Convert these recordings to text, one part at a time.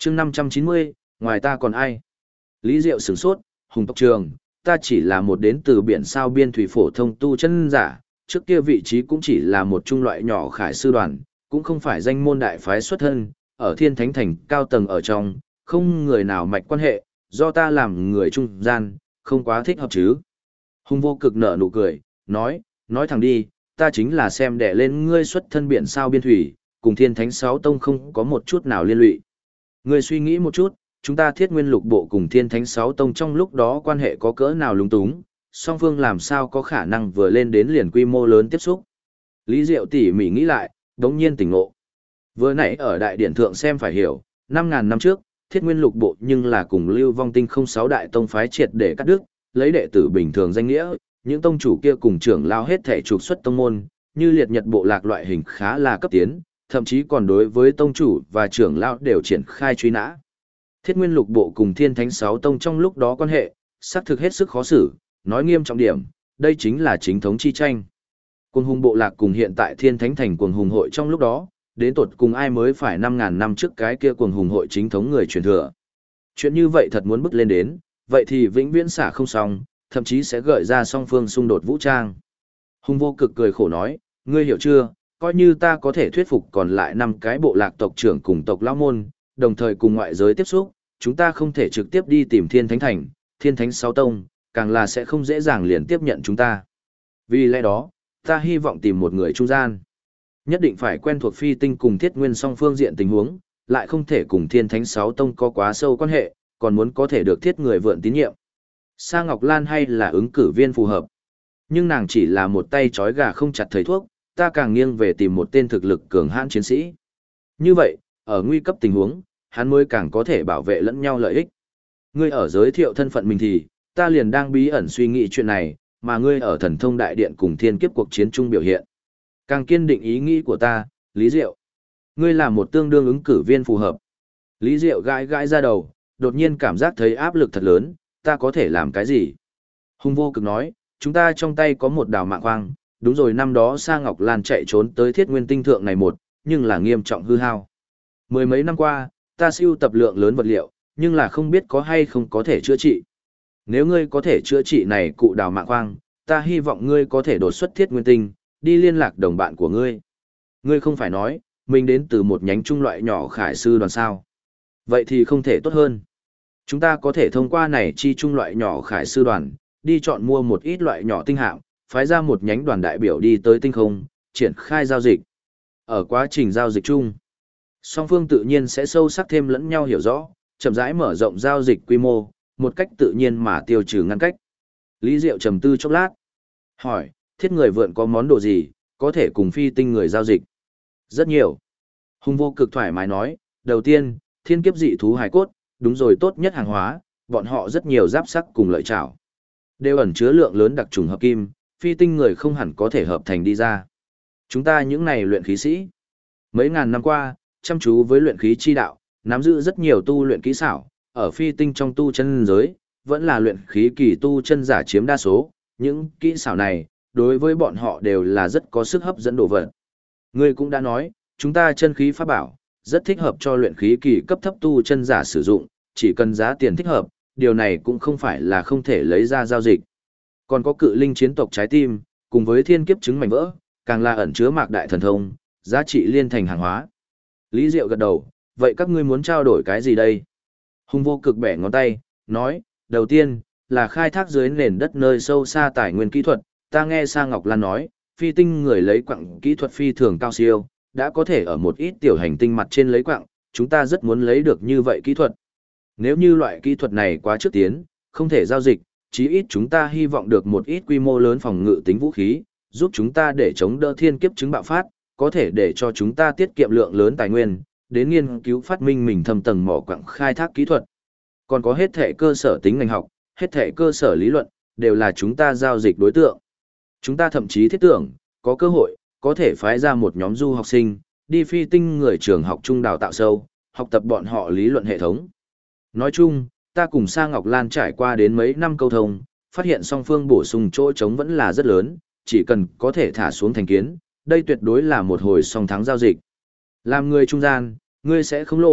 chương 590, ngoài ta còn ai? Lý Diệu sửng sốt, Hùng tộc trường, ta chỉ là một đến từ biển sao biên thủy phổ thông tu chân giả, trước kia vị trí cũng chỉ là một trung loại nhỏ khải sư đoàn, cũng không phải danh môn đại phái xuất thân, ở thiên thánh thành cao tầng ở trong, không người nào mạch quan hệ, do ta làm người trung gian, không quá thích hợp chứ. Hùng vô cực nở nụ cười, nói thẳng đi, ta chính là xem đẻ lên ngươi xuất thân biển sao biên thủy, cùng thiên thánh sáu tông không có một chút nào liên lụy. Ngươi suy nghĩ một chút, chúng ta thiết nguyên lục bộ cùng thiên thánh sáu tông trong lúc đó quan hệ có cỡ nào lúng túng, song phương làm sao có khả năng vừa lên đến liền quy mô lớn tiếp xúc. Lý Diệu tỉ mỉ nghĩ lại, đống nhiên tỉnh ngộ. Vừa nãy ở đại điển thượng xem phải hiểu, 5.000 năm trước, thiết nguyên lục bộ nhưng là cùng lưu vong tinh không sáu đại tông phái triệt để cắt đứt, lấy đệ tử bình thường danh nghĩa, những tông chủ kia cùng trưởng lao hết thể trục xuất tông môn, như liệt nhật bộ lạc loại hình khá là cấp tiến, thậm chí còn đối với tông chủ và trưởng lao đều triển khai truy nã. Thiết nguyên lục bộ cùng thiên thánh sáu tông trong lúc đó quan hệ, xác thực hết sức khó xử, nói nghiêm trọng điểm, đây chính là chính thống chi tranh. Cuồng hùng bộ lạc cùng hiện tại thiên thánh thành cuồng hùng hội trong lúc đó, đến tột cùng ai mới phải 5.000 năm trước cái kia cuồng hùng hội chính thống người truyền thừa. Chuyện như vậy thật muốn bước lên đến, vậy thì vĩnh viễn xả không xong, thậm chí sẽ gợi ra song phương xung đột vũ trang. Hùng vô cực cười khổ nói, ngươi hiểu chưa, coi như ta có thể thuyết phục còn lại 5 cái bộ lạc tộc trưởng cùng tộc lão môn, đồng thời cùng ngoại giới tiếp xúc, chúng ta không thể trực tiếp đi tìm thiên thánh thành, thiên thánh sáu tông, càng là sẽ không dễ dàng liền tiếp nhận chúng ta. Vì lẽ đó, ta hy vọng tìm một người trung gian. Nhất định phải quen thuộc phi tinh cùng thiết nguyên song phương diện tình huống, lại không thể cùng thiên thánh sáu tông có quá sâu quan hệ, còn muốn có thể được thiết người vượn tín nhiệm. Sa Ngọc Lan hay là ứng cử viên phù hợp. Nhưng nàng chỉ là một tay trói gà không chặt thầy thuốc, ta càng nghiêng về tìm một tên thực lực cường hãn chiến sĩ. Như vậy, ở nguy cấp tình huống, hắn mới càng có thể bảo vệ lẫn nhau lợi ích. Ngươi ở giới thiệu thân phận mình thì, ta liền đang bí ẩn suy nghĩ chuyện này, mà ngươi ở thần thông đại điện cùng thiên kiếp cuộc chiến chung biểu hiện. Càng kiên định ý nghĩ của ta, Lý Diệu. Ngươi là một tương đương ứng cử viên phù hợp. Lý Diệu gãi gãi ra đầu, đột nhiên cảm giác thấy áp lực thật lớn, ta có thể làm cái gì? Hùng vô cực nói, chúng ta trong tay có một đào mạng khoang, đúng rồi năm đó Sa Ngọc Lan chạy trốn tới thiết nguyên tinh thượng này một, nhưng là nghiêm trọng hư hao. 10 mấy năm qua, ta sưu tập lượng lớn vật liệu, nhưng là không biết có hay không có thể chữa trị. Nếu ngươi có thể chữa trị này cụ đào mạng khoang, ta hy vọng ngươi có thể đột xuất thiết nguyên tinh, đi liên lạc đồng bạn của ngươi. Ngươi không phải nói, mình đến từ một nhánh trung loại nhỏ khải sư đoàn sao. Vậy thì không thể tốt hơn. Chúng ta có thể thông qua này chi trung loại nhỏ khải sư đoàn, đi chọn mua một ít loại nhỏ tinh hạng, phái ra một nhánh đoàn đại biểu đi tới tinh không, triển khai giao dịch. Ở quá trình giao dịch chung, song phương tự nhiên sẽ sâu sắc thêm lẫn nhau hiểu rõ, chậm rãi mở rộng giao dịch quy mô, một cách tự nhiên mà tiêu trừ ngăn cách. Lý Diệu trầm tư chốc lát, hỏi, thiết người vượn có món đồ gì, có thể cùng phi tinh người giao dịch? Rất nhiều. Hùng vô cực thoải mái nói, đầu tiên, thiên kiếp dị thú hài cốt, đúng rồi tốt nhất hàng hóa, bọn họ rất nhiều giáp sắc cùng lợi trảo. Đều ẩn chứa lượng lớn đặc trùng hợp kim, phi tinh người không hẳn có thể hợp thành đi ra. Chúng ta những này luyện khí sĩ, mấy ngàn năm qua, chăm chú với luyện khí chi đạo, nắm giữ rất nhiều tu luyện kỹ xảo, ở phi tinh trong tu chân giới, vẫn là luyện khí kỳ tu chân giả chiếm đa số, những kỹ xảo này, đối với bọn họ đều là rất có sức hấp dẫn đồ vật. Ngươi cũng đã nói, chúng ta chân khí pháp bảo, rất thích hợp cho luyện khí kỳ cấp thấp tu chân giả sử dụng, chỉ cần giá tiền thích hợp, điều này cũng không phải là không thể lấy ra giao dịch. Còn có cự linh chiến tộc trái tim, cùng với thiên kiếp trứng mảnh vỡ, càng là ẩn chứa mạc đại thần thông, giá trị liên thành hàng hóa. Lý Diệu gật đầu, vậy các ngươi muốn trao đổi cái gì đây? Hùng vô cực bẻ ngón tay, nói, đầu tiên, là khai thác dưới nền đất nơi sâu xa tài nguyên kỹ thuật, ta nghe Sa Ngọc Lan nói, phi tinh người lấy quặng kỹ thuật phi thường cao siêu, đã có thể ở một ít tiểu hành tinh mặt trên lấy quặng, chúng ta rất muốn lấy được như vậy kỹ thuật. Nếu như loại kỹ thuật này quá trước tiến, không thể giao dịch, chí ít chúng ta hy vọng được một ít quy mô lớn phòng ngự tính vũ khí, giúp chúng ta để chống đỡ thiên kiếp chứng bạo phát, có thể để cho chúng ta tiết kiệm lượng lớn tài nguyên, đến nghiên cứu phát minh mình thâm tầng mỏ quặng khai thác kỹ thuật. Còn có hết thể cơ sở tính ngành học, hết thể cơ sở lý luận, đều là chúng ta giao dịch đối tượng. Chúng ta thậm chí thiết tưởng, có cơ hội, có thể phái ra một nhóm du học sinh, đi phi tinh người trường học trung đào tạo sâu, học tập bọn họ lý luận hệ thống. Nói chung, ta cùng Sa Ngọc Lan trải qua đến mấy năm câu thông, phát hiện song phương bổ sung chỗ trống vẫn là rất lớn, chỉ cần có thể thả xuống thành kiến, đây tuyệt đối là một hồi song thắng giao dịch. Làm người trung gian, ngươi sẽ không lỗ,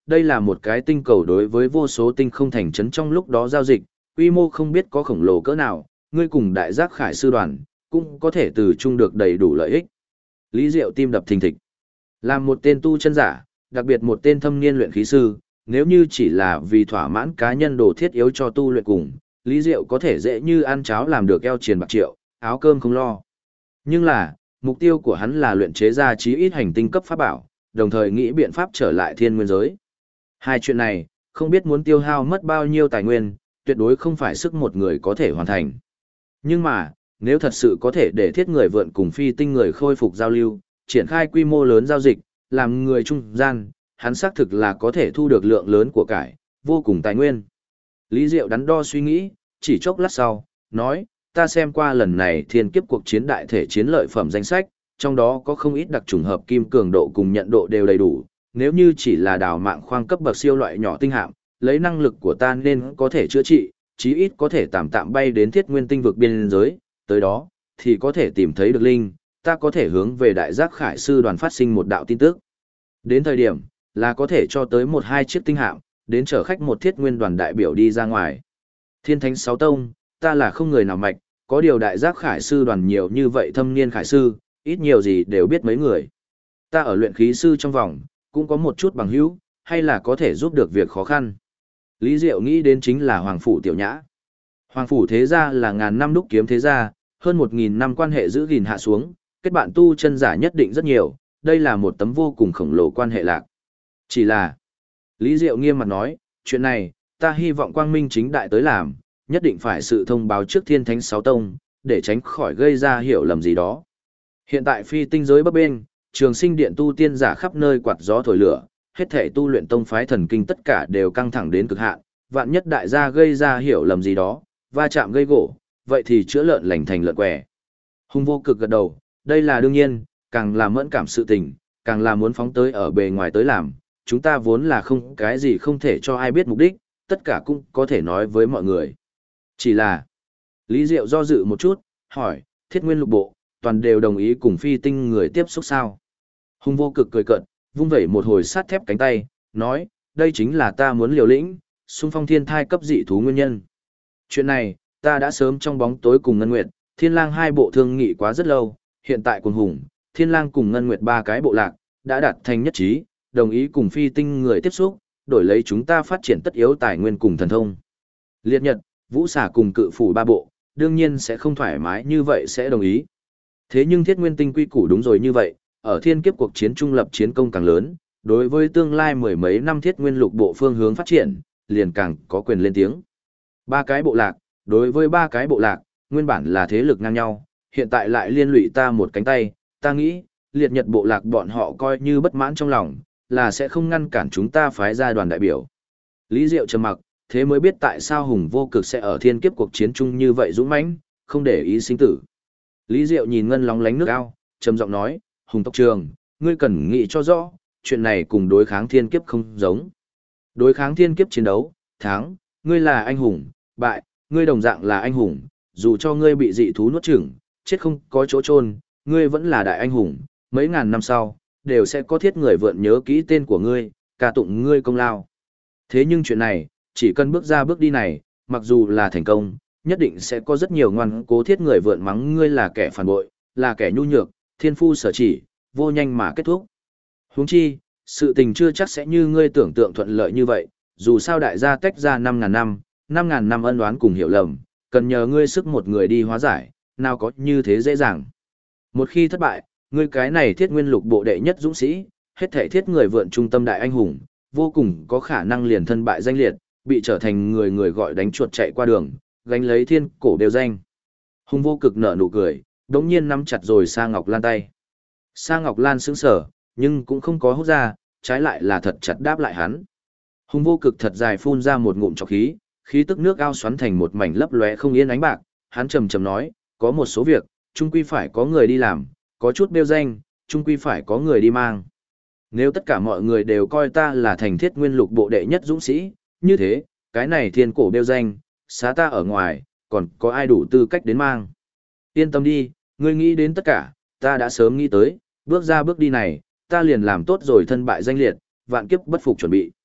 đây là một cái tinh cầu đối với vô số tinh không thành trấn trong lúc đó giao dịch, quy mô không biết có khổng lồ cỡ nào, ngươi cùng đại giác khải sư đoàn, cũng có thể từ chung được đầy đủ lợi ích. Lý Diệu tim đập thình thịch. Làm một tên tu chân giả, đặc biệt một tên thâm niên luyện khí sư, nếu như chỉ là vì thỏa mãn cá nhân đồ thiết yếu cho tu luyện cùng, Lý Diệu có thể dễ như ăn cháo làm được eo triền bạc triệu, áo cơm không lo. Nhưng là, mục tiêu của hắn là luyện chế ra chí ít hành tinh cấp pháp bảo, đồng thời nghĩ biện pháp trở lại thiên nguyên giới. Hai chuyện này, không biết muốn tiêu hao mất bao nhiêu tài nguyên, tuyệt đối không phải sức một người có thể hoàn thành. Nhưng mà, nếu thật sự có thể để thiết người vượn cùng phi tinh người khôi phục giao lưu, triển khai quy mô lớn giao dịch, làm người trung gian, hắn xác thực là có thể thu được lượng lớn của cải, vô cùng tài nguyên. Lý Diệu đắn đo suy nghĩ, chỉ chốc lát sau, nói, ta xem qua lần này thiên kiếp cuộc chiến đại thể chiến lợi phẩm danh sách, trong đó có không ít đặc trùng hợp kim cường độ cùng nhận độ đều đầy đủ, nếu như chỉ là đào mạng khoang cấp bậc siêu loại nhỏ tinh hạm, lấy năng lực của ta nên có thể chữa trị, chí ít có thể tạm tạm bay đến thiết nguyên tinh vực biên giới, tới đó, thì có thể tìm thấy được linh, ta có thể hướng về đại giác khải sư đoàn phát sinh một đạo tin tức. Đến thời điểm, là có thể cho tới một hai chiếc tinh hạm, đến chở khách một thiết nguyên đoàn đại biểu đi ra ngoài. Thiên thánh sáu tông, ta là không người nào mạch, có điều đại giác khải sư đoàn nhiều như vậy thâm niên khải sư, ít nhiều gì đều biết mấy người. Ta ở luyện khí sư trong vòng, cũng có một chút bằng hữu, hay là có thể giúp được việc khó khăn. Lý Diệu nghĩ đến chính là Hoàng Phủ Tiểu Nhã. Hoàng Phủ thế gia là ngàn năm đúc kiếm thế gia, hơn 1.000 năm quan hệ giữ gìn hạ xuống, kết bạn tu chân giả nhất định rất nhiều, đây là một tấm vô cùng khổng lồ quan hệ lạc. Chỉ là, Lý Diệu nghiêm mặt nói, chuyện này, ta hy vọng quang minh chính đại tới làm, nhất định phải sự thông báo trước thiên thánh sáu tông, để tránh khỏi gây ra hiểu lầm gì đó. Hiện tại phi tinh giới bấp bênh, trường sinh điện tu tiên giả khắp nơi quạt gió thổi lửa, hết thể tu luyện tông phái thần kinh tất cả đều căng thẳng đến cực hạn, vạn nhất đại gia gây ra hiểu lầm gì đó, va chạm gây gỗ, vậy thì chữa lợn lành thành lợn què. Hùng Vô Cực gật đầu, đây là đương nhiên, càng là mẫn cảm sự tình, càng là muốn phóng tới ở bề ngoài tới làm, chúng ta vốn là không cái gì không thể cho ai biết mục đích, tất cả cũng có thể nói với mọi người. Chỉ là, Lý Diệu do dự một chút, hỏi, thiết nguyên lục bộ, toàn đều đồng ý cùng phi tinh người tiếp xúc sao? Hùng Vô Cực cười cợt, vung vẩy một hồi sắt thép cánh tay, nói, đây chính là ta muốn liều lĩnh, xung phong thiên thai cấp dị thú nguyên nhân. Chuyện này, ta đã sớm trong bóng tối cùng Ngân Nguyệt, Thiên Lang hai bộ thương nghị quá rất lâu, hiện tại Cuồng Hùng, Thiên Lang cùng Ngân Nguyệt ba cái bộ lạc, đã đạt thành nhất trí, đồng ý cùng phi tinh người tiếp xúc, đổi lấy chúng ta phát triển tất yếu tài nguyên cùng thần thông. Liệt Nhật, Vũ Xà cùng Cự Phủ ba bộ, đương nhiên sẽ không thoải mái như vậy sẽ đồng ý. Thế nhưng Thiết Nguyên Tinh quy củ đúng rồi như vậy, ở thiên kiếp cuộc chiến trung lập chiến công càng lớn, đối với tương lai mười mấy năm Thiết Nguyên lục bộ phương hướng phát triển, liền càng có quyền lên tiếng. Ba cái bộ lạc, đối với ba cái bộ lạc, nguyên bản là thế lực ngang nhau, hiện tại lại liên lụy ta một cánh tay, ta nghĩ, Liệt Nhật bộ lạc bọn họ coi như bất mãn trong lòng, là sẽ không ngăn cản chúng ta phái ra đoàn đại biểu. Lý Diệu trầm mặc, thế mới biết tại sao Hùng Vô Cực sẽ ở thiên kiếp cuộc chiến chung như vậy dũng mãnh, không để ý sinh tử. Lý Diệu nhìn ngân lóng lánh nước ao, trầm giọng nói, Hùng tộc trường, ngươi cần nghĩ cho rõ, chuyện này cùng đối kháng thiên kiếp không giống. Đối kháng thiên kiếp chiến đấu, thắng, ngươi là anh hùng, bại, ngươi đồng dạng là anh hùng, dù cho ngươi bị dị thú nuốt chửng, chết không có chỗ chôn, ngươi vẫn là đại anh hùng, mấy ngàn năm sau, đều sẽ có thiết người vượn nhớ kỹ tên của ngươi, ca tụng ngươi công lao. Thế nhưng chuyện này, chỉ cần bước ra bước đi này, mặc dù là thành công, nhất định sẽ có rất nhiều ngoan cố thiết người vượn mắng ngươi là kẻ phản bội, là kẻ nhu nhược, thiên phu sở chỉ, vô nhanh mà kết thúc. Huống chi, sự tình chưa chắc sẽ như ngươi tưởng tượng thuận lợi như vậy, dù sao đại gia tách ra 5.000 năm, 5.000 năm ân oán cùng hiểu lầm, cần nhờ ngươi sức một người đi hóa giải, nào có như thế dễ dàng. Một khi thất bại, ngươi cái này thiết nguyên lục bộ đệ nhất dũng sĩ, hết thể thiết người vượn trung tâm đại anh hùng, vô cùng có khả năng liền thân bại danh liệt, bị trở thành người người gọi đánh chuột chạy qua đường, gánh lấy thiên cổ đều danh. Hùng Vô Cực nở nụ cười, đống nhiên nắm chặt rồi Sa Ngọc Lan tay. Sa Ngọc Lan sững sờ, nhưng cũng không có hốt ra, trái lại là thật chặt đáp lại hắn. Hùng Vô Cực thật dài phun ra một ngụm trọc khí, khí tức nước ao xoắn thành một mảnh lấp lóe không yên ánh bạc, hắn trầm trầm nói, có một số việc, chung quy phải có người đi làm, có chút bêu danh, chung quy phải có người đi mang. Nếu tất cả mọi người đều coi ta là thành thiết nguyên lục bộ đệ nhất dũng sĩ, như thế, cái này thiên cổ bêu danh, xá ta ở ngoài, còn có ai đủ tư cách đến mang. Yên tâm đi, ngươi nghĩ đến tất cả, ta đã sớm nghĩ tới, bước ra bước đi này, ta liền làm tốt rồi thân bại danh liệt, vạn kiếp bất phục chuẩn bị.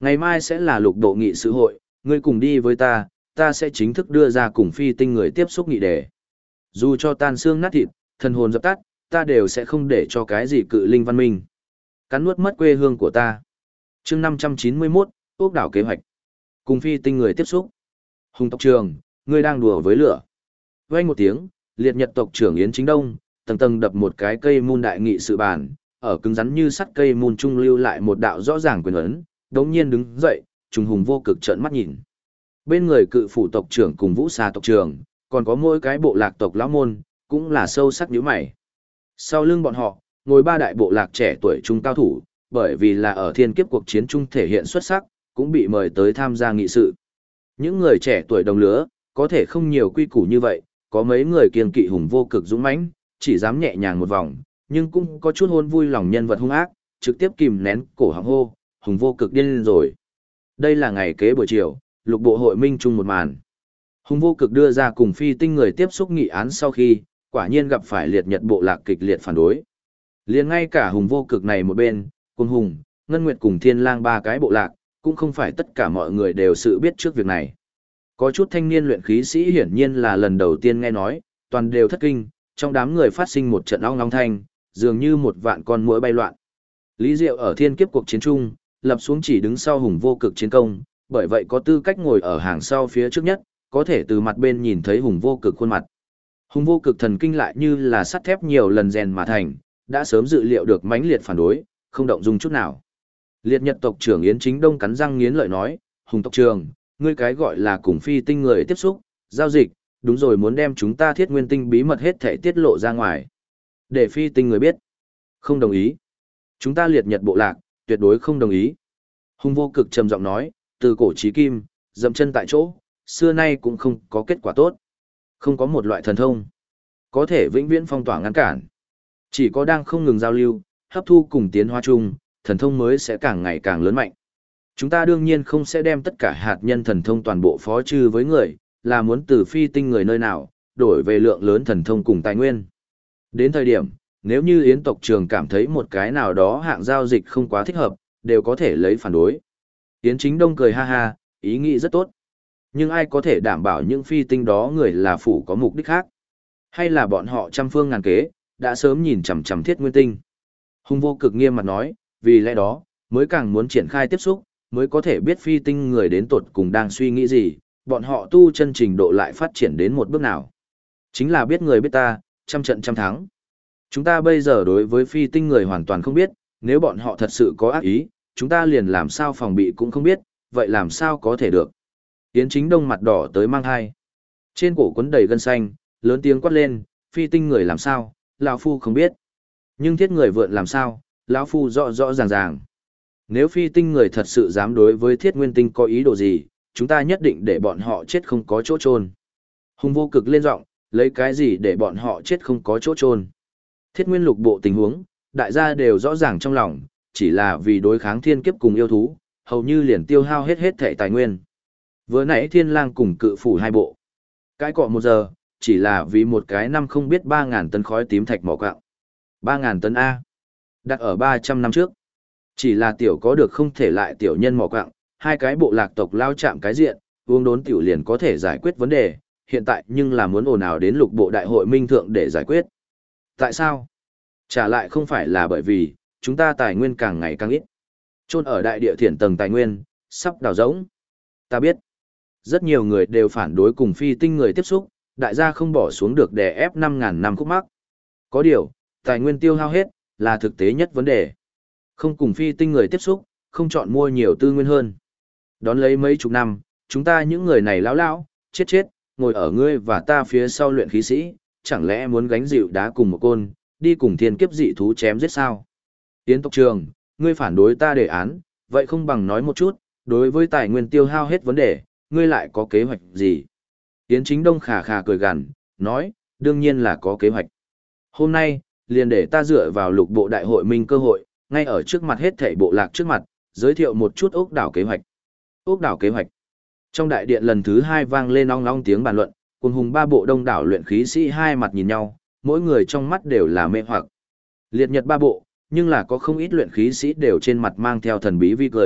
Ngày mai sẽ là lục bộ nghị sự hội, ngươi cùng đi với ta sẽ chính thức đưa ra cùng phi tinh người tiếp xúc nghị đề. Dù cho tan xương nát thịt, thần hồn dập tắt, ta đều sẽ không để cho cái gì cự linh văn minh cắn nuốt mất quê hương của ta. Chương 591, ốc đảo kế hoạch. Cùng phi tinh người tiếp xúc. Hùng tộc trưởng, ngươi đang đùa với lửa. Vang một tiếng, liệt nhật tộc trưởng Yến Chính Đông, tầng tầng đập một cái cây mun đại nghị sự bàn, ở cứng rắn như sắt cây mun trung lưu lại một đạo rõ ràng quyền ấn, đống nhiên đứng dậy, trùng hùng vô cực trợn mắt nhìn. Bên người cự phủ tộc trưởng cùng vũ xà tộc trưởng, còn có mỗi cái bộ lạc tộc lão môn, cũng là sâu sắc nhíu mày. Sau lưng bọn họ, ngồi ba đại bộ lạc trẻ tuổi trung cao thủ, bởi vì là ở thiên kiếp cuộc chiến trung thể hiện xuất sắc, cũng bị mời tới tham gia nghị sự. Những người trẻ tuổi đồng lứa, có thể không nhiều quy củ như vậy, có mấy người kiêng kỵ hùng vô cực dũng mãnh, chỉ dám nhẹ nhàng một vòng, nhưng cũng có chút hôn vui lòng nhân vật hung ác, trực tiếp kìm nén cổ họng hô, hùng vô cực điên lên rồi. Đây là ngày kế buổi chiều, lục bộ hội minh chung một màn. Hùng vô cực đưa ra cùng phi tinh người tiếp xúc nghị án sau khi, quả nhiên gặp phải liệt nhật bộ lạc kịch liệt phản đối. Liền ngay cả hùng vô cực này một bên, Quân Hùng, Ngân Nguyệt cùng Thiên Lang ba cái bộ lạc, cũng không phải tất cả mọi người đều sự biết trước việc này. Có chút thanh niên luyện khí sĩ hiển nhiên là lần đầu tiên nghe nói, toàn đều thất kinh, trong đám người phát sinh một trận ong long thanh, dường như một vạn con muỗi bay loạn. Lý Diệu ở thiên kiếp cuộc chiến trung, lập xuống chỉ đứng sau hùng vô cực chiến công, bởi vậy có tư cách ngồi ở hàng sau phía trước nhất, có thể từ mặt bên nhìn thấy hùng vô cực khuôn mặt. Hùng vô cực thần kinh lại như là sắt thép nhiều lần rèn mà thành, đã sớm dự liệu được mãnh liệt phản đối, không động dung chút nào. Liệt nhật tộc trưởng Yến Chính Đông cắn răng nghiến lợi nói, Hùng tộc trưởng, ngươi cái gọi là cùng phi tinh người tiếp xúc, giao dịch, đúng rồi muốn đem chúng ta thiết nguyên tinh bí mật hết thể tiết lộ ra ngoài. Để phi tinh người biết. Không đồng ý. Chúng ta liệt nhật bộ lạc, tuyệt đối không đồng ý. Hùng vô cực trầm giọng nói, từ cổ chí kim, dậm chân tại chỗ, xưa nay cũng không có kết quả tốt. Không có một loại thần thông có thể vĩnh viễn phong tỏa ngăn cản. Chỉ có đang không ngừng giao lưu, hấp thu cùng tiến hóa chung, thần thông mới sẽ càng ngày càng lớn mạnh. Chúng ta đương nhiên không sẽ đem tất cả hạt nhân thần thông toàn bộ phó trừ với người, là muốn từ phi tinh người nơi nào, đổi về lượng lớn thần thông cùng tài nguyên. Đến thời điểm, nếu như Yến tộc trường cảm thấy một cái nào đó hạng giao dịch không quá thích hợp, đều có thể lấy phản đối. Yến Chính Đông cười ha ha, ý nghĩ rất tốt. Nhưng ai có thể đảm bảo những phi tinh đó người là phủ có mục đích khác? Hay là bọn họ trăm phương ngàn kế, đã sớm nhìn chằm chằm thiết nguyên tinh? Hùng vô cực nghiêm mặt nói, vì lẽ đó, mới càng muốn triển khai tiếp xúc, mới có thể biết phi tinh người đến tột cùng đang suy nghĩ gì, bọn họ tu chân trình độ lại phát triển đến một bước nào. Chính là biết người biết ta, trăm trận trăm thắng. Chúng ta bây giờ đối với phi tinh người hoàn toàn không biết, nếu bọn họ thật sự có ác ý, chúng ta liền làm sao phòng bị cũng không biết, vậy làm sao có thể được. Yến Chính Đông mặt đỏ tới mang hai. Trên cổ quấn đầy gân xanh, lớn tiếng quát lên, phi tinh người làm sao, lão phu không biết. Nhưng thiết người vượn làm sao, lão phu rõ rõ ràng ràng. Nếu phi tinh người thật sự dám đối với thiết nguyên tinh có ý đồ gì, chúng ta nhất định để bọn họ chết không có chỗ chôn. Hùng vô cực lên giọng, lấy cái gì để bọn họ chết không có chỗ chôn. Thiết nguyên lục bộ tình huống, đại gia đều rõ ràng trong lòng, chỉ là vì đối kháng thiên kiếp cùng yêu thú, hầu như liền tiêu hao hết thể tài nguyên. Vừa nãy thiên lang cùng cự phủ hai bộ. Cái cọ 1 giờ, chỉ là vì một cái năm không biết 3.000 tấn khói tím thạch mỏ quạng. 3.000 tấn A. Đặt ở 300 năm trước. Chỉ là tiểu có được không thể lại tiểu nhân mỏ quạng, hai cái bộ lạc tộc lao chạm cái diện, uống đốn tiểu liền có thể giải quyết vấn đề, hiện tại nhưng là muốn ồn ào đến lục bộ đại hội minh thượng để giải quyết. Tại sao? Trả lại không phải là bởi vì, chúng ta tài nguyên càng ngày càng ít. Chôn ở đại địa thiển tầng tài nguyên, sắp đào rỗng. Ta biết, rất nhiều người đều phản đối cùng phi tinh người tiếp xúc, đại gia không bỏ xuống được đè ép 5.000 năm khúc mắc. Có điều, tài nguyên tiêu hao hết, là thực tế nhất vấn đề. Không cùng phi tinh người tiếp xúc, không chọn mua nhiều tư nguyên hơn. Đón lấy mấy chục năm, chúng ta những người này lão, chết, ngồi ở ngươi và ta phía sau luyện khí sĩ, chẳng lẽ muốn gánh dịu đá cùng một côn, đi cùng thiên kiếp dị thú chém giết sao? Yến tộc trường, ngươi phản đối ta đề án, vậy không bằng nói một chút, đối với tài nguyên tiêu hao hết vấn đề, ngươi lại có kế hoạch gì? Yến Chính Đông khà khà cười gằn, nói, đương nhiên là có kế hoạch. Hôm nay, liền để ta dựa vào lục bộ đại hội minh cơ hội, ngay ở trước mặt hết thảy bộ lạc trước mặt, giới thiệu một chút ốc đảo kế hoạch. Ốc đảo kế hoạch. Trong đại điện lần thứ 2 vang lên ong ong tiếng bàn luận, cùng hùng ba bộ đông đảo luyện khí sĩ hai mặt nhìn nhau, mỗi người trong mắt đều là mê hoặc. Liệt nhật ba bộ, nhưng là có không ít luyện khí sĩ đều trên mặt mang theo thần bí vi cười,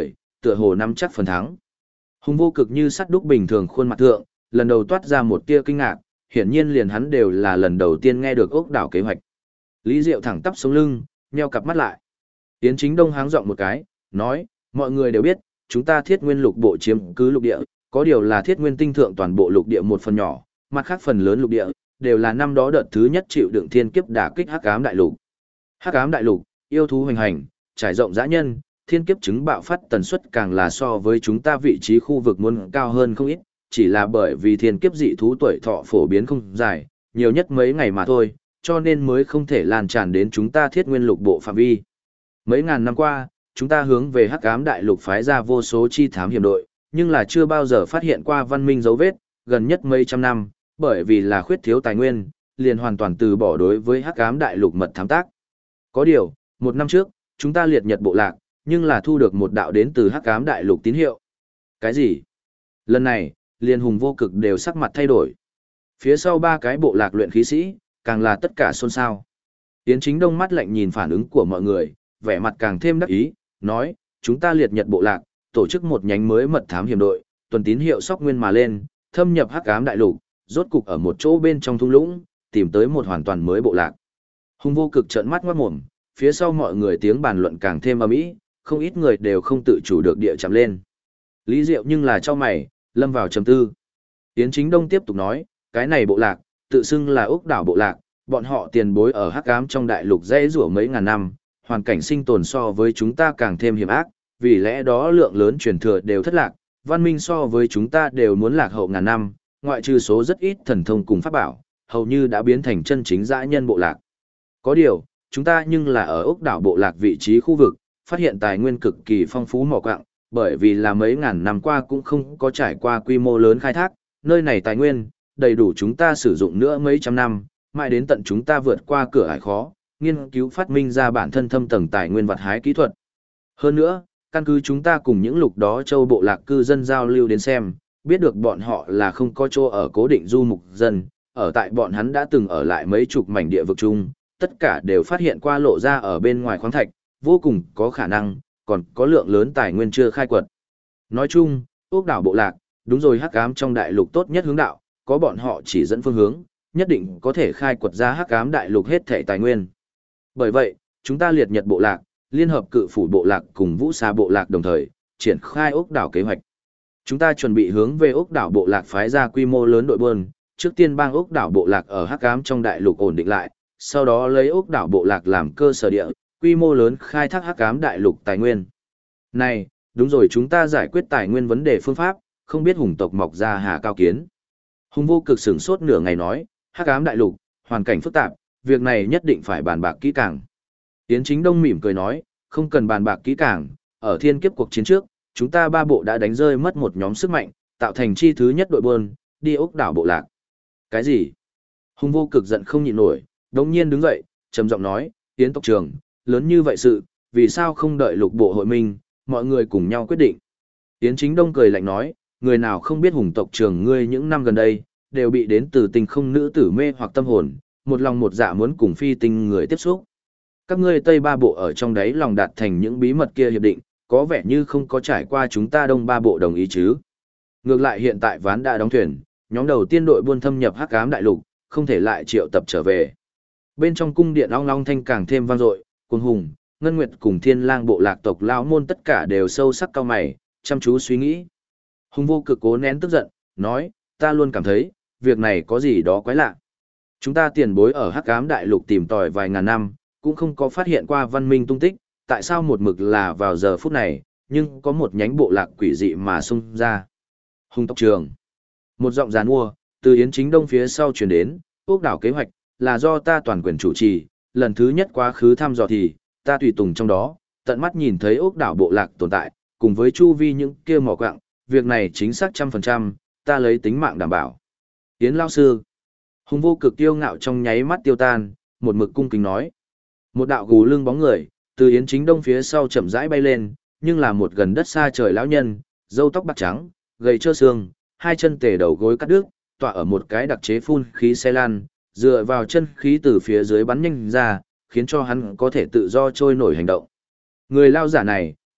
tựa hồ nắm chắc phần thắng. Hùng Vô Cực như sắt đúc bình thường khuôn mặt thượng, lần đầu toát ra một tia kinh ngạc, hiển nhiên liền hắn đều là lần đầu tiên nghe được ốc đảo kế hoạch. Lý Diệu thẳng tắp sống lưng, nheo cặp mắt lại. Yến Chính Đông háng giọng một cái, nói, mọi người đều biết, chúng ta Thiết Nguyên lục bộ chiếm cứ lục địa, có điều là Thiết Nguyên tinh thượng toàn bộ lục địa một phần nhỏ, mặt khác phần lớn lục địa đều là năm đó đợt thứ nhất chịu đựng thiên kiếp đả kích Hắc Ám đại lục. Hắc Ám đại lục, yêu thú hoành hành, trải rộng dã nhân, thiên kiếp chứng bạo phát tần suất càng là so với chúng ta vị trí khu vực muốn cao hơn không ít, chỉ là bởi vì thiên kiếp dị thú tuổi thọ phổ biến không dài, nhiều nhất mấy ngày mà thôi, cho nên mới không thể lan tràn đến chúng ta Thiết Nguyên lục bộ phạm vi. Mấy ngàn năm qua, chúng ta hướng về Hắc Ám đại lục phái ra vô số chi thám hiểm đội, nhưng là chưa bao giờ phát hiện qua văn minh dấu vết, gần nhất mấy trăm năm, bởi vì là khuyết thiếu tài nguyên, liền hoàn toàn từ bỏ đối với Hắc Ám đại lục mật thám tác. Có điều, một năm trước, chúng ta liệt nhật bộ lạc, nhưng là thu được một đạo đến từ Hắc Ám đại lục tín hiệu. Cái gì? Lần này, liền Hùng Vô Cực đều sắc mặt thay đổi. Phía sau ba cái bộ lạc luyện khí sĩ, càng là tất cả xôn xao. Yến Chính Đông mắt lạnh nhìn phản ứng của mọi người, vẻ mặt càng thêm đắc ý, nói, chúng ta liệt nhật bộ lạc, tổ chức một nhánh mới mật thám hiểm đội, tuần tín hiệu sóc nguyên mà lên, thâm nhập Hắc Ám đại lục, rốt cục ở một chỗ bên trong thung lũng, tìm tới một hoàn toàn mới bộ lạc. Hùng Vô Cực trợn mắt ngoát mồm, phía sau mọi người tiếng bàn luận càng thêm ầm ĩ, không ít người đều không tự chủ được địa chạm lên. Lý Diệu nhưng là cho mày, lâm vào trầm tư. Yến Chính Đông tiếp tục nói, cái này bộ lạc, tự xưng là Úc đảo bộ lạc, bọn họ tiền bối ở Hắc Ám trong đại lục dãy rủa mấy ngàn năm, hoàn cảnh sinh tồn so với chúng ta càng thêm hiểm ác, vì lẽ đó lượng lớn truyền thừa đều thất lạc, văn minh so với chúng ta đều muốn lạc hậu ngàn năm, ngoại trừ số rất ít thần thông cùng pháp bảo, hầu như đã biến thành chân chính dã nhân bộ lạc. Có điều, chúng ta nhưng là ở Úc đảo bộ lạc vị trí khu vực, phát hiện tài nguyên cực kỳ phong phú mỏ quặng, bởi vì là mấy ngàn năm qua cũng không có trải qua quy mô lớn khai thác, nơi này tài nguyên, đầy đủ chúng ta sử dụng nữa mấy trăm năm, mãi đến tận chúng ta vượt qua cửa ải khó, nghiên cứu phát minh ra bản thân thâm tầng tài nguyên vật hái kỹ thuật. Hơn nữa, căn cứ chúng ta cùng những lục đó châu bộ lạc cư dân giao lưu đến xem, biết được bọn họ là không có chỗ ở cố định du mục dân, ở tại bọn hắn đã từng ở lại mấy chục mảnh địa vực chung, tất cả đều phát hiện qua lộ ra ở bên ngoài khoáng thạch, vô cùng có khả năng, còn có lượng lớn tài nguyên chưa khai quật. Nói chung, Úc đảo bộ lạc, đúng rồi Hắc Ám trong đại lục tốt nhất hướng đạo, có bọn họ chỉ dẫn phương hướng, nhất định có thể khai quật ra Hắc Ám đại lục hết thảy tài nguyên. Bởi vậy, chúng ta liệt nhật bộ lạc, liên hợp cự phủ bộ lạc cùng vũ xà bộ lạc đồng thời, triển khai Úc đảo kế hoạch. Chúng ta chuẩn bị hướng về Úc đảo bộ lạc phái ra quy mô lớn đội buôn, trước tiên bang Úc đảo bộ lạc ở Hắc Ám trong đại lục ổn định lại, sau đó lấy Úc đảo bộ lạc làm cơ sở địa, quy mô lớn khai thác Hắc Ám đại lục tài nguyên. Này, đúng rồi, chúng ta giải quyết tài nguyên vấn đề phương pháp, không biết hùng tộc mọc ra hà cao kiến. Hùng Vô Cực sửng sốt nửa ngày nói, Hắc Ám đại lục, hoàn cảnh phức tạp, việc này nhất định phải bàn bạc kỹ càng. Yến Chính Đông mỉm cười nói, không cần bàn bạc kỹ càng, ở thiên kiếp cuộc chiến trước, chúng ta ba bộ đã đánh rơi mất một nhóm sức mạnh, tạo thành chi thứ nhất đội buôn, đi Úc đảo bộ lạc. Cái gì? Hùng Vô Cực giận không nhịn nổi, đống nhiên đứng dậy, trầm giọng nói, Yến tộc trưởng, lớn như vậy sự, vì sao không đợi lục bộ hội minh, mọi người cùng nhau quyết định. Yến Chính Đông cười lạnh nói, người nào không biết Hùng tộc trưởng ngươi những năm gần đây, đều bị đến từ tình không nữ tử mê hoặc tâm hồn, một lòng một dạ muốn cùng phi tinh người tiếp xúc. Các ngươi Tây ba bộ ở trong đấy lòng đạt thành những bí mật kia hiệp định, có vẻ như không có trải qua chúng ta Đông ba bộ đồng ý chứ. Ngược lại hiện tại ván đã đóng thuyền, nhóm đầu tiên đội buôn thâm nhập Hắc Ám đại lục, không thể lại triệu tập trở về. Bên trong cung điện ong long thanh càng thêm vang dội, Cuồng Hùng, Ngân Nguyệt cùng Thiên Lang bộ lạc tộc lão môn tất cả đều sâu sắc cau mày, chăm chú suy nghĩ. Hùng Vô Cực cố nén tức giận, nói, ta luôn cảm thấy, việc này có gì đó quái lạ. Chúng ta tiền bối ở Hắc Ám đại lục tìm tòi vài ngàn năm, cũng không có phát hiện qua văn minh tung tích, tại sao một mực là vào giờ phút này, nhưng có một nhánh bộ lạc quỷ dị mà xung ra. Hùng tộc trưởng. Một giọng giàn mua, từ Yến Chính Đông phía sau truyền đến, Úc đảo kế hoạch, là do ta toàn quyền chủ trì, lần thứ nhất quá khứ thăm dò thì, ta tùy tùng trong đó, tận mắt nhìn thấy Úc đảo bộ lạc tồn tại, cùng với chu vi những kia mỏ quặng, việc này chính xác 100%, ta lấy tính mạng đảm bảo. Yến lão sư. Hùng Vô Cực tiêu ngạo trong nháy mắt tiêu tan, một mực cung kính nói. Một đạo gù lưng bóng người, từ Yến Chính Đông phía sau chậm rãi bay lên, nhưng là một gần đất xa trời lão nhân, râu tóc bạc trắng, gầy trơ xương, hai chân tề đầu gối cắt đứt, tọa ở một cái đặc chế phun khí xe lan, dựa vào chân khí từ phía dưới bắn nhanh ra, khiến cho hắn có thể tự do trôi nổi hành động. Người lao giả này,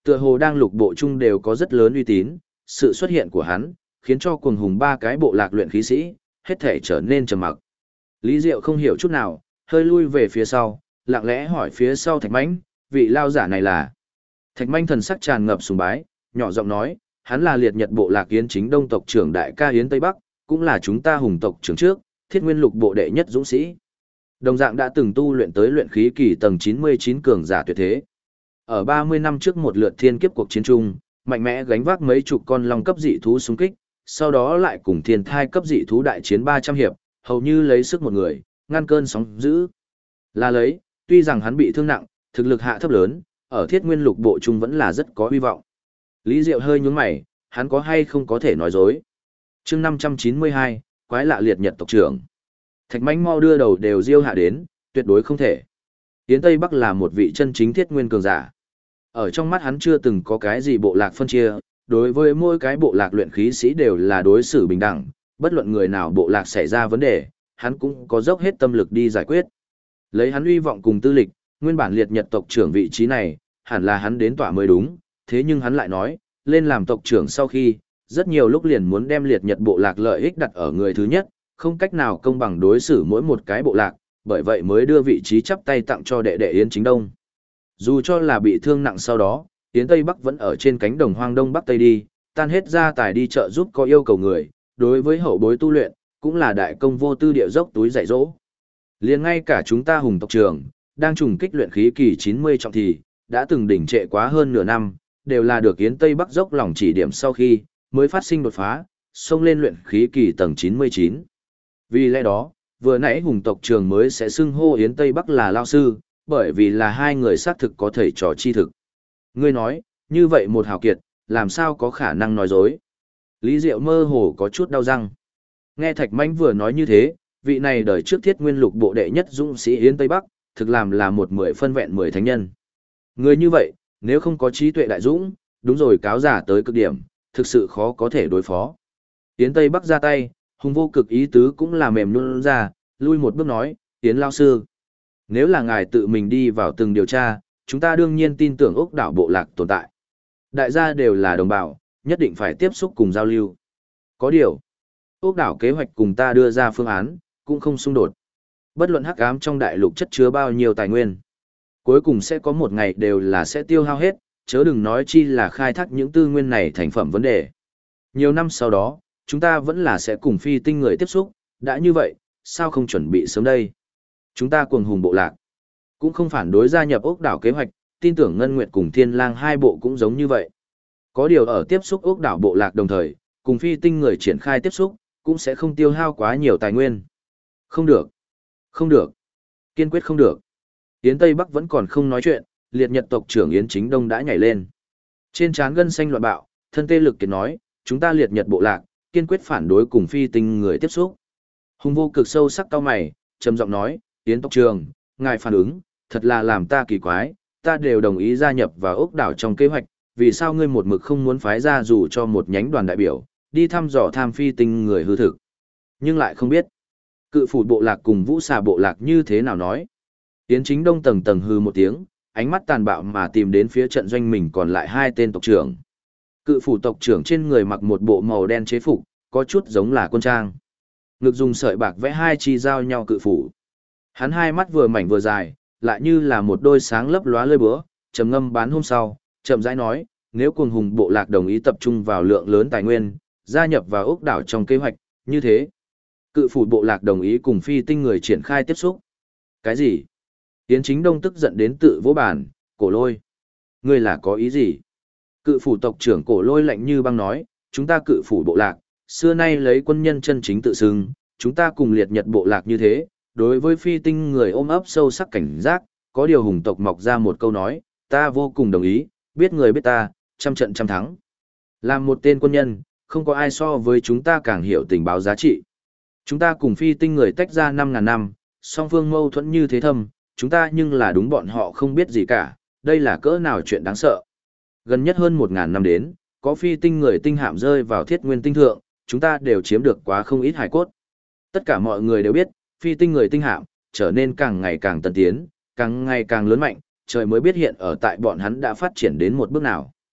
Tựa hồ đang lục bộ chung đều có rất lớn uy tín, sự xuất hiện của hắn, khiến cho cuồng hùng ba cái bộ lạc luyện khí sĩ, hết thể trở nên trầm mặc. Lý Diệu không hiểu chút nào, hơi lui về phía sau, lặng lẽ hỏi phía sau Thạch Mãnh, vị lao giả này là. Thạch Mãnh thần sắc tràn ngập sùng bái, nhỏ giọng nói, hắn là liệt nhật bộ lạc Yến Chính Đông tộc trưởng đại ca Yến Tây Bắc, cũng là chúng ta hùng tộc trưởng trước, Thiết Nguyên Lục bộ đệ nhất dũng sĩ. Đồng dạng đã từng tu luyện tới luyện khí kỳ tầng 99 cường giả tuyệt thế. Ở 30 năm trước một lượt thiên kiếp cuộc chiến chung, mạnh mẽ gánh vác mấy chục con long cấp dị thú xung kích, sau đó lại cùng thiên thai cấp dị thú đại chiến 300 hiệp, hầu như lấy sức một người, ngăn cơn sóng dữ. Là lấy, tuy rằng hắn bị thương nặng, thực lực hạ thấp lớn, ở Thiết Nguyên Lục bộ chung vẫn là rất có hy vọng. Lý Diệu hơi nhướng mày, hắn có hay không có thể nói dối. Chương 592, quái lạ liệt nhật tộc trưởng. Thạch Mãnh mau đưa đầu đều diêu hạ đến, tuyệt đối không thể. Yến Tây Bắc là một vị chân chính thiết nguyên cường giả. Ở trong mắt hắn chưa từng có cái gì bộ lạc phân chia, đối với mỗi cái bộ lạc luyện khí sĩ đều là đối xử bình đẳng, bất luận người nào bộ lạc xảy ra vấn đề, hắn cũng có dốc hết tâm lực đi giải quyết. Lấy hắn uy vọng cùng tư lịch, nguyên bản liệt nhật tộc trưởng vị trí này, hẳn là hắn đến tỏa mới đúng, thế nhưng hắn lại nói, lên làm tộc trưởng sau khi, rất nhiều lúc liền muốn đem liệt nhật bộ lạc lợi ích đặt ở người thứ nhất, không cách nào công bằng đối xử mỗi một cái bộ lạc, bởi vậy mới đưa vị trí chắp tay tặng cho đệ đệ Yến Chính Đông. Dù cho là bị thương nặng sau đó, Yến Tây Bắc vẫn ở trên cánh đồng hoang đông bắc tây đi, tan hết gia tài đi chợ giúp có yêu cầu người, đối với hậu bối tu luyện, cũng là đại công vô tư địa dốc túi dạy dỗ. Liền ngay cả chúng ta hùng tộc trưởng, đang trùng kích luyện khí kỳ 90 trọng thì, đã từng đỉnh trệ quá hơn nửa năm, đều là được Yến Tây Bắc dốc lòng chỉ điểm sau khi, mới phát sinh đột phá, xông lên luyện khí kỳ tầng 99. Vì lẽ đó, vừa nãy hùng tộc trường mới sẽ xưng hô Yến Tây Bắc là lao sư, bởi vì là hai người xác thực có thầy trò chi thực. Ngươi nói, như vậy một hào kiệt, làm sao có khả năng nói dối? Lý Diệu mơ hồ có chút đau răng. Nghe Thạch Mãnh vừa nói như thế, vị này đời trước Thiết Nguyên Lục bộ đệ nhất dũng sĩ Yến Tây Bắc, thực làm là một 10 phân vẹn 10 thánh nhân. Người như vậy, nếu không có trí tuệ đại dũng, đúng rồi cáo giả tới cực điểm, thực sự khó có thể đối phó. Yến Tây Bắc ra tay, hùng vô cực ý tứ cũng là mềm nhũn ra, lui một bước nói, Yến lao sư. Nếu là ngài tự mình đi vào từng điều tra, chúng ta đương nhiên tin tưởng ốc đảo bộ lạc tồn tại. Đại gia đều là đồng bào, nhất định phải tiếp xúc cùng giao lưu. Có điều, ốc đảo kế hoạch cùng ta đưa ra phương án, cũng không xung đột. Bất luận hắc ám trong đại lục chất chứa bao nhiêu tài nguyên. Cuối cùng sẽ có một ngày đều là sẽ tiêu hao hết, chớ đừng nói chi là khai thác những tư nguyên này thành phẩm vấn đề. Nhiều năm sau đó, chúng ta vẫn là sẽ cùng phi tinh người tiếp xúc, đã như vậy, sao không chuẩn bị sớm đây? Chúng ta cuồng hùng bộ lạc, cũng không phản đối gia nhập ốc đảo kế hoạch, tin tưởng Ngân Nguyệt cùng Thiên Lang hai bộ cũng giống như vậy. Có điều ở tiếp xúc ốc đảo bộ lạc đồng thời, cùng phi tinh người triển khai tiếp xúc, cũng sẽ không tiêu hao quá nhiều tài nguyên. Không được, không được, kiên quyết không được. Yến Tây Bắc vẫn còn không nói chuyện, liệt nhật tộc trưởng Yến Chính Đông đã nhảy lên. Trên trán gân xanh loạn bạo, thân tê lực kiệt nói, chúng ta liệt nhật bộ lạc, kiên quyết phản đối cùng phi tinh người tiếp xúc. Hùng vô cực sâu sắc cau mày, trầm giọng nói, Yến tộc trưởng, ngài phản ứng, thật là làm ta kỳ quái, ta đều đồng ý gia nhập vào ốc đảo trong kế hoạch, vì sao ngươi một mực không muốn phái ra dù cho một nhánh đoàn đại biểu, đi thăm dò tham phi tinh người hư thực. Nhưng lại không biết, cự phủ bộ lạc cùng vũ xà bộ lạc như thế nào nói. Yến Chính Đông tầng tầng hư một tiếng, ánh mắt tàn bạo mà tìm đến phía trận doanh mình còn lại hai tên tộc trưởng. Cự phủ tộc trưởng trên người mặc một bộ màu đen chế phục, có chút giống là quân trang. Ngực dùng sợi bạc vẽ hai chi giao nhau cự phủ. Hắn hai mắt vừa mảnh vừa dài, lại như là một đôi sáng lấp lóa lơi búa, trầm ngâm bán hôm sau, chậm rãi nói, nếu cuồng hùng bộ lạc đồng ý tập trung vào lượng lớn tài nguyên, gia nhập vào ốc đảo trong kế hoạch, như thế. Cự phủ bộ lạc đồng ý cùng phi tinh người triển khai tiếp xúc. Cái gì? Yến Chính Đông tức giận đến tự vỗ bàn, Cổ Lôi. Ngươi là có ý gì? Cự phủ tộc trưởng Cổ Lôi lạnh như băng nói, chúng ta cự phủ bộ lạc, xưa nay lấy quân nhân chân chính tự xưng, chúng ta cùng liệt nhật bộ lạc như thế, đối với phi tinh người ôm ấp sâu sắc cảnh giác, có điều hùng tộc mọc ra một câu nói, ta vô cùng đồng ý, biết người biết ta, trăm trận trăm thắng. Làm một tên quân nhân, không có ai so với chúng ta càng hiểu tình báo giá trị. Chúng ta cùng phi tinh người tách ra 5.000 năm, song phương mâu thuẫn như thế thâm, chúng ta nhưng là đúng bọn họ không biết gì cả, đây là cỡ nào chuyện đáng sợ. Gần nhất hơn 1.000 năm đến, có phi tinh người tinh hạm rơi vào thiết nguyên tinh thượng, chúng ta đều chiếm được quá không ít hải cốt. Tất cả mọi người đều biết, phi tinh người tinh hạm, trở nên càng ngày càng tân tiến, càng ngày càng lớn mạnh, trời mới biết hiện ở tại bọn hắn đã phát triển đến một bước nào.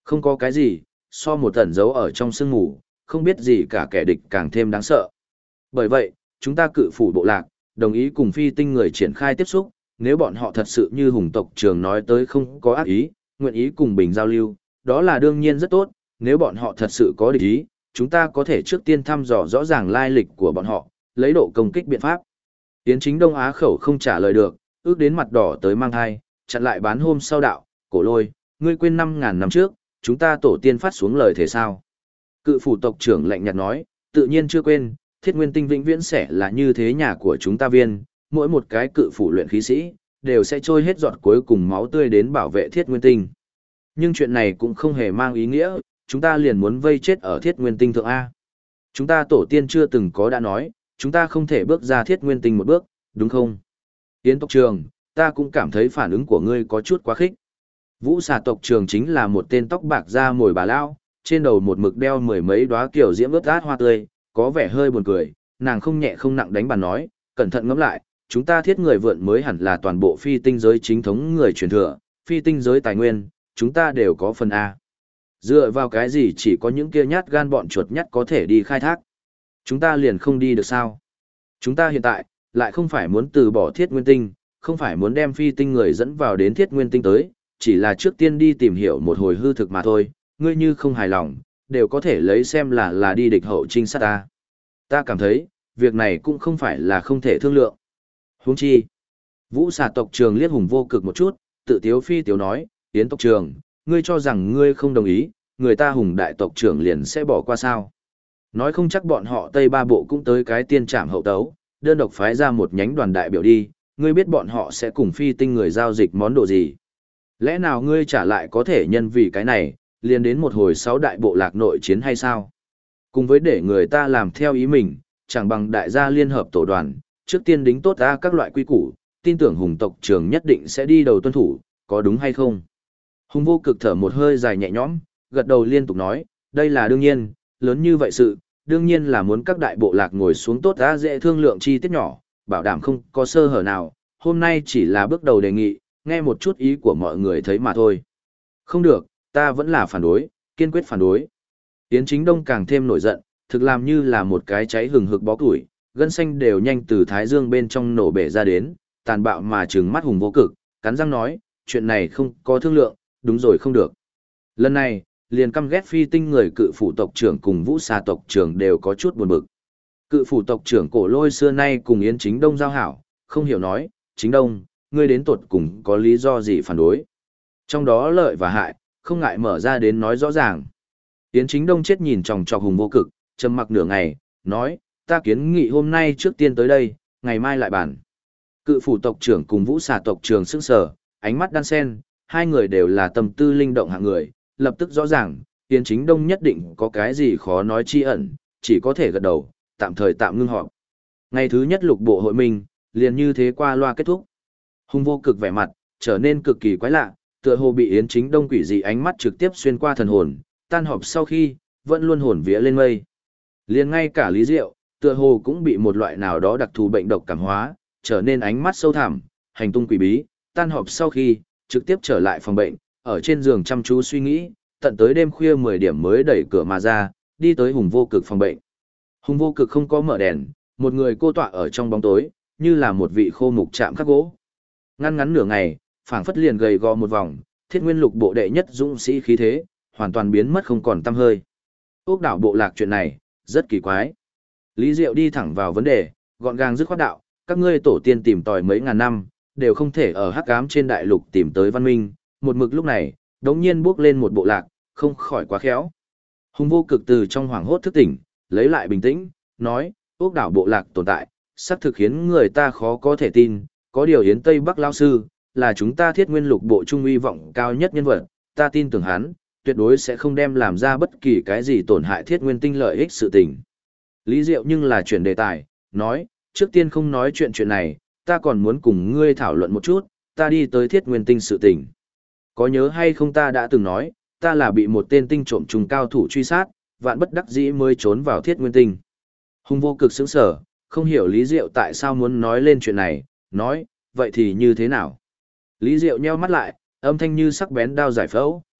Không có cái gì, so một ẩn giấu ở trong sương mù, không biết gì cả kẻ địch càng thêm đáng sợ. Bởi vậy, chúng ta cự phủ bộ lạc, đồng ý cùng phi tinh người triển khai tiếp xúc, nếu bọn họ thật sự như hùng tộc trưởng nói tới không có ác ý, nguyện ý cùng bình giao lưu, đó là đương nhiên rất tốt, nếu bọn họ thật sự có địch ý, chúng ta có thể trước tiên thăm dò rõ ràng lai lịch của bọn họ, lấy độ công kích biện pháp. Tiến chính Đông Á khẩu không trả lời được, ước đến mặt đỏ tới mang thai, chặn lại bán hôm sau đạo, cổ lôi, ngươi quên 5.000 năm trước, chúng ta tổ tiên phát xuống lời thế sao? Cự phủ tộc trưởng lạnh nhạt nói, tự nhiên chưa quên, thiết nguyên tinh vĩnh viễn sẽ là như thế nhà của chúng ta viên, mỗi một cái cự phủ luyện khí sĩ, đều sẽ trôi hết giọt cuối cùng máu tươi đến bảo vệ thiết nguyên tinh. Nhưng chuyện này cũng không hề mang ý nghĩa, chúng ta liền muốn vây chết ở thiết nguyên tinh thượng A. Chúng ta tổ tiên chưa từng có đã nói, chúng ta không thể bước ra thiết nguyên tinh một bước, đúng không? Yến tộc trường, ta cũng cảm thấy phản ứng của ngươi có chút quá khích. Vũ xà tộc trường chính là một tên tóc bạc da mồi bà lao, trên đầu một mực đeo mười mấy đóa kiểu diễm ướt át hoa tươi, có vẻ hơi buồn cười, nàng không nhẹ không nặng đánh bàn nói, cẩn thận ngẫm lại, chúng ta thiết người vượn mới hẳn là toàn bộ phi tinh giới chính thống người truyền thừa, phi tinh giới tài nguyên, chúng ta đều có phần A. Dựa vào cái gì chỉ có những kia nhát gan bọn chuột nhắt có thể đi khai thác? Chúng ta liền không đi được sao? Chúng ta hiện tại, lại không phải muốn từ bỏ thiết nguyên tinh, không phải muốn đem phi tinh người dẫn vào đến thiết nguyên tinh tới, chỉ là trước tiên đi tìm hiểu một hồi hư thực mà thôi, ngươi như không hài lòng, đều có thể lấy xem là đi địch hậu trinh sát ta. Ta cảm thấy, việc này cũng không phải là không thể thương lượng. Huống chi, Vũ xà tộc trường liếc hùng vô cực một chút, tự tiếu phi tiếu nói, Yến tộc trường, ngươi cho rằng ngươi không đồng ý, người ta hùng đại tộc trưởng liền sẽ bỏ qua sao. Nói không chắc bọn họ Tây Ba Bộ cũng tới cái tiên trảm hậu tấu, đơn độc phái ra một nhánh đoàn đại biểu đi, ngươi biết bọn họ sẽ cùng phi tinh người giao dịch món đồ gì. Lẽ nào ngươi trả lại có thể nhân vì cái này, liền đến một hồi 6 đại bộ lạc nội chiến hay sao? Cùng với để người ta làm theo ý mình, chẳng bằng đại gia liên hợp tổ đoàn, trước tiên đính tốt ra các loại quy củ, tin tưởng hùng tộc trưởng nhất định sẽ đi đầu tuân thủ, có đúng hay không? Hùng vô cực thở một hơi dài nhẹ nhõm, gật đầu liên tục nói, đây là đương nhiên, lớn như vậy sự, đương nhiên là muốn các đại bộ lạc ngồi xuống tốt ra dễ thương lượng chi tiết nhỏ, bảo đảm không có sơ hở nào, hôm nay chỉ là bước đầu đề nghị, nghe một chút ý của mọi người thấy mà thôi. Không được, ta vẫn là phản đối, kiên quyết phản đối. Yến Chính Đông càng thêm nổi giận, thực làm như là một cái cháy hừng hực bó củi, gân xanh đều nhanh từ thái dương bên trong nổ bể ra đến, tàn bạo mà trừng mắt hùng vô cực, cắn răng nói, chuyện này không có thương lượng, đúng rồi không được. Lần này, liền căm ghét phi tinh người cự phủ tộc trưởng cùng vũ xà tộc trưởng đều có chút buồn bực. Cự phủ tộc trưởng cổ lôi xưa nay cùng Yến Chính Đông giao hảo, không hiểu nói, Chính Đông, ngươi đến tột cùng có lý do gì phản đối. Trong đó lợi và hại, không ngại mở ra đến nói rõ ràng. Yến Chính Đông chết nhìn chòng chọc hùng vô cực, trầm mặc nửa ngày, nói, ta kiến nghị hôm nay trước tiên tới đây, ngày mai lại bàn. Cự phủ tộc trưởng cùng vũ xà tộc trưởng sững sờ, ánh mắt đan sen, hai người đều là tâm tư linh động hạng người, lập tức rõ ràng, Yến Chính Đông nhất định có cái gì khó nói chi ẩn, chỉ có thể gật đầu, tạm thời tạm ngưng họp. Ngày thứ nhất lục bộ hội minh, liền như thế qua loa kết thúc. Hùng vô cực vẻ mặt, trở nên cực kỳ quái lạ, tựa hồ bị Yến Chính Đông quỷ dị ánh mắt trực tiếp xuyên qua thần hồn, tan họp sau khi, vẫn luôn hồn vía lên mây. Liền ngay cả Lý Diệu, tựa hồ cũng bị một loại nào đó đặc thù bệnh độc cảm hóa, trở nên ánh mắt sâu thẳm, hành tung quỷ bí, tan họp sau khi, trực tiếp trở lại phòng bệnh, ở trên giường chăm chú suy nghĩ, tận tới đêm khuya 10 điểm mới đẩy cửa mà ra, đi tới hùng vô cực phòng bệnh. Hùng vô cực không có mở đèn, một người cô tọa ở trong bóng tối, như là một vị khô mục chạm khắc gỗ. Ngăn ngắn nửa ngày, phảng phất liền gầy gò một vòng, thiết nguyên lục bộ đệ nhất dũng sĩ khí thế, hoàn toàn biến mất không còn tăm hơi. Ốc đảo bộ lạc chuyện này, rất kỳ quái. Lý Diệu đi thẳng vào vấn đề, gọn gàng dứt khoát đạo, các ngươi tổ tiên tìm tòi mấy ngàn năm, đều không thể ở hắc ám trên đại lục tìm tới văn minh, một mực lúc này, đống nhiên bước lên một bộ lạc, không khỏi quá khéo. Hùng vô cực từ trong hoảng hốt thức tỉnh, lấy lại bình tĩnh, nói, ốc đảo bộ lạc tồn tại, xác thực khiến người ta khó có thể tin, có điều Yến Tây Bắc Lao Sư, là chúng ta thiết nguyên lục bộ trung uy vọng cao nhất nhân vật, ta tin tưởng hắn, tuyệt đối sẽ không đem làm ra bất kỳ cái gì tổn hại thiết nguyên tinh lợi ích sự tình. Lý Diệu nhưng là chuyển đề tài, nói, trước tiên không nói chuyện này, ta còn muốn cùng ngươi thảo luận một chút, ta đi tới thiết nguyên tinh sự tình. Có nhớ hay không ta đã từng nói, ta là bị một tên tinh trộm trùng cao thủ truy sát, vạn bất đắc dĩ mới trốn vào thiết nguyên tinh. Hùng vô cực sững sở, không hiểu Lý Diệu tại sao muốn nói lên chuyện này, nói, vậy thì như thế nào? Lý Diệu nheo mắt lại, âm thanh như sắc bén đao giải phẫu,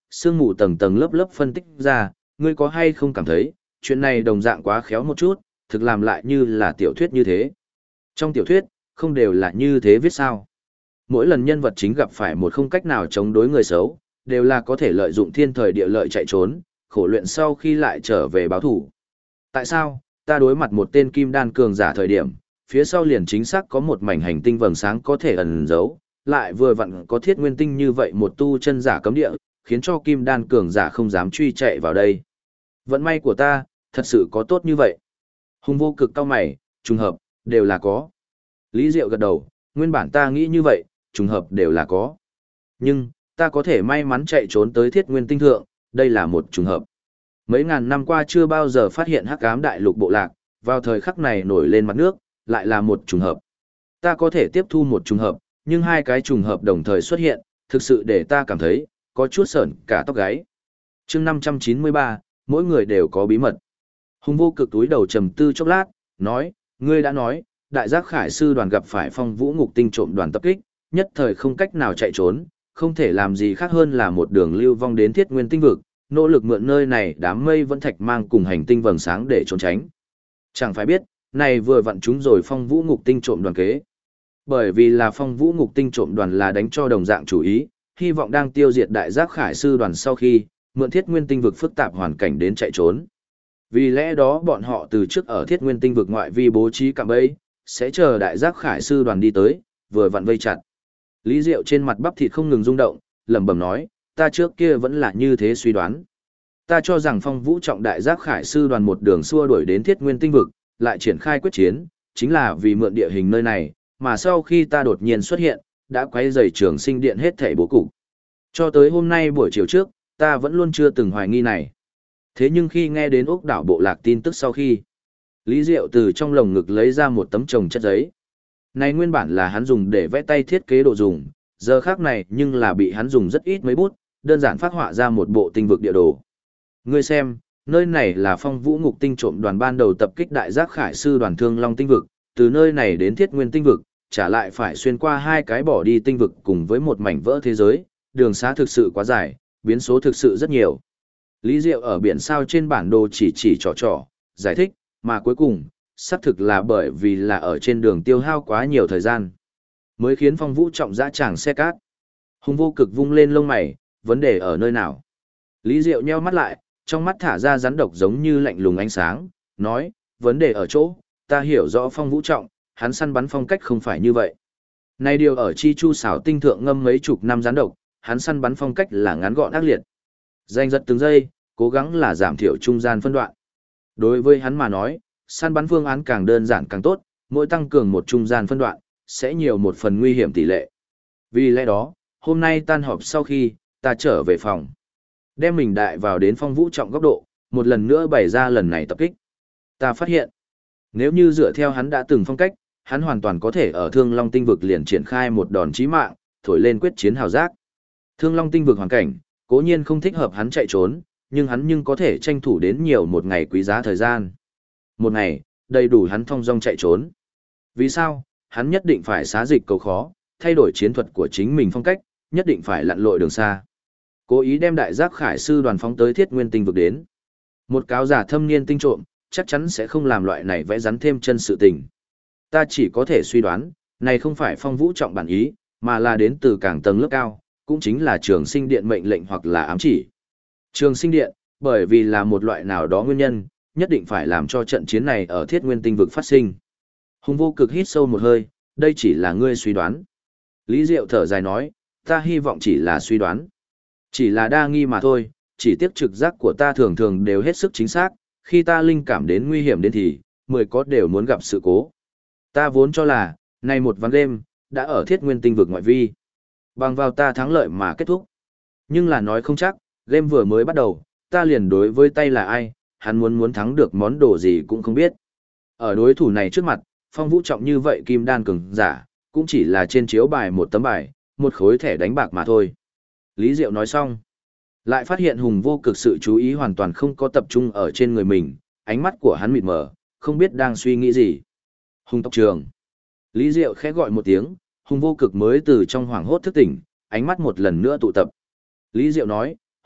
sương mù tầng tầng lớp lớp phân tích ra, ngươi có hay không cảm thấy, chuyện này đồng dạng quá khéo một chút, thực làm lại như là tiểu thuyết như thế. Trong tiểu thuyết, không đều là như thế viết sao. Mỗi lần nhân vật chính gặp phải một không cách nào chống đối người xấu, đều là có thể lợi dụng thiên thời địa lợi chạy trốn, khổ luyện sau khi lại trở về báo thủ. Tại sao, ta đối mặt một tên kim đan cường giả thời điểm, phía sau liền chính xác có một mảnh hành tinh vầng sáng có thể ẩn giấu, lại vừa vặn có thiết nguyên tinh như vậy một tu chân giả cấm địa, khiến cho kim đan cường giả không dám truy chạy vào đây. Vận may của ta, thật sự có tốt như vậy. Hùng Vô Cực cao mày, trùng hợp, đều là có. Lý Diệu gật đầu, nguyên bản ta nghĩ như vậy, trùng hợp đều là có. Nhưng, ta có thể may mắn chạy trốn tới thiết nguyên tinh thượng, đây là một trùng hợp. Mấy ngàn năm qua chưa bao giờ phát hiện hắc ám đại lục bộ lạc, vào thời khắc này nổi lên mặt nước, lại là một trùng hợp. Ta có thể tiếp thu một trùng hợp, nhưng hai cái trùng hợp đồng thời xuất hiện, thực sự để ta cảm thấy, có chút sởn cả tóc gáy. chương 593, mỗi người đều có bí mật. Hùng Vô Cực túi đầu trầm tư chốc lát, nói, ngươi đã nói, đại giác khải sư đoàn gặp phải phong vũ ngục tinh trộm đoàn tập kích, nhất thời không cách nào chạy trốn, không thể làm gì khác hơn là một đường lưu vong đến thiết nguyên tinh vực, nỗ lực mượn nơi này đám mây vẫn thạch mang cùng hành tinh vầng sáng để trốn tránh. Chẳng phải biết, này vừa vặn chúng rồi phong vũ ngục tinh trộm đoàn kế. Bởi vì là phong vũ ngục tinh trộm đoàn là đánh cho đồng dạng chủ ý, hy vọng đang tiêu diệt đại giác khải sư đoàn sau khi, mượn thiết nguyên tinh vực phức tạp hoàn cảnh đến chạy trốn. Vì lẽ đó bọn họ từ trước ở thiết nguyên tinh vực ngoại vi bố trí cạm bẫy, sẽ chờ đại giác khải sư đoàn đi tới, vừa vặn vây chặt. Lý Diệu trên mặt bắp thịt không ngừng rung động, lẩm bẩm nói, ta trước kia vẫn là như thế suy đoán. Ta cho rằng phong vũ trọng đại giác khải sư đoàn một đường xua đuổi đến thiết nguyên tinh vực, lại triển khai quyết chiến, chính là vì mượn địa hình nơi này, mà sau khi ta đột nhiên xuất hiện, đã quấy rầy trường sinh điện hết thảy bố cục. Cho tới hôm nay buổi chiều trước, ta vẫn luôn chưa từng hoài nghi này. Thế nhưng khi nghe đến ốc đảo bộ lạc tin tức sau khi, Lý Diệu từ trong lồng ngực lấy ra một tấm chồng chất giấy. Này nguyên bản là hắn dùng để vẽ tay thiết kế đồ dùng, giờ khác này nhưng là bị hắn dùng rất ít mấy bút, đơn giản phát họa ra một bộ tinh vực địa đồ. Ngươi xem, nơi này là phong vũ ngục tinh trộm đoàn ban đầu tập kích đại giác khải sư đoàn thương long tinh vực, từ nơi này đến thiết nguyên tinh vực, trả lại phải xuyên qua hai cái bỏ đi tinh vực cùng với một mảnh vỡ thế giới, đường xá thực sự quá dài, biến số thực sự rất nhiều. Lý Diệu ở biển sao trên bản đồ chỉ trò, giải thích, mà cuối cùng, xác thực là bởi vì là ở trên đường tiêu hao quá nhiều thời gian, mới khiến phong vũ trọng dã tràng xe cát. Hùng Vô Cực vung lên lông mày, vấn đề ở nơi nào? Lý Diệu nheo mắt lại, trong mắt thả ra rắn độc giống như lạnh lùng ánh sáng, nói, vấn đề ở chỗ, ta hiểu rõ phong vũ trọng, hắn săn bắn phong cách không phải như vậy. Này điều ở chi chu xảo tinh thượng ngâm mấy chục năm rắn độc, hắn săn bắn phong cách là ngắn gọn ác liệt. Danh giật từng giây, cố gắng là giảm thiểu trung gian phân đoạn. Đối với hắn mà nói, săn bắn phương án càng đơn giản càng tốt, mỗi tăng cường một trung gian phân đoạn, sẽ nhiều một phần nguy hiểm tỷ lệ. Vì lẽ đó, hôm nay tan họp sau khi, ta trở về phòng. Đem mình đại vào đến phong vũ trọng góc độ, một lần nữa bày ra lần này tập kích. Ta phát hiện, nếu như dựa theo hắn đã từng phong cách, hắn hoàn toàn có thể ở Thương Long tinh vực liền triển khai một đòn chí mạng, thổi lên quyết chiến hào giác. Thương Long tinh vực hoàn cảnh, cố nhiên không thích hợp hắn chạy trốn, nhưng có thể tranh thủ đến nhiều một ngày quý giá thời gian. Một ngày, đầy đủ hắn thong dong chạy trốn. Vì sao? Hắn nhất định phải xá dịch cầu khó, thay đổi chiến thuật của chính mình phong cách, nhất định phải lặn lội đường xa. Cố ý đem đại giác khải sư đoàn phóng tới thiết nguyên tinh vực đến. Một cáo giả thâm niên tinh trộm, chắc chắn sẽ không làm loại này vẽ rắn thêm chân sự tình. Ta chỉ có thể suy đoán, này không phải phong vũ trọng bản ý, mà là đến từ càng tầng lớp cao, cũng chính là trường sinh điện mệnh lệnh hoặc là ám chỉ. Trường sinh điện, bởi vì là một loại nào đó nguyên nhân, nhất định phải làm cho trận chiến này ở thiết nguyên tinh vực phát sinh. Hùng Vô Cực hít sâu một hơi, đây chỉ là ngươi suy đoán. Lý Diệu thở dài nói, ta hy vọng chỉ là suy đoán. Chỉ là đa nghi mà thôi, chỉ tiếc trực giác của ta thường thường đều hết sức chính xác, khi ta linh cảm đến nguy hiểm đến thì, 10 có đều muốn gặp sự cố. Ta vốn cho là, này một ván đêm, đã ở thiết nguyên tinh vực ngoại vi. Bằng vào ta thắng lợi mà kết thúc. Nhưng là nói không chắc, game vừa mới bắt đầu, ta liền đối với tay là ai, hắn muốn thắng được món đồ gì cũng không biết. Ở đối thủ này trước mặt, phong vũ trọng như vậy kim đan cường giả, cũng chỉ là trên chiếu bài một tấm bài, một khối thẻ đánh bạc mà thôi. Lý Diệu nói xong, lại phát hiện Hùng Vô Cực sự chú ý hoàn toàn không có tập trung ở trên người mình, ánh mắt của hắn mịt mờ, không biết đang suy nghĩ gì. Hùng tộc trường. Lý Diệu khẽ gọi một tiếng, Hùng Vô Cực mới từ trong hoảng hốt thức tỉnh, ánh mắt một lần nữa tụ tập. Lý Diệu nói,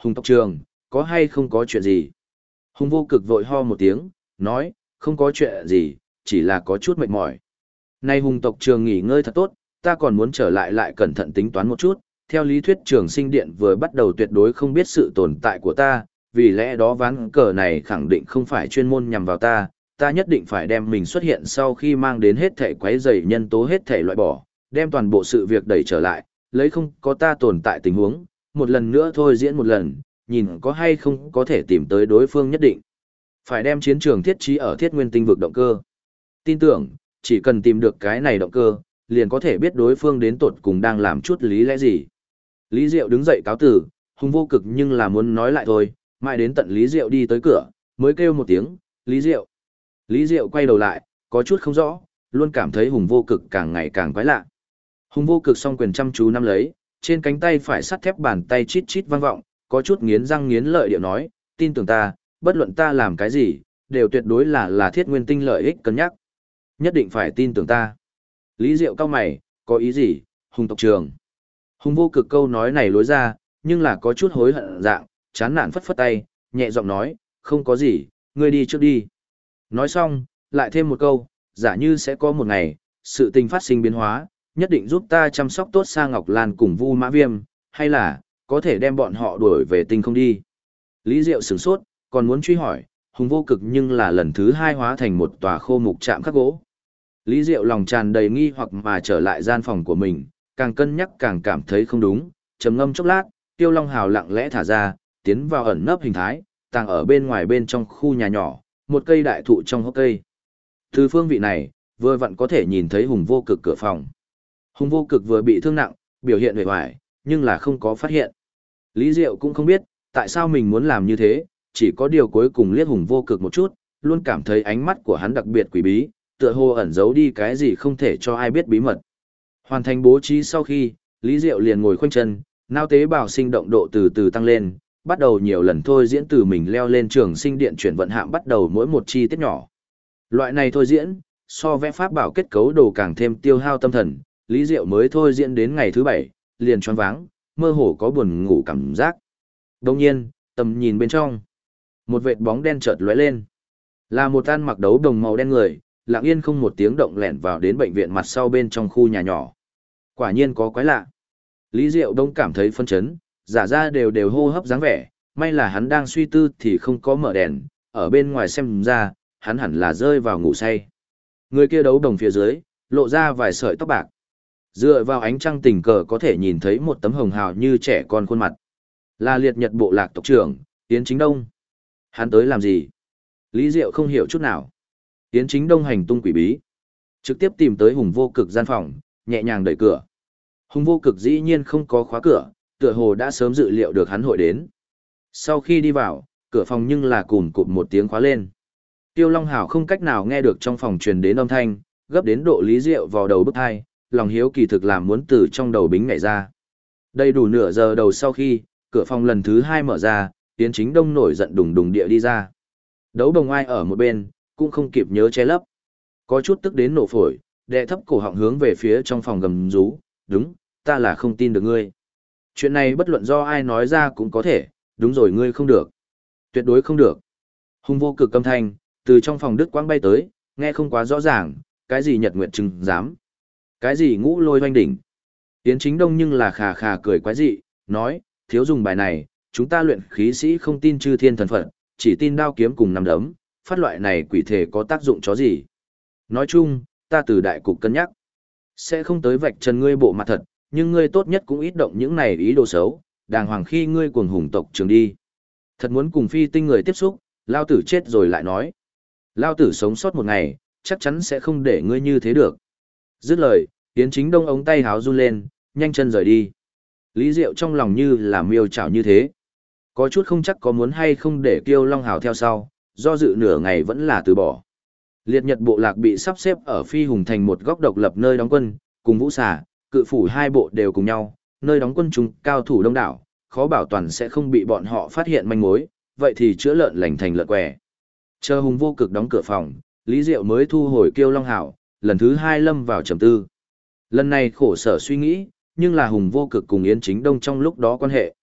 Hùng tộc trường, có hay không có chuyện gì? Hùng vô cực vội ho một tiếng, nói, không có chuyện gì, chỉ là có chút mệt mỏi. Nay Hùng tộc trường nghỉ ngơi thật tốt, ta còn muốn trở lại cẩn thận tính toán một chút, theo lý thuyết trường sinh điện vừa bắt đầu tuyệt đối không biết sự tồn tại của ta, vì lẽ đó ván cờ này khẳng định không phải chuyên môn nhằm vào ta, ta nhất định phải đem mình xuất hiện sau khi mang đến hết thể quấy rầy nhân tố hết thể loại bỏ, đem toàn bộ sự việc đẩy trở lại, lấy không có ta tồn tại tình huống, một lần nữa thôi diễn một lần, nhìn có hay không có thể tìm tới đối phương nhất định. Phải đem chiến trường thiết trí ở thiết nguyên tinh vực động cơ. Tin tưởng, chỉ cần tìm được cái này động cơ, liền có thể biết đối phương đến tột cùng đang làm chút lý lẽ gì. Lý Diệu đứng dậy cáo tử, Hùng vô cực nhưng là muốn nói lại thôi, mãi đến tận Lý Diệu đi tới cửa, mới kêu một tiếng, Lý Diệu. Lý Diệu quay đầu lại, có chút không rõ, luôn cảm thấy Hùng vô cực càng ngày càng quái lạ. Hùng vô cực song quyền chăm chú nắm lấy, trên cánh tay phải sắt thép bàn tay chít chít vang vọng, có chút nghiến răng nghiến lợi điệu nói, tin tưởng ta, bất luận ta làm cái gì, đều tuyệt đối là thiết nguyên tinh lợi ích cân nhắc. Nhất định phải tin tưởng ta. Lý Diệu cao mày, có ý gì, Hùng tộc trường. Hùng vô cực câu nói này lối ra, nhưng là có chút hối hận dạng, chán nản phất phất tay, nhẹ giọng nói, không có gì, ngươi đi trước đi. Nói xong, lại thêm một câu, giả như sẽ có một ngày, sự tình phát sinh biến hóa, nhất định giúp ta chăm sóc tốt Sa Ngọc Lan cùng Vu Mã Viêm, hay là, có thể đem bọn họ đuổi về tinh không đi. Lý Diệu sửng sốt, còn muốn truy hỏi, Hùng vô cực nhưng là lần thứ hai hóa thành một tòa khô mục chạm khắc gỗ. Lý Diệu lòng tràn đầy nghi hoặc mà trở lại gian phòng của mình, càng cân nhắc càng cảm thấy không đúng, trầm ngâm chốc lát, Tiêu Long Hào lặng lẽ thả ra, tiến vào ẩn nấp hình thái, tàng ở bên ngoài bên trong khu nhà nhỏ, một cây đại thụ trong hốc cây. Từ phương vị này, vừa vặn có thể nhìn thấy Hùng vô cực cửa phòng. Hùng vô cực vừa bị thương nặng, biểu hiện vẻ vải, nhưng là không có phát hiện. Lý Diệu cũng không biết, tại sao mình muốn làm như thế, chỉ có điều cuối cùng liếc Hùng vô cực một chút, luôn cảm thấy ánh mắt của hắn đặc biệt quỷ bí, tựa hồ ẩn giấu đi cái gì không thể cho ai biết bí mật. Hoàn thành bố trí sau khi, Lý Diệu liền ngồi khoanh chân, não tế bào sinh động độ từ từ tăng lên, bắt đầu nhiều lần thôi diễn từ mình leo lên trường sinh điện chuyển vận hạm bắt đầu mỗi một chi tiết nhỏ. Loại này thôi diễn, so vẽ pháp bảo kết cấu đồ càng thêm tiêu hao tâm thần, Lý Diệu mới thôi diễn đến ngày thứ 7, liền choáng váng, mơ hồ có buồn ngủ cảm giác. Đồng nhiên, tầm nhìn bên trong, một vệt bóng đen chợt lóe lên. Là một tan mặc đấu đồng màu đen người, lặng yên không một tiếng động lẻn vào đến bệnh viện mặt sau bên trong khu nhà nhỏ. Quả nhiên có quái lạ. Lý Diệu đông cảm thấy phân chấn, giả ra đều hô hấp dáng vẻ, may là hắn đang suy tư thì không có mở đèn, ở bên ngoài xem ra, hắn hẳn là rơi vào ngủ say. Người kia đấu đồng phía dưới, lộ ra vài sợi tóc bạc. Dựa vào ánh trăng tình cờ có thể nhìn thấy một tấm hồng hào như trẻ con khuôn mặt. Là liệt nhật bộ lạc tộc trưởng, Yến Chính Đông. Hắn tới làm gì? Lý Diệu không hiểu chút nào. Yến Chính Đông hành tung quỷ bí. Trực tiếp tìm tới Hùng vô cực gian phòng, nhẹ nhàng đẩy cửa. Hùng vô cực dĩ nhiên không có khóa cửa, tựa hồ đã sớm dự liệu được hắn hội đến. Sau khi đi vào, cửa phòng nhưng là cùm cụm một tiếng khóa lên. Tiêu Long Hảo không cách nào nghe được trong phòng truyền đến âm thanh, gấp đến độ Lý Diệu vào đầu bức hai, lòng hiếu kỳ thực làm muốn từ trong đầu bính nhảy ra. Đầy đủ nửa giờ đầu sau khi, cửa phòng lần thứ 2 mở ra, Yến Chính Đông nổi giận đùng đùng địa đi ra. Đấu Đồng Ai ở một bên, cũng không kịp nhớ che lấp. Có chút tức đến nổ phổi, đệ thấp cổ họng hướng về phía trong phòng gầm rú, đúng, ta là không tin được ngươi. Chuyện này bất luận do ai nói ra cũng có thể, đúng rồi ngươi không được. Tuyệt đối không được. Hùng vô cực âm thanh, từ trong phòng đứt quãng bay tới, nghe không quá rõ ràng, cái gì nhật nguyệt trừng dám. Cái gì ngũ lôi hoanh đỉnh. Yến Chính Đông nhưng là khà khà cười quái dị, nói, thiếu dùng bài này, chúng ta luyện khí sĩ không tin chư thiên thần phật, chỉ tin đao kiếm cùng nắm đấm, phát loại này quỷ thể có tác dụng chó gì. Nói chung, ta từ đại cục cân nhắc, sẽ không tới vạch trần ngươi bộ mặt thật, nhưng ngươi tốt nhất cũng ít động những này ý đồ xấu, đàng hoàng khi ngươi cuồng hùng tộc trường đi. Thật muốn cùng phi tinh người tiếp xúc, lao tử chết rồi lại nói. Lao tử sống sót một ngày, chắc chắn sẽ không để ngươi như thế được. Dứt lời, Yến Chính Đông ống tay háo run lên, nhanh chân rời đi. Lý Diệu trong lòng như là miêu chảo như thế. Có chút không chắc có muốn hay không để Kiêu Long Hào theo sau, do dự nửa ngày vẫn là từ bỏ. Liệt Nhật bộ lạc bị sắp xếp ở Phi Hùng thành một góc độc lập nơi đóng quân, cùng Vũ Xà, Cự Phủ hai bộ đều cùng nhau, nơi đóng quân chúng cao thủ đông đảo, khó bảo toàn sẽ không bị bọn họ phát hiện manh mối, vậy thì chữa lợn lành thành lợn què. Chờ Hùng vô cực đóng cửa phòng, Lý Diệu mới thu hồi Kiêu Long Hào, lần thứ 2 lâm vào trầm tư. Lần này khổ sở suy nghĩ, nhưng là Hùng vô cực cùng Yến Chính Đông trong lúc đó quan hệ.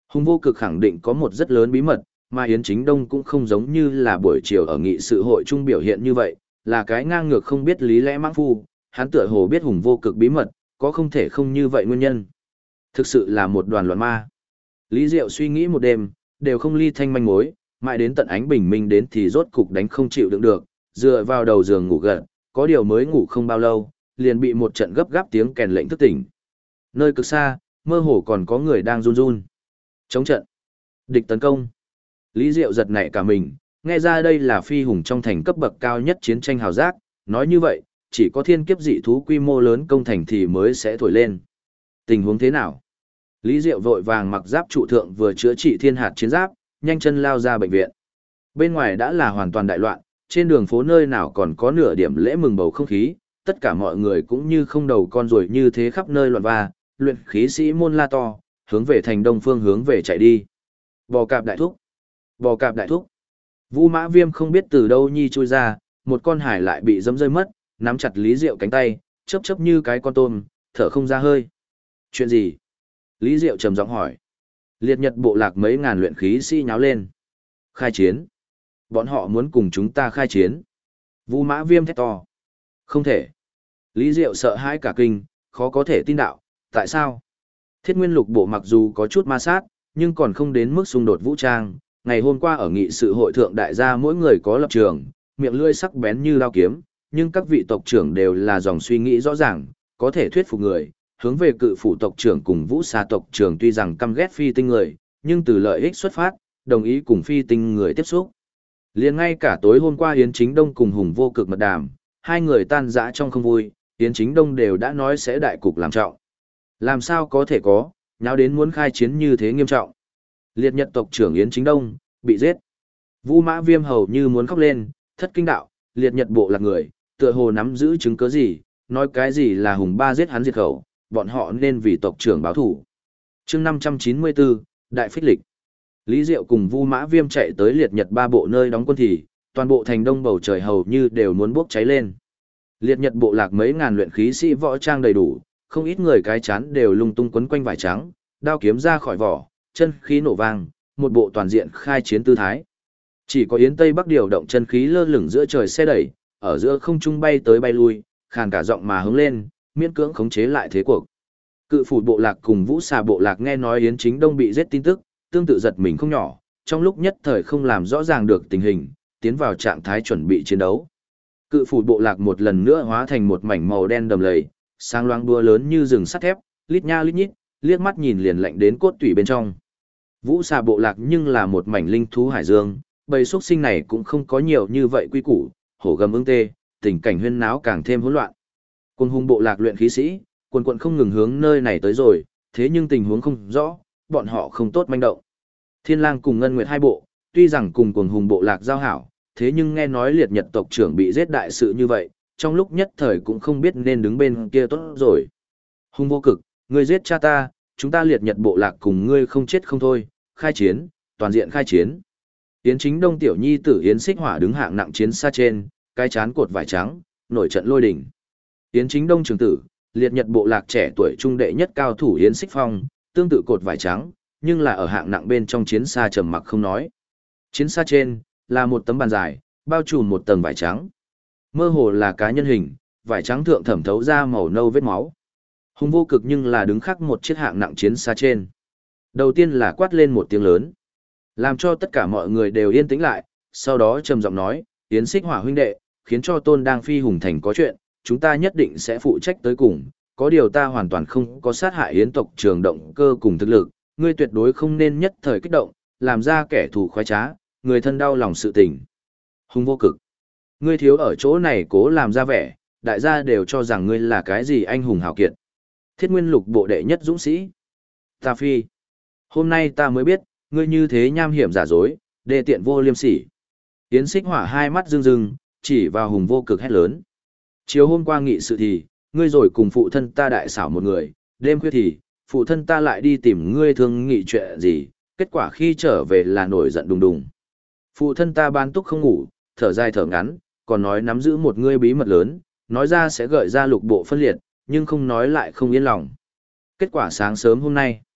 Hùng vô cực khẳng định có một rất lớn bí mật, mà Yến Chính Đông cũng không giống như là buổi chiều ở nghị sự hội trung biểu hiện như vậy, là cái ngang ngược không biết lý lẽ mãng phu, hắn tựa hồ biết hùng vô cực bí mật, có không thể không như vậy nguyên nhân. Thực sự là một đoàn loạn ma. Lý Diệu suy nghĩ một đêm, đều không ly thanh manh mối, mãi đến tận ánh bình minh đến thì rốt cục đánh không chịu đựng được, dựa vào đầu giường ngủ gật, có điều mới ngủ không bao lâu, liền bị một trận gấp gáp tiếng kèn lệnh thức tỉnh. Nơi cực xa, mơ hồ còn có người đang run run. Chống trận. Địch tấn công. Lý Diệu giật nảy cả mình, nghe ra đây là phi hùng trong thành cấp bậc cao nhất chiến tranh hào giác, nói như vậy, chỉ có thiên kiếp dị thú quy mô lớn công thành thì mới sẽ thổi lên. Tình huống thế nào? Lý Diệu vội vàng mặc giáp trụ thượng vừa chữa trị thiên hạt chiến giáp, nhanh chân lao ra bệnh viện. Bên ngoài đã là hoàn toàn đại loạn, trên đường phố nơi nào còn có nửa điểm lễ mừng bầu không khí, tất cả mọi người cũng như không đầu con ruồi như thế khắp nơi loạn va, luyện khí sĩ môn la to, hướng về thành đông phương hướng về chạy đi. Bò cạp đại thúc! Bò cạp đại thúc! Vu Mã Viêm không biết từ đâu nhi chui ra, một con hải lại bị dẫm rơi mất, nắm chặt Lý Diệu cánh tay, chớp chớp như cái con tôm, thở không ra hơi. Chuyện gì? Lý Diệu trầm giọng hỏi. Liệt Nhật bộ lạc mấy ngàn luyện khí sĩ nháo lên. Khai chiến. Bọn họ muốn cùng chúng ta khai chiến. Vu Mã Viêm thét to. Không thể. Lý Diệu sợ hãi cả kinh, khó có thể tin đạo. Tại sao? Thiết Nguyên Lục bộ mặc dù có chút ma sát, nhưng còn không đến mức xung đột vũ trang. Ngày hôm qua ở nghị sự hội thượng đại gia mỗi người có lập trường, miệng lưỡi sắc bén như đao kiếm, nhưng các vị tộc trưởng đều là dòng suy nghĩ rõ ràng, có thể thuyết phục người, hướng về cự phủ tộc trưởng cùng vũ xà tộc trưởng tuy rằng căm ghét phi tinh người, nhưng từ lợi ích xuất phát, đồng ý cùng phi tinh người tiếp xúc. Liền ngay cả tối hôm qua Yến Chính Đông cùng Hùng Vô Cực mật đàm, hai người tan rã trong không vui, Yến Chính Đông đều đã nói sẽ đại cục làm trọng. Làm sao có thể có, nháo đến muốn khai chiến như thế nghiêm trọng. Liệt Nhật tộc trưởng Yến Chính Đông, bị giết. Vu Mã Viêm hầu như muốn khóc lên, thất kinh đạo, Liệt Nhật bộ lạc người, tựa hồ nắm giữ chứng cứ gì, nói cái gì là Hùng Ba giết hắn diệt khẩu, bọn họ nên vì tộc trưởng báo thủ. Chương 594, Đại Phích Lịch. Lý Diệu cùng Vu Mã Viêm chạy tới Liệt Nhật ba bộ nơi đóng quân thì, toàn bộ thành đông bầu trời hầu như đều muốn bốc cháy lên. Liệt Nhật bộ lạc mấy ngàn luyện khí sĩ võ trang đầy đủ, không ít người cái chán đều lung tung quấn quanh vải trắng, đao kiếm ra khỏi vỏ, chân khí nổ vang, một bộ toàn diện khai chiến tư thái. Chỉ có Yến Tây Bắc điều động chân khí lơ lửng giữa trời xe đẩy, ở giữa không trung bay tới bay lui, khàn cả giọng mà hướng lên, miễn cưỡng khống chế lại thế cuộc. Cự phủ bộ lạc cùng Vũ Xà bộ lạc nghe nói Yến Chính Đông bị giết tin tức, tương tự giật mình không nhỏ, trong lúc nhất thời không làm rõ ràng được tình hình, tiến vào trạng thái chuẩn bị chiến đấu. Cự phủ bộ lạc một lần nữa hóa thành một mảnh màu đen đầm lầy, sáng loáng đua lớn như rừng sắt thép, lít nha lít nhít, liếc mắt nhìn liền lạnh đến cốt tủy bên trong. Vũ Xà bộ lạc nhưng là một mảnh linh thú hải dương, bầy xuất sinh này cũng không có nhiều như vậy quy củ, hổ gầm ưng tê, tình cảnh huyên náo càng thêm hỗn loạn. Quân hùng bộ lạc luyện khí sĩ, quần quận không ngừng hướng nơi này tới rồi, thế nhưng tình huống không rõ, bọn họ không tốt manh động. Thiên Lang cùng Ngân Nguyệt hai bộ, tuy rằng cùng quần hùng bộ lạc giao hảo, thế nhưng nghe nói Liệt Nhật tộc trưởng bị giết đại sự như vậy, trong lúc nhất thời cũng không biết nên đứng bên kia tốt rồi. Hùng Vô Cực, ngươi giết cha ta, chúng ta Liệt Nhật bộ lạc cùng ngươi không chết không thôi, khai chiến, toàn diện khai chiến. Yến Chính Đông tiểu nhi tử Yến Xích Hỏa đứng hạng nặng chiến xa trên, cái chán cột vải trắng, nổi trận lôi đình. Yến Chính Đông trưởng tử, Liệt Nhật bộ lạc trẻ tuổi trung đệ nhất cao thủ Yến Xích Phong, tương tự cột vải trắng, nhưng là ở hạng nặng bên trong chiến xa trầm mặc không nói. Chiến xa trên là một tấm bàn dài, bao trùm một tầng vải trắng. Mơ hồ là cá nhân hình, vải trắng thượng thẩm thấu ra màu nâu vết máu. Hùng Vô Cực nhưng là đứng khắc một chiếc hạng nặng chiến xa trên. Đầu tiên là quát lên một tiếng lớn, làm cho tất cả mọi người đều yên tĩnh lại, sau đó trầm giọng nói, Yến Xích Hỏa huynh đệ, khiến cho Tôn đang phi hùng thành có chuyện, chúng ta nhất định sẽ phụ trách tới cùng, có điều ta hoàn toàn không có sát hại Yến tộc trường động cơ cùng thực lực, ngươi tuyệt đối không nên nhất thời kích động, làm ra kẻ thù khoái trá, người thân đau lòng sự tình. Hùng Vô Cực, ngươi thiếu ở chỗ này cố làm ra vẻ, đại gia đều cho rằng ngươi là cái gì anh hùng hào kiệt. Thiết Nguyên Lục bộ đệ nhất dũng sĩ. Ta phi, hôm nay ta mới biết, ngươi như thế nham hiểm giả dối, đê tiện vô liêm sỉ. Yến Xích Hỏa hai mắt rưng rưng, chỉ vào Hùng Vô Cực hét lớn. Chiều hôm qua nghị sự thì, ngươi rồi cùng phụ thân ta đại xảo một người, đêm khuya thì, phụ thân ta lại đi tìm ngươi thương nghị chuyện gì, kết quả khi trở về là nổi giận đùng đùng. Phụ thân ta ban túc không ngủ, thở dài thở ngắn, còn nói nắm giữ một ngươi bí mật lớn, nói ra sẽ gợi ra lục bộ phân liệt, nhưng không nói lại không yên lòng. Kết quả sáng sớm hôm nay,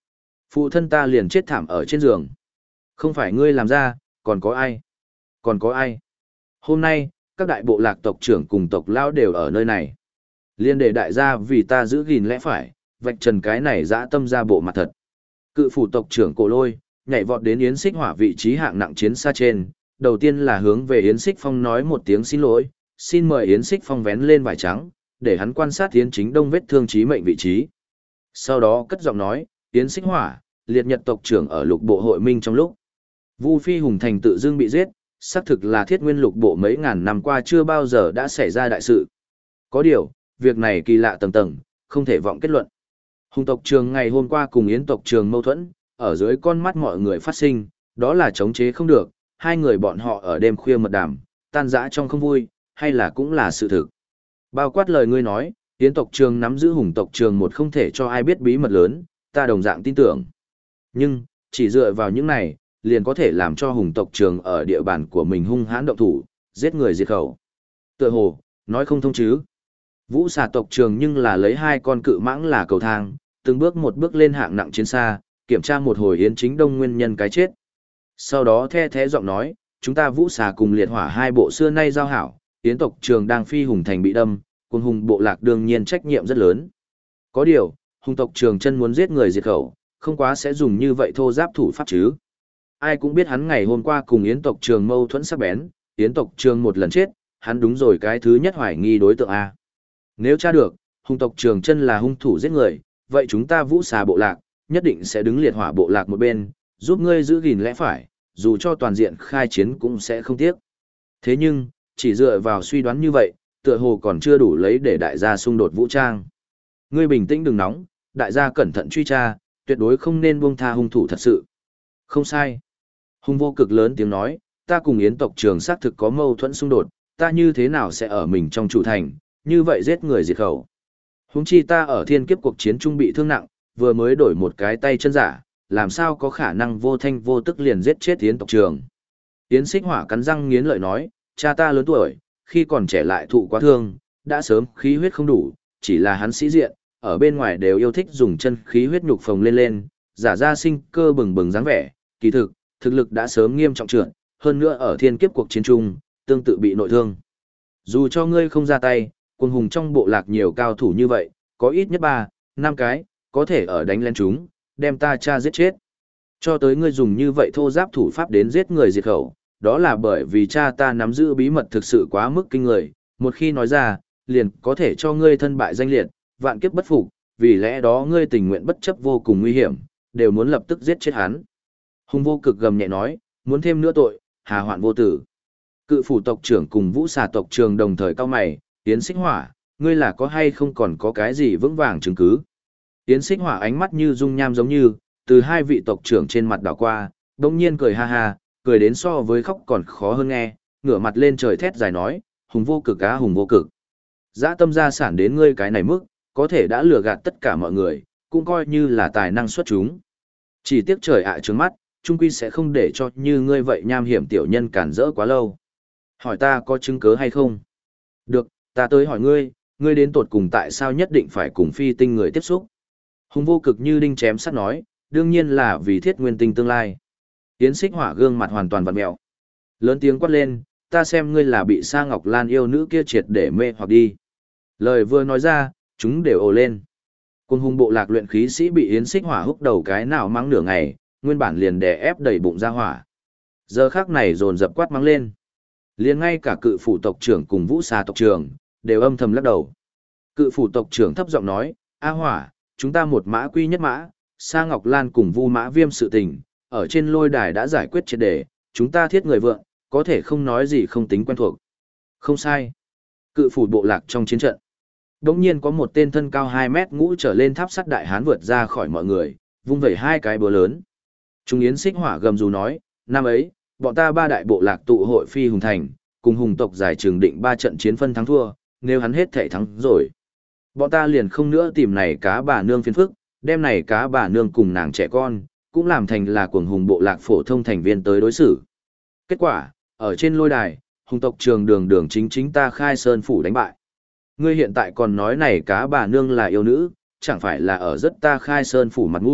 Phụ thân ta liền chết thảm ở trên giường. Không phải ngươi làm ra, còn có ai? Còn có ai? Hôm nay, các đại bộ lạc tộc trưởng cùng tộc lão đều ở nơi này. Liên để đại gia vì ta giữ gìn lẽ phải, vạch trần cái này dã tâm ra bộ mặt thật. Cự phủ tộc trưởng Cổ Lôi, nhảy vọt đến Yến Xích Hỏa vị trí hạng nặng chiến xa trên, đầu tiên là hướng về Yến Xích Phong nói một tiếng xin lỗi, xin mời Yến Xích Phong vén lên vải trắng, để hắn quan sát Yến Chính Đông vết thương chí mệnh vị trí. Sau đó cất giọng nói, Yến Xích Hỏa, liệt nhật tộc trưởng ở lục bộ hội minh trong lúc. Vu Phi Hùng Thành tự dưng bị giết, xác thực là thiết nguyên lục bộ mấy ngàn năm qua chưa bao giờ đã xảy ra đại sự. Có điều, việc này kỳ lạ tầng tầng, không thể vọng kết luận. Hùng tộc trường ngày hôm qua cùng Yến tộc trường mâu thuẫn, ở dưới con mắt mọi người phát sinh, đó là chống chế không được, hai người bọn họ ở đêm khuya mật đàm, tan rã trong không vui, hay là cũng là sự thực. Bao quát lời ngươi nói, Yến tộc trường nắm giữ Hùng tộc trường một không thể cho ai biết bí mật lớn, ta đồng dạng tin tưởng. Nhưng, chỉ dựa vào những này, liền có thể làm cho Hùng tộc trường ở địa bàn của mình hung hãn động thủ, giết người diệt khẩu. Tựa hồ, nói không thông chứ. Vũ xà tộc trường nhưng là lấy hai con cự mãng là cầu thang, từng bước một bước lên hạng nặng chiến xa, kiểm tra một hồi Yến Chính Đông nguyên nhân cái chết. Sau đó the thế giọng nói, chúng ta Vũ xà cùng liệt hỏa hai bộ xưa nay giao hảo, Yến tộc trường đang phi Hùng thành bị đâm, cùng Hùng bộ lạc đương nhiên trách nhiệm rất lớn. Có điều, Hùng tộc trường chân muốn giết người diệt khẩu, không quá sẽ dùng như vậy thô giáp thủ pháp chứ. Ai cũng biết hắn ngày hôm qua cùng Yến tộc trường mâu thuẫn sắc bén, Yến tộc trường một lần chết, hắn đúng rồi cái thứ nhất hoài nghi đối tượng A. Nếu tra được, Hùng tộc trường chân là hung thủ giết người, vậy chúng ta Vũ xà bộ lạc, nhất định sẽ đứng liệt hỏa bộ lạc một bên, giúp ngươi giữ gìn lẽ phải, dù cho toàn diện khai chiến cũng sẽ không tiếc. Thế nhưng, chỉ dựa vào suy đoán như vậy, tựa hồ còn chưa đủ lấy để đại gia xung đột vũ trang. Ngươi bình tĩnh đừng nóng, đại gia cẩn thận truy tra, tuyệt đối không nên buông tha hung thủ thật sự. Không sai. Hùng vô cực lớn tiếng nói, ta cùng Yến tộc trường xác thực có mâu thuẫn xung đột, ta như thế nào sẽ ở mình trong chủ thành, như vậy giết người diệt khẩu. Huống chi ta ở thiên kiếp cuộc chiến trung bị thương nặng, vừa mới đổi một cái tay chân giả, làm sao có khả năng vô thanh vô tức liền giết chết Yến tộc trường. Yến Xích Hỏa cắn răng nghiến lợi nói, cha ta lớn tuổi, khi còn trẻ lại thụ quá thương, đã sớm khí huyết không đủ, chỉ là hắn sĩ diện, ở bên ngoài đều yêu thích dùng chân khí huyết nhục phồng lên lên, giả ra sinh cơ bừng bừng dáng vẻ, kỳ thực, thực lực đã sớm nghiêm trọng trượt, hơn nữa ở thiên kiếp cuộc chiến trung, tương tự bị nội thương. Dù cho ngươi không ra tay, quân hùng trong bộ lạc nhiều cao thủ như vậy, có ít nhất 3, 5 cái, có thể ở đánh lên chúng, đem ta cha giết chết. Cho tới ngươi dùng như vậy thô giáp thủ pháp đến giết người diệt khẩu, đó là bởi vì cha ta nắm giữ bí mật thực sự quá mức kinh người, một khi nói ra, liền có thể cho ngươi thân bại danh liệt, vạn kiếp bất phục, vì lẽ đó ngươi tình nguyện bất chấp vô cùng nguy hiểm, đều muốn lập tức giết chết hắn. Hùng vô cực gầm nhẹ nói, muốn thêm nữa tội, hà hoạn vô tử. Cự phủ tộc trưởng cùng Vũ xà tộc trưởng đồng thời cao mày, Yến Xích Hỏa, ngươi là có hay không còn có cái gì vững vàng chứng cứ. Yến Xích Hỏa ánh mắt như dung nham giống như, từ hai vị tộc trưởng trên mặt đảo qua, đồng nhiên cười ha ha, cười đến so với khóc còn khó hơn nghe, ngửa mặt lên trời thét dài nói, hùng vô cực á hùng vô cực. Dã tâm gia sản đến ngươi cái này mức, có thể đã lừa gạt tất cả mọi người, cũng coi như là tài năng xuất chúng. Chỉ tiếc trời ạ trướng mắt, trung quy sẽ không để cho như ngươi vậy nham hiểm tiểu nhân cản rỡ quá lâu. Hỏi ta có chứng cớ hay không? Được, ta tới hỏi ngươi, ngươi đến tột cùng tại sao nhất định phải cùng phi tinh người tiếp xúc? Hùng vô cực như đinh chém sắt nói, đương nhiên là vì thiết nguyên tinh tương lai. Yến Xích Hỏa gương mặt hoàn toàn vặn mẹo. Lớn tiếng quát lên, ta xem ngươi là bị Sa Ngọc Lan yêu nữ kia triệt để mê hoặc đi. Lời vừa nói ra, chúng đều ồ lên. Quân hùng bộ lạc luyện khí sĩ bị Yến Xích Hỏa húc đầu cái nào mắng nửa ngày, nguyên bản liền đè ép đầy bụng ra hỏa. Giờ khắc này dồn dập quát mắng lên. Liền ngay cả cự phủ tộc trưởng cùng Vũ xà tộc trưởng, đều âm thầm lắc đầu. Cự phủ tộc trưởng thấp giọng nói, A Hỏa, chúng ta một mã quy nhất mã, Sa Ngọc Lan cùng Vu Mã Viêm sự tình, ở trên lôi đài đã giải quyết triệt để, chúng ta thiết người vượng, có thể không nói gì không tính quen thuộc. Không sai. Cự phủ bộ lạc trong chiến trận. Đống nhiên có một tên thân cao 2 mét ngũ trở lên tháp sắt đại hán vượt ra khỏi mọi người, vung vẩy hai cái búa lớn. Trung Yến Xích Hỏa gầm rú nói, năm ấy, bọn ta 3 đại bộ lạc tụ hội phi hùng thành, cùng hùng tộc giải trường định 3 trận chiến phân thắng thua, nếu hắn hết thể thắng rồi. Bọn ta liền không nữa tìm này cá bà nương phiền phức, đem này cá bà nương cùng nàng trẻ con, cũng làm thành là cuồng hùng bộ lạc phổ thông thành viên tới đối xử. Kết quả, ở trên lôi đài, hùng tộc trường đường chính ta khai sơn phủ đánh bại. Ngươi hiện tại còn nói này cá bà nương là yêu nữ, chẳng phải là ở rất ta khai sơn phủ mặt mũi,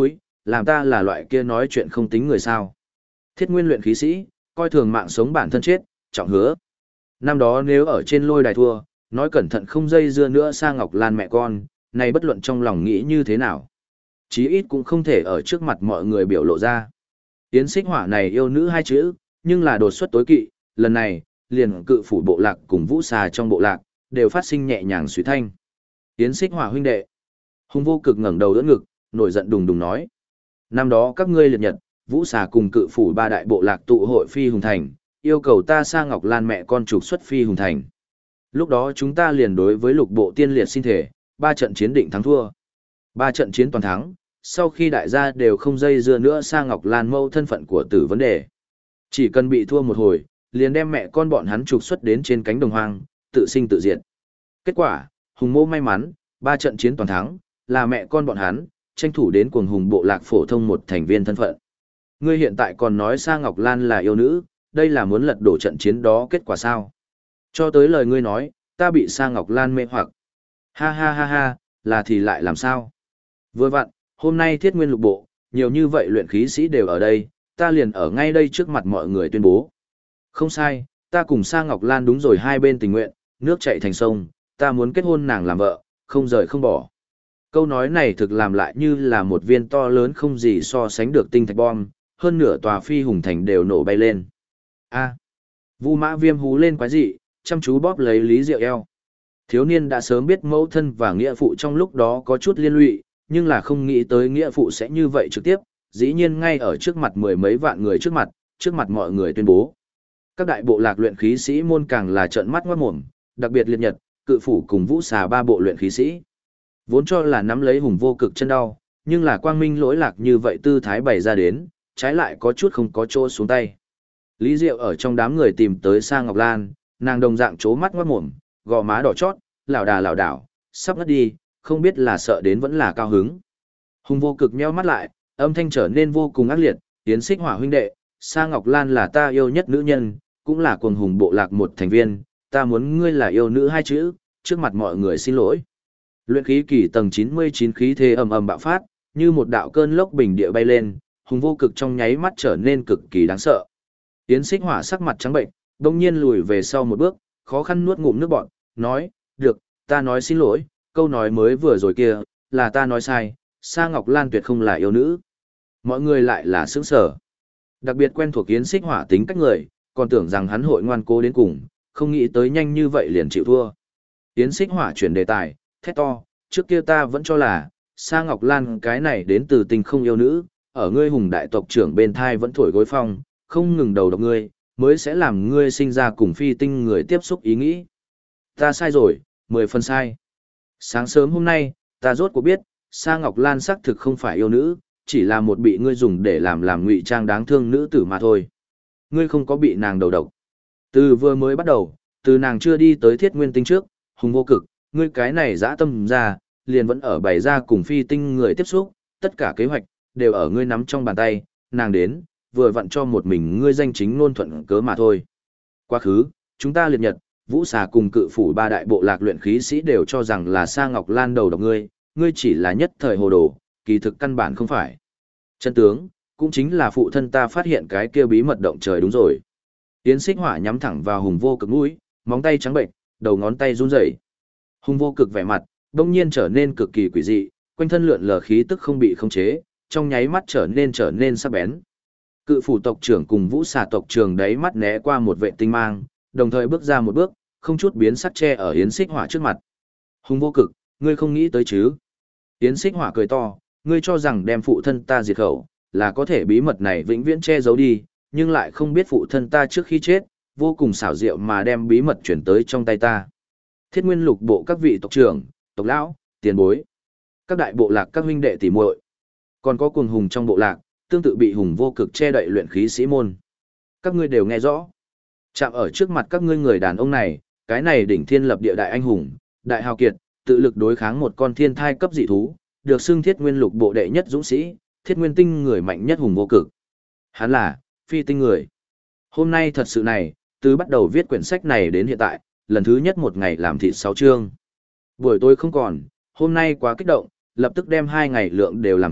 làm ta là loại kia nói chuyện không tính người sao. Thiết Nguyên luyện khí sĩ, coi thường mạng sống bản thân chết, trọng hứa. Năm đó nếu ở trên lôi đài thua, nói cẩn thận không dây dưa nữa Sa Ngọc Lan mẹ con, này bất luận trong lòng nghĩ như thế nào. Chí ít cũng không thể ở trước mặt mọi người biểu lộ ra. Yến Xích Hỏa này yêu nữ hai chữ, nhưng là đột xuất tối kỵ, lần này, liền cự phủ bộ lạc cùng vũ xà trong bộ lạc, đều phát sinh nhẹ nhàng suy thanh. Yến Xích Hỏa huynh đệ. Hùng Vô Cực ngẩng đầu đỡ ngực, nổi giận đùng đùng nói. Năm đó các ngươi liệt nhật, vũ xà cùng cự phủ ba đại bộ lạc tụ hội Phi Hùng Thành, yêu cầu ta Sa Ngọc Lan mẹ con trục xuất Phi Hùng Thành. Lúc đó chúng ta liền đối với lục bộ tiên liệt xin thể, 3 trận chiến định thắng thua. 3 trận chiến toàn thắng, sau khi đại gia đều không dây dưa nữa Sa Ngọc Lan mâu thân phận của tử vấn đề. Chỉ cần bị thua một hồi, liền đem mẹ con bọn hắn trục xuất đến trên cánh đồng hoang, tự sinh tự diệt. Kết quả, Hùng Mô may mắn, 3 trận chiến toàn thắng, là mẹ con bọn hắn, tranh thủ đến cuồng hùng bộ lạc phổ thông một thành viên thân phận. Ngươi hiện tại còn nói Sa Ngọc Lan là yêu nữ, đây là muốn lật đổ trận chiến đó kết quả sao? Cho tới lời ngươi nói, ta bị Sa Ngọc Lan mê hoặc. Ha ha ha ha, là thì lại làm sao? Vừa vặn, hôm nay Thiết Nguyên lục bộ, nhiều như vậy luyện khí sĩ đều ở đây, ta liền ở ngay đây trước mặt mọi người tuyên bố. Không sai, ta cùng Sa Ngọc Lan đúng rồi, hai bên tình nguyện, nước chảy thành sông, ta muốn kết hôn nàng làm vợ, không rời không bỏ. Câu nói này thực làm lại như là một viên to lớn không gì so sánh được tinh thạch bom, hơn nửa tòa Phi Hùng Thành đều nổ bay lên. A. Vu Mã Viêm hú lên quái dị, chăm chú bóp lấy Lý Diệu eo. Thiếu niên đã sớm biết mẫu thân và nghĩa phụ trong lúc đó có chút liên lụy, nhưng là không nghĩ tới nghĩa phụ sẽ như vậy trực tiếp, dĩ nhiên ngay ở trước mặt mười mấy vạn người trước mặt mọi người tuyên bố. Các đại bộ lạc luyện khí sĩ môn càng là trợn mắt ngoát mồm, đặc biệt liệt nhật, cự phủ cùng vũ xà ba bộ luyện khí sĩ. Vốn cho là nắm lấy Hùng Vô Cực chân đau, nhưng là quang minh lỗi lạc như vậy tư thái bày ra đến, trái lại có chút không có chỗ xuống tay. Lý Diệu ở trong đám người tìm tới Sa Ngọc Lan, nàng đồng dạng chố mắt ngoát mồm, gò má đỏ chót, lảo đảo, sắp ngất đi, không biết là sợ đến vẫn là cao hứng. Hùng Vô Cực nheo mắt lại, âm thanh trở nên vô cùng ác liệt, Yến Xích Hỏa huynh đệ, Sa Ngọc Lan là ta yêu nhất nữ nhân, cũng là cuồng hùng bộ lạc một thành viên, ta muốn ngươi là yêu nữ hai chữ, trước mặt mọi người xin lỗi. Luyện khí kỳ tầng 99 khí thế ầm ầm bạo phát, như một đạo cơn lốc bình địa bay lên, Hùng Vô Cực trong nháy mắt trở nên cực kỳ đáng sợ. Yến Xích Hỏa sắc mặt trắng bệnh, đông nhiên lùi về sau một bước, khó khăn nuốt ngụm nước bọt, nói, được, ta nói xin lỗi, câu nói mới vừa rồi kia, là ta nói sai, Sa Ngọc Lan tuyệt không là yêu nữ. Mọi người lại là sững sờ. Đặc biệt quen thuộc Yến Xích Hỏa tính cách người, còn tưởng rằng hắn hội ngoan cố đến cùng, không nghĩ tới nhanh như vậy liền chịu thua. Yến Xích Hỏa chuyển đề tài, thét to, trước kia ta vẫn cho là, Sa Ngọc Lan cái này đến từ tình không yêu nữ, ở ngươi Hùng đại tộc trưởng bên thai vẫn thổi gối phong, không ngừng đầu độc ngươi, mới sẽ làm ngươi sinh ra cùng phi tinh người tiếp xúc ý nghĩ. Ta sai rồi, 10 phần sai. Sáng sớm hôm nay, ta rốt cuộc biết, Sa Ngọc Lan xác thực không phải yêu nữ, chỉ là một bị ngươi dùng để làm ngụy trang đáng thương nữ tử mà thôi. Ngươi không có bị nàng đầu độc. Từ vừa mới bắt đầu, từ nàng chưa đi tới Thiết Nguyên Tinh trước, Hùng Vô Cực, ngươi cái này dã tâm ra, liền vẫn ở bày ra cùng phi tinh người tiếp xúc, tất cả kế hoạch, đều ở ngươi nắm trong bàn tay, nàng đến, vừa vặn cho một mình ngươi danh chính ngôn thuận cớ mà thôi. Quá khứ, chúng ta liệt nhật, vũ xà cùng cự phủ ba đại bộ lạc luyện khí sĩ đều cho rằng là Sa Ngọc Lan đầu độc ngươi, ngươi chỉ là nhất thời hồ đồ, kỳ thực căn bản không phải. Chân tướng, cũng chính là phụ thân ta phát hiện cái kia bí mật động trời đúng rồi. Yến Xích Hỏa nhắm thẳng vào Hùng Vô Cực mũi, móng tay trắng bệnh, đầu ngón tay run rẩy. Hùng Vô Cực vẻ mặt, bỗng nhiên trở nên cực kỳ quỷ dị, quanh thân lượn lờ khí tức không bị khống chế, trong nháy mắt trở nên sắc bén. Cự phủ tộc trưởng cùng vũ xà tộc trưởng đáy mắt né qua một vệ tinh mang, đồng thời bước ra một bước, không chút biến sắc che ở Yến Xích Hỏa trước mặt. Hùng Vô Cực, ngươi không nghĩ tới chứ? Yến Xích Hỏa cười to, ngươi cho rằng đem phụ thân ta diệt khẩu, là có thể bí mật này vĩnh viễn che giấu đi, nhưng lại không biết phụ thân ta trước khi chết, vô cùng xảo diệu mà đem bí mật chuyển tới trong tay ta. Thiết Nguyên lục bộ các vị tộc trưởng, tộc lão, tiền bối, các đại bộ lạc các huynh đệ tỉ muội, còn có cuồng hùng trong bộ lạc, tương tự bị Hùng Vô Cực che đậy luyện khí sĩ môn. Các ngươi đều nghe rõ. Chạm ở trước mặt các ngươi người đàn ông này, cái này đỉnh thiên lập địa đại anh hùng, đại hào kiệt, tự lực đối kháng một con thiên thai cấp dị thú, được xưng Thiết Nguyên lục bộ đệ nhất dũng sĩ, Thiết Nguyên tinh người mạnh nhất Hùng Vô Cực. Hắn là phi tinh người. Hôm nay thật sự này, từ bắt đầu viết quyển sách này đến hiện tại, lần thứ nhất một ngày làm thịt 6 chương. Buổi tối không còn, hôm nay quá kích động, lập tức đem 2 ngày lượng đều làm thịt,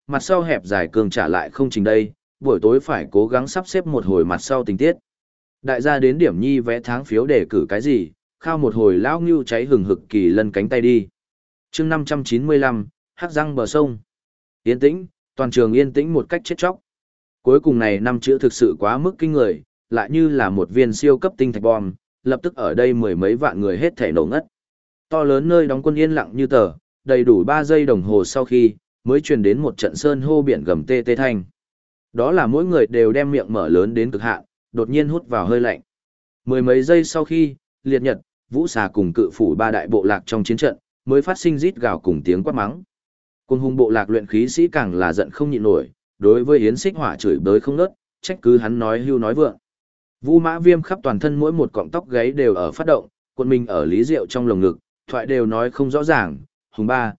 mặt sau hẹp dài cường trả lại không trình đây, buổi tối phải cố gắng sắp xếp một hồi mặt sau tình tiết. Đại gia đến điểm nhi vẽ tháng phiếu để cử cái gì, khao một hồi lão ngưu cháy hừng hực kỳ lân cánh tay đi. chương 595, hắc răng bờ sông. Yên tĩnh, toàn trường yên tĩnh một cách chết chóc. Cuối cùng này 5 chữ thực sự quá mức kinh người, lại như là một viên siêu cấp tinh thạch bom, lập tức ở đây mười mấy vạn người hết thể nổ ngất. To lớn nơi đóng quân yên lặng như tờ, đầy đủ 3 giây đồng hồ sau khi, mới truyền đến một trận sơn hô biển gầm tê tê thanh. Đó là mỗi người đều đem miệng mở lớn đến cực hạn, đột nhiên hút vào hơi lạnh. Mười mấy giây sau khi, Liệt Nhật, Vũ Xà cùng cự phủ 3 đại bộ lạc trong chiến trận, mới phát sinh rít gào cùng tiếng quát mắng. Cùng hùng bộ lạc luyện khí sĩ càng là giận không nhịn nổi, đối với Yến Xích Hỏa chửi bới không ngớt, trách cứ hắn nói hưu nói vượng. Vũ Mã Viêm khắp toàn thân mỗi một cọng tóc gáy đều ở phát động, cuộn mình ở Lý Diệu trong lồng ngực, thoại đều nói không rõ ràng, hùng ba,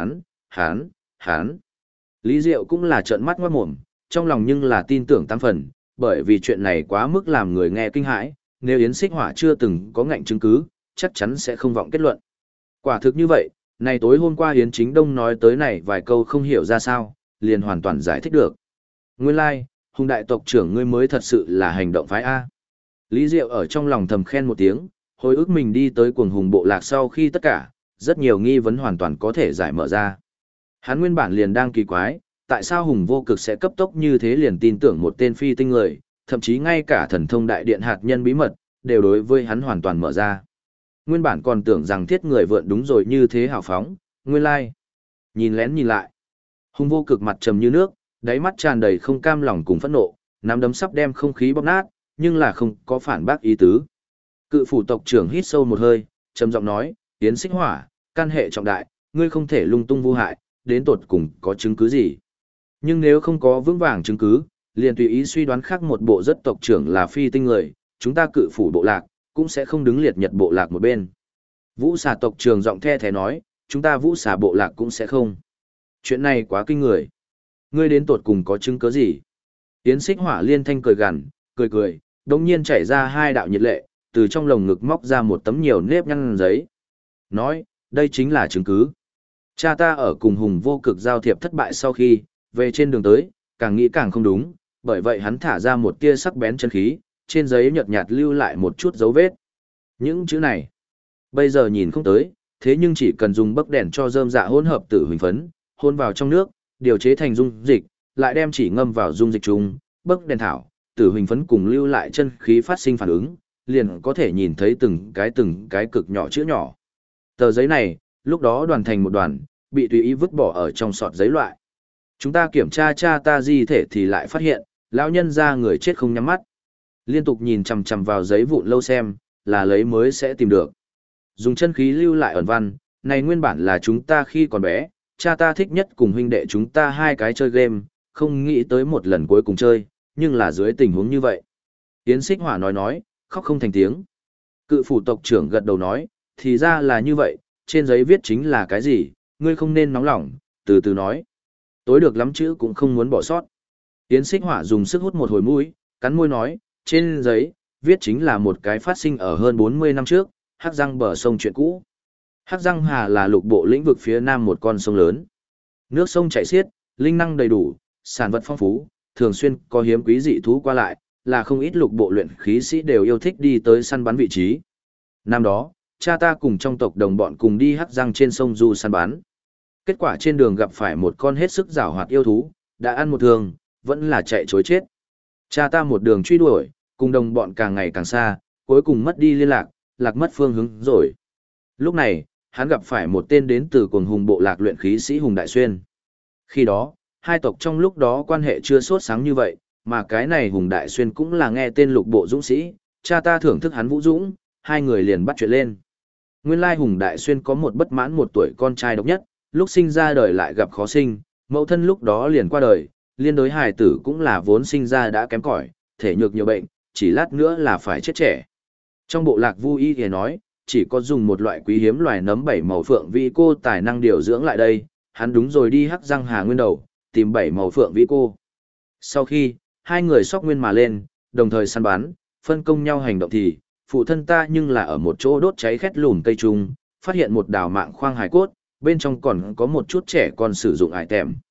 hán. Lý Diệu cũng là trợn mắt ngoát mồm, trong lòng nhưng là tin tưởng tám phần, bởi vì chuyện này quá mức làm người nghe kinh hãi, nếu Yến Xích Hỏa chưa từng có ngạnh chứng cứ, chắc chắn sẽ không vọng kết luận. Quả thực như vậy, này tối hôm qua Yến Chính Đông nói tới này vài câu không hiểu ra sao, liền hoàn toàn giải thích được. Nguyên lai, like, hùng đại tộc trưởng ngươi mới thật sự là hành động phái A. Lý Diệu ở trong lòng thầm khen một tiếng, hồi ức mình đi tới cuồng hùng bộ lạc sau khi tất cả, rất nhiều nghi vấn hoàn toàn có thể giải mở ra. Hắn nguyên bản liền đang kỳ quái, tại sao hùng vô cực sẽ cấp tốc như thế liền tin tưởng một tên phi tinh người, thậm chí ngay cả thần thông đại điện hạt nhân bí mật, đều đối với hắn hoàn toàn mở ra. Nguyên bản còn tưởng rằng thiết người vượn đúng rồi như thế hào phóng, nguyên lai. Like. Nhìn lén nhìn lại. Hùng vô cực mặt trầm như nước, đáy mắt tràn đầy không cam lòng cùng phẫn nộ, nắm đấm sắp đem không khí bóp nát, nhưng là không có phản bác ý tứ. Cự phủ tộc trưởng hít sâu một hơi, trầm giọng nói, Yến Xích Hỏa, căn hệ trọng đại, ngươi không thể lung tung vô hại, đến tột cùng có chứng cứ gì. Nhưng nếu không có vững vàng chứng cứ, liền tùy ý suy đoán khác một bộ rất tộc trưởng là phi tinh người, chúng ta cự phủ bộ lạc, cũng sẽ không đứng liệt nhật bộ lạc một bên. Vũ xà tộc trưởng giọng the thế nói, chúng ta vũ xà bộ lạc cũng sẽ không. Chuyện này quá kinh người. Ngươi đến tột cùng có chứng cứ gì? Yến Xích Hỏa liên thanh cười gằn, cười, đống nhiên chảy ra 2 đạo nhiệt lệ, từ trong lồng ngực móc ra một tấm nhiều nếp nhăn giấy. Nói, đây chính là chứng cứ. Cha ta ở cùng hùng vô cực giao thiệp thất bại sau khi, về trên đường tới, càng nghĩ càng không đúng, bởi vậy hắn thả ra một tia sắc bén chân khí, trên giấy nhợt nhạt lưu lại một chút dấu vết. Những chữ này, bây giờ nhìn không tới, thế nhưng chỉ cần dùng bấc đèn cho rơm dạ hỗn hợp tử huỳnh phấn, hôn vào trong nước, điều chế thành dung dịch, lại đem chỉ ngâm vào dung dịch chung, bấc đèn thảo, tử huỳnh phấn cùng lưu lại chân khí phát sinh phản ứng, liền có thể nhìn thấy từng cái cực nhỏ chữ nhỏ. Tờ giấy này, lúc đó đoàn thành một đoàn, bị tùy ý vứt bỏ ở trong sọt giấy loại. Chúng ta kiểm tra cha ta di thể thì lại phát hiện, lão nhân ra người chết không nhắm mắt. Liên tục nhìn chằm chằm vào giấy vụn lâu xem, là lấy mới sẽ tìm được. Dùng chân khí lưu lại ẩn văn, này nguyên bản là chúng ta khi còn bé, cha ta thích nhất cùng huynh đệ chúng ta 2 cái chơi game, không nghĩ tới một lần cuối cùng chơi, nhưng là dưới tình huống như vậy. Yến Xích Hỏa nói, khóc không thành tiếng. Cự phủ tộc trưởng gật đầu nói, thì ra là như vậy, trên giấy viết chính là cái gì, ngươi không nên nóng lòng, từ từ nói. Tối được lắm chữ cũng không muốn bỏ sót. Yến Xích Hỏa dùng sức hút một hồi mũi, cắn môi nói, trên giấy, viết chính là một cái phát sinh ở hơn 40 năm trước, Hắc Răng bờ sông chuyện cũ. Hắc Răng Hà là lục bộ lĩnh vực phía nam một con sông lớn. Nước sông chảy xiết, linh năng đầy đủ, sản vật phong phú, thường xuyên có hiếm quý dị thú qua lại, là không ít lục bộ luyện khí sĩ đều yêu thích đi tới săn bắn vị trí. Năm đó, cha ta cùng trong tộc đồng bọn cùng đi Hắc Răng trên sông du săn bắn. Kết quả trên đường gặp phải một con hết sức giàu hoạt yêu thú, đã ăn một thương, vẫn là chạy chối chết. Cha ta một đường truy đuổi, cùng đồng bọn càng ngày càng xa, cuối cùng mất đi liên lạc, lạc mất phương hướng rồi. Lúc này, hắn gặp phải một tên đến từ cuồng hùng bộ lạc luyện khí sĩ Hùng Đại Xuyên. Khi đó, hai tộc trong lúc đó quan hệ chưa sốt sáng như vậy, mà cái này Hùng Đại Xuyên cũng là nghe tên lục bộ dũng sĩ, cha ta thưởng thức hắn vũ dũng, hai người liền bắt chuyện lên. Nguyên lai Hùng Đại Xuyên có một bất mãn 1 tuổi con trai độc nhất, lúc sinh ra đời lại gặp khó sinh, mẫu thân lúc đó liền qua đời, liên đối hài tử cũng là vốn sinh ra đã kém cỏi, thể nhược nhiều bệnh, chỉ lát nữa là phải chết trẻ. Trong bộ lạc Vu Y thì nói, chỉ có dùng một loại quý hiếm loài nấm 7 màu phượng vĩ cô tài năng điều dưỡng lại đây, hắn đúng rồi đi Hắc Răng Hà nguyên đầu, tìm 7 màu phượng vĩ cô. Sau khi, hai người sóc nguyên mà lên, đồng thời săn bắn, phân công nhau hành động thì, phụ thân ta nhưng là ở một chỗ đốt cháy khét lùm cây trung, phát hiện một đào mạng khoang hải cốt, bên trong còn có một chút trẻ con sử dụng ải tèm.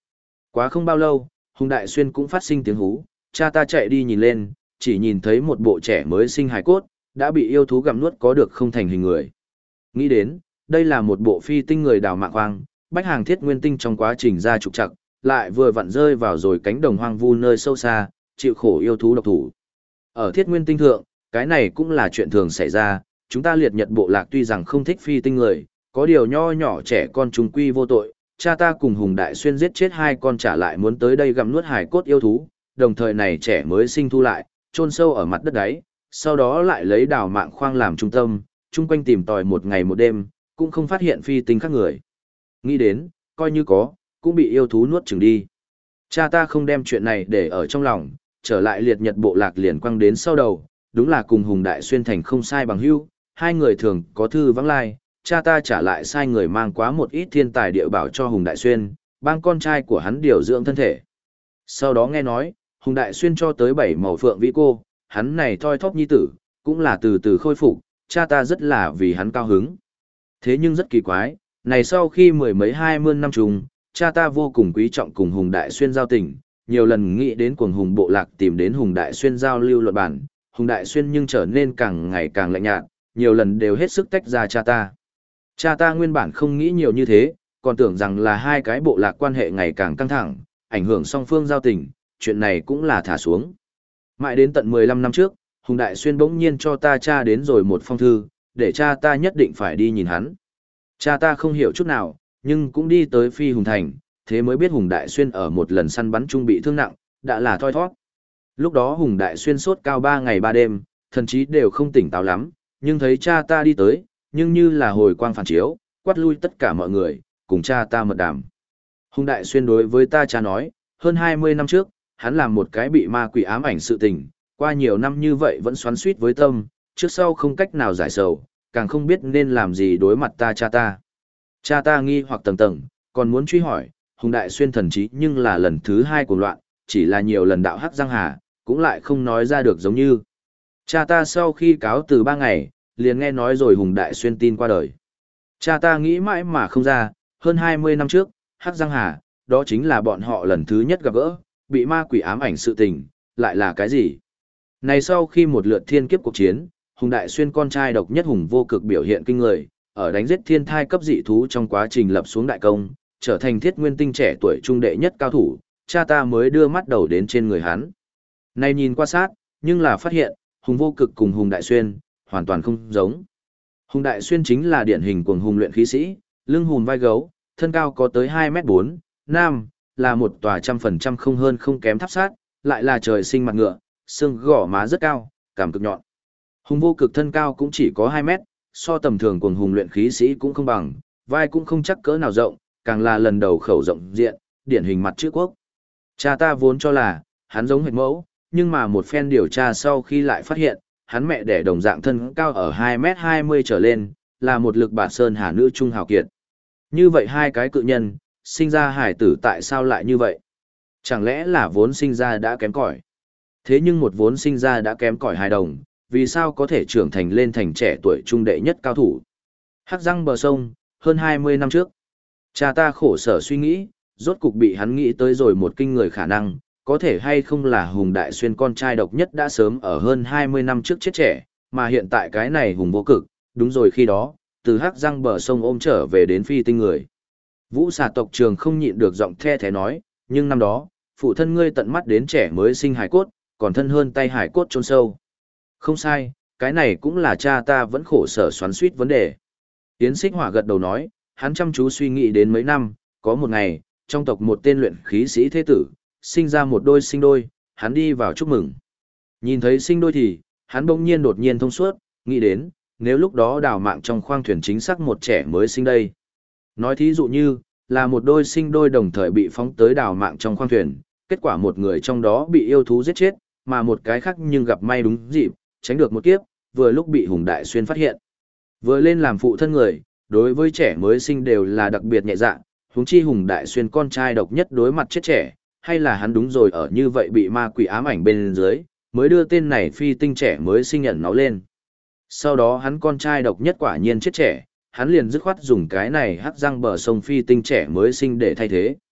Quá không bao lâu, Hùng Đại Xuyên cũng phát sinh tiếng hú, cha ta chạy đi nhìn lên, chỉ nhìn thấy một bộ trẻ mới sinh hài cốt, đã bị yêu thú gặm nuốt có được không thành hình người. Nghĩ đến, đây là một bộ phi tinh người đào mạng hoang, bách hàng thiết nguyên tinh trong quá trình ra trục trặc, lại vừa vặn rơi vào rồi cánh đồng hoang vu nơi sâu xa, chịu khổ yêu thú độc thủ. Ở thiết nguyên tinh thượng, cái này cũng là chuyện thường xảy ra, chúng ta liệt nhật bộ lạc tuy rằng không thích phi tinh người, có điều nho nhỏ trẻ con chúng quy vô tội, cha ta cùng Hùng Đại Xuyên giết chết hai con trả lại muốn tới đây gặm nuốt hài cốt yêu thú, đồng thời này trẻ mới sinh thu lại, chôn sâu ở mặt đất đáy, sau đó lại lấy đào mạng khoang làm trung tâm, chung quanh tìm tòi một ngày một đêm, cũng không phát hiện phi tinh khác người. Nghĩ đến, coi như có, cũng bị yêu thú nuốt chửng đi. Cha ta không đem chuyện này để ở trong lòng, trở lại liệt nhật bộ lạc liền quăng đến sau đầu, đúng là cùng Hùng Đại Xuyên thành không sai bằng hữu, hai người thường có thư vắng lai, cha ta trả lại sai người mang quá một ít thiên tài địa bảo cho Hùng Đại Xuyên, bang con trai của hắn điều dưỡng thân thể. Sau đó nghe nói, Hùng Đại Xuyên cho tới 7 màu phượng vĩ cô, hắn này thoi thóp nhi tử, cũng là từ từ khôi phục, cha ta rất là vì hắn cao hứng. Thế nhưng rất kỳ quái, này sau khi mười mấy 20 năm trùng, cha ta vô cùng quý trọng cùng Hùng Đại Xuyên giao tình, nhiều lần nghĩ đến cuồng Hùng bộ lạc tìm đến Hùng Đại Xuyên giao lưu luận bản, Hùng Đại Xuyên nhưng trở nên càng ngày càng lạnh nhạt, nhiều lần đều hết sức tách ra cha ta. Cha ta nguyên bản không nghĩ nhiều như thế, còn tưởng rằng là hai cái bộ lạc quan hệ ngày càng căng thẳng, ảnh hưởng song phương giao tình, chuyện này cũng là thả xuống. Mãi đến tận 15 năm trước, Hùng Đại Xuyên bỗng nhiên cho ta cha đến rồi một phong thư, để cha ta nhất định phải đi nhìn hắn. Cha ta không hiểu chút nào, nhưng cũng đi tới Phi Hùng Thành, thế mới biết Hùng Đại Xuyên ở một lần săn bắn chung bị thương nặng, đã là thoi thoát. Lúc đó Hùng Đại Xuyên sốt cao 3 ngày 3 đêm, thậm chí đều không tỉnh táo lắm, nhưng thấy cha ta đi tới, nhưng như là hồi quang phản chiếu, quát lui tất cả mọi người, cùng cha ta mật đàm. Hùng Đại Xuyên đối với ta cha nói, hơn 20 năm trước, hắn làm một cái bị ma quỷ ám ảnh sự tình, qua nhiều năm như vậy vẫn xoắn xuýt với tâm, trước sau không cách nào giải sầu, càng không biết nên làm gì đối mặt ta cha ta. Cha ta nghi hoặc tầng tầng, còn muốn truy hỏi, Hùng Đại Xuyên thần trí nhưng là lần thứ 2 cuồng loạn, chỉ là nhiều lần đạo hắc giang hà, cũng lại không nói ra được giống như. Cha ta sau khi cáo từ 3 ngày, liền nghe nói rồi Hùng Đại Xuyên tin qua đời. Cha ta nghĩ mãi mà không ra, hơn 20 năm trước, hắc giang hà, đó chính là bọn họ lần thứ nhất gặp gỡ, bị ma quỷ ám ảnh sự tình, lại là cái gì? Này sau khi một lượt thiên kiếp cuộc chiến, Hùng Đại Xuyên con trai độc nhất Hùng Vô Cực biểu hiện kinh người, ở đánh giết thiên thai cấp dị thú trong quá trình lập xuống đại công, trở thành thiết nguyên tinh trẻ tuổi trung đệ nhất cao thủ, cha ta mới đưa mắt đầu đến trên người hắn. Này nhìn qua sát, nhưng là phát hiện, Hùng Vô Cực cùng Hùng Đại Xuyên, hoàn toàn không giống. Hùng Đại Xuyên chính là điển hình cuồng hùng luyện khí sĩ, lưng hùm vai gấu, thân cao có tới 2m4, nam, là một tòa 100% không hơn không kém tháp sát, lại là trời sinh mặt ngựa, xương gò má rất cao, cảm cực nhọn. Hùng Vô Cực thân cao cũng chỉ có 2 mét, so tầm thường cuồng hùng luyện khí sĩ cũng không bằng, vai cũng không chắc cỡ nào rộng, càng là lần đầu khẩu rộng diện, điển hình mặt chữ quốc. Cha ta vốn cho là, hắn giống hệt mẫu, nhưng mà một phen điều tra sau khi lại phát hiện, hắn mẹ đẻ đồng dạng thân cao ở 2m20 trở lên, là một lực bạt sơn hà nữ trung hào kiệt. Như vậy hai cái cự nhân, sinh ra hải tử tại sao lại như vậy? Chẳng lẽ là vốn sinh ra đã kém cỏi? Thế nhưng một vốn sinh ra đã kém cỏi hài đồng, vì sao có thể trưởng thành lên thành trẻ tuổi trung đệ nhất cao thủ? Hắc răng bờ sông, hơn 20 năm trước. Cha ta khổ sở suy nghĩ, rốt cục bị hắn nghĩ tới rồi một kinh người khả năng, có thể hay không là Hùng Đại Xuyên con trai độc nhất đã sớm ở hơn 20 năm trước chết trẻ, mà hiện tại cái này Hùng Vô Cực, đúng rồi khi đó, từ hắc răng bờ sông ôm trở về đến phi tinh người. Vũ xà tộc trường không nhịn được giọng the thế nói, nhưng năm đó, phụ thân ngươi tận mắt đến trẻ mới sinh hải cốt, còn thân hơn tay hải cốt chôn sâu. Không sai, cái này cũng là cha ta vẫn khổ sở xoắn suýt vấn đề. Yến Xích Hỏa gật đầu nói, hắn chăm chú suy nghĩ đến mấy năm, có một ngày, trong tộc một tên luyện khí sĩ thế tử, sinh ra một đôi sinh đôi, hắn đi vào chúc mừng. Nhìn thấy sinh đôi thì, hắn bỗng nhiên đột nhiên thông suốt, nghĩ đến, nếu lúc đó đào mạng trong khoang thuyền chính xác một trẻ mới sinh đây. Nói thí dụ như, là một đôi sinh đôi đồng thời bị phóng tới đào mạng trong khoang thuyền, kết quả một người trong đó bị yêu thú giết chết, mà một cái khác nhưng gặp may đúng dịp, tránh được một kiếp, vừa lúc bị Hùng Đại Xuyên phát hiện. Vừa lên làm phụ thân người, đối với trẻ mới sinh đều là đặc biệt nhẹ dạ, huống chi Hùng Đại Xuyên con trai độc nhất đối mặt chết trẻ, hay là hắn đúng rồi ở như vậy bị ma quỷ ám ảnh bên dưới, mới đưa tên này phi tinh trẻ mới sinh nhận nó lên. Sau đó hắn con trai độc nhất quả nhiên chết trẻ, hắn liền dứt khoát dùng cái này hắc răng bờ sông phi tinh trẻ mới sinh để thay thế.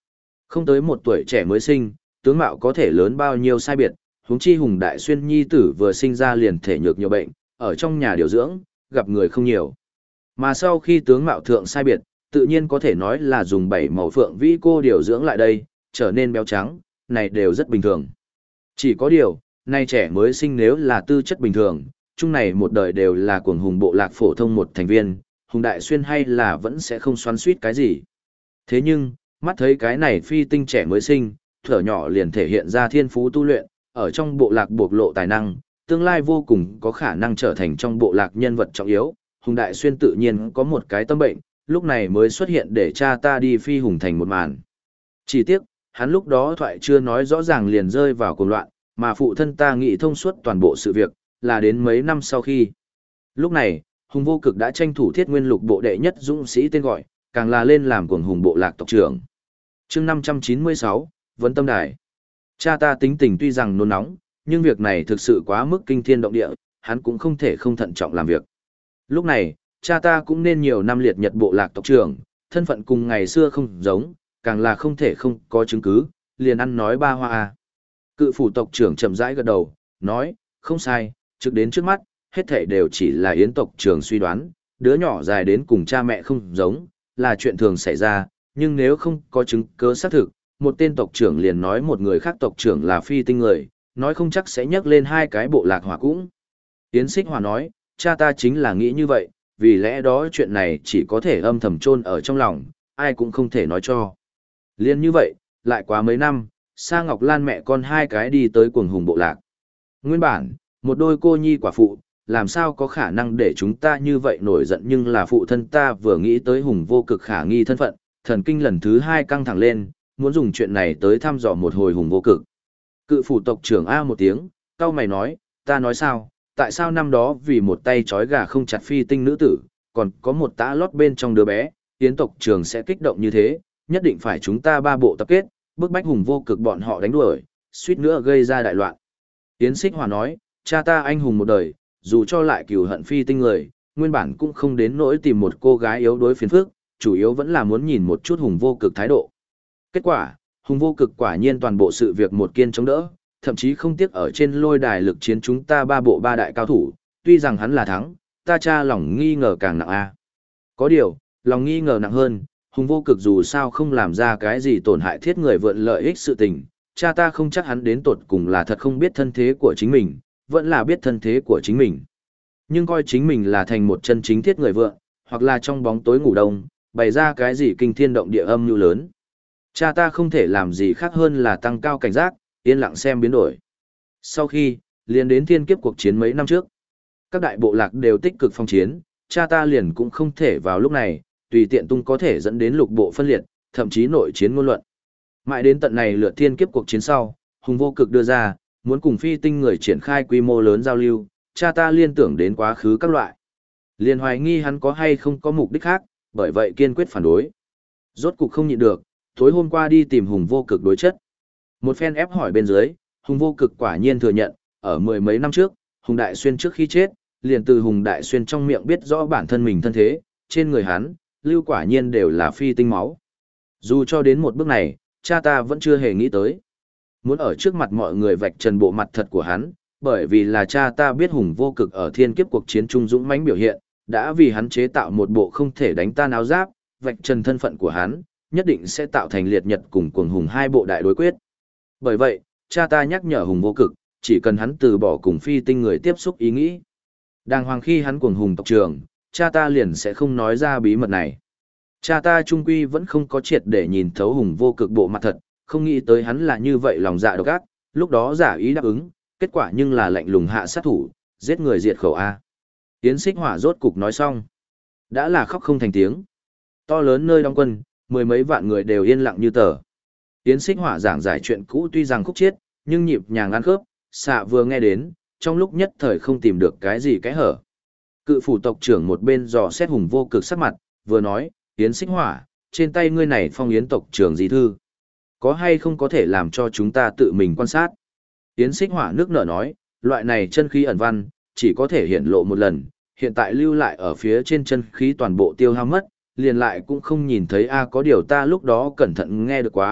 Không tới một tuổi trẻ mới sinh, tướng mạo có thể lớn bao nhiêu sai biệt, huống chi Hùng Đại Xuyên nhi tử vừa sinh ra liền thể nhược nhiều bệnh, ở trong nhà điều dưỡng, gặp người không nhiều. Mà sau khi tướng mạo thượng sai biệt, tự nhiên có thể nói là dùng 7 màu phượng vĩ cô điều dưỡng lại đây, trở nên béo trắng, này đều rất bình thường. Chỉ có điều, nay trẻ mới sinh nếu là tư chất bình thường, chung này một đời đều là cuồng hùng bộ lạc phổ thông một thành viên, Hùng Đại Xuyên hay là vẫn sẽ không xoắn suýt cái gì. Thế nhưng, mắt thấy cái này phi tinh trẻ mới sinh, thuở nhỏ liền thể hiện ra thiên phú tu luyện, ở trong bộ lạc bộc lộ tài năng, tương lai vô cùng có khả năng trở thành trong bộ lạc nhân vật trọng yếu. Hùng Đại Xuyên tự nhiên có một cái tâm bệnh, lúc này mới xuất hiện để cha ta đi phi hùng thành một màn. Chỉ tiếc, hắn lúc đó thoại chưa nói rõ ràng liền rơi vào cuồng loạn, mà phụ thân ta nghĩ thông suốt toàn bộ sự việc, là đến mấy năm sau khi. Lúc này, Hùng Vô Cực đã tranh thủ Thiết Nguyên Lục bộ đệ nhất dũng sĩ tên gọi, càng là lên làm cuồng hùng bộ lạc tộc trưởng. Chương 596, Vấn Tâm Đài. Cha ta tính tình tuy rằng nôn nóng, nhưng việc này thực sự quá mức kinh thiên động địa, hắn cũng không thể không thận trọng làm việc. Lúc này, cha ta cũng nên nhiều năm liệt nhật bộ lạc tộc trưởng, thân phận cùng ngày xưa không giống, càng là không thể không có chứng cứ, liền ăn nói ba hoa à. Cự phủ tộc trưởng chậm rãi gật đầu, nói, không sai, trước đến trước mắt, hết thảy đều chỉ là yến tộc trưởng suy đoán, đứa nhỏ dài đến cùng cha mẹ không giống, là chuyện thường xảy ra, nhưng nếu không có chứng cứ xác thực, một tên tộc trưởng liền nói một người khác tộc trưởng là phi tinh người, nói không chắc sẽ nhắc lên hai cái bộ lạc hỏa cũng. Yến Xích Hòa nói, cha ta chính là nghĩ như vậy, vì lẽ đó chuyện này chỉ có thể âm thầm chôn ở trong lòng, ai cũng không thể nói cho. Liên như vậy, lại quá mấy năm, Sa Ngọc Lan mẹ con hai cái đi tới cuồng hùng bộ lạc. Nguyên bản, một đôi cô nhi quả phụ, làm sao có khả năng để chúng ta như vậy nổi giận, nhưng là phụ thân ta vừa nghĩ tới Hùng Vô Cực khả nghi thân phận, thần kinh lần thứ hai căng thẳng lên, muốn dùng chuyện này tới thăm dò một hồi Hùng Vô Cực. Cự phủ tộc trưởng A một tiếng, cau mày nói, ta nói sao, tại sao năm đó vì một tay trói gà không chặt phi tinh nữ tử, còn có một tã lót bên trong đứa bé, Yến tộc trưởng sẽ kích động như thế, nhất định phải chúng ta ba bộ tập kết, bức bách Hùng Vô Cực bọn họ đánh đuổi, suýt nữa gây ra đại loạn. Yến Xích Hòa nói, cha ta anh hùng một đời, dù cho lại cừu hận phi tinh người, nguyên bản cũng không đến nỗi tìm một cô gái yếu đuối phiền phức, chủ yếu vẫn là muốn nhìn một chút Hùng Vô Cực thái độ. Kết quả, Hùng Vô Cực quả nhiên toàn bộ sự việc một kiên chống đỡ, thậm chí không tiếc ở trên lôi đài lực chiến chúng ta ba bộ ba đại cao thủ, tuy rằng hắn là thắng, ta cha lòng nghi ngờ càng nặng a. Có điều, lòng nghi ngờ nặng hơn, Hùng Vô Cực dù sao không làm ra cái gì tổn hại thiết người vượn lợi ích sự tình, cha ta không chắc hắn đến tột cùng là thật không biết thân thế của chính mình, vẫn là biết thân thế của chính mình. Nhưng coi chính mình là thành một chân chính thiết người vượng, hoặc là trong bóng tối ngủ đông, bày ra cái gì kinh thiên động địa âm mưu lớn. Cha ta không thể làm gì khác hơn là tăng cao cảnh giác, yên lặng xem biến đổi. Sau khi, liền đến thiên kiếp cuộc chiến mấy năm trước, các đại bộ lạc đều tích cực phong chiến, cha ta liền cũng không thể vào lúc này, tùy tiện tung có thể dẫn đến lục bộ phân liệt, thậm chí nội chiến ngôn luận. Mãi đến tận này lượt thiên kiếp cuộc chiến sau, Hùng Vô Cực đưa ra, muốn cùng phi tinh người triển khai quy mô lớn giao lưu, cha ta liên tưởng đến quá khứ các loại. Liền hoài nghi hắn có hay không có mục đích khác, bởi vậy kiên quyết phản đối. Rốt cục không nhịn được, tối hôm qua đi tìm Hùng Vô Cực đối chất. Một phen ép hỏi bên dưới, Hùng Vô Cực quả nhiên thừa nhận, ở mười mấy năm trước, Hùng Đại Xuyên trước khi chết, liền từ Hùng Đại Xuyên trong miệng biết rõ bản thân mình thân thế, trên người hắn, lưu quả nhiên đều là phi tinh máu. Dù cho đến một bước này, cha ta vẫn chưa hề nghĩ tới. Muốn ở trước mặt mọi người vạch trần bộ mặt thật của hắn, bởi vì là cha ta biết Hùng Vô Cực ở thiên kiếp cuộc chiến trung dũng mãnh biểu hiện, đã vì hắn chế tạo một bộ không thể đánh tan áo giáp, vạch trần thân phận của hắn, nhất định sẽ tạo thành liệt nhật cùng cuồng hùng hai bộ đại đối quyết. Bởi vậy, cha ta nhắc nhở Hùng Vô Cực, chỉ cần hắn từ bỏ cùng phi tinh người tiếp xúc ý nghĩ. Đàng hoàng khi hắn cuồng hùng tộc trưởng, cha ta liền sẽ không nói ra bí mật này. Cha ta trung quy vẫn không có triệt để nhìn thấu Hùng Vô Cực bộ mặt thật, không nghĩ tới hắn là như vậy lòng dạ độc ác, lúc đó giả ý đáp ứng, kết quả nhưng là lạnh lùng hạ sát thủ, giết người diệt khẩu A. Yến Xích Hỏa rốt cục nói xong. Đã là khóc không thành tiếng. To lớn nơi đóng quân, mười mấy vạn người đều yên lặng như tờ. Yến Xích Hỏa giảng giải chuyện cũ tuy rằng khúc chiết, nhưng nhịp nhàng ăn khớp, xạ vừa nghe đến, trong lúc nhất thời không tìm được cái gì cái hở. Cự phủ tộc trưởng một bên dò xét Hùng Vô Cực sắc mặt, vừa nói, Yến Xích Hỏa, trên tay ngươi này phong yến tộc trưởng gì thư? Có hay không có thể làm cho chúng ta tự mình quan sát? Yến Xích Hỏa nước nở nói, loại này chân khí ẩn văn, chỉ có thể hiện lộ một lần, hiện tại lưu lại ở phía trên chân khí toàn bộ tiêu hao mất, liền lại cũng không nhìn thấy a, có điều ta lúc đó cẩn thận nghe được quá,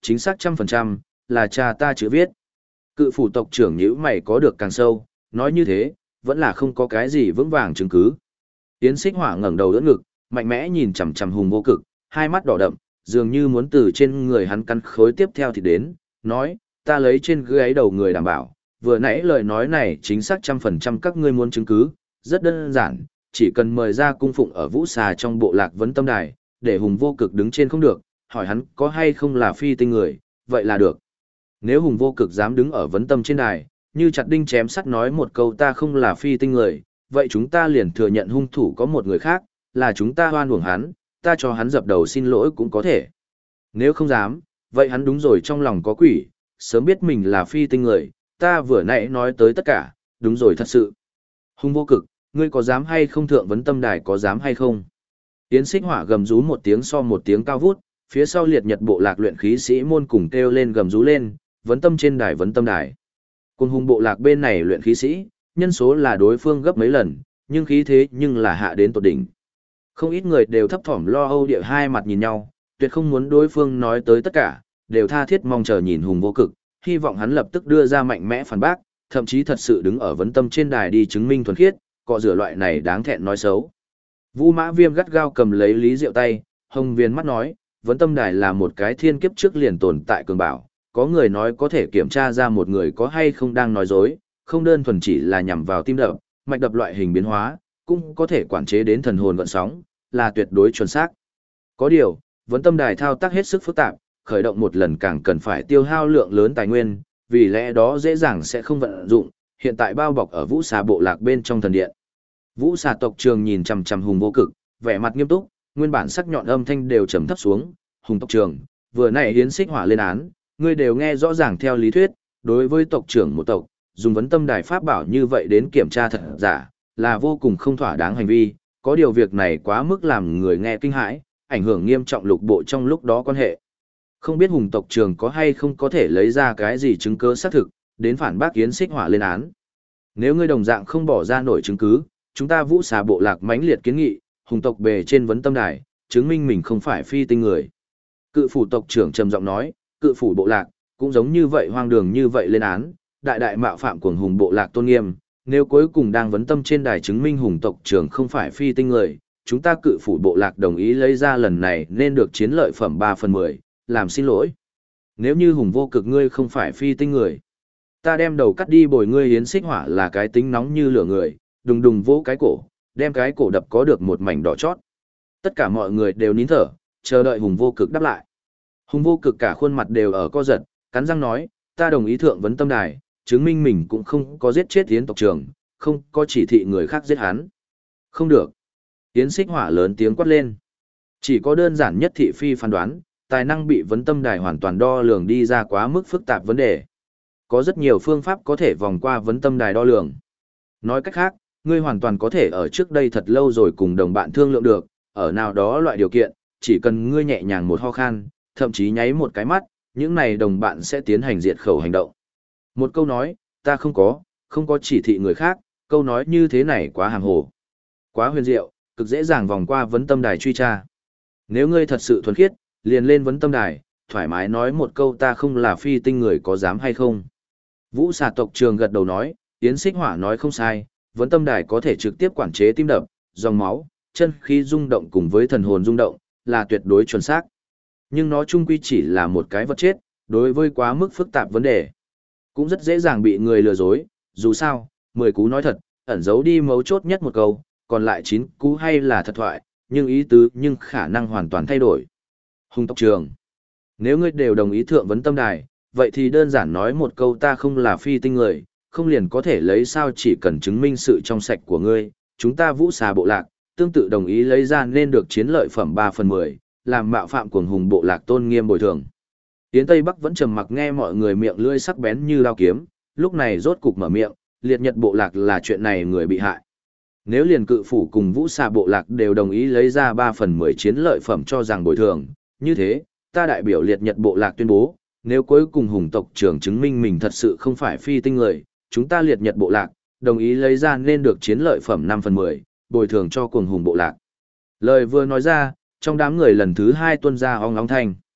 chính xác 100%, là cha ta chữ viết. Cự phủ tộc trưởng nhíu mày có được càng sâu, nói như thế, vẫn là không có cái gì vững vàng chứng cứ. Yến Xích Hỏa ngẩng đầu đỡ ngực, mạnh mẽ nhìn chằm chằm Hùng Vô Cực, hai mắt đỏ đậm, dường như muốn từ trên người hắn cắn khối tiếp theo thì đến, nói, ta lấy trên gáy đầu người đảm bảo, vừa nãy lời nói này chính xác 100% các ngươi muốn chứng cứ, rất đơn giản, chỉ cần mời ra cung phụng ở Vũ Xà trong bộ lạc Vấn Tâm Đài, để Hùng Vô Cực đứng trên không được, hỏi hắn có hay không là phi tinh người, vậy là được. Nếu Hùng Vô Cực dám đứng ở Vấn Tâm trên đài, như chặt đinh chém sắt nói một câu ta không là phi tinh người, vậy chúng ta liền thừa nhận hung thủ có một người khác, là chúng ta hoan uổng hắn, ta cho hắn dập đầu xin lỗi cũng có thể. Nếu không dám, vậy hắn đúng rồi trong lòng có quỷ, sớm biết mình là phi tinh người, ta vừa nãy nói tới tất cả, đúng rồi thật sự. Hùng Vô Cực, ngươi có dám hay không thượng Vấn Tâm Đài có dám hay không? Yến Xích Hỏa gầm rú một tiếng so một tiếng cao vút, phía sau liệt nhật bộ lạc luyện khí sĩ môn cùng kêu lên gầm rú lên, Vấn Tâm trên đài Vấn Tâm Đài. Quân hùng bộ lạc bên này luyện khí sĩ, nhân số là đối phương gấp mấy lần, nhưng khí thế nhưng là hạ đến tột đỉnh. Không ít người đều thấp thỏm lo âu địa hai mặt nhìn nhau, tuyệt không muốn đối phương nói tới tất cả, đều tha thiết mong chờ nhìn Hùng Vô Cực, hy vọng hắn lập tức đưa ra mạnh mẽ phản bác, thậm chí thật sự đứng ở Vấn Tâm trên đài đi chứng minh thuần khiết, cọ rửa loại này đáng thẹn nói xấu. Vũ Mã Viêm gắt gao cầm lấy Lý Diệu tay, hồng viên mắt nói, Vấn Tâm đài là một cái thiên kiếp trước liền tồn tại cường bảo, có người nói có thể kiểm tra ra một người có hay không đang nói dối, không đơn thuần chỉ là nhằm vào tim đập, mạch đập loại hình biến hóa, cũng có thể quản chế đến thần hồn gợn sóng, là tuyệt đối chuẩn xác. Có điều, Vấn Tâm đài thao tác hết sức phức tạp, khởi động một lần càng cần phải tiêu hao lượng lớn tài nguyên, vì lẽ đó dễ dàng sẽ không vận dụng, hiện tại bao bọc ở Vũ Xà bộ lạc bên trong thần điện. Vũ Xà tộc trường nhìn chằm chằm Hùng Vô Cực, vẻ mặt nghiêm túc, nguyên bản sắc nhọn âm thanh đều trầm thấp xuống, "Hùng tộc trường, vừa nãy Yến Xích Hỏa lên án, ngươi đều nghe rõ ràng theo lý thuyết, đối với tộc trưởng một tộc, dùng Vấn Tâm đài pháp bảo như vậy đến kiểm tra thật giả, là vô cùng không thỏa đáng hành vi, có điều việc này quá mức làm người nghe kinh hãi, ảnh hưởng nghiêm trọng lục bộ trong lúc đó quan hệ. Không biết Hùng tộc trường có hay không có thể lấy ra cái gì chứng cứ xác thực, đến phản bác Yến Xích Hỏa lên án. Nếu ngươi đồng dạng không bỏ ra nổi chứng cứ, chúng ta Vũ Xà bộ lạc mãnh liệt kiến nghị, Hùng tộc bề trên Vấn Tâm đài, chứng minh mình không phải phi tinh người." Cự phủ tộc trưởng trầm giọng nói, cự phủ bộ lạc, cũng giống như vậy hoang đường như vậy lên án, đại đại mạo phạm cuồng Hùng bộ lạc tôn nghiêm, nếu cuối cùng đang Vấn Tâm trên đài chứng minh Hùng tộc trưởng không phải phi tinh người, chúng ta cự phủ bộ lạc đồng ý lấy ra lần này nên được chiến lợi phẩm 3/10, làm xin lỗi. Nếu như Hùng Vô Cực ngươi không phải phi tinh người, ta đem đầu cắt đi bồi ngươi. Yến Xích Hỏa là cái tính nóng như lửa người, đùng đùng vỗ cái cổ, đem cái cổ đập có được một mảnh đỏ chót. Tất cả mọi người đều nín thở, chờ đợi Hùng Vô Cực đáp lại. Hùng Vô Cực cả khuôn mặt đều ở co giật, cắn răng nói, ta đồng ý thượng Vấn Tâm đài, chứng minh mình cũng không có giết chết Yến tộc trưởng, không có chỉ thị người khác giết hắn. Không được. Yến Xích Hỏa lớn tiếng quát lên. Chỉ có đơn giản nhất thị phi phán đoán, tài năng bị Vấn Tâm đài hoàn toàn đo lường đi ra quá mức phức tạp vấn đề. Có rất nhiều phương pháp có thể vòng qua Vấn Tâm đài đo lường. Nói cách khác, ngươi hoàn toàn có thể ở trước đây thật lâu rồi cùng đồng bạn thương lượng được, ở nào đó loại điều kiện, chỉ cần ngươi nhẹ nhàng một ho khan, thậm chí nháy một cái mắt, những này đồng bạn sẽ tiến hành diệt khẩu hành động. Một câu nói, ta không có chỉ thị người khác, câu nói như thế này quá hàng hồ. Quá huyền diệu, cực dễ dàng vòng qua Vấn Tâm đài truy tra. Nếu ngươi thật sự thuần khiết, liền lên Vấn Tâm đài, thoải mái nói một câu ta không là phi tinh người có dám hay không. Vũ Xà tộc trường gật đầu nói, Yến Xích Hỏa nói không sai, Vấn Tâm đài có thể trực tiếp quản chế tim đập, dòng máu, chân khí rung động cùng với thần hồn rung động, là tuyệt đối chuẩn xác. Nhưng nó chung quy chỉ là một cái vật chết, đối với quá mức phức tạp vấn đề, cũng rất dễ dàng bị người lừa dối, dù sao, 10 cú nói thật, ẩn giấu đi mấu chốt nhất một câu, còn lại 9 cú hay là thật thoại, nhưng ý tứ nhưng khả năng hoàn toàn thay đổi. Hùng tộc trường, nếu ngươi đều đồng ý thượng Vấn Tâm đài, vậy thì đơn giản nói một câu ta không là phi tinh người, không liền có thể lấy sao chỉ cần chứng minh sự trong sạch của ngươi, chúng ta Vũ Xà bộ lạc, tương tự đồng ý lấy ra nên được chiến lợi phẩm 3/10, làm mạo phạm cuồng Hùng bộ lạc tôn nghiêm bồi thường. Yến Tây Bắc vẫn trầm mặc nghe mọi người miệng lưỡi sắc bén như dao kiếm, lúc này rốt cục mở miệng, liệt nhật bộ lạc là chuyện này người bị hại. Nếu liền cự phủ cùng Vũ Xà bộ lạc đều đồng ý lấy ra 3/10 chiến lợi phẩm cho rằng bồi thường, như thế, ta đại biểu liệt nhật bộ lạc tuyên bố, nếu cuối cùng Hùng tộc trưởng chứng minh mình thật sự không phải phi tinh người, chúng ta liệt nhật bộ lạc, đồng ý lấy ra nên được chiến lợi phẩm 5/10, bồi thường cho cuồng Hùng bộ lạc. Lời vừa nói ra, trong đám người lần thứ 2 tuôn ra ong ong thanh.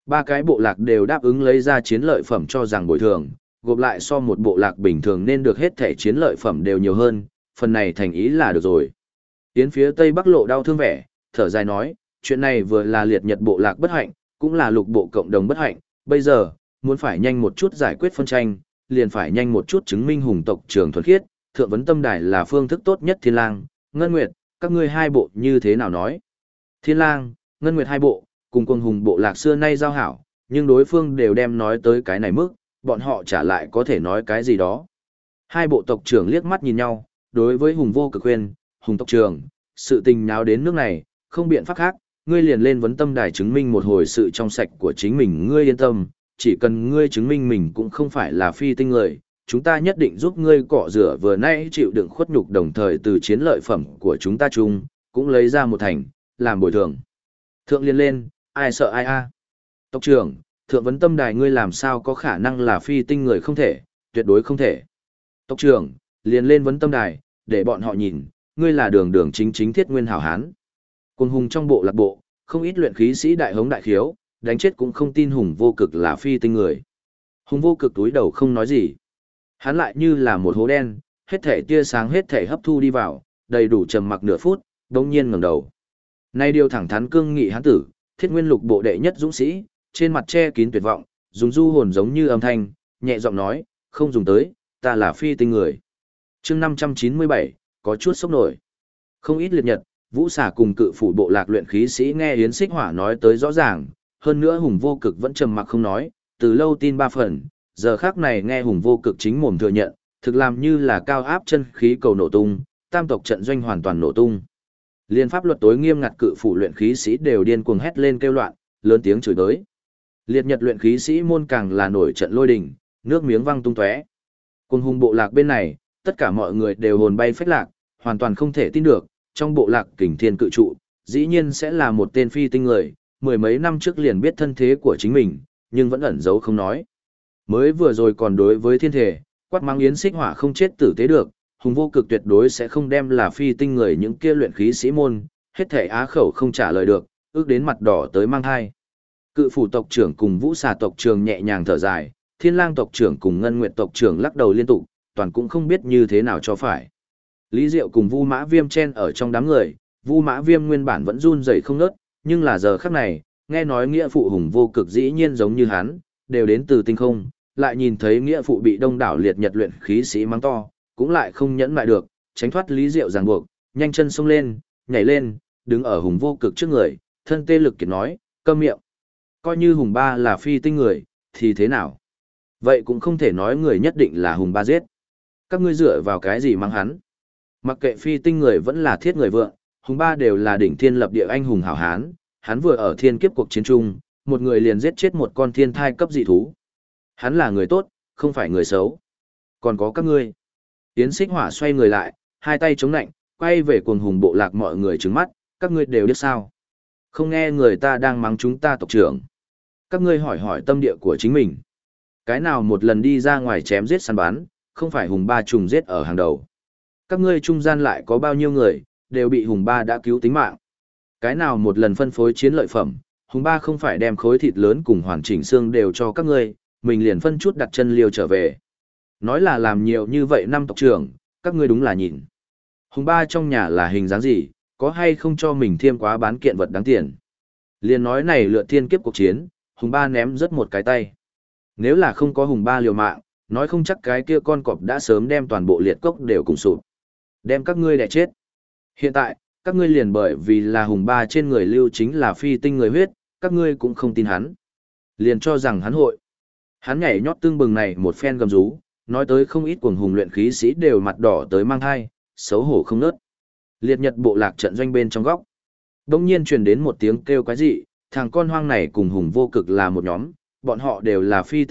Ba cái bộ lạc đều đáp ứng lấy ra chiến lợi phẩm cho rằng bồi thường, gộp lại so một bộ lạc bình thường nên được hết thẻ chiến lợi phẩm đều nhiều hơn, phần này thành ý là được rồi. Tiến phía Tây Bắc lộ đau thương vẻ, thở dài nói, chuyện này vừa là liệt nhật bộ lạc bất hạnh, cũng là lục bộ cộng đồng bất hạnh, bây giờ, muốn phải nhanh một chút giải quyết phân tranh, liền phải nhanh một chút chứng minh hùng tộc trưởng thuần khiết, thượng vấn tâm đài là phương thức tốt nhất. Thiên Lang, Ngân Nguyệt, các ngươi hai bộ như thế nào nói? Thiên Lang, Ngân Nguyệt hai bộ, cùng quân hùng bộ lạc xưa nay giao hảo, nhưng đối phương đều đem nói tới cái này mức, bọn họ trả lại có thể nói cái gì đó. Hai bộ tộc trưởng liếc mắt nhìn nhau, đối với hùng vô cực khuyên, hùng tộc trưởng, sự tình nháo đến nước này, không biện pháp khác, ngươi liền lên vấn tâm đài chứng minh một hồi sự trong sạch của chính mình. Ngươi yên tâm, chỉ cần ngươi chứng minh mình cũng không phải là phi tinh người, chúng ta nhất định giúp ngươi cọ rửa vừa nãy chịu đựng khuất nhục, đồng thời từ chiến lợi phẩm của chúng ta chung, cũng lấy ra một thành, làm bồi thường. Thượng liên lên, ai sợ ai a? Tộc trưởng, thượng vấn tâm đài ngươi làm sao có khả năng là phi tinh người, không thể, tuyệt đối không thể. Tộc trưởng, liền lên vấn tâm đài, để bọn họ nhìn, ngươi là đường đường chính chính thiết nguyên hảo hán. Quân hùng trong bộ lạc bộ, không ít luyện khí sĩ đại hống đại khiếu, đánh chết cũng không tin hùng vô cực là phi tinh người. Hùng vô cực túi đầu không nói gì. Hắn lại như là một hố đen, hết thể tia sáng hết thể hấp thu đi vào, đầy đủ trầm mặc nửa phút, đống nhiên ngẩng đầu. Nay điều thẳng thắn cương nghị hán tử, thiết nguyên lục bộ đệ nhất dũng sĩ, trên mặt che kín tuyệt vọng, dùng du hồn giống như âm thanh, nhẹ giọng nói, không dùng tới, ta là phi tinh người. Chương 597, có chút sốc nổi. Không ít liệt nhật, vũ xà cùng cự phủ bộ lạc luyện khí sĩ nghe Yến Xích Hỏa nói tới rõ ràng, hơn nữa hùng vô cực vẫn trầm mặc không nói, từ lâu tin ba phần, giờ khác này nghe hùng vô cực chính mồm thừa nhận, thực làm như là cao áp chân khí cầu nổ tung, tam tộc trận doanh hoàn toàn nổ tung. Liên pháp luật tối nghiêm ngặt cự phủ luyện khí sĩ đều điên cuồng hét lên kêu loạn, lớn tiếng chửi đới. Liệt nhật luyện khí sĩ môn càng là nổi trận lôi đình, nước miếng văng tung tóe. Cùng hùng bộ lạc bên này, tất cả mọi người đều hồn bay phách lạc, hoàn toàn không thể tin được, trong bộ lạc kình thiên cự trụ, dĩ nhiên sẽ là một tên phi tinh người, mười mấy năm trước liền biết thân thế của chính mình, nhưng vẫn ẩn giấu không nói. Mới vừa rồi còn đối với thiên thể, quát mắng Yến Xích Hỏa không chết tử tế được, hùng vô cực tuyệt đối sẽ không đem là phi tinh người những kia luyện khí sĩ môn, hết thể á khẩu không trả lời được, ước đến mặt đỏ tới mang thai. Cự phủ tộc trưởng cùng vũ xà tộc trưởng nhẹ nhàng thở dài, Thiên Lang tộc trưởng cùng Ngân Nguyệt tộc trưởng lắc đầu liên tục, toàn cũng không biết như thế nào cho phải. Lý Diệu cùng Vu Mã Viêm chen ở trong đám người, Vu Mã Viêm nguyên bản vẫn run rẩy không ngớt, nhưng là giờ khắc này, nghe nói nghĩa phụ hùng vô cực dĩ nhiên giống như hắn, đều đến từ tinh không, lại nhìn thấy nghĩa phụ bị đông đảo liệt nhật luyện khí sĩ mắng to, cũng lại không nhẫn lại được, tránh thoát Lý Diệu ràng buộc, nhanh chân xông lên, nhảy lên, đứng ở hùng vô cực trước người, thân tê lực kiệt nói, câm miệng. Coi như hùng ba là phi tinh người, thì thế nào? Vậy cũng không thể nói người nhất định là hùng ba giết. Các ngươi dựa vào cái gì mắng hắn? Mặc kệ phi tinh người vẫn là thiết người vượng, hùng ba đều là đỉnh thiên lập địa anh hùng hảo hán, hắn vừa ở thiên kiếp cuộc chiến chung, một người liền giết chết một con thiên thai cấp dị thú. Hắn là người tốt, không phải người xấu. Còn có các ngươi. Yến Xích Hỏa xoay người lại, hai tay chống nạnh, quay về cuồng hùng bộ lạc mọi người trừng mắt, các ngươi đều biết sao? Không nghe người ta đang mắng chúng ta tộc trưởng. Các ngươi hỏi hỏi tâm địa của chính mình. Cái nào một lần đi ra ngoài chém giết săn bắn, không phải hùng ba trùng giết ở hàng đầu. Các ngươi trung gian lại có bao nhiêu người, đều bị hùng ba đã cứu tính mạng. Cái nào một lần phân phối chiến lợi phẩm, hùng ba không phải đem khối thịt lớn cùng hoàn chỉnh xương đều cho các ngươi, mình liền phân chút đặt chân liều trở về. Nói là làm nhiều như vậy năm tộc trưởng, các ngươi đúng là nhìn. Hùng ba trong nhà là hình dáng gì, có hay không cho mình thêm quá bán kiện vật đáng tiền. Liền nói này lựa thiên kiếp cuộc chiến, hùng ba ném rất một cái tay. Nếu là không có hùng ba liều mạng, nói không chắc cái kia con cọp đã sớm đem toàn bộ liệt cốc đều cùng sụp. Đem các ngươi đẻ chết. Hiện tại, các ngươi liền bởi vì là hùng ba trên người lưu chính là phi tinh người huyết, các ngươi cũng không tin hắn. Liền cho rằng hắn hội. Hắn nhảy nhót tương bừng này một phen gầm rú, nói tới không ít cuồng hùng luyện khí sĩ đều mặt đỏ tới mang thai, xấu hổ không nớt. Liệt nhật bộ lạc trận doanh bên trong góc. Đông nhiên truyền đến một tiếng kêu quái dị, thằng con hoang này cùng hùng vô cực là một nhóm, bọn họ đều là phi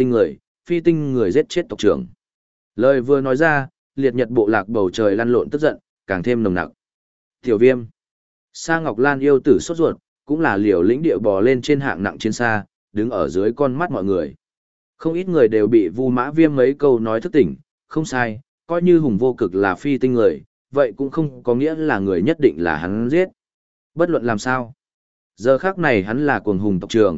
tinh người giết chết tộc trưởng. Lời vừa nói ra, liệt nhật bộ lạc bầu trời lăn lộn tức giận, càng thêm nồng nặc. Tiểu Viêm, Sa Ngọc Lan yêu tử sốt ruột, cũng là liều lĩnh địa bò lên trên hạng nặng trên xa, đứng ở dưới con mắt mọi người. Không ít người đều bị Vu Mã Viêm mấy câu nói thức tỉnh, không sai, coi như hùng vô cực là phi tinh người, vậy cũng không có nghĩa là người nhất định là hắn giết. Bất luận làm sao. Giờ khác này hắn là cuồng hùng tộc trưởng,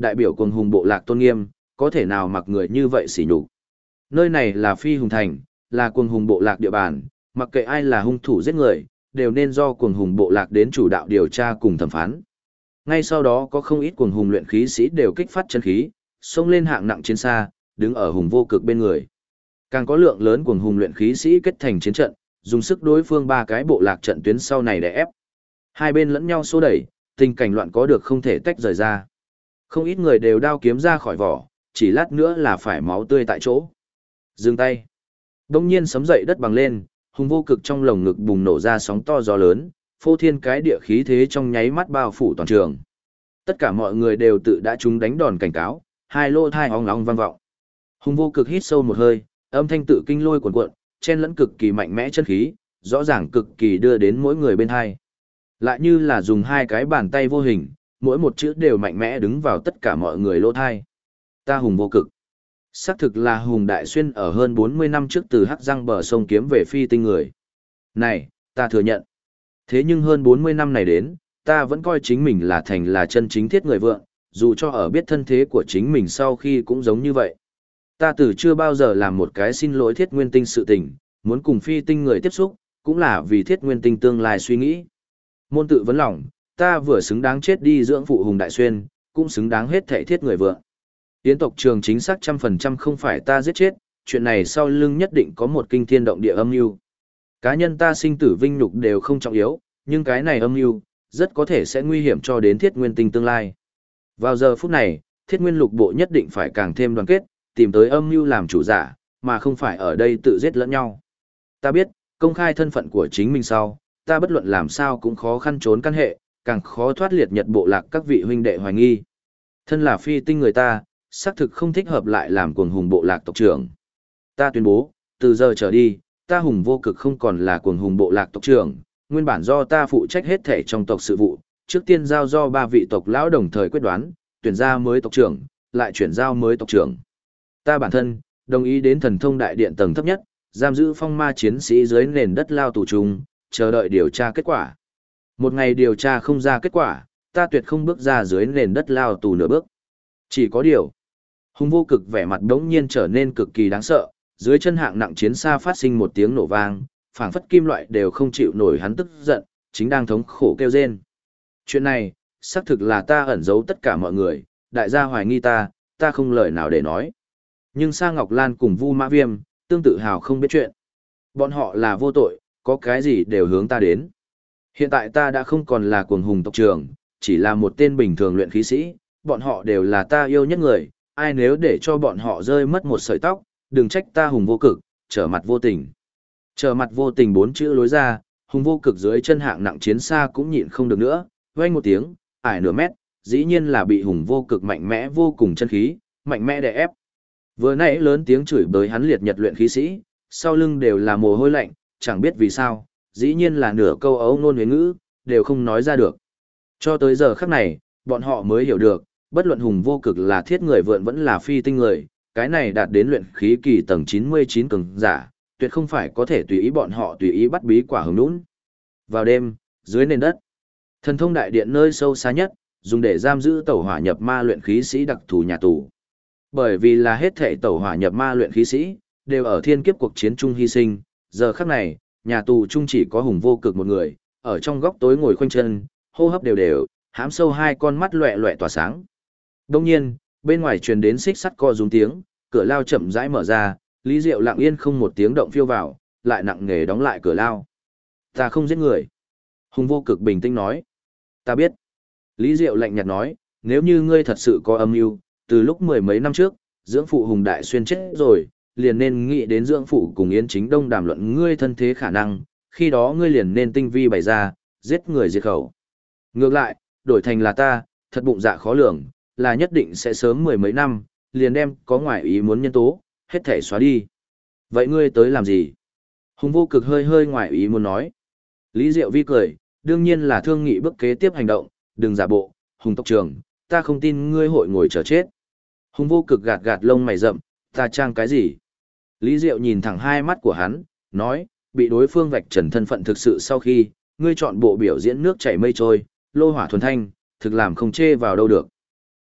đại biểu cuồng hùng bộ lạc tôn nghiêm, có thể nào mặc người như vậy sỉ nhục. Nơi này là Phi Hùng Thành, là cuồng hùng bộ lạc địa bàn, mặc kệ ai là hung thủ giết người, đều nên do cuồng hùng bộ lạc đến chủ đạo điều tra cùng thẩm phán. Ngay sau đó có không ít cuồng hùng luyện khí sĩ đều kích phát chân khí, xông lên hạng nặng chiến xa, đứng ở hùng vô cực bên người. Càng có lượng lớn cuồng hùng luyện khí sĩ kết thành chiến trận, dùng sức đối phương ba cái bộ lạc trận tuyến sau này để ép. Hai bên lẫn nhau xô đẩy, tình cảnh loạn có được không thể tách rời ra. Không ít người đều đao kiếm ra khỏi vỏ, chỉ lát nữa là phải máu tươi tại chỗ. Dừng tay. Đông nhiên sấm dậy đất bằng lên, hùng vô cực trong lồng ngực bùng nổ ra sóng to gió lớn, phô thiên cái địa khí thế trong nháy mắt bao phủ toàn trường. Tất cả mọi người đều tự đã trúng đánh đòn cảnh cáo, hai lô thai ong ong vang vọng. Hùng vô cực hít sâu một hơi, âm thanh tự kinh lôi cuồn cuộn, chen lẫn cực kỳ mạnh mẽ chân khí, rõ ràng cực kỳ đưa đến mỗi người bên hai. Lại như là dùng hai cái bàn tay vô hình, mỗi một chữ đều mạnh mẽ đứng vào tất cả mọi người lỗ thai. Ta hùng vô cực. Xác thực là Hùng Đại Xuyên ở hơn 40 năm trước từ Hắc Giang bờ sông kiếm về phi tinh người. Này, ta thừa nhận. Thế nhưng hơn 40 năm này đến, ta vẫn coi chính mình là chân chính thiết người vượng, dù cho ở biết thân thế của chính mình sau khi cũng giống như vậy. Ta từ chưa bao giờ làm một cái xin lỗi thiết nguyên tinh sự tình, muốn cùng phi tinh người tiếp xúc, cũng là vì thiết nguyên tinh tương lai suy nghĩ. Môn tự vấn lòng, ta vừa xứng đáng chết đi dưỡng phụ Hùng Đại Xuyên, cũng xứng đáng hết thảy thiết người vượng. Yến tộc trường chính xác 100% không phải ta giết chết, chuyện này sau lưng nhất định có một kinh thiên động địa âm mưu. Cá nhân ta sinh tử vinh nhục đều không trọng yếu, nhưng cái này âm mưu rất có thể sẽ nguy hiểm cho đến thiết nguyên tinh tương lai. Vào giờ phút này, thiết nguyên lục bộ nhất định phải càng thêm đoàn kết, tìm tới âm mưu làm chủ giả, mà không phải ở đây tự giết lẫn nhau. Ta biết, công khai thân phận của chính mình sau, ta bất luận làm sao cũng khó khăn trốn căn hệ, càng khó thoát liệt nhật bộ lạc các vị huynh đệ hoài nghi. Thân là phi tinh người ta, xác thực không thích hợp lại làm cuồng hùng bộ lạc tộc trưởng. Ta tuyên bố, từ giờ trở đi, ta hùng vô cực không còn là cuồng hùng bộ lạc tộc trưởng, nguyên bản do ta phụ trách hết thể trong tộc sự vụ, trước tiên giao do ba vị tộc lão đồng thời quyết đoán, tuyển ra mới tộc trưởng, lại chuyển giao mới tộc trưởng. Ta bản thân, đồng ý đến thần thông đại điện tầng thấp nhất, giam giữ phong ma chiến sĩ dưới nền đất lao tù trùng, chờ đợi điều tra kết quả. Một ngày điều tra không ra kết quả, ta tuyệt không bước ra dưới nền đất lao tù nửa bước. Chỉ có điều, hùng vô cực vẻ mặt đống nhiên trở nên cực kỳ đáng sợ, dưới chân hạng nặng chiến xa phát sinh một tiếng nổ vang, phảng phất kim loại đều không chịu nổi hắn tức giận, chính đang thống khổ kêu rên. Chuyện này, xác thực là ta ẩn giấu tất cả mọi người, đại gia hoài nghi ta không lời nào để nói. Nhưng Sa Ngọc Lan cùng Vu Mã Viêm, tương tự hào không biết chuyện. Bọn họ là vô tội, có cái gì đều hướng ta đến. Hiện tại ta đã không còn là cuồng hùng tộc trưởng, chỉ là một tên bình thường luyện khí sĩ, bọn họ đều là ta yêu nhất người, ai nếu để cho bọn họ rơi mất một sợi tóc, đừng trách ta hùng vô cực, trở mặt vô tình. Trở mặt vô tình bốn chữ lối ra, hùng vô cực dưới chân hạng nặng chiến xa cũng nhịn không được nữa, vang một tiếng, ải nửa mét, dĩ nhiên là bị hùng vô cực mạnh mẽ vô cùng chân khí, mạnh mẽ đè ép. Vừa nãy lớn tiếng chửi bới hắn liệt nhật luyện khí sĩ, sau lưng đều là mồ hôi lạnh, chẳng biết vì sao, dĩ nhiên là nửa câu ấu ngôn huế ngữ, đều không nói ra được. Cho tới giờ khắc này, bọn họ mới hiểu được, bất luận hùng vô cực là thiết người vượn vẫn là phi tinh người, cái này đạt đến luyện khí kỳ tầng 99 cường giả, tuyệt không phải có thể tùy ý bọn họ tùy ý bắt bí quả hứng nũng. Vào đêm, dưới nền đất, thần thông đại điện nơi sâu xa nhất, dùng để giam giữ tẩu hỏa nhập ma luyện khí sĩ đặc thù nhà tù. Bởi vì là hết thảy tẩu hỏa nhập ma luyện khí sĩ, đều ở thiên kiếp cuộc chiến chung hy sinh, giờ khắc này, nhà tù chung chỉ có hùng vô cực một người, ở trong góc tối ngồi khoanh chân, hô hấp đều đều, hám sâu hai con mắt loẹ loẹ tỏa sáng. Đông nhiên, bên ngoài truyền đến xích sắt co rúm tiếng, cửa lao chậm rãi mở ra, Lý Diệu lặng yên không một tiếng động phiêu vào, lại nặng nề đóng lại cửa lao. Ta không giết người. Hùng vô cực bình tĩnh nói. Ta biết. Lý Diệu lạnh nhạt nói, nếu như ngươi thật sự có âm mưu, từ lúc mười mấy năm trước, dưỡng phụ Hùng Đại Xuyên chết rồi, liền nên nghĩ đến dưỡng phụ cùng Yến Chính Đông đàm luận ngươi thân thế khả năng, khi đó ngươi liền nên tinh vi bày ra, giết người diệt khẩu. Ngược lại, đổi thành là ta, thật bụng dạ khó lường, là nhất định sẽ sớm mười mấy năm, liền đem có ngoại ý muốn nhân tố, hết thể xóa đi. Vậy ngươi tới làm gì? Hùng vô cực hơi hơi ngoại ý muốn nói. Lý Diệu Vi cười, đương nhiên là thương nghị bước kế tiếp hành động, đừng giả bộ, Hùng tộc trưởng, ta không tin ngươi hội ngồi chờ chết. Hùng vô cực gạt gạt lông mày rậm, ta trang cái gì? Lý Diệu nhìn thẳng hai mắt của hắn, nói, bị đối phương vạch trần thân phận thực sự sau khi, ngươi chọn bộ biểu diễn nước chảy mây trôi, lô hỏa thuần thanh, thực làm không chê vào đâu được.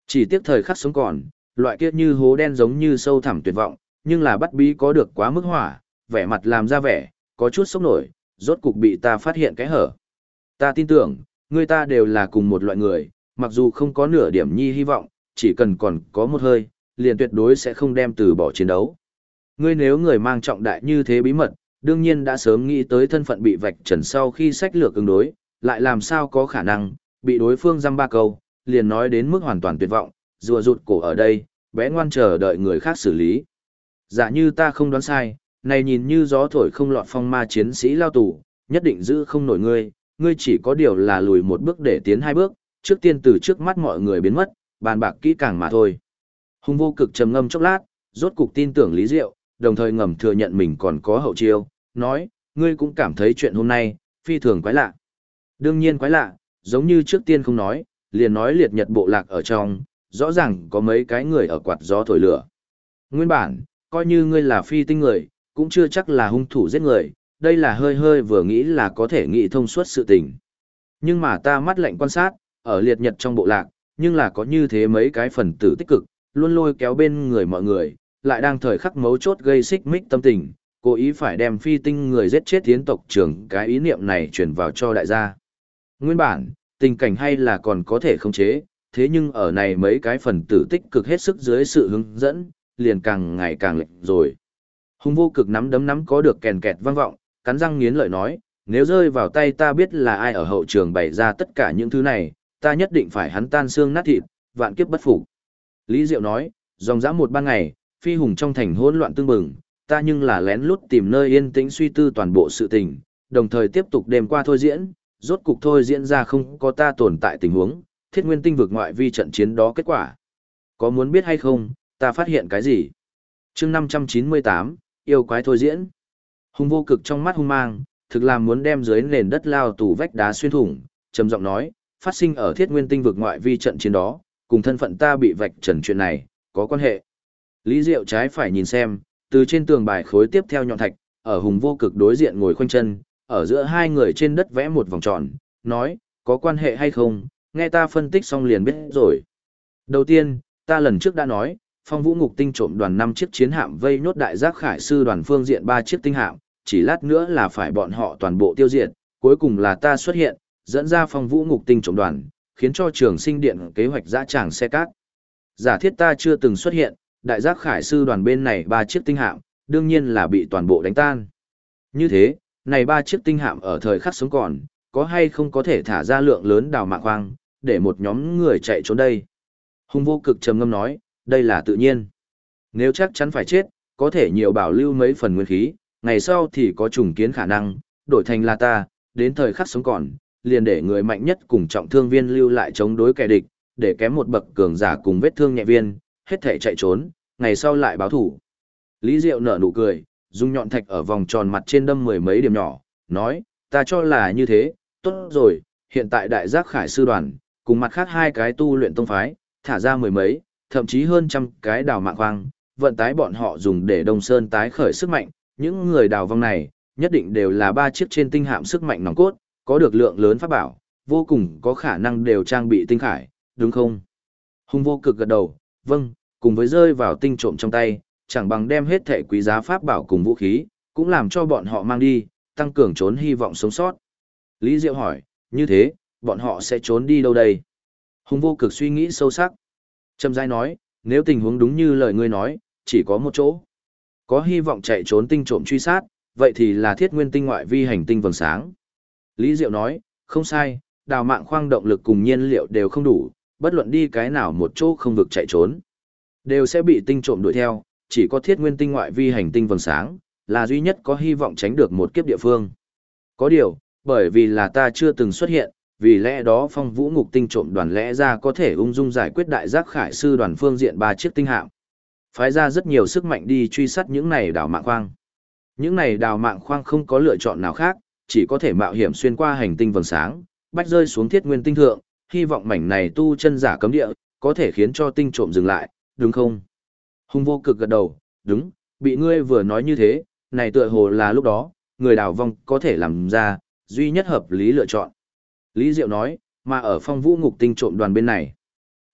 Chỉ tiếc thời khắc sống còn, loại kiết như hố đen giống như sâu thẳm tuyệt vọng, nhưng là bắt bí có được quá mức hỏa, vẻ mặt làm ra vẻ, có chút sốc nổi, rốt cục bị ta phát hiện cái hở. Ta tin tưởng, người ta đều là cùng một loại người, mặc dù không có nửa điểm nhi hy vọng, chỉ cần còn có một hơi, liền tuyệt đối sẽ không đem từ bỏ chiến đấu. Ngươi nếu người mang trọng đại như thế bí mật, đương nhiên đã sớm nghĩ tới thân phận bị vạch trần sau khi sách lược ứng đối, lại làm sao có khả năng, bị đối phương dăm ba câu, liền nói đến mức hoàn toàn tuyệt vọng, rùa rụt cổ ở đây, bé ngoan chờ đợi người khác xử lý. Giả như ta không đoán sai, này nhìn như gió thổi không lọt phong ma chiến sĩ lao tù, nhất định giữ không nổi ngươi, ngươi chỉ có điều là lùi một bước để tiến hai bước, trước tiên từ trước mắt mọi người biến mất, bàn bạc kỹ càng mà thôi. Hùng Vô Cực trầm ngâm chốc lát, rốt cục tin tưởng Lý Diệu, đồng thời ngầm thừa nhận mình còn có hậu chiêu, nói, ngươi cũng cảm thấy chuyện hôm nay, phi thường quái lạ. Đương nhiên quái lạ, giống như trước tiên không nói, liền nói liệt nhật bộ lạc ở trong, rõ ràng có mấy cái người ở quạt gió thổi lửa. Nguyên bản, coi như ngươi là phi tinh người, cũng chưa chắc là hung thủ giết người, đây là hơi hơi vừa nghĩ là có thể nghĩ thông suốt sự tình. Nhưng mà ta mắt lạnh quan sát, ở liệt nhật trong bộ lạc, nhưng là có như thế mấy cái phần tử tích cực, luôn lôi kéo bên người mọi người, lại đang thời khắc mấu chốt gây xích mích tâm tình, cố ý phải đem phi tinh người giết chết tiến tộc trưởng cái ý niệm này truyền vào cho đại gia. Nguyên bản, tình cảnh hay là còn có thể khống chế, thế nhưng ở này mấy cái phần tử tích cực hết sức dưới sự hướng dẫn, liền càng ngày càng lệch rồi. Hùng Vô Cực nắm đấm nắm có được kèn kẹt vang vọng, cắn răng nghiến lợi nói, nếu rơi vào tay ta biết là ai ở hậu trường bày ra tất cả những thứ này, ta nhất định phải hắn tan xương nát thịt, vạn kiếp bất phục. Lý Diệu nói, dòng dã một ban ngày, phi hùng trong thành hỗn loạn tương bừng, ta nhưng là lén lút tìm nơi yên tĩnh suy tư toàn bộ sự tình, đồng thời tiếp tục đêm qua thôi diễn, rốt cục thôi diễn ra không có ta tồn tại tình huống, thiết nguyên tinh vực ngoại vi trận chiến đó kết quả. Có muốn biết hay không, ta phát hiện cái gì? chương 598, yêu quái thôi diễn. Hùng Vô Cực trong mắt hung mang, thực làm muốn đem dưới nền đất lao tù vách đá xuyên thủng, trầm giọng nói, phát sinh ở thiết nguyên tinh vực ngoại vi trận chiến đó, cùng thân phận ta bị vạch trần chuyện này, có quan hệ. Lý Diệu trái phải nhìn xem, từ trên tường bài khối tiếp theo nhọn thạch, ở Hùng Vô Cực đối diện ngồi khoanh chân, ở giữa hai người trên đất vẽ một vòng tròn, nói, có quan hệ hay không, nghe ta phân tích xong liền biết rồi. Đầu tiên, ta lần trước đã nói, Phong Vũ Ngục Tinh trộm đoàn 5 chiếc chiến hạm vây nhốt đại giác khải sư đoàn phương diện 3 chiếc tinh hạm, chỉ lát nữa là phải bọn họ toàn bộ tiêu diệt, cuối cùng là ta xuất hiện, dẫn ra Phong Vũ Ngục Tinh trộm đoàn, khiến cho Trường Sinh Điện kế hoạch dã tràng xe cát. Giả thiết ta chưa từng xuất hiện, đại giác khải sư đoàn bên này 3 chiếc tinh hạm, đương nhiên là bị toàn bộ đánh tan. Như thế, này 3 chiếc tinh hạm ở thời khắc sống còn, có hay không có thể thả ra lượng lớn đào mạng khoang, để một nhóm người chạy trốn đây. Hùng Vô Cực trầm ngâm nói, đây là tự nhiên. Nếu chắc chắn phải chết, có thể nhiều bảo lưu mấy phần nguyên khí, ngày sau thì có trùng kiến khả năng, đổi thành là ta, đến thời khắc sống còn, liền để người mạnh nhất cùng trọng thương viên lưu lại chống đối kẻ địch, để kém một bậc cường giả cùng vết thương nhẹ viên, hết thể chạy trốn, ngày sau lại báo thủ. Lý Diệu nở nụ cười, dùng nhọn thạch ở vòng tròn mặt trên đâm mười mấy điểm nhỏ, nói, ta cho là như thế, tốt rồi, hiện tại đại giác khải sư đoàn, cùng mặt khác hai cái tu luyện tông phái, thả ra mười mấy, thậm chí hơn trăm cái đào mạng khoang, vận tái bọn họ dùng để Đông Sơn tái khởi sức mạnh, những người đào vong này, nhất định đều là 3 chiếc trên tinh hạm sức mạnh nòng cốt, có được lượng lớn pháp bảo, vô cùng có khả năng đều trang bị tinh khải, đúng không? Hùng Vô Cực gật đầu, vâng, cùng với rơi vào tinh trộm trong tay, chẳng bằng đem hết thẻ quý giá pháp bảo cùng vũ khí, cũng làm cho bọn họ mang đi, tăng cường trốn hy vọng sống sót. Lý Diệu hỏi, như thế, bọn họ sẽ trốn đi đâu đây? Hùng Vô Cực suy nghĩ sâu sắc. Trầm rãi nói, nếu tình huống đúng như lời ngươi nói, chỉ có một chỗ. Có hy vọng chạy trốn tinh trộm truy sát, vậy thì là thiết nguyên tinh ngoại vi hành tinh vầng sáng. Lý Diệu nói, không sai, đào mạng khoang động lực cùng nhiên liệu đều không đủ, bất luận đi cái nào một chỗ không vực chạy trốn, đều sẽ bị tinh trộm đuổi theo, chỉ có thiết nguyên tinh ngoại vi hành tinh vầng sáng, là duy nhất có hy vọng tránh được một kiếp địa phương. Có điều, bởi vì là ta chưa từng xuất hiện, vì lẽ đó Phong Vũ Ngục Tinh trộm đoàn lẽ ra có thể ung dung giải quyết đại giác khải sư đoàn phương diện 3 chiếc tinh hạm. Phái ra rất nhiều sức mạnh đi truy sát những này đào mạng khoang. Những này đào mạng khoang không có lựa chọn nào khác, chỉ có thể mạo hiểm xuyên qua hành tinh vầng sáng, bách rơi xuống thiết nguyên tinh thượng, hy vọng mảnh này tu chân giả cấm địa, có thể khiến cho tinh trộm dừng lại, đúng không? Hùng Vô Cực gật đầu, đúng, bị ngươi vừa nói như thế, này tựa hồ là lúc đó, người đào vong có thể làm ra, duy nhất hợp lý lựa chọn. Lý Diệu nói, mà ở Phong Vũ Ngục Tinh trộm đoàn bên này,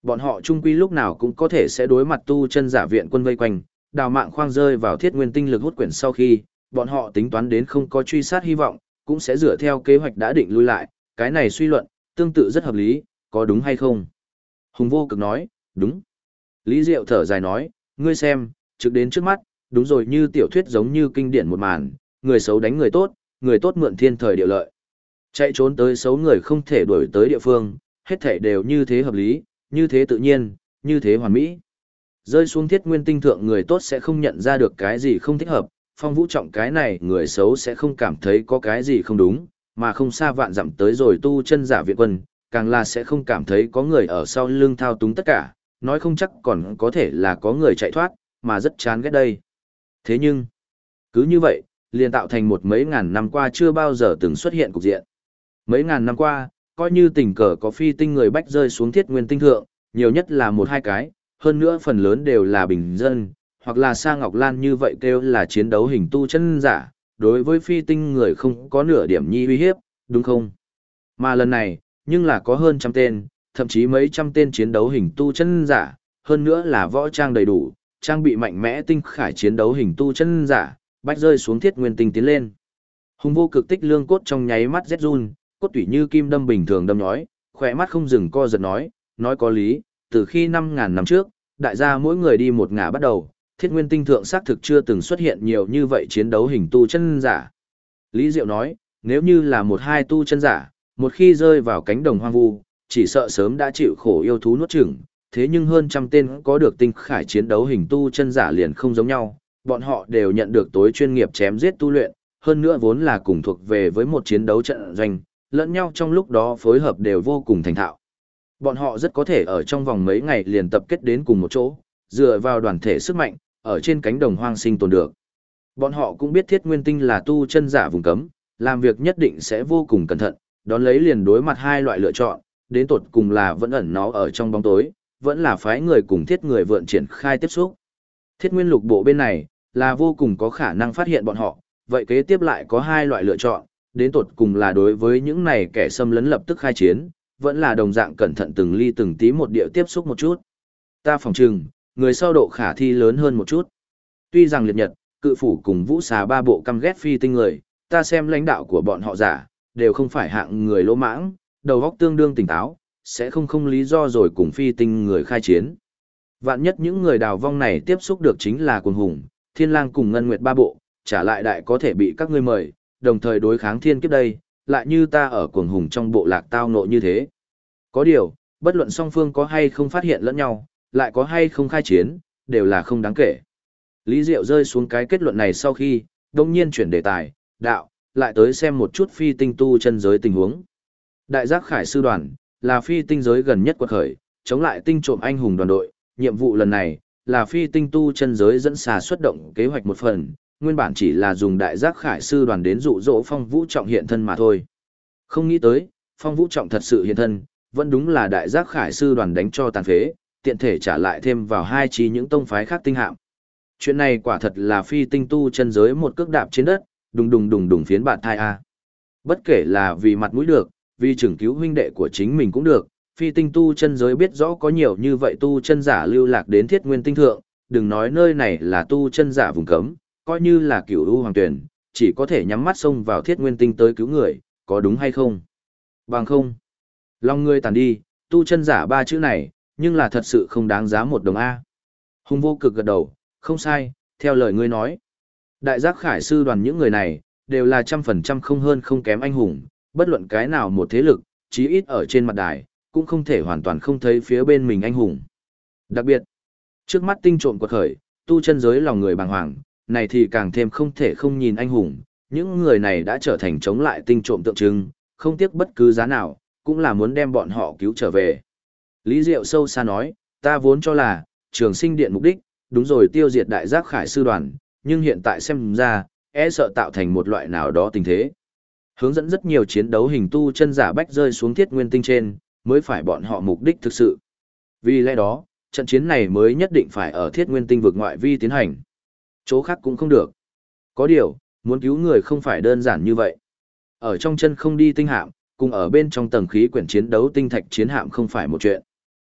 Bọn họ chung quy lúc nào cũng có thể sẽ đối mặt tu chân giả viện quân vây quanh, đào mạng khoang rơi vào thiết nguyên tinh lực hút quyển sau khi, bọn họ tính toán đến không có truy sát hy vọng, cũng sẽ dựa theo kế hoạch đã định lui lại, cái này suy luận, tương tự rất hợp lý, có đúng hay không? Hùng Vô Cực nói, đúng. Lý Diệu thở dài nói, ngươi xem, trực đến trước mắt, đúng rồi, như tiểu thuyết giống như kinh điển một màn, người xấu đánh người tốt mượn thiên thời địa lợi. Chạy trốn tới xấu người không thể đuổi tới địa phương, hết thảy đều như thế hợp lý, như thế tự nhiên, như thế hoàn mỹ. Rơi xuống thiết nguyên tinh thượng người tốt sẽ không nhận ra được cái gì không thích hợp, Phong Vũ Trọng cái này người xấu sẽ không cảm thấy có cái gì không đúng, mà không xa vạn dặm tới rồi tu chân giả viện quân, càng là sẽ không cảm thấy có người ở sau lưng thao túng tất cả, nói không chắc còn có thể là có người chạy thoát, mà rất chán ghét đây. Thế nhưng, cứ như vậy, liền tạo thành một mấy ngàn năm qua chưa bao giờ từng xuất hiện cục diện. Mấy ngàn năm qua, coi như tình cờ có phi tinh người bách rơi xuống thiết nguyên tinh thượng, nhiều nhất là một hai cái, hơn nữa phần lớn đều là bình dân, hoặc là Sa Ngọc Lan như vậy kêu là chiến đấu hình tu chân giả, đối với phi tinh người không có nửa điểm nhi uy hiếp, đúng không? Mà lần này, nhưng là có hơn trăm tên, thậm chí mấy trăm tên chiến đấu hình tu chân giả, hơn nữa là võ trang đầy đủ, trang bị mạnh mẽ tinh khải chiến đấu hình tu chân giả, bách rơi xuống thiết nguyên tinh tiến lên. Hùng Vô Cực tích lương cốt trong nháy mắt rét run, cốt tủy như kim đâm bình thường đâm nhói, khỏe mắt không dừng co giật nói có lý, từ khi 5.000 năm trước, đại gia mỗi người đi một ngả bắt đầu, thiết nguyên tinh thượng xác thực chưa từng xuất hiện nhiều như vậy chiến đấu hình tu chân giả. Lý Diệu nói, nếu như là một hai tu chân giả, một khi rơi vào cánh đồng hoang vu, chỉ sợ sớm đã chịu khổ yêu thú nuốt chửng, thế nhưng hơn trăm tên có được tinh khải chiến đấu hình tu chân giả liền không giống nhau, bọn họ đều nhận được tối chuyên nghiệp chém giết tu luyện, hơn nữa vốn là cùng thuộc về với một chiến đấu trận doanh, lẫn nhau trong lúc đó phối hợp đều vô cùng thành thạo. Bọn họ rất có thể ở trong vòng mấy ngày liền tập kết đến cùng một chỗ, dựa vào đoàn thể sức mạnh, ở trên cánh đồng hoang sinh tồn được. Bọn họ cũng biết thiết nguyên tinh là tu chân giả vùng cấm, làm việc nhất định sẽ vô cùng cẩn thận, đón lấy liền đối mặt hai loại lựa chọn, đến tột cùng là vẫn ẩn nó ở trong bóng tối, vẫn là phái người cùng thiết người vượn triển khai tiếp xúc. Thiết nguyên lục bộ bên này, là vô cùng có khả năng phát hiện bọn họ, vậy kế tiếp lại có hai loại lựa chọn, đến tột cùng là đối với những này kẻ xâm lấn lập tức khai chiến, vẫn là đồng dạng cẩn thận từng ly từng tí một địa tiếp xúc một chút. Ta phòng trừng, người sau độ khả thi lớn hơn một chút. Tuy rằng liệt nhật, cự phủ cùng vũ xà ba bộ căm ghét phi tinh người, ta xem lãnh đạo của bọn họ giả, đều không phải hạng người lỗ mãng, đầu óc tương đương tỉnh táo, sẽ không lý do rồi cùng phi tinh người khai chiến. Vạn nhất những người đào vong này tiếp xúc được chính là Cuồng Hùng, Thiên Lang cùng Ngân Nguyệt ba bộ, trả lại đại có thể bị các ngươi mời, đồng thời đối kháng thiên kiếp đây, lại như ta ở Cuồng Hùng trong bộ lạc tao nộ như thế. Có điều, bất luận song phương có hay không phát hiện lẫn nhau, lại có hay không khai chiến, đều là không đáng kể. Lý Diệu rơi xuống cái kết luận này sau khi, đông nhiên chuyển đề tài, đạo, lại tới xem một chút phi tinh tu chân giới tình huống. Đại giác khải sư đoàn, là phi tinh giới gần nhất quật khởi, chống lại tinh trộm anh hùng đoàn đội, nhiệm vụ lần này, là phi tinh tu chân giới dẫn xà xuất động kế hoạch một phần, nguyên bản chỉ là dùng đại giác khải sư đoàn đến dụ dỗ Phong Vũ Trọng hiện thân mà thôi. Không nghĩ tới, Phong Vũ Trọng thật sự hiện thân, vẫn đúng là đại giác khải sư đoàn đánh cho tàn phế, tiện thể trả lại thêm vào hai trí những tông phái khác tinh hạm. Chuyện này quả thật là phi tinh tu chân giới một cước đạp trên đất, đùng đùng phiến bạt thai a. Bất kể là vì mặt mũi được, vì trưởng cứu huynh đệ của chính mình cũng được, phi tinh tu chân giới biết rõ có nhiều như vậy tu chân giả lưu lạc đến thiết nguyên tinh thượng, đừng nói nơi này là tu chân giả vùng cấm, coi như là cửu u hoàng tuyển, chỉ có thể nhắm mắt xông vào thiết nguyên tinh tới cứu người, có đúng hay không? Bằng không. Lòng ngươi tàn đi, tu chân giả ba chữ này, nhưng là thật sự không đáng giá một đồng A. Hùng Vô Cực gật đầu, không sai, theo lời ngươi nói. Đại giác khải sư đoàn những người này, đều là 100% không hơn không kém anh hùng, bất luận cái nào một thế lực, chí ít ở trên mặt đài, cũng không thể hoàn toàn không thấy phía bên mình anh hùng. Đặc biệt, trước mắt tinh trộm quật khởi, tu chân giới lòng người bàng hoàng, này thì càng thêm không thể không nhìn anh hùng, những người này đã trở thành chống lại tinh trộm tượng trưng, không tiếc bất cứ giá nào, cũng là muốn đem bọn họ cứu trở về. Lý Diệu sâu xa nói, ta vốn cho là, Trường Sinh Điện mục đích, đúng rồi tiêu diệt đại giác khải sư đoàn, nhưng hiện tại xem ra, e sợ tạo thành một loại nào đó tình thế. Hướng dẫn rất nhiều chiến đấu hình tu chân giả bách rơi xuống thiết nguyên tinh trên, mới phải bọn họ mục đích thực sự. Vì lẽ đó, trận chiến này mới nhất định phải ở thiết nguyên tinh vực ngoại vi tiến hành. Chỗ khác cũng không được. Có điều, muốn cứu người không phải đơn giản như vậy. Ở trong chân không đi tinh hạm, cùng ở bên trong tầng khí quyển chiến đấu tinh thạch chiến hạm không phải một chuyện.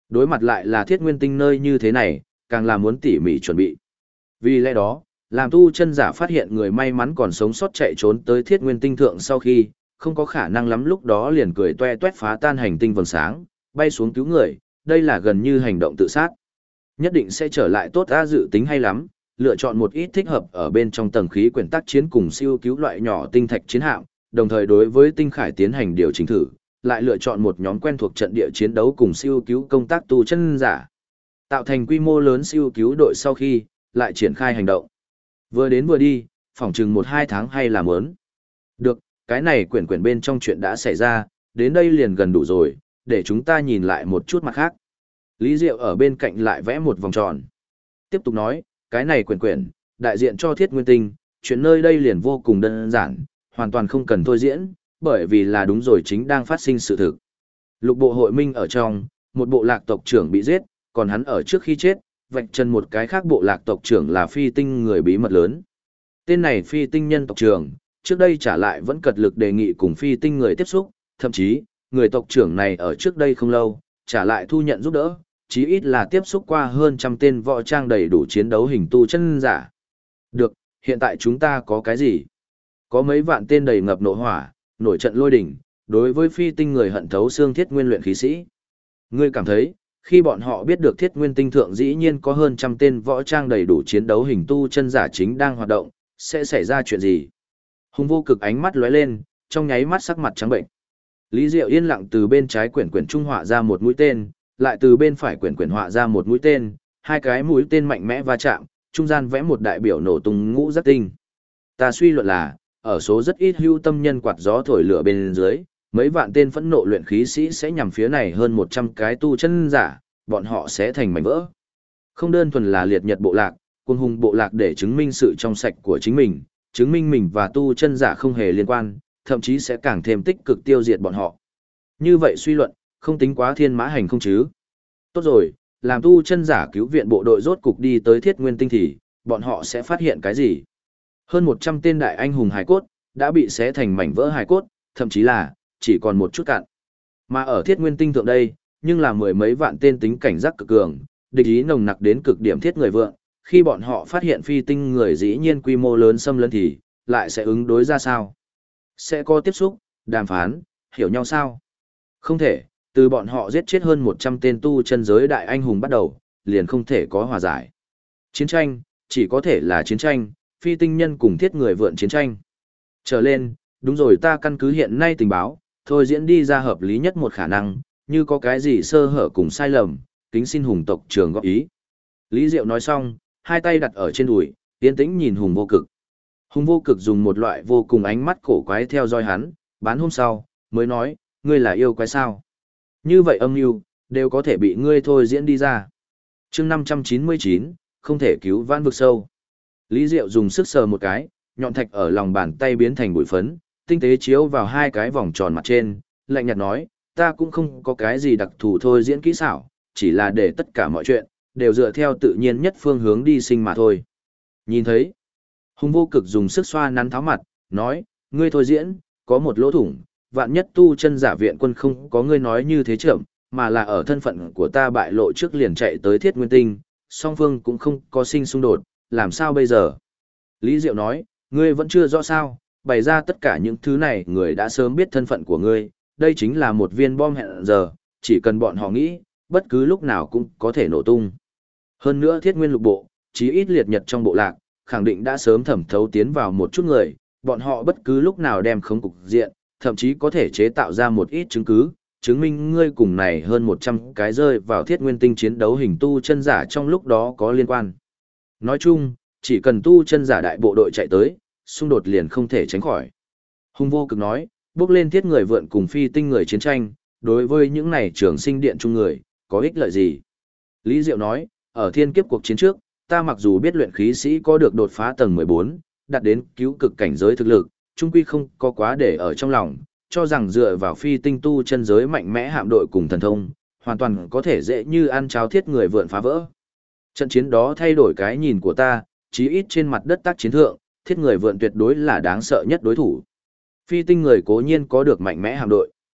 Đối mặt lại là thiết nguyên tinh nơi như thế này, càng là muốn tỉ mỉ chuẩn bị. Vì lẽ đó, làm tu chân giả phát hiện người may mắn còn sống sót chạy trốn tới thiết nguyên tinh thượng sau khi, không có khả năng lắm lúc đó liền cười toe toét phá tan hành tinh vầng sáng, bay xuống cứu người, đây là gần như hành động tự sát. Nhất định sẽ trở lại tốt ra dự tính hay lắm, lựa chọn một ít thích hợp ở bên trong tầng khí quyển tác chiến cùng siêu cứu loại nhỏ tinh thạch chiến hạm, đồng thời đối với tinh khải tiến hành điều chỉnh thử, lại lựa chọn một nhóm quen thuộc trận địa chiến đấu cùng siêu cứu công tác tu chân giả. Tạo thành quy mô lớn siêu cứu đội sau khi, lại triển khai hành động. Vừa đến vừa đi, phỏng chừng 1-2 tháng hay là mớn. Được, cái này quyển bên trong chuyện đã xảy ra, đến đây liền gần đủ rồi, để chúng ta nhìn lại một chút mặt khác. Lý Diệu ở bên cạnh lại vẽ một vòng tròn. Tiếp tục nói, cái này quyển, đại diện cho thiết nguyên tinh, chuyện nơi đây liền vô cùng đơn giản, hoàn toàn không cần thôi diễn, bởi vì là đúng rồi chính đang phát sinh sự thực. Lục bộ hội minh ở trong, một bộ lạc tộc trưởng bị giết, còn hắn ở trước khi chết, vạch chân một cái khác bộ lạc tộc trưởng là phi tinh người bí mật lớn. Tên này phi tinh nhân tộc trưởng, trước đây trả lại vẫn cật lực đề nghị cùng phi tinh người tiếp xúc, thậm chí, người tộc trưởng này ở trước đây không lâu, trả lại thu nhận giúp đỡ, chí ít là tiếp xúc qua hơn trăm tên võ trang đầy đủ chiến đấu hình tu chân giả. Được, hiện tại chúng ta có cái gì? Có mấy vạn tên đầy ngập nộ hỏa, nổi trận lôi đỉnh, đối với phi tinh người hận thấu xương thiết nguyên luyện khí sĩ. Ngươi cảm thấy, khi bọn họ biết được thiết nguyên tinh thượng dĩ nhiên có hơn trăm tên võ trang đầy đủ chiến đấu hình tu chân giả chính đang hoạt động, sẽ xảy ra chuyện gì? Hùng Vô Cực ánh mắt lóe lên, trong nháy mắt sắc mặt trắng bệnh. Lý Diệu yên lặng từ bên trái quyển trung họa ra một mũi tên, lại từ bên phải quyển họa ra một mũi tên, hai cái mũi tên mạnh mẽ va chạm, trung gian vẽ một đại biểu nổ tung ngũ giác tinh. Ta suy luận là, ở số rất ít hưu tâm nhân quạt gió thổi lửa bên dưới, mấy vạn tên phẫn nộ luyện khí sĩ sẽ nhằm phía này hơn 100 cái tu chân giả, bọn họ sẽ thành mảnh vỡ. Không đơn thuần là liệt nhật bộ lạc, quân hùng bộ lạc để chứng minh sự trong sạch của chính mình, chứng minh mình và tu chân giả không hề liên quan, thậm chí sẽ càng thêm tích cực tiêu diệt bọn họ. Như vậy suy luận, không tính quá thiên mã hành không chứ. Tốt rồi, làm tu chân giả cứu viện bộ đội rốt cục đi tới thiết nguyên tinh thì, bọn họ sẽ phát hiện cái gì? Hơn 100 tên đại anh hùng hài cốt, đã bị xé thành mảnh vỡ hài cốt, thậm chí là, chỉ còn một chút cạn. Mà ở thiết nguyên tinh thượng đây, nhưng là mười mấy vạn tên tính cảnh giác cực cường, địch ý nồng nặc đến cực điểm thiết người vượng, khi bọn họ phát hiện phi tinh người dĩ nhiên quy mô lớn xâm lấn thì, lại sẽ ứng đối ra sao? Sẽ có tiếp xúc, đàm phán, hiểu nhau sao? Không thể, từ bọn họ giết chết hơn 100 tên tu chân giới đại anh hùng bắt đầu, liền không thể có hòa giải. Chiến tranh, chỉ có thể là chiến tranh, phi tinh nhân cùng thiết người vượn chiến tranh. Trở lên, đúng rồi ta căn cứ hiện nay tình báo, thôi diễn đi ra hợp lý nhất một khả năng, như có cái gì sơ hở cùng sai lầm, kính xin Hùng tộc trưởng góp ý. Lý Diệu nói xong, hai tay đặt ở trên đùi, tiến tĩnh nhìn Hùng Vô Cực. Hùng Vô Cực dùng một loại vô cùng ánh mắt cổ quái theo dõi hắn, bán hôm sau, mới nói, ngươi là yêu quái sao? Như vậy âm mưu đều có thể bị ngươi thôi diễn đi ra. Chương 599, không thể cứu vãn vực sâu. Lý Diệu dùng sức sờ một cái, nhọn thạch ở lòng bàn tay biến thành bụi phấn, tinh tế chiếu vào hai cái vòng tròn mặt trên, lạnh nhạt nói, ta cũng không có cái gì đặc thù thôi diễn kỹ xảo, chỉ là để tất cả mọi chuyện, đều dựa theo tự nhiên nhất phương hướng đi sinh mà thôi. Nhìn thấy, Hùng Vô Cực dùng sức xoa nắn tháo mặt, nói, ngươi thôi diễn, có một lỗ thủng, vạn nhất tu chân giả viện quân không có ngươi nói như thế trưởng, mà là ở thân phận của ta bại lộ trước liền chạy tới thiết nguyên tinh, song phương cũng không có sinh xung đột, làm sao bây giờ? Lý Diệu nói, ngươi vẫn chưa rõ sao, bày ra tất cả những thứ này người đã sớm biết thân phận của ngươi, đây chính là một viên bom hẹn giờ, chỉ cần bọn họ nghĩ, bất cứ lúc nào cũng có thể nổ tung. Hơn nữa thiết nguyên lục bộ, chí ít liệt nhật trong bộ lạc, khẳng định đã sớm thẩm thấu tiến vào một chút người, bọn họ bất cứ lúc nào đem khống cục diện, thậm chí có thể chế tạo ra một ít chứng cứ, chứng minh ngươi cùng này hơn 100 cái rơi vào thiết nguyên tinh chiến đấu hình tu chân giả trong lúc đó có liên quan. Nói chung, chỉ cần tu chân giả đại bộ đội chạy tới, xung đột liền không thể tránh khỏi. Hùng Vô Cực nói, bước lên thiết người vượn cùng phi tinh người chiến tranh, đối với những này trường sinh điện chung người, có ích lợi gì? Lý Diệu nói, ở thiên kiếp cuộc chiến trước, ta mặc dù biết luyện khí sĩ có được đột phá tầng 14, đạt đến cứu cực cảnh giới thực lực, chung quy không có quá để ở trong lòng, cho rằng dựa vào phi tinh tu chân giới mạnh mẽ hạm đội cùng thần thông, hoàn toàn có thể dễ như ăn cháo thiết người vượn phá vỡ. Trận chiến đó thay đổi cái nhìn của ta, chí ít trên mặt đất tác chiến thượng, thiết người vượn tuyệt đối là đáng sợ nhất đối thủ. Phi tinh người cố nhiên có được mạnh mẽ hạm đội,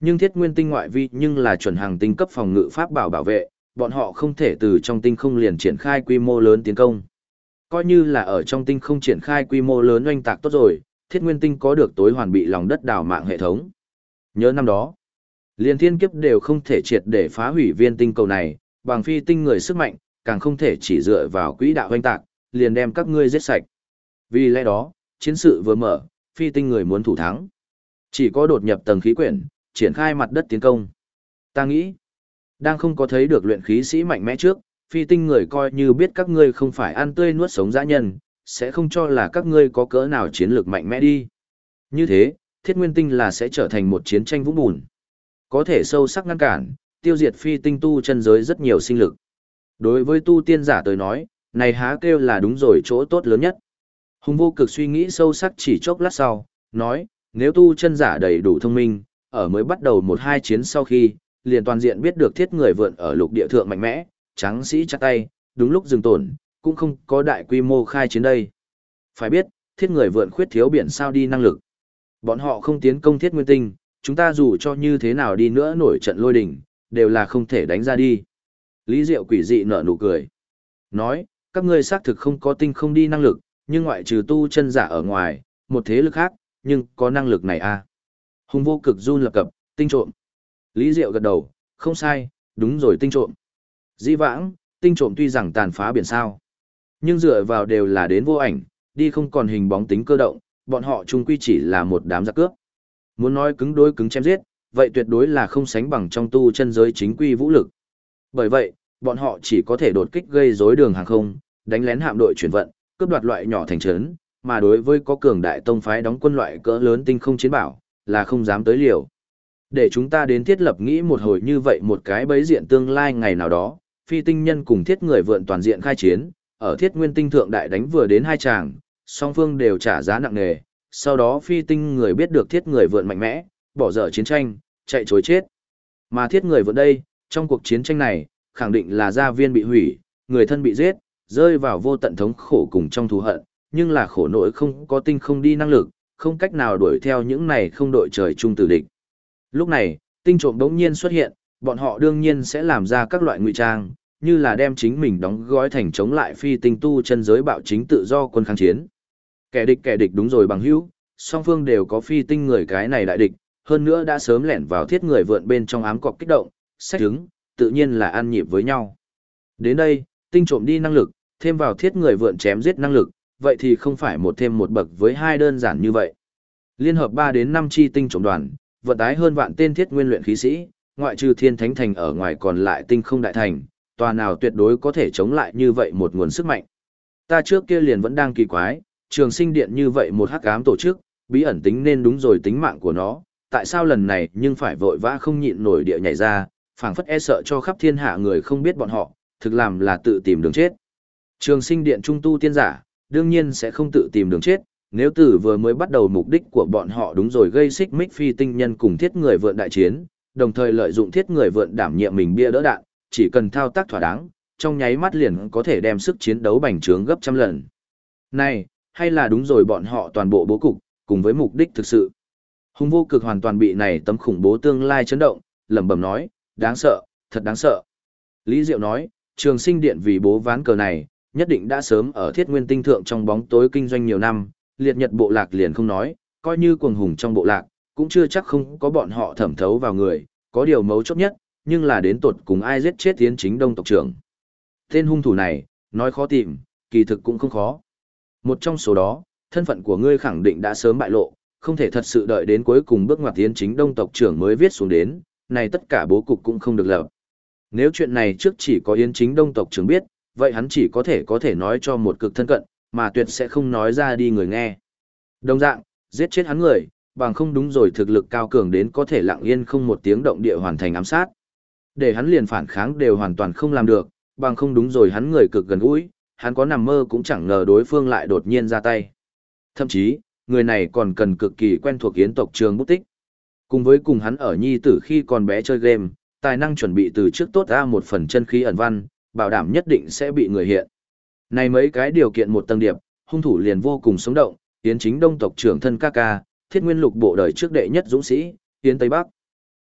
Nhưng Thiết Nguyên Tinh ngoại vi nhưng là chuẩn hàng tinh cấp phòng ngự pháp bảo bảo vệ, bọn họ không thể từ trong tinh không liền triển khai quy mô lớn tiến công. Coi như là ở trong tinh không triển khai quy mô lớn oanh tạc tốt rồi, Thiết Nguyên Tinh có được tối hoàn bị lòng đất đào mạng hệ thống. Nhớ năm đó, liền thiên kiếp đều không thể triệt để phá hủy viên tinh cầu này, bằng phi tinh người sức mạnh, càng không thể chỉ dựa vào quỹ đạo oanh tạc, liền đem các ngươi giết sạch. Vì lẽ đó, chiến sự vừa mở, phi tinh người muốn thủ thắng. Chỉ có đột nhập tầng khí quyển, triển khai mặt đất tiến công. Ta nghĩ, đang không có thấy được luyện khí sĩ mạnh mẽ trước, phi tinh người coi như biết các ngươi không phải ăn tươi nuốt sống dã nhân, sẽ không cho là các ngươi có cỡ nào chiến lược mạnh mẽ đi. Như thế, Thiết Nguyên Tinh là sẽ trở thành một chiến tranh vũng bùn. Có thể sâu sắc ngăn cản, tiêu diệt phi tinh tu chân giới rất nhiều sinh lực. Đối với tu tiên giả tới nói, này há kêu là đúng rồi chỗ tốt lớn nhất. Hùng Vô Cực suy nghĩ sâu sắc chỉ chốc lát sau, nói, nếu tu chân giả đầy đủ thông minh, ở mới bắt đầu một hai chiến sau khi, liền toàn diện biết được thiết người vượn ở lục địa thượng mạnh mẽ, tráng sĩ chặt tay, đúng lúc dừng tổn, cũng không có đại quy mô khai chiến đây. Phải biết, thiết người vượn khuyết thiếu biển sao đi năng lực. Bọn họ không tiến công Thiết Nguyên Tinh, chúng ta dù cho như thế nào đi nữa nổi trận lôi đỉnh, đều là không thể đánh ra đi. Lý Diệu quỷ dị nở nụ cười. Nói, các ngươi xác thực không có tinh không đi năng lực, nhưng ngoại trừ tu chân giả ở ngoài, một thế lực khác, nhưng có năng lực này à. Hùng Vô Cực run lập cập, tinh trộm. Lý Diệu gật đầu, không sai, đúng rồi tinh trộm. Dĩ vãng, tinh trộm tuy rằng tàn phá biển sao, nhưng dựa vào đều là đến vô ảnh, đi không còn hình bóng tính cơ động, bọn họ chung quy chỉ là một đám giặc cướp. Muốn nói cứng đối cứng chém giết, vậy tuyệt đối là không sánh bằng trong tu chân giới chính quy vũ lực. Bởi vậy, bọn họ chỉ có thể đột kích gây rối đường hàng không, đánh lén hạm đội chuyển vận, cướp đoạt loại nhỏ thành trấn, mà đối với có cường đại tông phái đóng quân loại cỡ lớn tinh không chiến bảo, là không dám tới liều. Để chúng ta đến thiết lập nghĩ một hồi như vậy một cái bấy diện tương lai ngày nào đó, phi tinh nhân cùng thiết người vượn toàn diện khai chiến, ở thiết nguyên tinh thượng đại đánh vừa đến hai tràng, song phương đều trả giá nặng nề, sau đó phi tinh người biết được thiết người vượn mạnh mẽ, bỏ dở chiến tranh, chạy chối chết. Mà thiết người vượn đây, trong cuộc chiến tranh này, khẳng định là gia viên bị hủy, người thân bị giết, rơi vào vô tận thống khổ cùng trong thù hận, nhưng là khổ nỗi không có tinh không đi năng lực, không cách nào đuổi theo những này không đội trời chung tử địch. Lúc này, tinh trộm đống nhiên xuất hiện, bọn họ đương nhiên sẽ làm ra các loại ngụy trang, như là đem chính mình đóng gói thành chống lại phi tinh tu chân giới bạo chính tự do quân kháng chiến. Kẻ địch đúng rồi bằng hữu, song phương đều có phi tinh người cái này đại địch, hơn nữa đã sớm lẻn vào thiết người vượn bên trong ám cọc kích động, sách trứng, tự nhiên là ăn nhịp với nhau. Đến đây, tinh trộm đi năng lực, thêm vào thiết người vượn chém giết năng lực, vậy thì không phải một thêm một bậc với hai đơn giản như vậy. Liên hợp 3 đến 5 chi tinh trộm đoàn, vận tái hơn vạn tên thiết nguyên luyện khí sĩ, ngoại trừ Thiên Thánh Thành ở ngoài còn lại tinh không đại thành, tòa nào tuyệt đối có thể chống lại như vậy một nguồn sức mạnh. Ta trước kia liền vẫn đang kỳ quái, Trường Sinh Điện như vậy một hắc ám tổ chức, bí ẩn tính nên đúng rồi tính mạng của nó, tại sao lần này nhưng phải vội vã không nhịn nổi địa nhảy ra, phảng phất e sợ cho khắp thiên hạ người không biết bọn họ, thực làm là tự tìm đường chết. Trường Sinh Điện trung tu tiên giả, đương nhiên sẽ không tự tìm đường chết, nếu từ vừa mới bắt đầu mục đích của bọn họ đúng rồi gây xích mích phi tinh nhân cùng thiết người vượn đại chiến, đồng thời lợi dụng thiết người vượn đảm nhiệm mình bia đỡ đạn, chỉ cần thao tác thỏa đáng, trong nháy mắt liền có thể đem sức chiến đấu bành trướng gấp trăm lần. Này, hay là đúng rồi bọn họ toàn bộ bố cục, cùng với mục đích thực sự. Hùng Vô Cực hoàn toàn bị này tấm khủng bố tương lai chấn động, lẩm bẩm nói, đáng sợ, thật đáng sợ. Lý Diệu nói, Trường Sinh Điện vì bố ván cờ này, nhất định đã sớm ở thiết nguyên tinh thượng trong bóng tối kinh doanh nhiều năm, liệt nhật bộ lạc liền không nói, coi như cuồng hùng trong bộ lạc, cũng chưa chắc không có bọn họ thẩm thấu vào người, có điều mấu chốt nhất, nhưng là đến tột cùng ai giết chết Tiến Chính Đông tộc trưởng. Tên hung thủ này, nói khó tìm, kỳ thực cũng không khó. Một trong số đó, thân phận của ngươi khẳng định đã sớm bại lộ, không thể thật sự đợi đến cuối cùng bước ngoặt Tiến Chính Đông tộc trưởng mới viết xuống đến, này tất cả bố cục cũng không được lập. Nếu chuyện này trước chỉ có Yến Chính Đông tộc trưởng biết, vậy hắn chỉ có thể nói cho một cực thân cận, mà tuyệt sẽ không nói ra đi người nghe. Đồng dạng, giết chết hắn người, bằng không đúng rồi thực lực cao cường đến có thể lặng yên không một tiếng động địa hoàn thành ám sát. Để hắn liền phản kháng đều hoàn toàn không làm được, bằng không đúng rồi hắn người cực gần gũi, hắn có nằm mơ cũng chẳng ngờ đối phương lại đột nhiên ra tay. Thậm chí, người này còn cần cực kỳ quen thuộc Yến tộc trường bút tích. Cùng với cùng hắn ở nhi tử khi còn bé chơi game, tài năng chuẩn bị từ trước tốt ra một phần chân khí ẩn văn, bảo đảm nhất định sẽ bị người hiện. Này mấy cái điều kiện một tầng điệp, hung thủ liền vô cùng sống động, Yến Chính Đông tộc trưởng thân ca ca, Thiết Nguyên Lục bộ đời trước đệ nhất dũng sĩ, Yến Tây Bắc.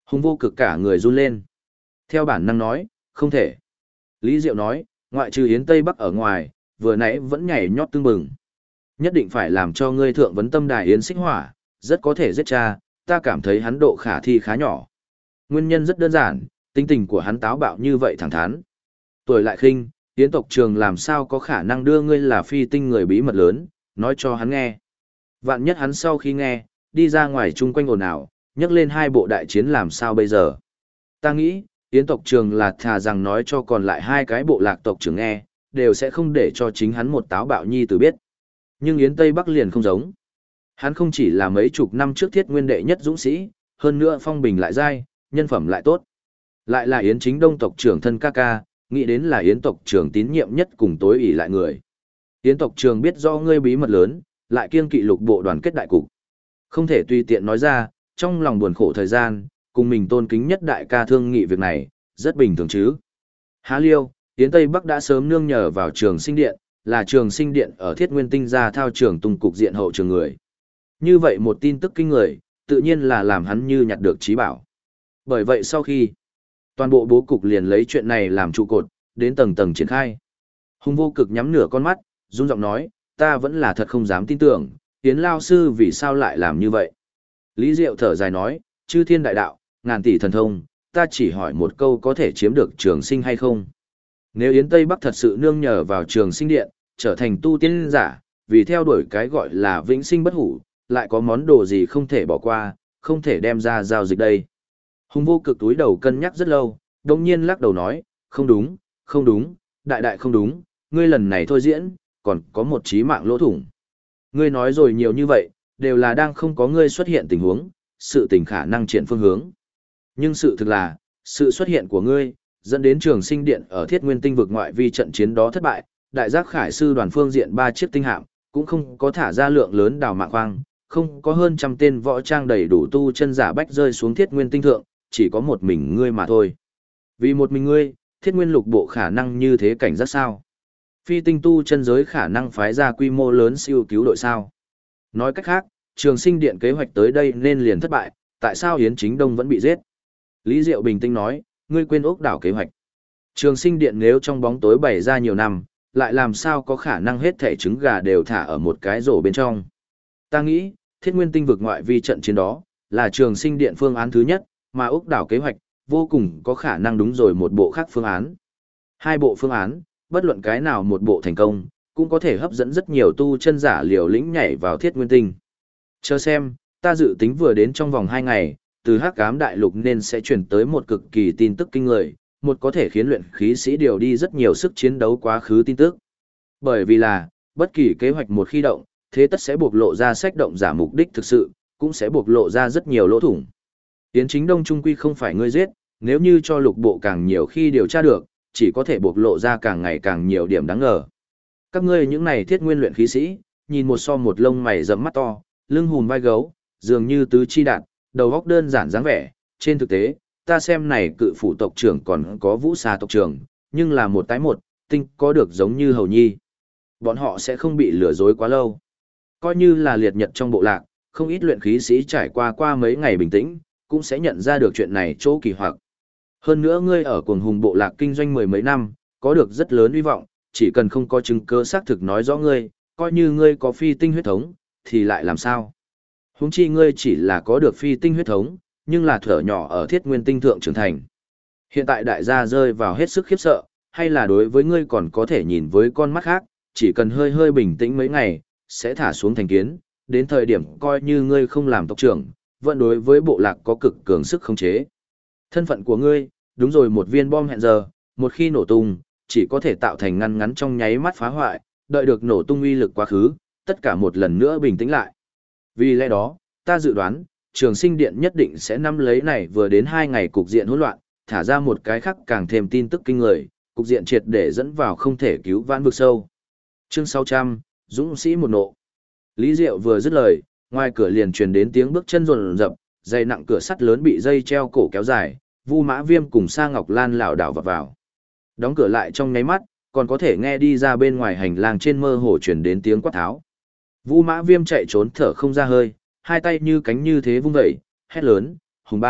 Hùng Vô Cực cả người run lên. Theo bản năng nói, không thể. Lý Diệu nói, ngoại trừ Yến Tây Bắc ở ngoài, vừa nãy vẫn nhảy nhót tưng bừng. Nhất định phải làm cho ngươi thượng vấn tâm đài Yến Xích Hỏa, rất có thể giết cha, ta cảm thấy hắn độ khả thi khá nhỏ. Nguyên nhân rất đơn giản, tính tình của hắn táo bạo như vậy thẳng thắn. Tuổi lại khinh, Yến tộc trường làm sao có khả năng đưa ngươi là phi tinh người bí mật lớn, nói cho hắn nghe. Vạn nhất hắn sau khi nghe, đi ra ngoài chung quanh ồn ào, nhắc lên hai bộ đại chiến làm sao bây giờ. Ta nghĩ, Yến tộc trường là thà rằng nói cho còn lại hai cái bộ lạc tộc trưởng nghe, đều sẽ không để cho chính hắn một táo bạo nhi tử biết. Nhưng Yến Tây Bắc liền không giống. Hắn không chỉ là mấy chục năm trước thiết nguyên đệ nhất dũng sĩ, hơn nữa phong bình lại dai, nhân phẩm lại tốt. Lại là Yến Chính Đông tộc trưởng thân ca ca, nghĩ đến là Yến tộc trưởng tín nhiệm nhất cùng tối ỷ lại người. Yến tộc trưởng biết do ngươi bí mật lớn, lại kiêng kỵ lục bộ đoàn kết đại cục. Không thể tùy tiện nói ra, trong lòng buồn khổ thời gian, cùng mình tôn kính nhất đại ca thương nghị việc này, rất bình thường chứ. Há liêu, Yến Tây Bắc đã sớm nương nhờ vào trường sinh điện, là trường sinh điện ở thiết nguyên tinh ra thao trường tung cục diện hậu trường người. Như vậy một tin tức kinh người, tự nhiên là làm hắn như nhặt được trí bảo. Bởi vậy sau khi, toàn bộ bố cục liền lấy chuyện này làm trụ cột, đến tầng tầng triển khai. Hùng Vô Cực nhắm nửa con mắt, run giọng nói, ta vẫn là thật không dám tin tưởng, Yến Lao Sư vì sao lại làm như vậy. Lý Diệu thở dài nói, chư thiên đại đạo, ngàn tỷ thần thông, ta chỉ hỏi một câu có thể chiếm được trường sinh hay không. Nếu Yến Tây Bắc thật sự nương nhờ vào trường sinh điện, trở thành tu tiên giả, vì theo đuổi cái gọi là vĩnh sinh bất hủ, lại có món đồ gì không thể bỏ qua, không thể đem ra giao dịch đây. Hùng Vô Cực túi đầu cân nhắc rất lâu, đồng nhiên lắc đầu nói, không đúng, không đúng, đại đại không đúng, ngươi lần này thôi diễn, còn có một chí mạng lỗ thủng. Ngươi nói rồi nhiều như vậy, đều là đang không có ngươi xuất hiện tình huống, sự tình khả năng triển phương hướng. Nhưng sự thực là, sự xuất hiện của ngươi, dẫn đến trường sinh điện ở thiết nguyên tinh vực ngoại vi trận chiến đó thất bại, đại giác khải sư đoàn phương diện 3 chiếc tinh hạm, cũng không có thả ra lượng lớn đào mạng khoang, không có hơn trăm tên võ trang đầy đủ tu chân giả bách rơi xuống thiết nguyên tinh thượng, chỉ có một mình ngươi mà thôi. Vì một mình ngươi, thiết nguyên lục bộ khả năng như thế cảnh giác sao? Phi tinh tu chân giới khả năng phái ra quy mô lớn siêu cứu đội sao? Nói cách khác, trường sinh điện kế hoạch tới đây nên liền thất bại, tại sao Yến Chính Đông vẫn bị giết? Lý Diệu bình tĩnh nói, ngươi quên ốc đảo kế hoạch. Trường sinh điện nếu trong bóng tối bày ra nhiều năm, lại làm sao có khả năng hết thẻ trứng gà đều thả ở một cái rổ bên trong. Ta nghĩ, thiết nguyên tinh vực ngoại vi trận chiến đó, là trường sinh điện phương án thứ nhất, mà ốc đảo kế hoạch, vô cùng có khả năng đúng rồi một bộ khác phương án. Hai bộ phương án, bất luận cái nào một bộ thành công, cũng có thể hấp dẫn rất nhiều tu chân giả liều lĩnh nhảy vào thiết nguyên tinh. Chờ xem, ta dự tính vừa đến trong vòng 2 ngày, từ Hắc Ám Đại Lục nên sẽ chuyển tới một cực kỳ tin tức kinh người, một có thể khiến luyện khí sĩ điều đi rất nhiều sức chiến đấu quá khứ tin tức. Bởi vì là, bất kỳ kế hoạch một khi động, thế tất sẽ bộc lộ ra sách động giả mục đích thực sự, cũng sẽ bộc lộ ra rất nhiều lỗ thủng. Yến Chính Đông trung quy không phải ngươi giết, nếu như cho lục bộ càng nhiều khi điều tra được, chỉ có thể bộc lộ ra càng ngày càng nhiều điểm đáng ngờ. Các ngươi những này thiết nguyên luyện khí sĩ, nhìn một so một lông mày rậm mắt to, lưng hùm vai gấu, dường như tứ chi đạt, đầu óc đơn giản dáng vẻ, trên thực tế, ta xem này cự phủ tộc trưởng còn có vũ xà tộc trưởng, nhưng là một tái một, tinh có được giống như hầu nhi. Bọn họ sẽ không bị lừa dối quá lâu. Coi như là liệt nhật trong bộ lạc, không ít luyện khí sĩ trải qua mấy ngày bình tĩnh, cũng sẽ nhận ra được chuyện này chỗ kỳ hoặc. Hơn nữa ngươi ở cuồng hùng bộ lạc kinh doanh 10 mấy năm, có được rất lớn uy vọng, chỉ cần không có chứng cứ xác thực nói rõ ngươi, coi như ngươi có phi tinh huyết thống, thì lại làm sao? Huống chi ngươi chỉ là có được phi tinh huyết thống, nhưng là thở nhỏ ở thiết nguyên tinh thượng trưởng thành. Hiện tại đại gia rơi vào hết sức khiếp sợ, hay là đối với ngươi còn có thể nhìn với con mắt khác, chỉ cần hơi hơi bình tĩnh mấy ngày, sẽ thả xuống thành kiến, đến thời điểm coi như ngươi không làm tộc trưởng, vẫn đối với bộ lạc có cực cường sức khống chế. Thân phận của ngươi, đúng rồi một viên bom hẹn giờ, một khi nổ tung, chỉ có thể tạo thành ngăn ngắn trong nháy mắt phá hoại, đợi được nổ tung uy lực quá khứ, tất cả một lần nữa bình tĩnh lại. Vì lẽ đó, ta dự đoán, trường sinh điện nhất định sẽ nắm lấy này vừa đến 2 ngày cục diện hỗn loạn, thả ra một cái khác càng thêm tin tức kinh người, cục diện triệt để dẫn vào không thể cứu vãn vực sâu. Chương 600, Dũng sĩ một nộ. Lý Diệu vừa dứt lời, ngoài cửa liền truyền đến tiếng bước chân rồn rập, dây nặng cửa sắt lớn bị dây treo cổ kéo dài, Vu Mã Viêm cùng Sa Ngọc Lan lảo đảo vào. Đóng cửa lại trong nháy mắt, còn có thể nghe đi ra bên ngoài hành lang trên mơ hồ truyền đến tiếng quát tháo. Vu Mã Viêm chạy trốn thở không ra hơi, hai tay như cánh như thế vung vẩy, hét lớn, "Hùng ba,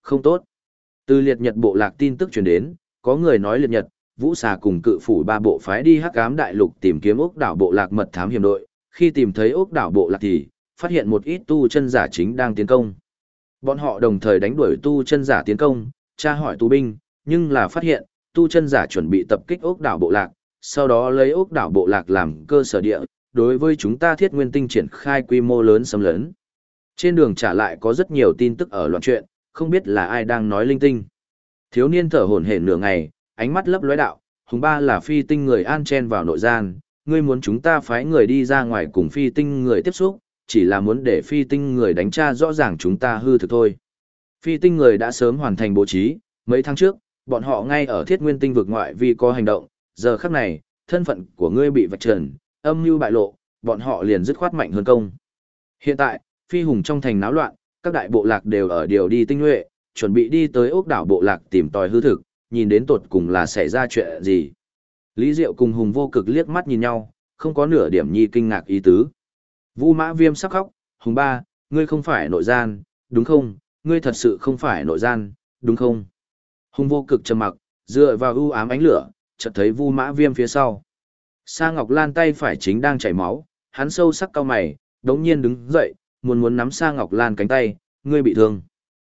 Không tốt. Từ Liệt Nhật bộ lạc tin tức truyền đến, có người nói Liệt Nhật, Vũ Xà cùng Cự Phủ ba bộ phái đi Hắc Ám Đại Lục tìm kiếm ốc đảo bộ lạc mật thám hiểm đội, khi tìm thấy ốc đảo bộ lạc thì phát hiện một ít tu chân giả chính đang tiến công. Bọn họ đồng thời đánh đuổi tu chân giả tiến công, tra hỏi tù binh, nhưng là phát hiện tu chân giả chuẩn bị tập kích ốc đảo bộ lạc, sau đó lấy ốc đảo bộ lạc làm cơ sở địa, đối với chúng ta Thiết Nguyên Tinh triển khai quy mô lớn xâm lấn. Trên đường trả lại có rất nhiều tin tức ở loạn chuyện, không biết là ai đang nói linh tinh. Thiếu niên thở hổn hển nửa ngày, ánh mắt lấp lóe đạo, Hùng Ba là phi tinh người an chen vào nội gian, ngươi muốn chúng ta phái người đi ra ngoài cùng phi tinh người tiếp xúc, chỉ là muốn để phi tinh người đánh tra rõ ràng chúng ta hư thực thôi. Phi tinh người đã sớm hoàn thành bố trí, mấy tháng trước, bọn họ ngay ở Thiết Nguyên Tinh vực ngoại vi có hành động, giờ khắc này, thân phận của ngươi bị vạch trần, âm mưu bại lộ, bọn họ liền dứt khoát mạnh hơn công. Hiện tại, phi hùng trong thành náo loạn, các đại bộ lạc đều ở điều đi tinh nhuệ, chuẩn bị đi tới ốc đảo bộ lạc tìm tòi hư thực, nhìn đến tột cùng là xảy ra chuyện gì. Lý Diệu cùng Hùng Vô Cực liếc mắt nhìn nhau, không có nửa điểm nhi kinh ngạc ý tứ. Vu Mã Viêm sắc khóc, Hùng Ba, ngươi không phải nội gian, đúng không? Ngươi thật sự không phải nội gian, đúng không? Hùng Vô Cực trầm mặc, dựa vào u ám ánh lửa, chợt thấy Vu Mã Viêm phía sau. Sa Ngọc Lan tay phải chính đang chảy máu, hắn sâu sắc cau mày, đống nhiên đứng dậy, muốn nắm Sa Ngọc Lan cánh tay, ngươi bị thương.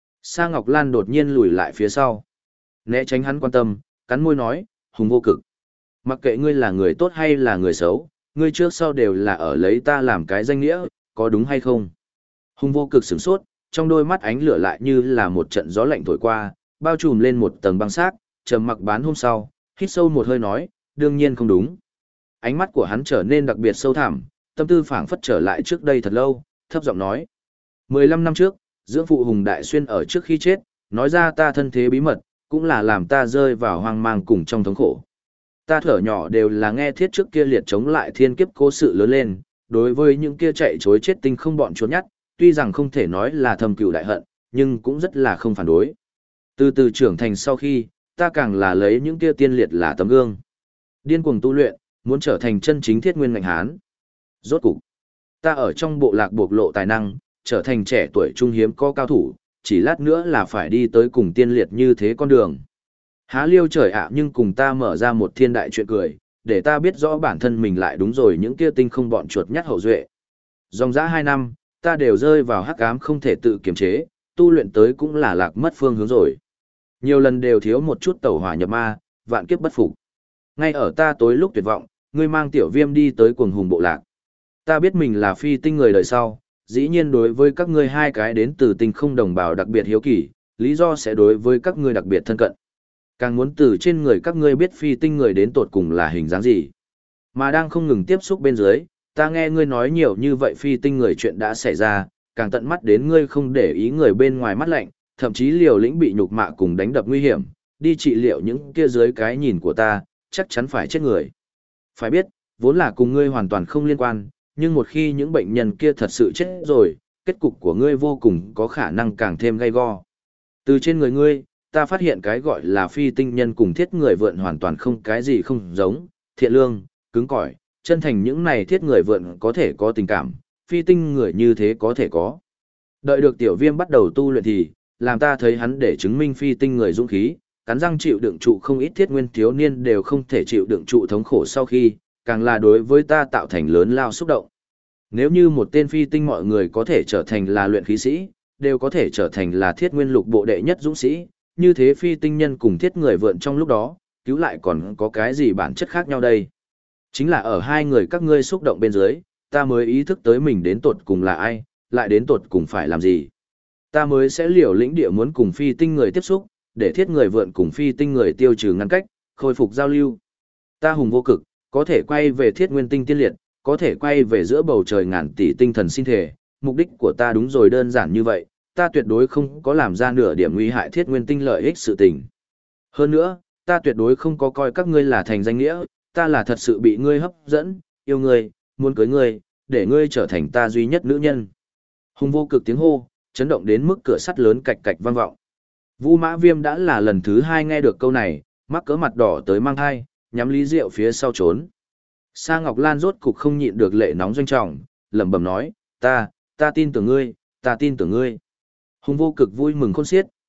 Sa Ngọc Lan đột nhiên lùi lại phía sau. Né tránh hắn quan tâm, cắn môi nói, Hùng Vô Cực. Mặc kệ ngươi là người tốt hay là người xấu, ngươi trước sau đều là ở lấy ta làm cái danh nghĩa, có đúng hay không? Hùng Vô Cực sửng sốt, trong đôi mắt ánh lửa lại như là một trận gió lạnh thổi qua, bao trùm lên một tầng băng xác, trầm mặc bán hôm sau, hít sâu một hơi nói, đương nhiên không đúng. Ánh mắt của hắn trở nên đặc biệt sâu thẳm, tâm tư phảng phất trở lại trước đây thật lâu, thấp giọng nói. 15 năm trước, dưỡng phụ Hùng Đại Xuyên ở trước khi chết, nói ra ta thân thế bí mật, cũng là làm ta rơi vào hoang mang cùng trong thống khổ. Ta thở nhỏ đều là nghe thiết trước kia liệt chống lại thiên kiếp cố sự lớn lên, đối với những kia chạy chối chết tinh không bọn trốn nhát, tuy rằng không thể nói là thầm cừu đại hận, nhưng cũng rất là không phản đối. Từ từ trưởng thành sau khi, ta càng là lấy những kia tiên liệt là tấm gương. Điên cuồng tu luyện, muốn trở thành chân chính thiết nguyên ngạnh hán. Rốt cục, ta ở trong bộ lạc bộc lộ tài năng, trở thành trẻ tuổi trung hiếm có cao thủ, chỉ lát nữa là phải đi tới cùng tiên liệt như thế con đường. Há liêu trời ạ, nhưng cùng ta mở ra một thiên đại chuyện cười, để ta biết rõ bản thân mình lại đúng rồi những kia tinh không bọn chuột nhắt hậu duệ. Dòng dã 2 năm, ta đều rơi vào hắc ám không thể tự kiềm chế, tu luyện tới cũng là lạc mất phương hướng rồi. Nhiều lần đều thiếu một chút tẩu hỏa nhập ma, vạn kiếp bất phục. Ngay ở ta tối lúc tuyệt vọng, ngươi mang tiểu viêm đi tới cuồng hùng bộ lạc. Ta biết mình là phi tinh người đời sau, dĩ nhiên đối với các ngươi hai cái đến từ tinh không đồng bào đặc biệt hiếu kỳ, lý do sẽ đối với các ngươi đặc biệt thân cận. Càng muốn từ trên người các ngươi biết phi tinh người đến tột cùng là hình dáng gì. Mà đang không ngừng tiếp xúc bên dưới, ta nghe ngươi nói nhiều như vậy phi tinh người chuyện đã xảy ra, càng tận mắt đến ngươi không để ý người bên ngoài mắt lạnh, thậm chí liều lĩnh bị nhục mạ cùng đánh đập nguy hiểm, đi trị liệu những kia dưới cái nhìn của ta, chắc chắn phải chết người. Phải biết, vốn là cùng ngươi hoàn toàn không liên quan, nhưng một khi những bệnh nhân kia thật sự chết rồi, kết cục của ngươi vô cùng có khả năng càng thêm gay go. Từ trên người ngươi, ta phát hiện cái gọi là phi tinh nhân cùng thiết người vượn hoàn toàn không cái gì không giống, thiện lương, cứng cỏi, chân thành những này thiết người vượn có thể có tình cảm, phi tinh người như thế có thể có. Đợi được tiểu viêm bắt đầu tu luyện thì, làm ta thấy hắn để chứng minh phi tinh người dũng khí, cắn răng chịu đựng trụ không ít thiết nguyên thiếu niên đều không thể chịu đựng trụ thống khổ sau khi, càng là đối với ta tạo thành lớn lao xúc động. Nếu như một tên phi tinh mọi người có thể trở thành là luyện khí sĩ, đều có thể trở thành là thiết nguyên lục bộ đệ nhất dũng sĩ, như thế phi tinh nhân cùng thiết người vượn trong lúc đó, cứu lại còn có cái gì bản chất khác nhau đây? Chính là ở hai người các ngươi xúc động bên dưới, ta mới ý thức tới mình đến tột cùng là ai, lại đến tột cùng phải làm gì. Ta mới sẽ liều lĩnh địa muốn cùng phi tinh người tiếp xúc, để thiết người vượn cùng phi tinh người tiêu trừ ngăn cách, khôi phục giao lưu. Ta Hùng Vô Cực, có thể quay về thiết nguyên tinh tiên liệt, có thể quay về giữa bầu trời ngàn tỷ tinh thần sinh thể, mục đích của ta đúng rồi đơn giản như vậy, ta tuyệt đối không có làm ra nửa điểm nguy hại thiết nguyên tinh lợi ích sự tình. Hơn nữa, ta tuyệt đối không có coi các ngươi là thành danh nghĩa, ta là thật sự bị ngươi hấp dẫn, yêu ngươi, muốn cưới ngươi, để ngươi trở thành ta duy nhất nữ nhân. Hùng Vô Cực tiếng hô, chấn động đến mức cửa sắt lớn cạch cạch vang vọng. Vu Mã Viêm đã là lần thứ 2 nghe được câu này, mắc cỡ mặt đỏ tới mang thai, nhắm Lý Diệu phía sau trốn. Sa Ngọc Lan rốt cục không nhịn được lệ nóng doanh trọng, lẩm bẩm nói, ta tin tưởng ngươi, ta tin tưởng ngươi. Hùng Vô Cực vui mừng khôn xiết,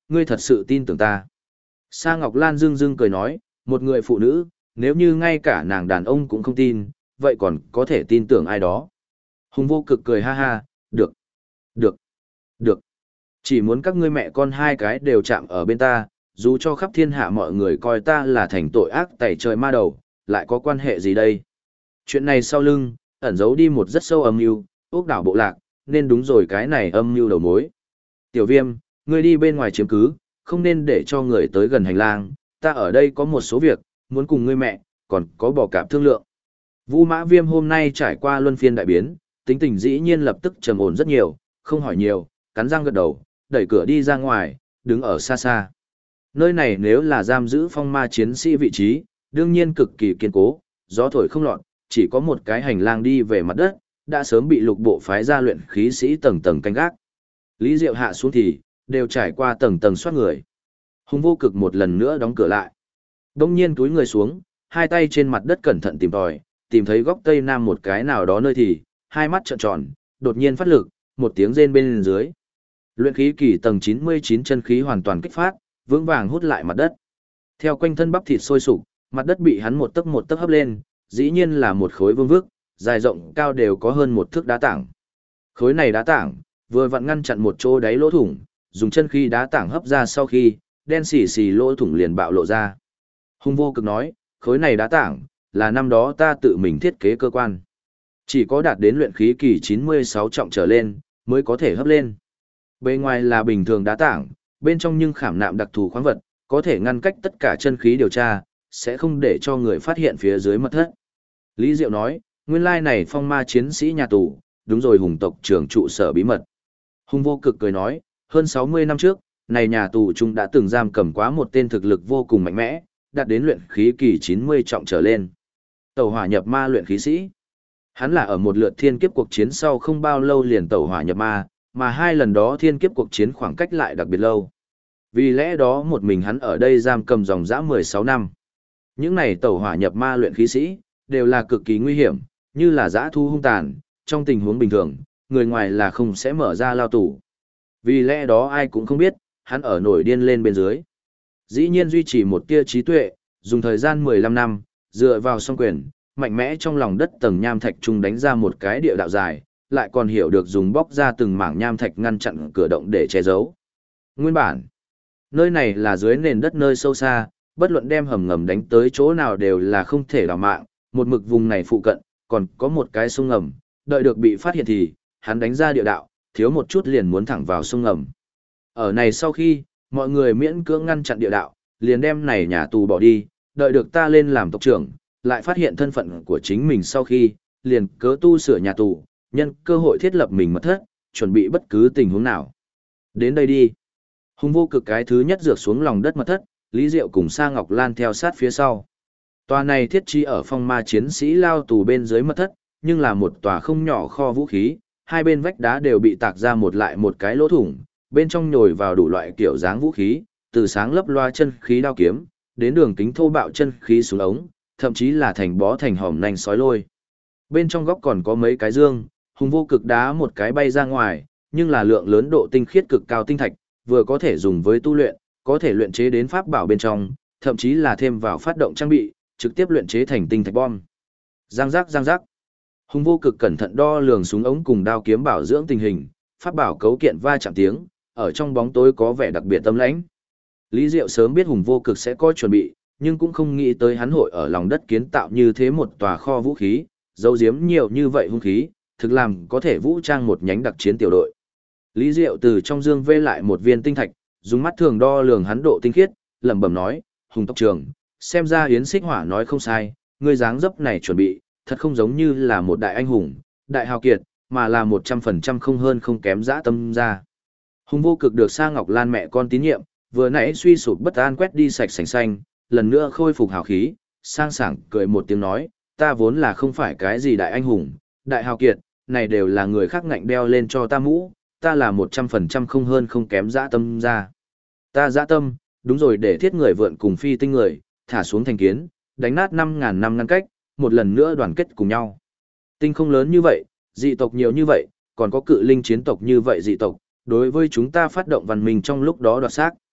ngươi thật sự tin tưởng ta. Sa Ngọc Lan dưng dưng cười nói, một người phụ nữ, nếu như ngay cả nàng đàn ông cũng không tin, vậy còn có thể tin tưởng ai đó. Hùng Vô Cực cười ha ha, được, được, được. Chỉ muốn các ngươi mẹ con hai cái đều chạm ở bên ta, dù cho khắp thiên hạ mọi người coi ta là thành tội ác tẩy trời ma đầu, lại có quan hệ gì đây? Chuyện này sau lưng, ẩn giấu đi một rất sâu âm mưu, ốc đảo bộ lạc, nên đúng rồi cái này âm mưu đầu mối. Tiểu Viêm, ngươi đi bên ngoài chiếm cứ, không nên để cho người tới gần hành lang, ta ở đây có một số việc, muốn cùng ngươi mẹ, còn có bò cạp thương lượng. Vu Mã Viêm hôm nay trải qua luân phiên đại biến, tính tình dĩ nhiên lập tức trầm ổn rất nhiều, không hỏi nhiều, cắn răng gật đầu, đẩy cửa đi ra ngoài, đứng ở xa xa. Nơi này nếu là giam giữ phong ma chiến sĩ vị trí, đương nhiên cực kỳ kiên cố, gió thổi không lọt, chỉ có một cái hành lang đi về mặt đất, đã sớm bị lục bộ phái ra luyện khí sĩ tầng tầng canh gác. Lý Diệu hạ xuống thì, đều trải qua tầng tầng soát người. Hùng Vô Cực một lần nữa đóng cửa lại. Đông nhiên túi người xuống, hai tay trên mặt đất cẩn thận tìm tòi, tìm thấy góc tây nam một cái nào đó nơi thì, hai mắt trợn tròn, đột nhiên phát lực, một tiếng rên bên dưới. Luyện khí kỳ tầng 99 chân khí hoàn toàn kích phát, vững vàng hút lại mặt đất. Theo quanh thân bắp thịt sôi sục, mặt đất bị hắn một tấc hấp lên, dĩ nhiên là một khối vương vức, dài rộng cao đều có hơn một thước đá tảng. Khối này đá tảng, vừa vặn ngăn chặn một chỗ đáy lỗ thủng, dùng chân khí đá tảng hấp ra sau khi, đen xì xì lỗ thủng liền bạo lộ ra. Hùng Vô Cực nói, khối này đá tảng, là năm đó ta tự mình thiết kế cơ quan. Chỉ có đạt đến luyện khí kỳ 96 trọng trở lên, mới có thể hấp lên. Bề ngoài là bình thường đá tảng, bên trong nhưng khảm nạm đặc thù khoáng vật, có thể ngăn cách tất cả chân khí điều tra, sẽ không để cho người phát hiện phía dưới mật thất. Lý Diệu nói, nguyên lai này phong ma chiến sĩ nhà tù, đúng rồi Hùng tộc trưởng trụ sở bí mật. Hùng Vô Cực cười nói, hơn 60 năm trước, này nhà tù chúng đã từng giam cầm quá một tên thực lực vô cùng mạnh mẽ, đạt đến luyện khí kỳ 90 trọng trở lên. Tẩu hỏa nhập ma luyện khí sĩ. Hắn là ở một lượt thiên kiếp cuộc chiến sau không bao lâu liền tẩu hỏa nhập ma, mà hai lần đó thiên kiếp cuộc chiến khoảng cách lại đặc biệt lâu. Vì lẽ đó một mình hắn ở đây giam cầm dòng dã 16 năm. Những này tẩu hỏa nhập ma luyện khí sĩ, đều là cực kỳ nguy hiểm, như là dã thu hung tàn, trong tình huống bình thường, người ngoài là không sẽ mở ra lao tù. Vì lẽ đó ai cũng không biết, hắn ở nổi điên lên bên dưới. Dĩ nhiên duy trì một tia trí tuệ, dùng thời gian 15 năm, dựa vào song quyền, mạnh mẽ trong lòng đất tầng nham thạch trung đánh ra một cái địa đạo dài, lại còn hiểu được dùng bóc ra từng mảng nham thạch ngăn chặn cửa động để che giấu. Nguyên bản, nơi này là dưới nền đất nơi sâu xa, bất luận đem hầm ngầm đánh tới chỗ nào đều là không thể đào mạng, một mực vùng này phụ cận, còn có một cái sông ngầm, đợi được bị phát hiện thì, hắn đánh ra địa đạo, thiếu một chút liền muốn thẳng vào sông ngầm. Ở này sau khi, mọi người miễn cưỡng ngăn chặn địa đạo, liền đem này nhà tù bỏ đi, đợi được ta lên làm tộc trưởng, lại phát hiện thân phận của chính mình sau khi, liền cớ tu sửa nhà tù, nhân cơ hội thiết lập mình mật thất, chuẩn bị bất cứ tình huống nào. Đến đây đi. Hùng Vô Cực cái thứ nhất rược xuống lòng đất mật thất, Lý Diệu cùng Sa Ngọc Lan theo sát phía sau. Tòa này thiết trí ở phong ma chiến sĩ lao tù bên dưới mật thất, nhưng là một tòa không nhỏ kho vũ khí, hai bên vách đá đều bị tạc ra một lại một cái lỗ thủng, bên trong nhồi vào đủ loại kiểu dáng vũ khí, từ sáng lấp loa chân khí đao kiếm, đến đường kính thô bạo chân khí súng ống, thậm chí là thành bó thành hòm nanh sói lôi. Bên trong góc còn có mấy cái dương, Hùng Vô Cực đá một cái bay ra ngoài, nhưng là lượng lớn độ tinh khiết cực cao tinh thạch, vừa có thể dùng với tu luyện, có thể luyện chế đến pháp bảo bên trong, thậm chí là thêm vào phát động trang bị, trực tiếp luyện chế thành tinh thạch bom. Giang giác giang giác. Hùng Vô Cực cẩn thận đo lường súng ống cùng đao kiếm bảo dưỡng tình hình, pháp bảo cấu kiện va chạm tiếng, ở trong bóng tối có vẻ đặc biệt tâm lãnh. Lý Diệu sớm biết Hùng Vô Cực sẽ có chuẩn bị, nhưng cũng không nghĩ tới hắn hội ở lòng đất kiến tạo như thế một tòa kho vũ khí, giấu giếm nhiều như vậy hung khí, thực làm có thể vũ trang một nhánh đặc chiến tiểu đội. Lý Diệu từ trong dương vê lại một viên tinh thạch, dùng mắt thường đo lường hắn độ tinh khiết, lẩm bẩm nói, Hùng tộc trưởng, xem ra Yến Xích Hỏa nói không sai, ngươi dáng dấp này chuẩn bị, thật không giống như là một đại anh hùng, đại hào kiệt, mà là 100% không hơn không kém dã tâm ra. Hùng Vô Cực được Sa Ngọc Lan mẹ con tín nhiệm, vừa nãy suy sụp bất an quét đi sạch sành xanh, lần nữa khôi phục hào khí, sang sảng cười một tiếng nói, ta vốn là không phải cái gì đại anh hùng, đại hào kiệt, này đều là người khác ngạnh đeo lên cho ta mũ, ta là 100% không hơn không kém dã tâm ra. Ta dã tâm, đúng rồi, để thiết người vượn cùng phi tinh người, thả xuống thành kiến, đánh nát 5.000 năm ngăn cách, một lần nữa đoàn kết cùng nhau. Tinh không lớn như vậy, dị tộc nhiều như vậy, còn có cự linh chiến tộc như vậy dị tộc, đối với chúng ta phát động văn minh trong lúc đó đoạt xác.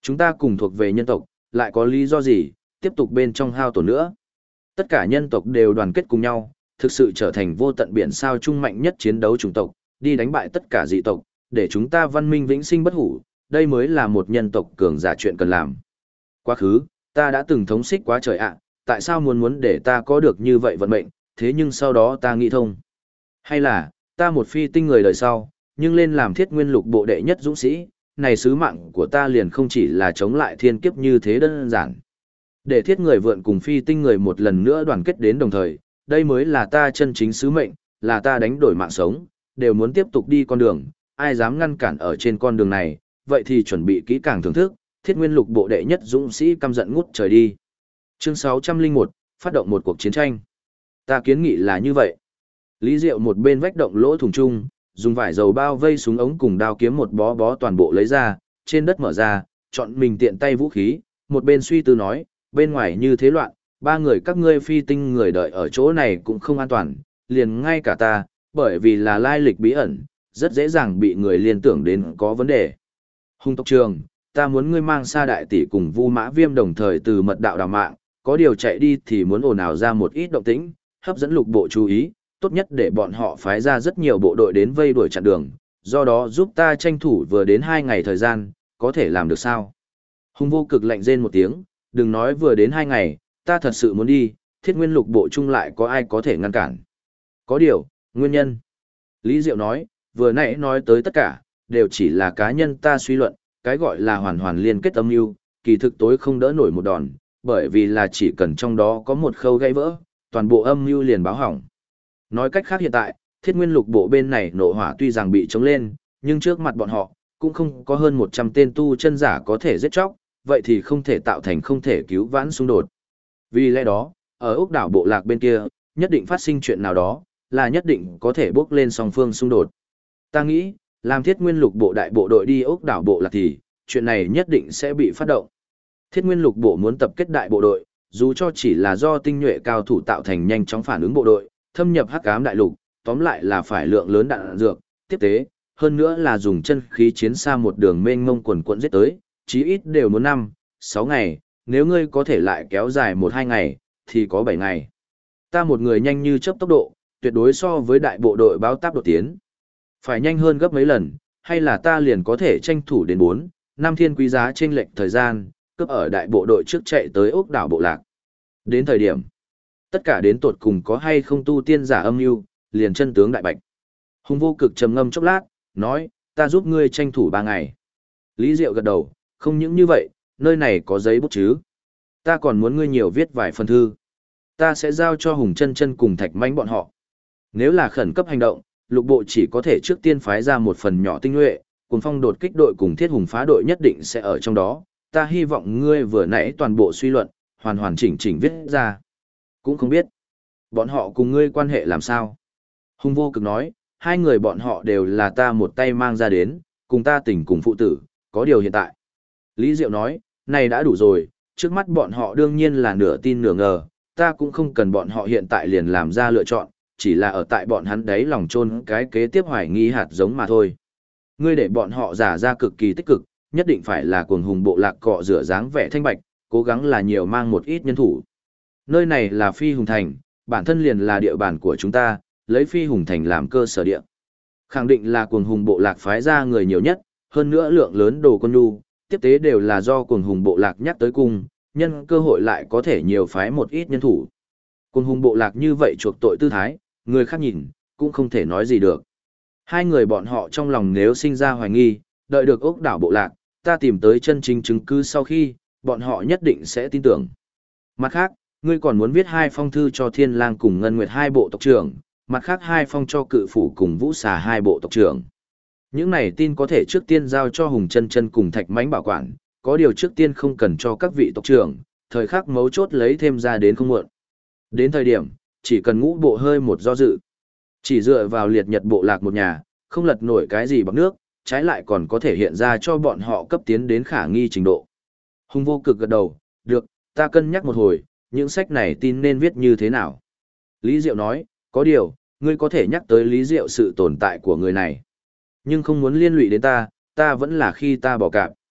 Chúng ta cùng thuộc về nhân tộc, lại có lý do gì, tiếp tục bên trong hao tổn nữa. Tất cả nhân tộc đều đoàn kết cùng nhau, thực sự trở thành vô tận biển sao trung mạnh nhất chiến đấu chủng tộc, đi đánh bại tất cả dị tộc, để chúng ta văn minh vĩnh sinh bất hủ, đây mới là một nhân tộc cường giả chuyện cần làm. Quá khứ, ta đã từng thống xích quá trời ạ, tại sao muốn để ta có được như vậy vận mệnh, thế nhưng sau đó ta nghĩ thông. Hay là, ta một phi tinh người đời sau, nhưng lên làm thiết nguyên lục bộ đệ nhất dũng sĩ, này sứ mạng của ta liền không chỉ là chống lại thiên kiếp như thế đơn giản. Để thiết người vượn cùng phi tinh người một lần nữa đoàn kết đến đồng thời, đây mới là ta chân chính sứ mệnh, là ta đánh đổi mạng sống, đều muốn tiếp tục đi con đường, ai dám ngăn cản ở trên con đường này, vậy thì chuẩn bị kỹ càng thưởng thức, thiết nguyên lục bộ đệ nhất dũng sĩ căm giận ngút trời đi. Chương 601, phát động một cuộc chiến tranh. Ta kiến nghị là như vậy. Lý Diệu một bên vách động lỗ thùng chung, dùng vải dầu bao vây súng ống cùng đao kiếm một bó bó toàn bộ lấy ra, trên đất mở ra, chọn mình tiện tay vũ khí, một bên suy tư nói, bên ngoài như thế loạn, ba người các ngươi phi tinh người đợi ở chỗ này cũng không an toàn, liền ngay cả ta, bởi vì là lai lịch bí ẩn, rất dễ dàng bị người liên tưởng đến có vấn đề. Hung tộc trường, ta muốn ngươi mang Sa đại tỷ cùng Vu Mã Viêm đồng thời từ mật đạo đào mạng, có điều chạy đi thì muốn ồn ào ra một ít động tĩnh, hấp dẫn lục bộ chú ý, tốt nhất để bọn họ phái ra rất nhiều bộ đội đến vây đuổi chặn đường, do đó giúp ta tranh thủ vừa đến 2 ngày thời gian, có thể làm được sao? Hung Vô Cực lạnh rên một tiếng, đừng nói vừa đến 2 ngày, ta thật sự muốn đi, thiết nguyên lục bộ chung lại có ai có thể ngăn cản. Có điều, nguyên nhân. Lý Diệu nói, vừa nãy nói tới tất cả, đều chỉ là cá nhân ta suy luận, cái gọi là hoàn hoàn liên kết âm mưu, kỳ thực tối không đỡ nổi một đòn, bởi vì là chỉ cần trong đó có một khâu gãy vỡ, toàn bộ âm mưu liền báo hỏng. Nói cách khác hiện tại, thiết nguyên lục bộ bên này nộ hỏa tuy rằng bị chống lên, nhưng trước mặt bọn họ, cũng không có hơn 100 tên tu chân giả có thể giết chóc, vậy thì không thể tạo thành không thể cứu vãn xung đột. Vì lẽ đó, ở ốc đảo bộ lạc bên kia, nhất định phát sinh chuyện nào đó, là nhất định có thể bước lên song phương xung đột. Ta nghĩ, làm thiết nguyên lục bộ đại bộ đội đi ốc đảo bộ lạc thì, chuyện này nhất định sẽ bị phát động. Thiết nguyên lục bộ muốn tập kết đại bộ đội, dù cho chỉ là do tinh nhuệ cao thủ tạo thành nhanh chóng phản ứng bộ đội, thâm nhập hắc ám đại lục, tóm lại là phải lượng lớn đạn dược, tiếp tế, hơn nữa là dùng chân khí chiến xa một đường mênh mông quần quận giết tới, chí ít đều muốn 5-6 ngày, nếu ngươi có thể lại kéo dài 1-2 ngày, thì có 7 ngày. Ta một người nhanh như chớp tốc độ, tuyệt đối so với đại bộ đội báo táp đột tiến. Phải nhanh hơn gấp mấy lần, hay là ta liền có thể tranh thủ đến 4-5 thiên quý giá chênh lệch thời gian, cướp ở đại bộ đội trước chạy tới ốc đảo bộ lạc. Đến thời điểm, tất cả đến tột cùng có hay không tu tiên giả âm mưu, liền chân tướng đại bạch. Hung Vô Cực trầm ngâm chốc lát, nói, ta giúp ngươi tranh thủ 3 ngày. Lý Diệu gật đầu, không những như vậy, nơi này có giấy bút chứ. Ta còn muốn ngươi nhiều viết vài phần thư. Ta sẽ giao cho Hùng Chân Chân cùng Thạch Mãnh bọn họ. Nếu là khẩn cấp hành động, lục bộ chỉ có thể trước tiên phái ra một phần nhỏ tinh nhuệ, Cuồng Phong đột kích đội cùng Thiết Hùng phá đội nhất định sẽ ở trong đó. Ta hy vọng ngươi vừa nãy toàn bộ suy luận, hoàn hoàn chỉnh chỉnh viết ra. Cũng không biết, bọn họ cùng ngươi quan hệ làm sao. Hung Vô Cực nói, hai người bọn họ đều là ta một tay mang ra đến, cùng ta tình cùng phụ tử, có điều hiện tại. Lý Diệu nói, này đã đủ rồi, trước mắt bọn họ đương nhiên là nửa tin nửa ngờ, ta cũng không cần bọn họ hiện tại liền làm ra lựa chọn, chỉ là ở tại bọn hắn đấy lòng chôn cái kế tiếp hoài nghi hạt giống mà thôi. Ngươi để bọn họ giả ra cực kỳ tích cực, nhất định phải là cuồng hùng bộ lạc cọ rửa dáng vẻ thanh bạch, cố gắng là nhiều mang một ít nhân thủ. Nơi này là Phi Hùng Thành, bản thân liền là địa bàn của chúng ta, lấy Phi Hùng Thành làm cơ sở địa. Khẳng định là cuồng hùng bộ lạc phái ra người nhiều nhất, hơn nữa lượng lớn đồ quân nhu, tiếp tế đều là do cuồng hùng bộ lạc nhắc tới cùng, nhân cơ hội lại có thể nhiều phái một ít nhân thủ. Cuồng hùng bộ lạc như vậy chuộc tội tư thái, người khác nhìn, cũng không thể nói gì được. Hai người bọn họ trong lòng nếu sinh ra hoài nghi, đợi được ốc đảo bộ lạc, ta tìm tới chân chính chứng cứ sau khi, bọn họ nhất định sẽ tin tưởng. Mặt khác, ngươi còn muốn viết 2 phong thư cho Thiên Lang cùng Ngân Nguyệt 2 bộ tộc trưởng, mặt khác 2 phong cho Cự Phủ cùng Vũ Xà 2 bộ tộc trưởng. Những này tin có thể trước tiên giao cho Hùng Chân Chân cùng Thạch Mãnh bảo quản, có điều trước tiên không cần cho các vị tộc trưởng, thời khắc mấu chốt lấy thêm ra đến không muộn. Đến thời điểm, chỉ cần ngũ bộ hơi một do dự. Chỉ dựa vào liệt nhật bộ lạc một nhà, không lật nổi cái gì bằng nước, trái lại còn có thể hiện ra cho bọn họ cấp tiến đến khả nghi trình độ. Hung Vô Cực gật đầu, được, ta cân nhắc một hồi, những sách này tin nên viết như thế nào. Lý Diệu nói, có điều, ngươi có thể nhắc tới Lý Diệu sự tồn tại của người này. Nhưng không muốn liên lụy đến ta, ta vẫn là khi ta bỏ cạp.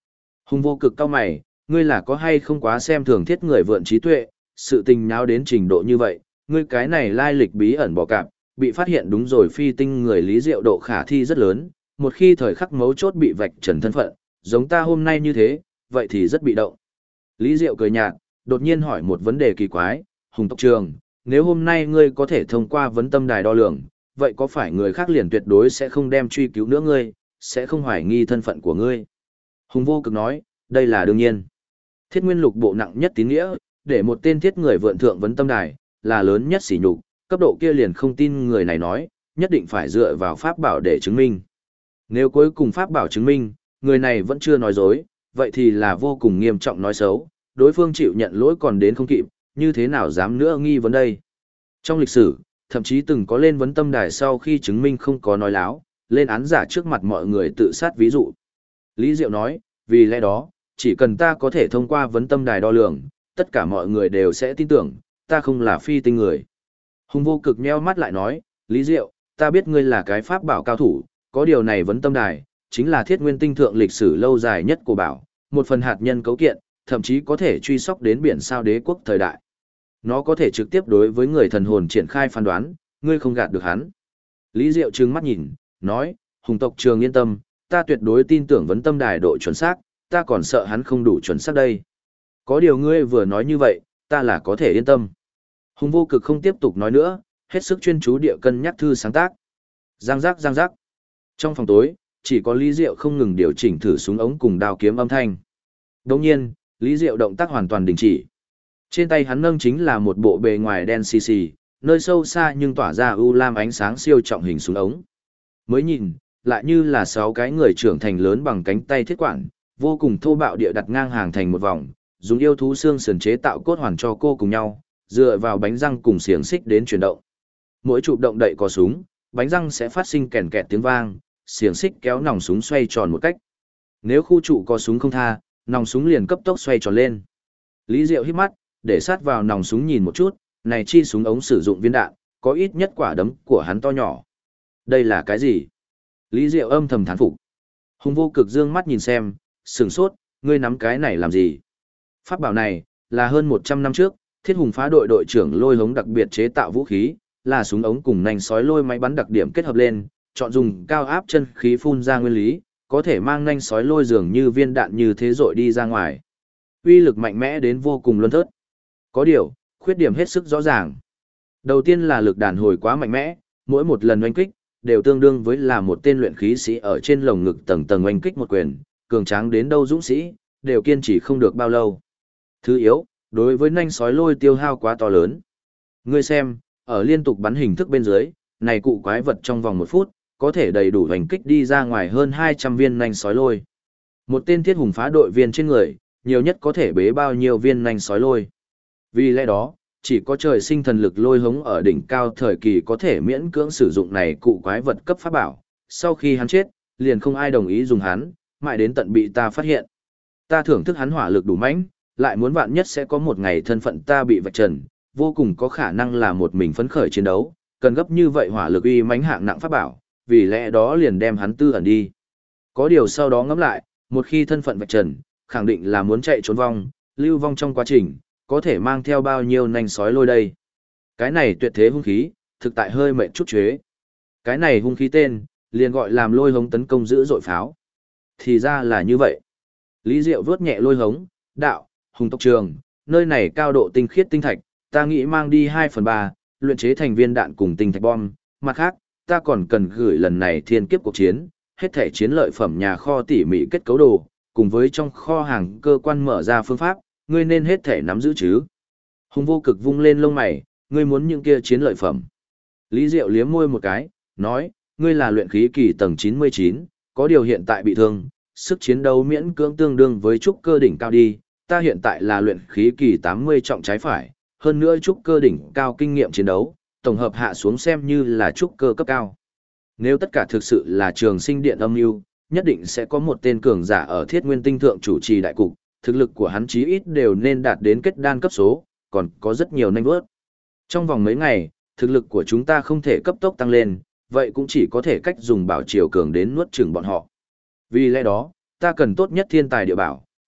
Hùng vô cực cao mày, ngươi là có hay không quá xem thường thiết người vượn trí tuệ, sự tình nháo đến trình độ như vậy, ngươi cái này lai lịch bí ẩn bỏ cạp, bị phát hiện đúng rồi phi tinh người Lý Diệu độ khả thi rất lớn, một khi thời khắc mấu chốt bị vạch trần thân phận, giống ta hôm nay như thế, vậy thì rất bị động. Lý Diệu cười nhạt, đột nhiên hỏi một vấn đề kỳ quái, Hùng tộc trường, nếu hôm nay ngươi có thể thông qua vấn tâm đài đo lường, vậy có phải người khác liền tuyệt đối sẽ không đem truy cứu nữa ngươi, sẽ không hoài nghi thân phận của ngươi? Hùng vô cực nói, đây là đương nhiên. Thiết nguyên lục bộ nặng nhất tín nghĩa, để một tên thiết người vượn thượng vấn tâm đài, là lớn nhất sỉ nhục, cấp độ kia liền không tin người này nói, nhất định phải dựa vào pháp bảo để chứng minh. Nếu cuối cùng pháp bảo chứng minh, người này vẫn chưa nói dối, vậy thì là vô cùng nghiêm trọng nói xấu, đối phương chịu nhận lỗi còn đến không kịp, như thế nào dám nữa nghi vấn đây. Trong lịch sử, thậm chí từng có lên vấn tâm đài sau khi chứng minh không có nói láo, lên án giả trước mặt mọi người tự sát ví dụ. Lý Diệu nói, vì lẽ đó, chỉ cần ta có thể thông qua vấn tâm đài đo lường, tất cả mọi người đều sẽ tin tưởng, ta không là phi tinh người. Hùng vô cực nheo mắt lại nói, Lý Diệu, ta biết ngươi là cái pháp bảo cao thủ, có điều này vấn tâm đài, chính là thiết nguyên tinh thượng lịch sử lâu dài nhất của bảo, một phần hạt nhân cấu kiện, thậm chí có thể truy sóc đến biển sao đế quốc thời đại. Nó có thể trực tiếp đối với người thần hồn triển khai phán đoán, ngươi không gạt được hắn. Lý Diệu trừng mắt nhìn, nói, Hùng tộc trường yên tâm, ta tuyệt đối tin tưởng vấn tâm đài độ chuẩn xác, ta còn sợ hắn không đủ chuẩn xác đây. Có điều ngươi vừa nói như vậy, ta là có thể yên tâm. Hùng vô cực không tiếp tục nói nữa, hết sức chuyên chú địa cân nhắc thư sáng tác. Giang giác giang giác. Trong phòng tối, chỉ có Lý Diệu không ngừng điều chỉnh thử súng ống cùng đao kiếm âm thanh. Đồng nhiên, Lý Diệu động tác hoàn toàn đình chỉ. Trên tay hắn nâng chính là một bộ bề ngoài đen xì xì, nơi sâu xa nhưng tỏa ra u lam ánh sáng siêu trọng hình súng ống. Mới nhìn, lại như là 6 cái người trưởng thành lớn bằng cánh tay thiết quản, vô cùng thô bạo địa đặt ngang hàng thành một vòng, dùng yêu thú xương sườn chế tạo cốt hoàn cho cô cùng nhau, dựa vào bánh răng cùng xiềng xích đến chuyển động. Mỗi chụp động đậy có súng, bánh răng sẽ phát sinh kèn kẹt tiếng vang, xiềng xích kéo nòng súng xoay tròn một cách. Nếu khu trụ có súng không tha, nòng súng liền cấp tốc xoay tròn lên. Lý Diệu hít mắt, để sát vào nòng súng nhìn một chút, này chi súng ống sử dụng viên đạn, có ít nhất quả đấm của hắn to nhỏ. Đây là cái gì? Lý Diệu âm thầm thán phục. Hùng vô cực dương mắt nhìn xem, sửng sốt, ngươi nắm cái này làm gì? Pháp bảo này, là hơn 100 năm trước, Thiết Hùng phá đội đội trưởng lôi hống đặc biệt chế tạo vũ khí, là súng ống cùng nành sói lôi máy bắn đặc điểm kết hợp lên, chọn dùng cao áp chân khí phun ra nguyên lý, có thể mang nanh sói lôi dường như viên đạn như thế rội đi ra ngoài. Uy lực mạnh mẽ đến vô cùng luân thớt. Có điều, khuyết điểm hết sức rõ ràng. Đầu tiên là lực đàn hồi quá mạnh mẽ, mỗi một lần oanh kích, đều tương đương với là một tên luyện khí sĩ ở trên lồng ngực tầng tầng oanh kích một quyền, cường tráng đến đâu dũng sĩ, đều kiên trì không được bao lâu. Thứ yếu, đối với nanh sói lôi tiêu hao quá to lớn. Ngươi xem, ở liên tục bắn hình thức bên dưới, này cụ quái vật trong vòng 1 phút, có thể đầy đủ hoành kích đi ra ngoài hơn 200 viên nanh sói lôi. Một tên Thiết Hùng phá đội viên trên người, nhiều nhất có thể bế bao nhiêu viên nanh sói lôi. Vì lẽ đó, chỉ có trời sinh thần lực lôi hống ở đỉnh cao thời kỳ có thể miễn cưỡng sử dụng này cụ quái vật cấp pháp bảo. Sau khi hắn chết, liền không ai đồng ý dùng hắn, mãi đến tận bị ta phát hiện. Ta thưởng thức hắn hỏa lực đủ mãnh, lại muốn vạn nhất sẽ có một ngày thân phận ta bị vạch trần, vô cùng có khả năng là một mình phấn khởi chiến đấu, cần gấp như vậy hỏa lực uy mãnh hạng nặng pháp bảo, vì lẽ đó liền đem hắn tư ẩn đi. Có điều sau đó ngẫm lại, một khi thân phận vạch trần, khẳng định là muốn chạy trốn vong, lưu vong trong quá trình, có thể mang theo bao nhiêu nanh sói lôi đây. Cái này tuyệt thế hung khí, thực tại hơi mệt chút chế. Cái này hung khí tên, liền gọi làm lôi hống tấn công dữ dội pháo. Thì ra là như vậy. Lý Diệu vớt nhẹ lôi hống, đạo, Hùng tộc trường, nơi này cao độ tinh khiết tinh thạch, ta nghĩ mang đi 2/3, luyện chế thành viên đạn cùng tinh thạch bom. Mặt khác, ta còn cần gửi lần này thiên kiếp cuộc chiến, hết thể chiến lợi phẩm nhà kho tỉ mỉ kết cấu đồ, cùng với trong kho hàng cơ quan mở ra phương pháp, ngươi nên hết thể nắm giữ chứ. Hùng vô cực vung lên lông mày, ngươi muốn những kia chiến lợi phẩm. Lý Diệu liếm môi một cái, nói, ngươi là luyện khí kỳ tầng 99, có điều hiện tại bị thương, sức chiến đấu miễn cưỡng tương đương với trúc cơ đỉnh cao đi, ta hiện tại là luyện khí kỳ 80 trọng trái phải, hơn nữa trúc cơ đỉnh cao kinh nghiệm chiến đấu, tổng hợp hạ xuống xem như là trúc cơ cấp cao. Nếu tất cả thực sự là trường sinh điện âm mưu, nhất định sẽ có một tên cường giả ở Thiết Nguyên Tinh thượng chủ trì đại cục, thực lực của hắn chí ít đều nên đạt đến kết đan cấp số, còn có rất nhiều nanh vớt. Trong vòng mấy ngày, thực lực của chúng ta không thể cấp tốc tăng lên, vậy cũng chỉ có thể cách dùng bảo triều cường đến nuốt chửng bọn họ. Vì lẽ đó, ta cần tốt nhất thiên tài địa bảo,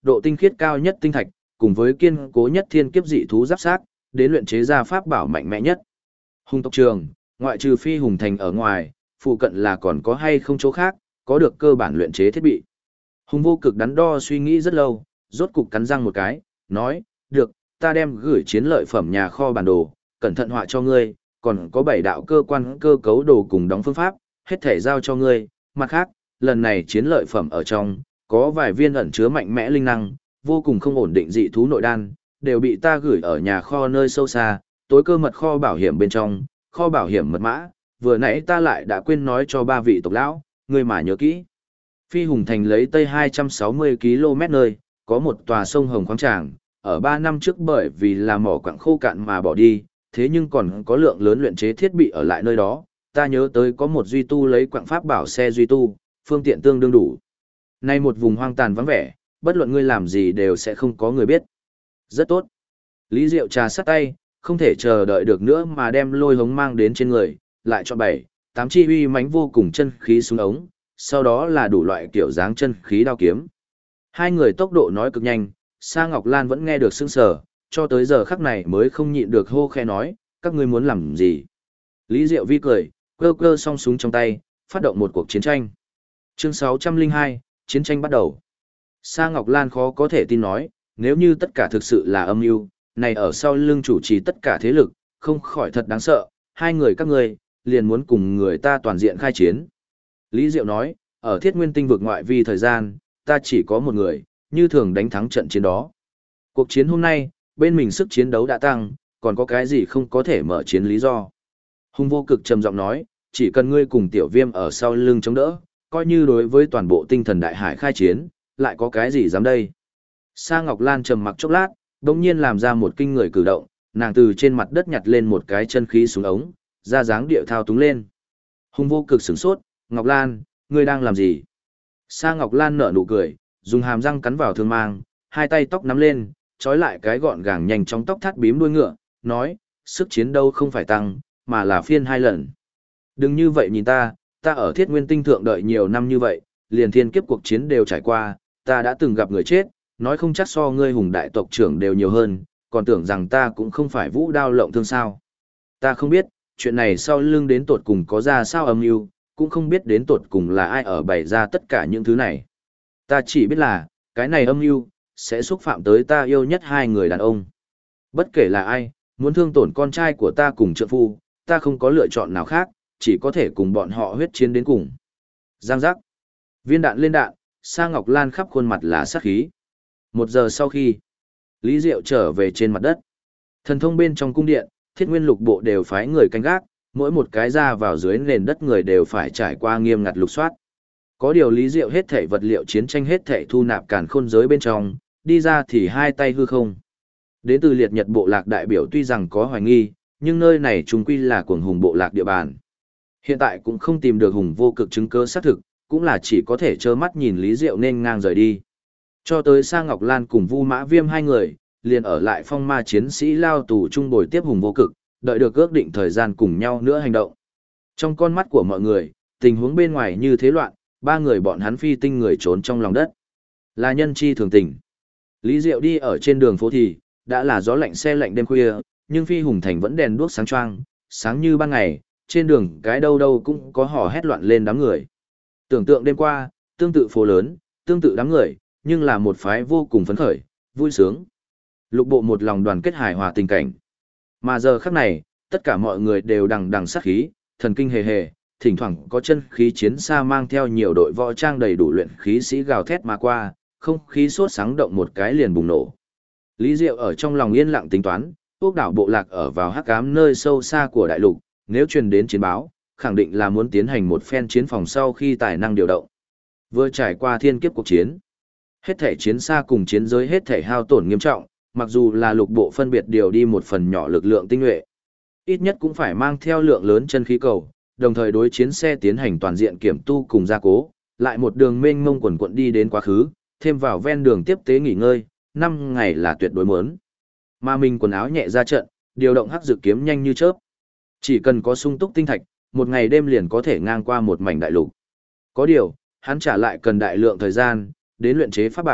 độ tinh khiết cao nhất tinh thạch, cùng với kiên cố nhất thiên kiếp dị thú giáp xác, đến luyện chế ra pháp bảo mạnh mẽ nhất. Hùng tộc trường, ngoại trừ phi hùng thành ở ngoài, phụ cận là còn có hay không chỗ khác, có được cơ bản luyện chế thiết bị. Hùng vô cực đắn đo suy nghĩ rất lâu, rốt cục cắn răng một cái, nói, được, ta đem gửi chiến lợi phẩm nhà kho bản đồ, cẩn thận họa cho ngươi, còn có 7 đạo cơ quan cơ cấu đồ cùng đóng phương pháp, hết thể giao cho ngươi. Mặt khác, lần này chiến lợi phẩm ở trong, có vài viên ẩn chứa mạnh mẽ linh năng, vô cùng không ổn định dị thú nội đan, đều bị ta gửi ở nhà kho nơi sâu xa, tối cơ mật kho bảo hiểm bên trong, kho bảo hiểm mật mã, vừa nãy ta lại đã quên nói cho 3 vị tộc lão, ngươi mà nhớ kỹ. Phi Hùng Thành lấy tây 260 km nơi, có một tòa sông Hồng khoáng tràng, ở 3 năm trước bởi vì là mỏ quặng khô cạn mà bỏ đi, thế nhưng còn có lượng lớn luyện chế thiết bị ở lại nơi đó, ta nhớ tới có một duy tu lấy quặng pháp bảo xe duy tu, phương tiện tương đương đủ. Nay một vùng hoang tàn vắng vẻ, bất luận ngươi làm gì đều sẽ không có người biết. Rất tốt. Lý Diệu trà sắt tay, không thể chờ đợi được nữa mà đem lôi hống mang đến trên người, lại chọn 7, 8 chi uy mãnh vô cùng chân khí xuống ống, sau đó là đủ loại kiểu dáng chân khí đao kiếm. Hai người tốc độ nói cực nhanh, Sa Ngọc Lan vẫn nghe được sững sờ, cho tới giờ khắc này mới không nhịn được hô khe nói, các ngươi muốn làm gì? Lý Diệu vi cười, cơ cơ song súng trong tay, phát động một cuộc chiến tranh. Chương 602, chiến tranh bắt đầu. Sa Ngọc Lan khó có thể tin nói, nếu như tất cả thực sự là âm mưu, này ở sau lưng chủ trì tất cả thế lực, không khỏi thật đáng sợ, hai người các ngươi liền muốn cùng người ta toàn diện khai chiến. Lý Diệu nói, ở Thiết Nguyên Tinh vực ngoại vi thời gian, ta chỉ có một người, như thường đánh thắng trận chiến đó. Cuộc chiến hôm nay, bên mình sức chiến đấu đã tăng, còn có cái gì không có thể mở chiến lý do. Hùng vô cực trầm giọng nói, chỉ cần ngươi cùng tiểu viêm ở sau lưng chống đỡ, coi như đối với toàn bộ tinh thần đại hải khai chiến, lại có cái gì dám đây. Sa Ngọc Lan trầm mặc chốc lát, đột nhiên làm ra một kinh người cử động, nàng từ trên mặt đất nhặt lên một cái chân khí xuống ống, ra dáng điệu thao túng lên. Hùng vô cực sửng sốt, Ngọc Lan, ngươi đang làm gì? Sa Ngọc Lan nở nụ cười, dùng hàm răng cắn vào thương mang, hai tay tóc nắm lên, trói lại cái gọn gàng nhanh trong tóc thắt bím đuôi ngựa, nói, sức chiến đâu không phải tăng, mà là phiên 2 lần. Đừng như vậy nhìn ta ở Thiết Nguyên Tinh thượng đợi nhiều năm như vậy, liền thiên kiếp cuộc chiến đều trải qua, ta đã từng gặp người chết, nói không chắc so ngươi Hùng đại tộc trưởng đều nhiều hơn, còn tưởng rằng ta cũng không phải vũ đao lộng thương sao. Ta không biết, chuyện này sau lưng đến tột cùng có ra sao âm mưu, cũng không biết đến tột cùng là ai ở bày ra tất cả những thứ này. Ta chỉ biết là, cái này âm mưu sẽ xúc phạm tới ta yêu nhất 2 người đàn ông. Bất kể là ai, muốn thương tổn con trai của ta cùng trượng phu, ta không có lựa chọn nào khác, chỉ có thể cùng bọn họ huyết chiến đến cùng. Giang giác. Viên đạn lên đạn, Sa Ngọc Lan khắp khuôn mặt là sát khí. 1 giờ sau khi, Lý Diệu trở về trên mặt đất. Thần thông bên trong cung điện, Thiết Nguyên lục bộ đều phái người canh gác, mỗi một cái ra vào dưới nền đất người đều phải trải qua nghiêm ngặt lục soát. Có điều Lý Diệu hết thảy vật liệu chiến tranh hết thảy thu nạp càn khôn giới bên trong, đi ra thì hai tay hư không. Đến từ liệt nhật bộ lạc đại biểu tuy rằng có hoài nghi, nhưng nơi này chúng quy là cuồng hùng bộ lạc địa bàn. Hiện tại cũng không tìm được hùng vô cực chứng cứ xác thực, cũng là chỉ có thể trơ mắt nhìn Lý Diệu nên ngang rời đi. Cho tới Sa Ngọc Lan cùng Vu Mã Viêm 2 người, liền ở lại phong ma chiến sĩ lao tù chung bồi tiếp hùng vô cực, đợi được ước định thời gian cùng nhau nữa hành động. Trong con mắt của mọi người, tình huống bên ngoài như thế loạn, 3 người bọn hắn phi tinh người trốn trong lòng đất. Là nhân chi thường tình. Lý Diệu đi ở trên đường phố thì, đã là gió lạnh xe lạnh đêm khuya, nhưng phi hùng thành vẫn đèn đuốc sáng choang, sáng như ban ngày, trên đường cái đâu đâu cũng có hò hét loạn lên đám người. Tưởng tượng đêm qua, tương tự phố lớn, tương tự đám người, nhưng là một phái vô cùng phấn khởi, vui sướng. Lục bộ một lòng đoàn kết hài hòa tình cảnh. Mà giờ khắc này, tất cả mọi người đều đằng đằng sát khí, thần kinh hề hề, thỉnh thoảng có chân khí chiến xa mang theo nhiều đội võ trang đầy đủ luyện khí sĩ gào thét mà qua, không khí sốt sáng động một cái liền bùng nổ. Lý Diệu ở trong lòng yên lặng tính toán, ốc đảo bộ lạc ở vào hắc ám nơi sâu xa của đại lục, nếu truyền đến chiến báo, khẳng định là muốn tiến hành một phen chiến phòng sau khi tài năng điều động. Vừa trải qua thiên kiếp cuộc chiến, hết thể chiến xa cùng chiến giới hết thể hao tổn nghiêm trọng, mặc dù là lục bộ phân biệt điều đi một phần nhỏ lực lượng tinh nhuệ, ít nhất cũng phải mang theo lượng lớn chân khí cầu, đồng thời đối chiến xe tiến hành toàn diện kiểm tu cùng gia cố, lại một đường mênh mông quần quận đi đến quá khứ, thêm vào ven đường tiếp tế nghỉ ngơi, 5 ngày là tuyệt đối muốn. Mà mình quần áo nhẹ ra trận, điều động hắc dự kiếm nhanh như chớp. Chỉ cần có sung túc tinh thạch, một ngày đêm liền có thể ngang qua một mảnh đại lục. Có điều, hắn trả lại cần đại lượng thời gian, đến luyện chế pháp bảo,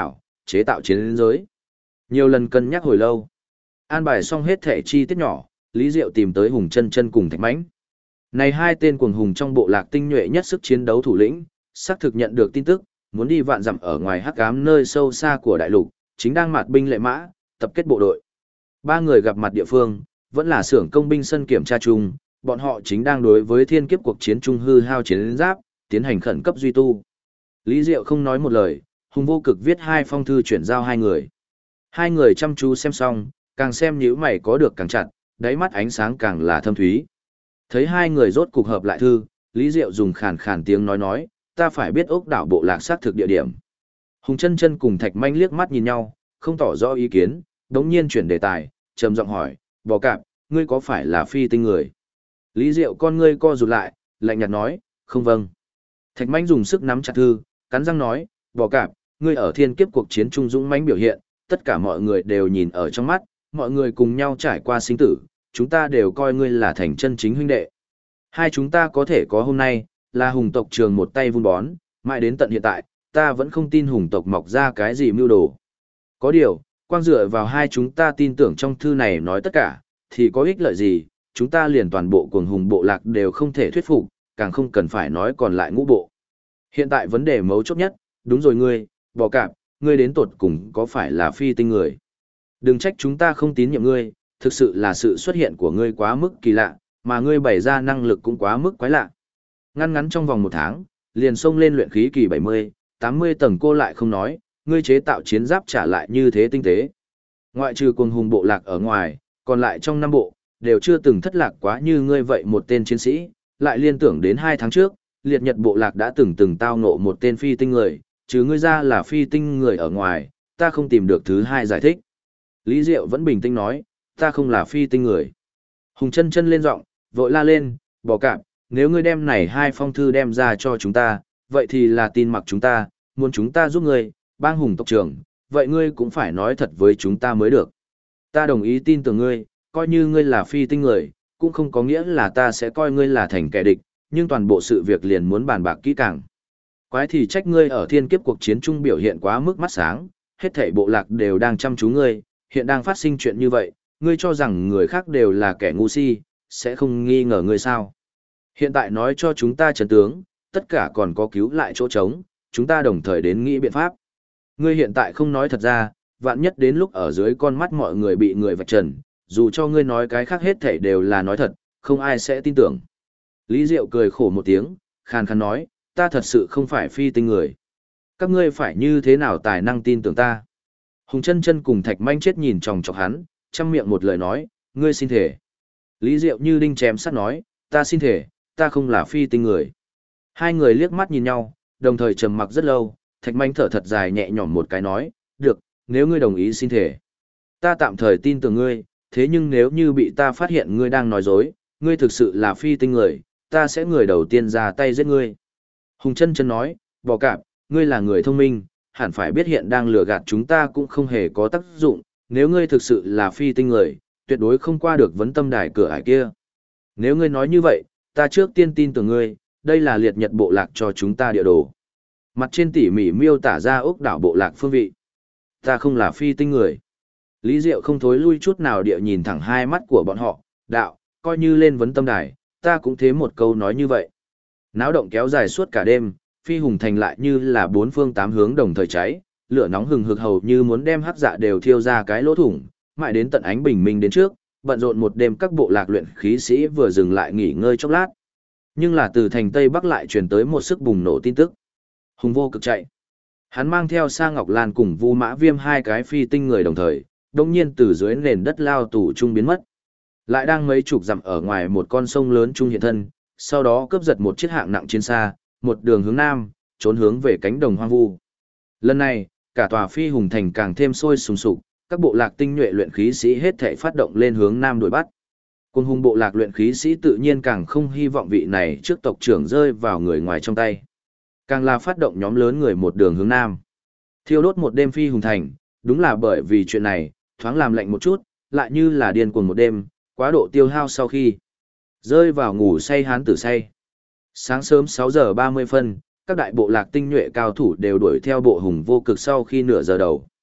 chế tạo chiến giới. Nhiều lần cân nhắc hồi lâu. An bài xong hết thể chi tiết nhỏ, Lý Diệu tìm tới Hùng Chân Chân cùng Thạch Mãnh. Này hai tên cuồng hùng trong bộ lạc tinh nhuệ nhất sức chiến đấu thủ lĩnh, xác thực nhận được tin tức, muốn đi vạn dặm ở ngoài hắc ám nơi sâu xa của đại lục, chính đang mạt binh lệ mã, tập kết bộ đội. Ba người gặp mặt địa phương, vẫn là xưởng công binh sân kiểm tra chung, bọn họ chính đang đối với thiên kiếp cuộc chiến trung hư hao chiến giáp, tiến hành khẩn cấp duy tu. Lý Diệu không nói một lời, Hùng Vô Cực viết hai phong thư chuyển giao hai người. Hai người chăm chú xem xong, càng xem nhíu mày có được càng chặt, đáy mắt ánh sáng càng là thâm thúy. Thấy hai người rốt cục hợp lại thư, Lý Diệu dùng khàn khàn tiếng nói, ta phải biết ốc đảo bộ lạc xác thực địa điểm. Hùng Chân Chân cùng Thạch Manh liếc mắt nhìn nhau, không tỏ rõ ý kiến, đống nhiên chuyển đề tài, trầm giọng hỏi, Bò Cạp, ngươi có phải là phi tinh người? Lý Diệu con ngươi co rụt lại, lạnh nhạt nói, không vâng. Thạch Manh dùng sức nắm chặt thư, cắn răng nói, Bò Cạp, ngươi ở thiên kiếp cuộc chiến trung dũng mãnh biểu hiện, tất cả mọi người đều nhìn ở trong mắt, mọi người cùng nhau trải qua sinh tử, chúng ta đều coi ngươi là thành chân chính huynh đệ. Hai chúng ta có thể có hôm nay, là hùng tộc trường một tay vun bón, mãi đến tận hiện tại, ta vẫn không tin hùng tộc mọc ra cái gì mưu đồ. Có điều, quang dựa vào hai chúng ta tin tưởng trong thư này nói tất cả, thì có ích lợi gì, chúng ta liền toàn bộ cuồng hùng bộ lạc đều không thể thuyết phục, càng không cần phải nói còn lại ngũ bộ. Hiện tại vấn đề mấu chốt nhất, đúng rồi ngươi, Bò Cạp, ngươi đến tột cùng có phải là phi tinh người? Đừng trách chúng ta không tín nhiệm ngươi, thực sự là sự xuất hiện của ngươi quá mức kỳ lạ, mà ngươi bày ra năng lực cũng quá mức quái lạ. Ngăn ngắn trong vòng một tháng, liền xông lên luyện khí kỳ 70, 80 tầng cô lại không nói, ngươi chế tạo chiến giáp trả lại như thế tinh tế. Ngoại trừ cuồng hùng bộ lạc ở ngoài, còn lại trong năm bộ, đều chưa từng thất lạc quá như ngươi vậy một tên chiến sĩ, lại liên tưởng đến 2 tháng trước, liệt nhật bộ lạc đã từng tao ngộ một tên phi tinh người, chứ ngươi ra là phi tinh người ở ngoài, ta không tìm được thứ hai giải thích. Lý Diệu vẫn bình tĩnh nói, ta không là phi tinh người. Hùng Chân Chân lên giọng, vội la lên, Bò Cạp, nếu ngươi đem này hai phong thư đem ra cho chúng ta, vậy thì là tin mặc chúng ta, muốn chúng ta giúp ngươi, bang hùng tộc trưởng, vậy ngươi cũng phải nói thật với chúng ta mới được. Ta đồng ý tin tưởng ngươi, coi như ngươi là phi tinh người, cũng không có nghĩa là ta sẽ coi ngươi là thành kẻ địch, nhưng toàn bộ sự việc liền muốn bàn bạc kỹ càng. Quái thì trách ngươi ở thiên kiếp cuộc chiến trung biểu hiện quá mức mắt sáng, hết thảy bộ lạc đều đang chăm chú ngươi, hiện đang phát sinh chuyện như vậy, ngươi cho rằng người khác đều là kẻ ngu si, sẽ không nghi ngờ ngươi sao. Hiện tại nói cho chúng ta trấn tướng, tất cả còn có cứu lại chỗ trống, chúng ta đồng thời đến nghĩ biện pháp. Ngươi hiện tại không nói thật ra, vạn nhất đến lúc ở dưới con mắt mọi người bị người vạch trần, dù cho ngươi nói cái khác hết thảy đều là nói thật, không ai sẽ tin tưởng. Lý Diệu cười khổ một tiếng, khàn khàn nói, ta thật sự không phải phi tinh người. Các ngươi phải như thế nào tài năng tin tưởng ta? Hùng Chân Chân cùng Thạch Manh chết nhìn chòng chọc hắn, trăm miệng một lời nói, ngươi xin thể. Lý Diệu như đinh chém sắt nói, ta xin thể, ta không là phi tinh người. Hai người liếc mắt nhìn nhau, đồng thời trầm mặc rất lâu, Thạch Manh thở thật dài nhẹ nhõm một cái nói, được, nếu ngươi đồng ý xin thể. Ta tạm thời tin tưởng ngươi, thế nhưng nếu như bị ta phát hiện ngươi đang nói dối, ngươi thực sự là phi tinh người, ta sẽ người đầu tiên ra tay giết ngươi. Hùng Chân Chân nói, Bò Cạp, ngươi là người thông minh, hẳn phải biết hiện đang lừa gạt chúng ta cũng không hề có tác dụng, nếu ngươi thực sự là phi tinh người, tuyệt đối không qua được vấn tâm đài cửa ải kia. Nếu ngươi nói như vậy, ta trước tiên tin tưởng ngươi, đây là liệt nhật bộ lạc cho chúng ta địa đồ. Mặt trên tỉ mỉ miêu tả ra ốc đảo bộ lạc phương vị. Ta không là phi tinh người. Lý Diệu không thối lui chút nào địa nhìn thẳng hai mắt của bọn họ, đạo, coi như lên vấn tâm đài, ta cũng thế một câu nói như vậy. Náo động kéo dài suốt cả đêm, phi hùng thành lại như là bốn phương tám hướng đồng thời cháy, lửa nóng hừng hực hầu như muốn đem hắc dạ đều thiêu ra cái lỗ thủng, mãi đến tận ánh bình minh đến trước, bận rộn một đêm các bộ lạc luyện khí sĩ vừa dừng lại nghỉ ngơi chốc lát. Nhưng là từ thành Tây Bắc lại truyền tới một sức bùng nổ tin tức. Hùng Vô Cực chạy. Hắn mang theo Sa Ngọc Lan cùng Vu Mã Viêm hai cái phi tinh người đồng thời, đồng nhiên từ dưới nền đất lao tù trung biến mất. Lại đang mấy chục dặm ở ngoài một con sông lớn trung hiện thân, sau đó cướp giật một chiếc hạng nặng chiến xa, một đường hướng nam, trốn hướng về cánh đồng hoang vu. Lần này, cả tòa phi hùng thành càng thêm sôi sùng sục, các bộ lạc tinh nhuệ luyện khí sĩ hết thảy phát động lên hướng nam đuổi bắt. Quân hùng bộ lạc luyện khí sĩ tự nhiên càng không hy vọng vị này trước tộc trưởng rơi vào người ngoài trong tay. Càng là phát động nhóm lớn người một đường hướng nam. Thiêu đốt một đêm phi hùng thành, đúng là bởi vì chuyện này, thoáng làm lạnh một chút, lại như là điên cuồng một đêm, quá độ tiêu hao sau khi rơi vào ngủ say hán tử say. Sáng sớm 6 giờ 30 phân, các đại bộ lạc tinh nhuệ cao thủ đều đuổi theo bộ Hùng Vô Cực sau khi nửa giờ đầu.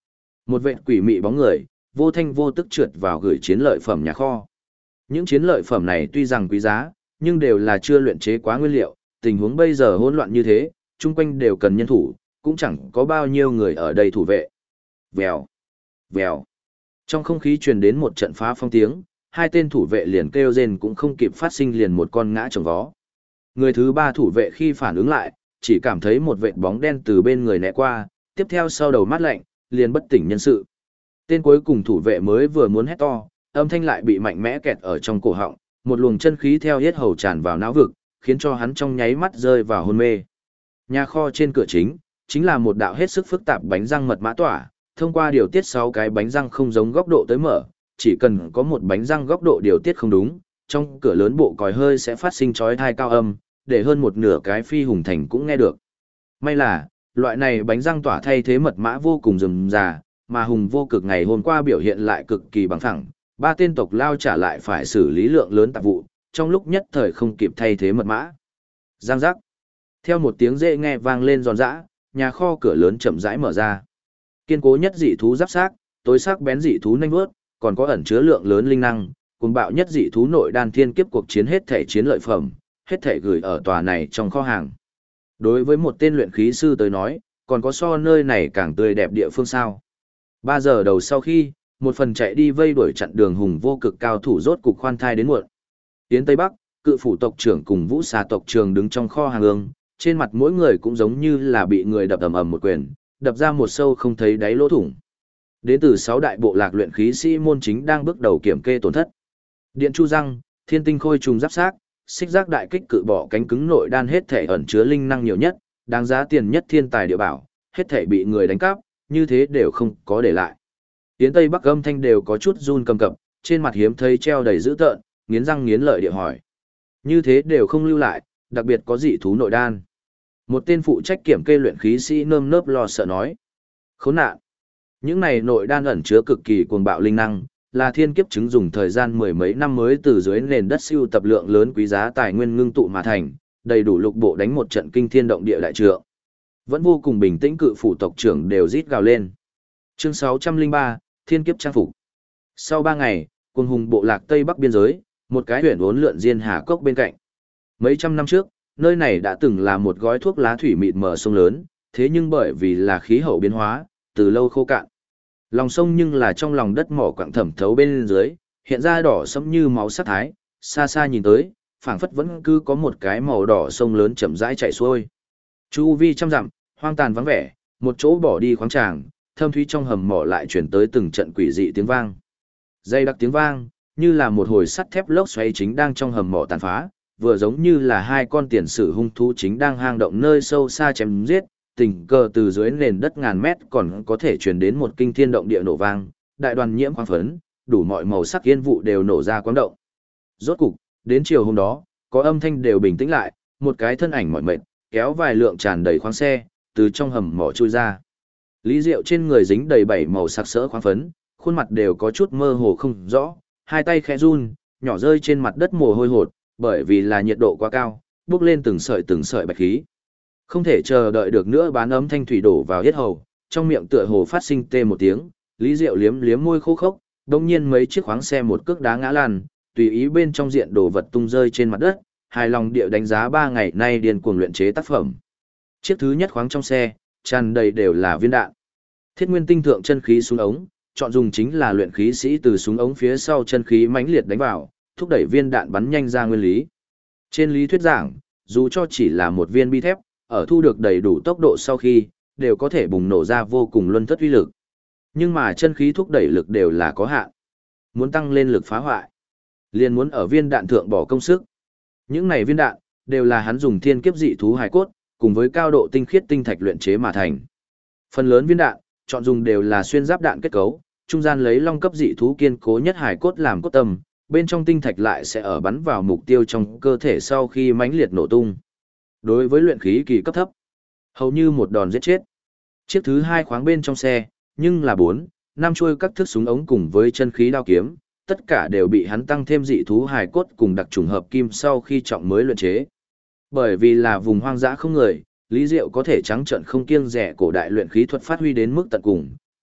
Một vệt quỷ mị bóng người, vô thanh vô tức trượt vào gửi chiến lợi phẩm nhà kho. Những chiến lợi phẩm này tuy rằng quý giá, nhưng đều là chưa luyện chế quá nguyên liệu, tình huống bây giờ hỗn loạn như thế, chung quanh đều cần nhân thủ, cũng chẳng có bao nhiêu người ở đây thủ vệ. Vèo, vèo. Trong không khí truyền đến một trận phá phong tiếng, hai tên thủ vệ liền kêu rên cũng không kịp phát sinh liền một con ngã chồng vó. Người thứ ba thủ vệ khi phản ứng lại, chỉ cảm thấy một vệt bóng đen từ bên người né qua, tiếp theo sau đầu mát lạnh, liền bất tỉnh nhân sự. Tên cuối cùng thủ vệ mới vừa muốn hét to, âm thanh lại bị mạnh mẽ kẹt ở trong cổ họng, một luồng chân khí theo yết hầu tràn vào não vực, khiến cho hắn trong nháy mắt rơi vào hôn mê. Nhà kho trên cửa chính là một đạo hết sức phức tạp bánh răng mật mã tỏa, thông qua điều tiết 6 cái bánh răng không giống góc độ tới mở, chỉ cần có một bánh răng góc độ điều tiết không đúng, trong cửa lớn bộ còi hơi sẽ phát sinh chói tai cao âm, để hơn một nửa cái phi hùng thành cũng nghe được. May là, loại này bánh răng tỏa thay thế mật mã vô cùng rườm rà, mà hùng vô cực ngày hôm qua biểu hiện lại cực kỳ bằng phẳng, ba tên tộc lao trả lại phải xử lý lượng lớn tạp vụ, trong lúc nhất thời không kịp thay thế mật mã. Giang giác. Theo một tiếng rê nghe vang lên giòn giã, nhà kho cửa lớn chậm rãi mở ra. Kiên cố nhất dị thú giáp xác, tối sắc bén dị thú nanh vuốt, còn có ẩn chứa lượng lớn linh năng, cuồng bạo nhất dị thú nội đan thiên kiếp cuộc chiến hết thể chiến lợi phẩm, hết thể gửi ở tòa này trong kho hàng. Đối với một tên luyện khí sư tới nói, còn có so nơi này càng tươi đẹp địa phương sao. 3 giờ đầu sau khi, một phần chạy đi vây đuổi chặn đường hùng vô cực cao thủ rốt cục khoan thai đến muộn. Tiến Tây Bắc, cự phủ tộc trưởng cùng vũ xà tộc trưởng đứng trong kho hàng ương, trên mặt mỗi người cũng giống như là bị người đập ầm ầm một quyền, đập ra một sâu không thấy đáy lỗ thủng. Đến từ 6 đại bộ lạc luyện khí sĩ môn chính đang bước đầu kiểm kê tổn thất. Điện Chu Răng, Thiên Tinh Khôi trùng giáp xác, Xích Giác đại kích cự bỏ cánh cứng nội đan hết thể ẩn chứa linh năng nhiều nhất, đáng giá tiền nhất thiên tài địa bảo, hết thể bị người đánh cắp, như thế đều không có để lại. Tiến Tây Bắc âm thanh đều có chút run cầm cập, trên mặt hiếm thấy treo đầy dữ tợn, nghiến răng nghiến lợi địa hỏi. Như thế đều không lưu lại, đặc biệt có dị thú nội đan. Một tên phụ trách kiểm kê luyện khí sĩ nơm nớp lo sợ nói. Khốn nạn. Những này nội đan ẩn chứa cực kỳ cuồng bạo linh năng, là thiên kiếp chứng dùng thời gian mười mấy năm mới từ dưới nền đất siêu tập lượng lớn quý giá tài nguyên ngưng tụ mà thành, đầy đủ lục bộ đánh một trận kinh thiên động địa đại trượng. Vẫn vô cùng bình tĩnh, cự phủ tộc trưởng đều rít gào lên. Chương 603, Thiên kiếp trang phục. Sau 3 ngày, quân hùng bộ lạc Tây Bắc biên giới, một cái huyền uốn lượn diên hà cốc bên cạnh. Mấy trăm năm trước, nơi này đã từng là một gói thuốc lá thủy mịt mờ sông lớn, thế nhưng bởi vì là khí hậu biến hóa, từ lâu khô cạn. Lòng sông nhưng là trong lòng đất mỏ quặng thẩm thấu bên dưới, hiện ra đỏ sẫm như máu sắc thái, xa xa nhìn tới, phảng phất vẫn cứ có một cái màu đỏ sông lớn chậm rãi chảy xuôi. Chu vi trăm dặm, hoang tàn vắng vẻ, một chỗ bỏ đi khoáng tràng, thâm thúy trong hầm mỏ lại chuyển tới từng trận quỷ dị tiếng vang. Dây đặc tiếng vang, như là một hồi sắt thép lốc xoáy chính đang trong hầm mỏ tàn phá, vừa giống như là hai con tiền sử hung thú chính đang hang động nơi sâu xa chém giết, tình cờ từ dưới nền đất ngàn mét còn có thể truyền đến một kinh thiên động địa nổ vang, đại đoàn nhiễm khoáng phấn, đủ mọi màu sắc yên vụ đều nổ ra quáng động. Rốt cục, đến chiều hôm đó, có âm thanh đều bình tĩnh lại, một cái thân ảnh mỏi mệt, kéo vài lượng tràn đầy khoáng xe, từ trong hầm mỏ chui ra. Lý Diệu trên người dính đầy 7 màu sắc sỡ khoáng phấn, khuôn mặt đều có chút mơ hồ không rõ, hai tay khẽ run, nhỏ rơi trên mặt đất mồ hôi hột, bởi vì là nhiệt độ quá cao, bốc lên từng sợi bạch khí. Không thể chờ đợi được nữa, bán ấm thanh thủy đổ vào yết hầu, trong miệng tựa hồ phát sinh tê một tiếng, Lý Diệu liếm liếm môi khô khốc, đột nhiên mấy chiếc khoáng xe một cước đá ngã lăn, tùy ý bên trong diện đồ vật tung rơi trên mặt đất, hài lòng địa đánh giá 3 ngày nay điên cuồng luyện chế tác phẩm. Chiếc thứ nhất khoáng trong xe, tràn đầy đều là viên đạn. Thiết nguyên tinh thượng chân khí súng ống, chọn dùng chính là luyện khí sĩ từ súng ống phía sau chân khí mãnh liệt đánh vào, thúc đẩy viên đạn bắn nhanh ra nguyên lý. Trên lý thuyết giảng, dù cho chỉ là một viên bi thép, ở thu được đầy đủ tốc độ sau khi, đều có thể bùng nổ ra vô cùng luân thất uy lực. Nhưng mà chân khí thúc đẩy lực đều là có hạn. Muốn tăng lên lực phá hoại, liền muốn ở viên đạn thượng bỏ công sức. Những này viên đạn, đều là hắn dùng thiên kiếp dị thú hài cốt, cùng với cao độ tinh khiết tinh thạch luyện chế mà thành. Phần lớn viên đạn, chọn dùng đều là xuyên giáp đạn kết cấu, trung gian lấy long cấp dị thú kiên cố nhất hài cốt làm cốt tâm, bên trong tinh thạch lại sẽ ở bắn vào mục tiêu trong cơ thể sau khi mãnh liệt nổ tung. Đối với luyện khí kỳ cấp thấp, hầu như một đòn giết chết. Chiếc thứ hai khoáng bên trong xe, nhưng là 4, 5 chuôi các thước súng ống cùng với chân khí đao kiếm, tất cả đều bị hắn tăng thêm dị thú hài cốt cùng đặc trùng hợp kim sau khi trọng mới luyện chế. Bởi vì là vùng hoang dã không người, Lý Diệu có thể trắng trợn không kiêng dè cổ đại luyện khí thuật phát huy đến mức tận cùng,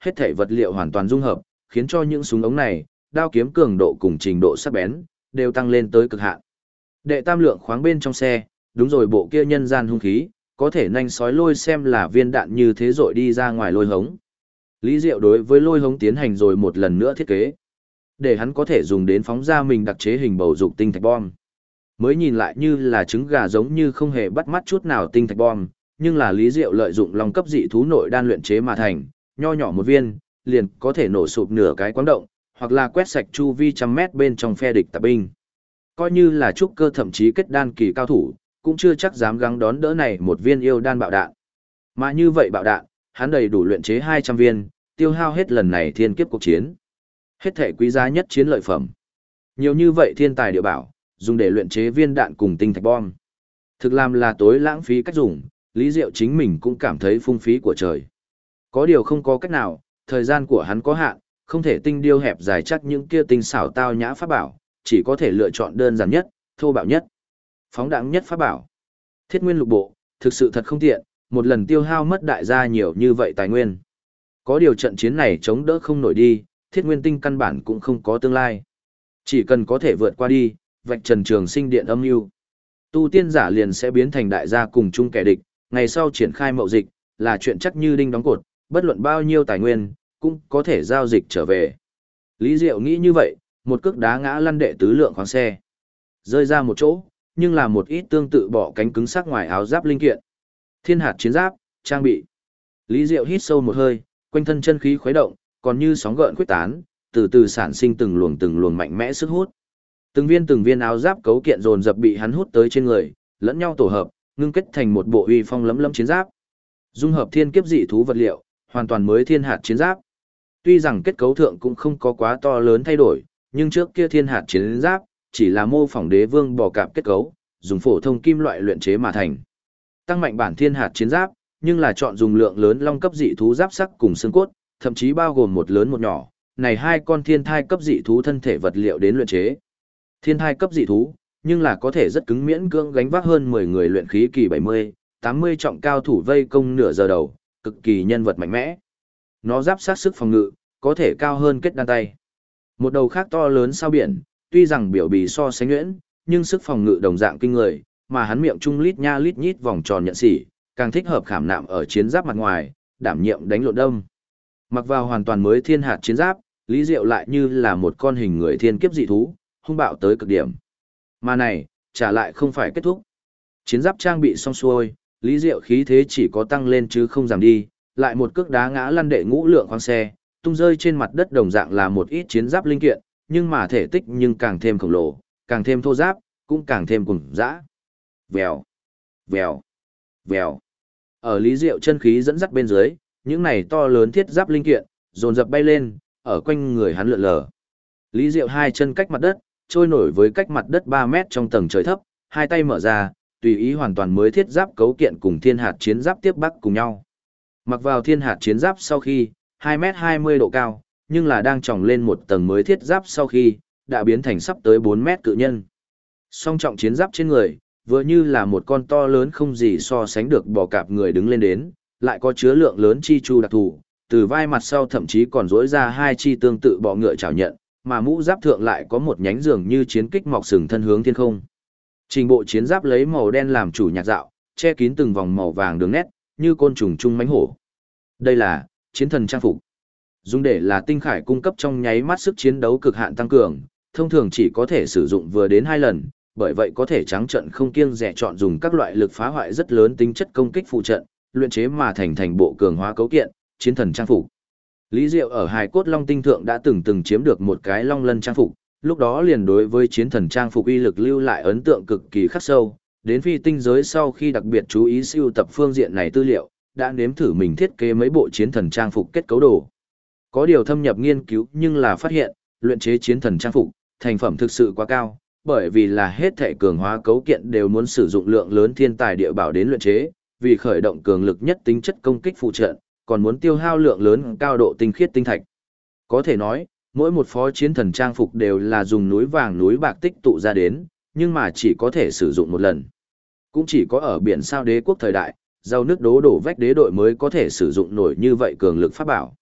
hết thảy vật liệu hoàn toàn dung hợp, khiến cho những súng ống này, đao kiếm cường độ cùng trình độ sắc bén, đều tăng lên tới cực hạn. Đệ tam lượng khoáng bên trong xe, đúng rồi bộ kia nhân gian hung khí, có thể nhanh sói lôi xem là viên đạn như thế rồi đi ra ngoài lôi hống. Lý Diệu đối với lôi hống tiến hành rồi một lần nữa thiết kế, để hắn có thể dùng đến phóng ra mình đặc chế hình bầu dục tinh thạch bom. Mới nhìn lại như là trứng gà giống như không hề bắt mắt chút nào tinh thạch bom, nhưng là Lý Diệu lợi dụng long cấp dị thú nội đan luyện chế mà thành, nho nhỏ một viên, liền có thể nổ sụp nửa cái quáng động, hoặc là quét sạch chu vi trăm mét bên trong phe địch tạp binh. Coi như là trúc cơ thậm chí kết đan kỳ cao thủ, cũng chưa chắc dám gắng đón đỡ này một viên yêu đan bạo đạn. Mà như vậy bạo đạn, hắn đầy đủ luyện chế 200 viên, tiêu hao hết lần này thiên kiếp cuộc chiến. Hết thể quý giá nhất chiến lợi phẩm. Nhiều như vậy thiên tài địa bảo, dùng để luyện chế viên đạn cùng tinh thạch bom. Thực làm là tối lãng phí cách dùng, Lý Diệu chính mình cũng cảm thấy phung phí của trời. Có điều không có cách nào, thời gian của hắn có hạn, không thể tinh điêu hẹp dài chắc những kia tinh xảo tao nhã pháp bảo, chỉ có thể lựa chọn đơn giản nhất, thô bạo nhất, phóng đẳng nhất pháp bảo. Thiết nguyên lục bộ, thực sự thật không tiện, một lần tiêu hao mất đại gia nhiều như vậy tài nguyên. Có điều trận chiến này chống đỡ không nổi đi, thiết nguyên tinh căn bản cũng không có tương lai. Chỉ cần có thể vượt qua đi, vạch trần trường sinh điện âm mưu, tu tiên giả liền sẽ biến thành đại gia cùng chung kẻ địch, ngày sau triển khai mậu dịch, là chuyện chắc như đinh đóng cột, bất luận bao nhiêu tài nguyên, cũng có thể giao dịch trở về. Lý Diệu nghĩ như vậy, một cước đá ngã lăn đệ tứ lượng khoáng xe. Rơi ra một chỗ, nhưng là một ít tương tự bỏ cánh cứng sắc ngoài áo giáp linh kiện. Thiên hạt chiến giáp, trang bị. Lý Diệu hít sâu một hơi, quanh thân chân khí khuấy động, còn như sóng gợn khuếch tán, từ từ sản sinh từng luồng mạnh mẽ sức hút. Từng viên áo giáp cấu kiện dồn dập bị hắn hút tới trên người, lẫn nhau tổ hợp, ngưng kết thành một bộ uy phong lẫm lẫm chiến giáp. Dung hợp thiên kiếp dị thú vật liệu, hoàn toàn mới thiên hạt chiến giáp. Tuy rằng kết cấu thượng cũng không có quá to lớn thay đổi, nhưng trước kia thiên hạt chiến giáp chỉ là mô phỏng đế vương bò cạp kết cấu, dùng phổ thông kim loại luyện chế mà thành. Tăng mạnh bản thiên hạt chiến giáp, nhưng là chọn dùng lượng lớn long cấp dị thú giáp sắc cùng xương cốt, thậm chí bao gồm một lớn một nhỏ, này hai con thiên thai cấp dị thú thân thể vật liệu đến luyện chế. Thiên thai cấp dị thú, nhưng là có thể rất cứng miễn cưỡng gánh vác hơn 10 người luyện khí kỳ 70, 80 trọng cao thủ vây công nửa giờ đầu, cực kỳ nhân vật mạnh mẽ. Nó giáp sát sức phòng ngự, có thể cao hơn kết đan tay. Một đầu khác to lớn sao biển, tuy rằng biểu bì so sánh nhuyễn, nhưng sức phòng ngự đồng dạng kinh người, mà hắn miệng trung lít nha lít nhít vòng tròn nhận xỉ, càng thích hợp khảm nạm ở chiến giáp mặt ngoài, đảm nhiệm đánh lộn đông. Mặc vào hoàn toàn mới thiên hạt chiến giáp, Lý Diệu lại như là một con hình người thiên kiếp dị thú, hung bạo tới cực điểm. Mà này, trả lại không phải kết thúc. Chiến giáp trang bị xong xuôi, Lý Diệu khí thế chỉ có tăng lên chứ không giảm đi, lại một cước đá ngã lăn đệ ngũ lượng khoáng xe, tung rơi trên mặt đất đồng dạng là một ít chiến giáp linh kiện, nhưng mà thể tích nhưng càng thêm khổng lồ, càng thêm thô giáp, cũng càng thêm cùng dã. Vèo, vèo, vèo. Ở Lý Diệu chân khí dẫn dắt bên dưới, những này to lớn thiết giáp linh kiện dồn dập bay lên, ở quanh người hắn lượn lờ. Lý Diệu hai chân cách mặt đất, trôi nổi với cách mặt đất 3 mét trong tầng trời thấp, hai tay mở ra, tùy ý hoàn toàn mới thiết giáp cấu kiện cùng thiên hạt chiến giáp tiếp bắc cùng nhau. Mặc vào thiên hạt chiến giáp sau khi, 2 mét 20 độ cao, nhưng là đang tròng lên một tầng mới thiết giáp sau khi, đã biến thành sắp tới 4 mét cự nhân. Song trọng chiến giáp trên người, vừa như là một con to lớn không gì so sánh được bò cạp người đứng lên đến, lại có chứa lượng lớn chi chu đặc thù, từ vai mặt sau thậm chí còn rỗi ra hai chi tương tự bọ ngựa chảo nhận, mà mũ giáp thượng lại có một nhánh dường như chiến kích mọc sừng thân hướng thiên không. Trình bộ chiến giáp lấy màu đen làm chủ nhạc dạo, che kín từng vòng màu vàng đường nét, như côn trùng trung mãnh hổ. Đây là chiến thần trang phục. Dùng để là tinh khải cung cấp trong nháy mắt sức chiến đấu cực hạn tăng cường, thông thường chỉ có thể sử dụng vừa đến 2 lần, bởi vậy có thể trắng trận không kiêng dè chọn dùng các loại lực phá hoại rất lớn tính chất công kích phụ trận, luyện chế mà thành bộ cường hóa cấu kiện, chiến thần trang phục. Lý Diệu ở Hài Cốt Long Tinh Thượng đã từng chiếm được một cái long lân trang phục, lúc đó liền đối với chiến thần trang phục uy lực lưu lại ấn tượng cực kỳ khắc sâu, đến phi tinh giới sau khi đặc biệt chú ý sưu tập phương diện này tư liệu, đã nếm thử mình thiết kế mấy bộ chiến thần trang phục kết cấu đồ. Có điều thâm nhập nghiên cứu nhưng là phát hiện, luyện chế chiến thần trang phục, thành phẩm thực sự quá cao, bởi vì là hết thể cường hóa cấu kiện đều muốn sử dụng lượng lớn thiên tài địa bảo đến luyện chế, vì khởi động cường lực nhất tính chất công kích phụ trận, còn muốn tiêu hao lượng lớn cao độ tinh khiết tinh thạch. Có thể nói, mỗi một phó chiến thần trang phục đều là dùng núi vàng núi bạc tích tụ ra đến, nhưng mà chỉ có thể sử dụng một lần. Cũng chỉ có ở biển sao đế quốc thời đại, giàu nước đố đổ vách đế đội mới có thể sử dụng nổi như vậy cường lực pháp bảo.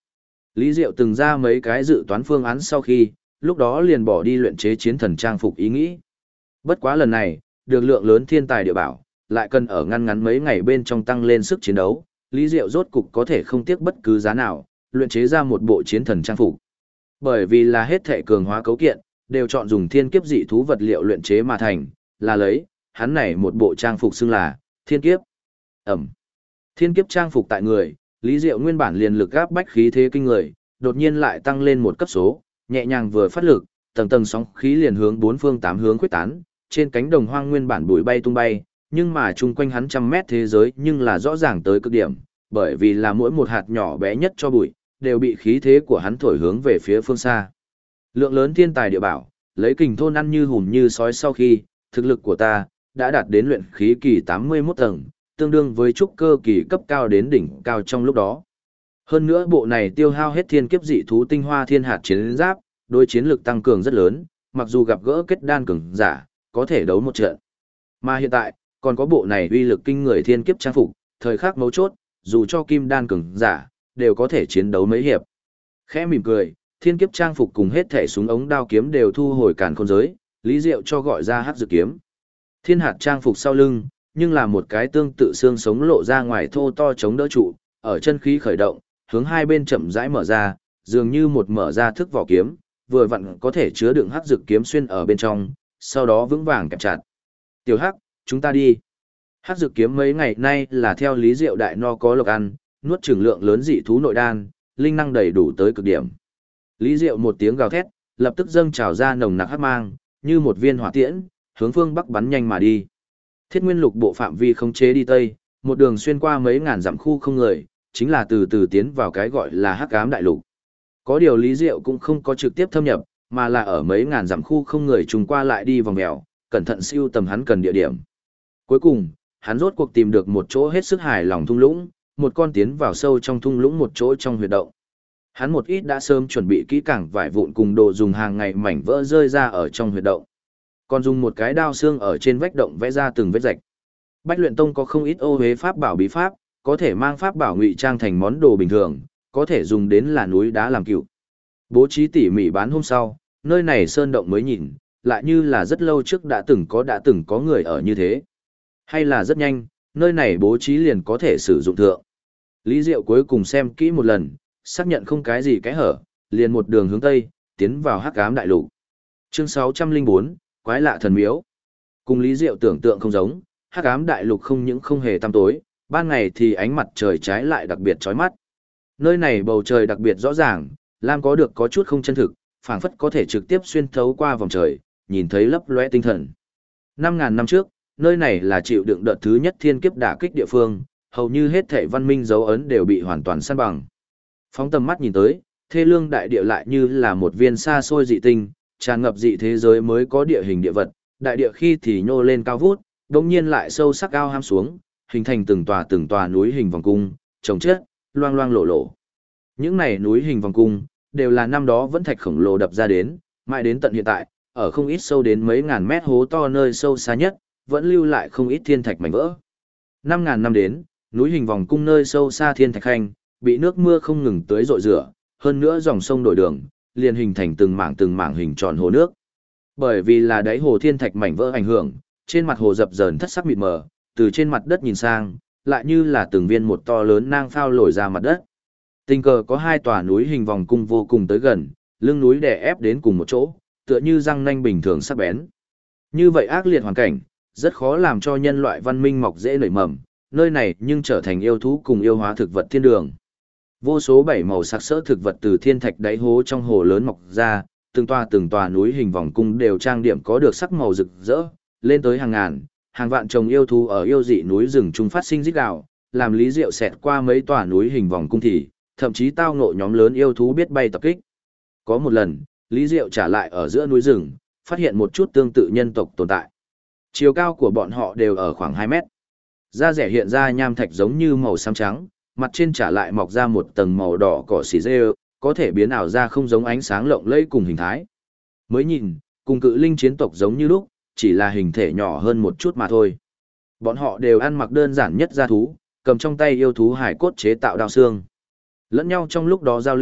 Lý Diệu từng ra mấy cái dự toán phương án sau khi, lúc đó liền bỏ đi luyện chế chiến thần trang phục ý nghĩ. Bất quá lần này, được lượng lớn thiên tài địa bảo, lại cần ở ngăn ngắn mấy ngày bên trong tăng lên sức chiến đấu, Lý Diệu rốt cục có thể không tiếc bất cứ giá nào, luyện chế ra một bộ chiến thần trang phục. Bởi vì là hết thể cường hóa cấu kiện, đều chọn dùng thiên kiếp dị thú vật liệu luyện chế mà thành, là lấy, hắn này một bộ trang phục xưng là thiên kiếp. Ẩm. Thiên kiếp trang phục tại người, Lý Diệu nguyên bản liền lực áp bách khí thế kinh người, đột nhiên lại tăng lên một cấp số, nhẹ nhàng vừa phát lực, tầng tầng sóng khí liền hướng bốn phương tám hướng khuếch tán, trên cánh đồng hoang nguyên bản bụi bay tung bay, nhưng mà chung quanh hắn trăm mét thế giới nhưng là rõ ràng tới cực điểm, bởi vì là mỗi một hạt nhỏ bé nhất cho bụi, đều bị khí thế của hắn thổi hướng về phía phương xa. Lượng lớn thiên tài địa bảo, lấy kình thôn ăn như hùm như sói sau khi, thực lực của ta đã đạt đến luyện khí kỳ 81 tầng, tương đương với trúc cơ kỳ cấp cao đến đỉnh cao trong lúc đó. Hơn nữa bộ này tiêu hao hết thiên kiếp dị thú tinh hoa thiên hạt chiến giáp, đối chiến lực tăng cường rất lớn, mặc dù gặp gỡ kết đan cường giả, có thể đấu một trận. Mà hiện tại, còn có bộ này uy lực kinh người thiên kiếp trang phục, thời khắc mấu chốt, dù cho kim đan cường giả, đều có thể chiến đấu mấy hiệp. Khẽ mỉm cười, thiên kiếp trang phục cùng hết thể súng ống đao kiếm đều thu hồi càn khôn giới, Lý Diệu cho gọi ra hắc dự kiếm. Thiên hạt trang phục sau lưng, nhưng là một cái tương tự xương sống lộ ra ngoài thô to chống đỡ trụ, ở chân khí khởi động, hướng hai bên chậm rãi mở ra, dường như một mở ra thức vỏ kiếm, vừa vặn có thể chứa đựng hắc dược kiếm xuyên ở bên trong, sau đó vững vàng kẹp chặt. Tiểu Hắc, chúng ta đi. Hắc dược kiếm mấy ngày nay là theo Lý Diệu đại no có lộc ăn, nuốt chửng lượng lớn dị thú nội đan, linh năng đầy đủ tới cực điểm. Lý Diệu một tiếng gào thét, lập tức dâng trào ra nồng nặc hắc mang, như một viên hỏa tiễn, hướng phương bắc bắn nhanh mà đi. Thiết Nguyên Lục bộ phạm vi khống chế đi tây, một đường xuyên qua mấy ngàn dặm khu không người, chính là từ từ tiến vào cái gọi là Hắc Ám Đại Lục. Có điều Lý Diệu cũng không có trực tiếp thâm nhập, mà là ở mấy ngàn dặm khu không người trùng qua lại đi vòng mèo, cẩn thận siêu tầm hắn cần địa điểm. Cuối cùng, hắn rốt cuộc tìm được một chỗ hết sức hài lòng thung lũng, một con tiến vào sâu trong thung lũng một chỗ trong huyệt động. Hắn một ít đã sớm chuẩn bị kỹ càng vải vụn cùng đồ dùng hàng ngày mảnh vỡ rơi ra ở trong huyệt động. Còn dùng một cái đao xương ở trên vách động vẽ ra từng vết rạch. Bách Luyện Tông có không ít ô hế pháp bảo bí pháp, có thể mang pháp bảo ngụy trang thành món đồ bình thường, có thể dùng đến là núi đá làm cựu. Bố trí tỉ mỉ bán hôm sau, nơi này sơn động mới nhìn, lại như là rất lâu trước đã từng có người ở như thế. Hay là rất nhanh, nơi này bố trí liền có thể sử dụng thượng. Lý Diệu cuối cùng xem kỹ một lần, xác nhận không cái gì cái hở, liền một đường hướng tây, tiến vào Hắc Ám Đại Lục. Chương 604, Quái lạ thần miếu. Cùng Lý Diệu tưởng tượng không giống, Hắc Ám Đại Lục không những không hề tăm tối, ban ngày thì ánh mặt trời trái lại đặc biệt chói mắt. Nơi này bầu trời đặc biệt rõ ràng, lam có được có chút không chân thực, phảng phất có thể trực tiếp xuyên thấu qua vòng trời, nhìn thấy lấp lóe tinh thần. 5.000 năm trước, nơi này là chịu đựng đợt thứ nhất thiên kiếp đả kích địa phương, hầu như hết thảy văn minh dấu ấn đều bị hoàn toàn san bằng. Phóng tầm mắt nhìn tới, thê lương đại địa lại như là một viên xa xôi dị tinh, tràn ngập dị thế giới mới có địa hình địa vật, đại địa khi thì nhô lên cao vút, đột nhiên lại sâu sắc cao ham xuống, hình thành từng tòa núi hình vòng cung, chồng chất, loang loang lộ lộ. Những này núi hình vòng cung, đều là năm đó vẫn thạch khổng lồ đập ra đến, mãi đến tận hiện tại, ở không ít sâu đến mấy ngàn mét hố to nơi sâu xa nhất, vẫn lưu lại không ít thiên thạch mảnh vỡ. 5.000 năm đến, núi hình vòng cung nơi sâu xa thiên thạch khanh, bị nước mưa không ngừng tưới rội rửa, hơn nữa dòng sông đổi đường, liền hình thành từng mảng hình tròn hồ nước. Bởi vì là đáy hồ thiên thạch mảnh vỡ ảnh hưởng, trên mặt hồ dập dờn thất sắc mịt mờ, từ trên mặt đất nhìn sang, lại như là từng viên một to lớn nang phao lồi ra mặt đất. Tình cờ có hai tòa núi hình vòng cung vô cùng tới gần, lưng núi đè ép đến cùng một chỗ, tựa như răng nanh bình thường sắc bén. Như vậy ác liệt hoàn cảnh, rất khó làm cho nhân loại văn minh mọc dễ nảy mầm, nơi này nhưng trở thành yêu thú cùng yêu hóa thực vật thiên đường. Vô số bảy màu sặc sỡ thực vật từ thiên thạch đáy hố trong hồ lớn mọc ra, từng tòa núi hình vòng cung đều trang điểm có được sắc màu rực rỡ, lên tới hàng ngàn, hàng vạn trồng yêu thú ở yêu dị núi rừng trung phát sinh rít gào, làm Lý Diệu xẹt qua mấy tòa núi hình vòng cung thì, thậm chí tao ngộ nhóm lớn yêu thú biết bay tập kích. Có một lần, Lý Diệu trả lại ở giữa núi rừng, phát hiện một chút tương tự nhân tộc tồn tại. Chiều cao của bọn họ đều ở khoảng 2 mét. Da rẻ hiện ra nham thạch giống như màu xám trắng, mặt trên trả lại mọc ra một tầng màu đỏ cỏ xì rêu, có thể biến ảo ra không giống ánh sáng lộng lẫy cùng hình thái. Mới nhìn, cùng cự linh chiến tộc giống như lúc, chỉ là hình thể nhỏ hơn một chút mà thôi. Bọn họ đều ăn mặc đơn giản nhất da thú, cầm trong tay yêu thú hải cốt chế tạo đao xương. Lẫn nhau trong lúc đó giao lưu,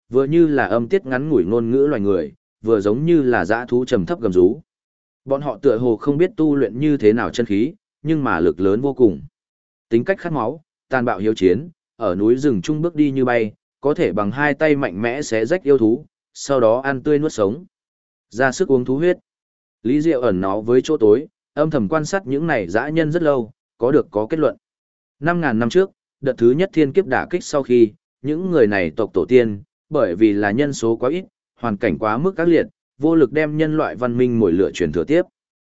vừa như là âm tiết ngắn ngủi ngôn ngữ loài người, vừa giống như là dã thú trầm thấp gầm rú. Bọn họ tựa hồ không biết tu luyện như thế nào chân khí, nhưng mà lực lớn vô cùng. Tính cách khát máu, tàn bạo hiếu chiến, ở núi rừng trung bước đi như bay, có thể bằng hai tay mạnh mẽ xé rách yêu thú, sau đó ăn tươi nuốt sống. Ra sức uống thú huyết. Lý Diệu ẩn náu với chỗ tối, âm thầm quan sát những này dã nhân rất lâu, có kết luận. 5.000 năm trước, đợt thứ nhất thiên kiếp đả kích sau khi, những người này tộc tổ tiên, bởi vì là nhân số quá ít, hoàn cảnh quá mức ác liệt, vô lực đem nhân loại văn minh mồi lửa truyền thừa tiếp.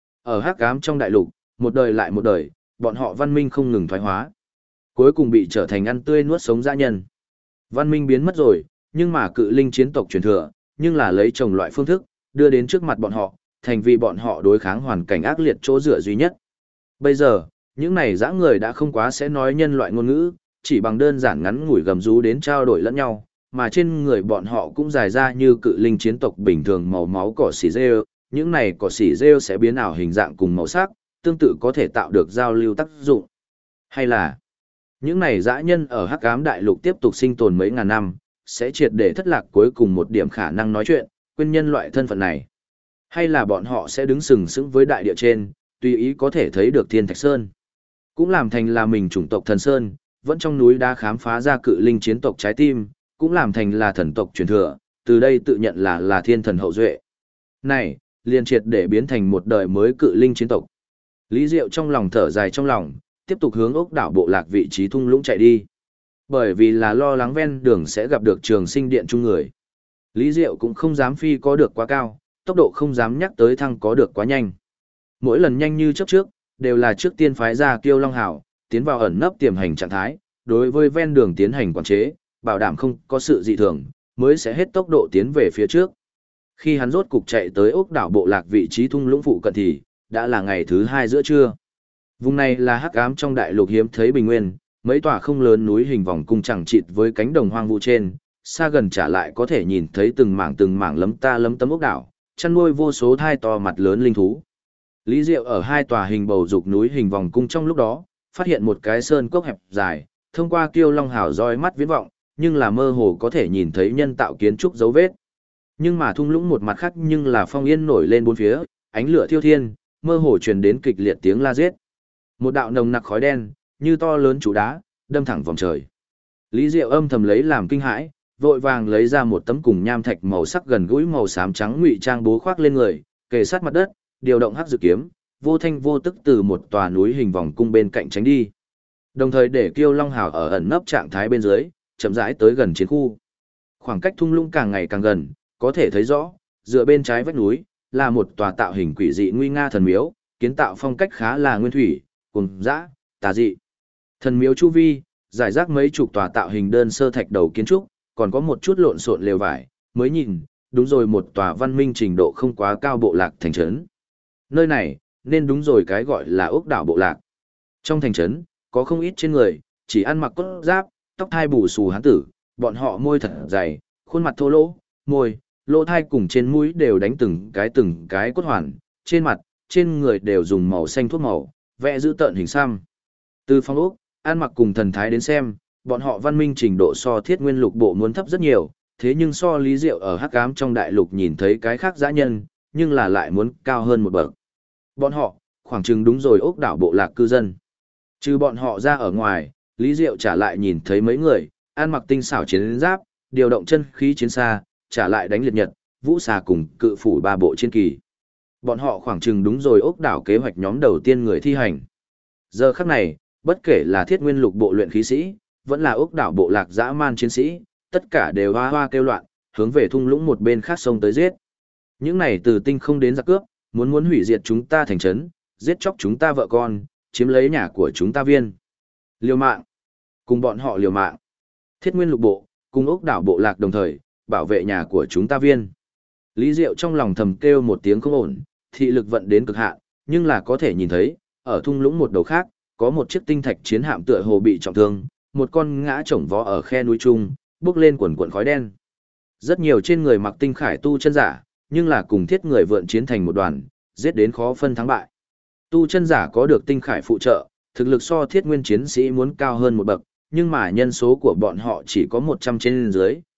Ở hắc ám trong đại lục, một đời lại một đời, bọn họ văn minh không ngừng thoái hóa. Cuối cùng bị trở thành ăn tươi nuốt sống dã nhân. Văn minh biến mất rồi, nhưng mà cự linh chiến tộc truyền thừa, nhưng là lấy trồng loại phương thức, đưa đến trước mặt bọn họ, thành vì bọn họ đối kháng hoàn cảnh ác liệt chỗ dựa duy nhất. Bây giờ, những này dã người đã không quá sẽ nói nhân loại ngôn ngữ, chỉ bằng đơn giản ngắn ngủi gầm rú đến trao đổi lẫn nhau, mà trên người bọn họ cũng dài ra như cự linh chiến tộc bình thường màu máu cỏ xỉ rêu, những này cỏ xỉ rêu sẽ biến ảo hình dạng cùng màu sắc, tương tự có thể tạo được giao lưu tác dụng. Hay là, những này dã nhân ở Hắc Ám Đại Lục tiếp tục sinh tồn mấy ngàn năm, sẽ triệt để thất lạc cuối cùng một điểm khả năng nói chuyện, quên nhân loại thân phận này. Hay là bọn họ sẽ đứng sừng sững với đại địa trên, tùy ý có thể thấy được Thiên Thạch Sơn. Cũng làm thành là mình chủng tộc thần Sơn, vẫn trong núi đá khám phá ra cự linh chiến tộc trái tim, cũng làm thành là thần tộc truyền thừa, từ đây tự nhận là thiên thần hậu duệ. Này, liền triệt để biến thành một đời mới cự linh chiến tộc. Lý Diệu trong lòng thở dài trong lòng, tiếp tục hướng ốc đảo bộ lạc vị trí thung lũng chạy đi. Bởi vì là lo lắng ven đường sẽ gặp được Trường Sinh Điện chung người. Lý Diệu cũng không dám phi có được quá cao, tốc độ không dám nhắc tới thăng có được quá nhanh. Mỗi lần nhanh như chớp trước, đều là trước tiên phái ra Kiêu Long Hảo, tiến vào ẩn nấp tiềm hành trạng thái, đối với ven đường tiến hành quản chế, bảo đảm không có sự dị thường, mới sẽ hết tốc độ tiến về phía trước. Khi hắn rốt cục chạy tới ốc đảo bộ lạc vị trí thung lũng phụ cận thì, đã là ngày thứ 2 giữa trưa. Vùng này là hắc ám trong đại lục hiếm thấy bình nguyên, mấy tòa không lớn núi hình vòng cung chẳng chịt với cánh đồng hoang vu trên, xa gần trả lại có thể nhìn thấy từng mảng lấm ta lấm tấm ốc đảo, chăn nuôi vô số thai to mặt lớn linh thú. Lý Diệu ở hai tòa hình bầu dục núi hình vòng cung trong lúc đó, phát hiện một cái sơn cốc hẹp dài, thông qua Kiêu Long Hào roi mắt viễn vọng, nhưng là mơ hồ có thể nhìn thấy nhân tạo kiến trúc dấu vết. Nhưng mà thung lũng một mặt khác nhưng là phong yên nổi lên bốn phía, ánh lửa thiêu thiên, mơ hồ truyền đến kịch liệt tiếng la giết. Một đạo nồng nặc khói đen, như to lớn trụ đá, đâm thẳng vòng trời. Lý Diệu âm thầm lấy làm kinh hãi, vội vàng lấy ra một tấm cùng nham thạch màu sắc gần gũi màu xám trắng ngụy trang bố khoác lên người, kề sát mặt đất, điều động hắc dự kiếm, vô thanh vô tức từ một tòa núi hình vòng cung bên cạnh tránh đi. Đồng thời để Kiêu Long Hào ở ẩn nấp trạng thái bên dưới, chậm rãi tới gần chiến khu. Khoảng cách thung lũng càng ngày càng gần, có thể thấy rõ, dựa bên trái vách núi là một tòa tạo hình quỷ dị nguy nga thần miếu, kiến tạo phong cách khá là nguyên thủy, cùng dã, tà dị. Thần miếu chu vi, giải rác mấy chục tòa tạo hình đơn sơ thạch đầu kiến trúc, còn có một chút lộn xộn lều vải, mới nhìn, đúng rồi một tòa văn minh trình độ không quá cao bộ lạc thành trấn. Nơi này, nên đúng rồi cái gọi là ốc đảo bộ lạc. Trong thành trấn, có không ít trên người, chỉ ăn mặc cốt giáp, tóc thai bù xù hán tử, bọn họ môi thật dày, khuôn mặt thô lỗ, môi, lỗ thai cùng trên mũi đều đánh từng cái cốt hoàn, trên mặt, trên người đều dùng màu xanh thuốc màu, vẽ giữ tợn hình xăm. Từ phong ốc, ăn mặc cùng thần thái đến xem, bọn họ văn minh trình độ so Thiết Nguyên Lục bộ muốn thấp rất nhiều, thế nhưng so Lý Diệu ở hắc ám trong đại lục nhìn thấy cái khác dã nhân, nhưng là lại muốn cao hơn một bậc. Bọn họ, khoảng chừng đúng rồi ốc đảo bộ lạc cư dân. Trừ bọn họ ra ở ngoài, Lý Diệu trả lại nhìn thấy mấy người, ăn mặc tinh xảo chiến giáp, điều động chân khí chiến xa, trả lại đánh liệt nhật, vũ xà cùng cự phủ ba bộ chiến kỳ. Bọn họ khoảng chừng đúng rồi ốc đảo kế hoạch nhóm đầu tiên người thi hành. Giờ khắc này, bất kể là Thiết Nguyên Lục bộ luyện khí sĩ, vẫn là ốc đảo bộ lạc dã man chiến sĩ, tất cả đều hoa hoa kêu loạn, hướng về thung lũng một bên khác sông tới giết. Những này từ tinh không đến giặc cướp, muốn hủy diệt chúng ta thành trấn, giết chóc chúng ta vợ con, chiếm lấy nhà của chúng ta viên. Liều mạng. Cùng bọn họ liều mạng. Thiết Nguyên Lục bộ, cùng ốc đảo bộ lạc đồng thời, bảo vệ nhà của chúng ta viên. Lý Diệu trong lòng thầm kêu một tiếng không ổn, thị lực vận đến cực hạn, nhưng là có thể nhìn thấy, ở thung lũng một đầu khác, có một chiếc tinh thạch chiến hạm tựa hồ bị trọng thương, một con ngã chồng vó ở khe núi trung, bước lên quần quần khói đen. Rất nhiều trên người mặc tinh khải tu chân giả, nhưng là cùng thiết người vượn chiến thành một đoàn, giết đến khó phân thắng bại. Tu chân giả có được tinh khải phụ trợ, thực lực so thiết nguyên chiến sĩ muốn cao hơn một bậc, nhưng mà nhân số của bọn họ chỉ có 100 trên dưới,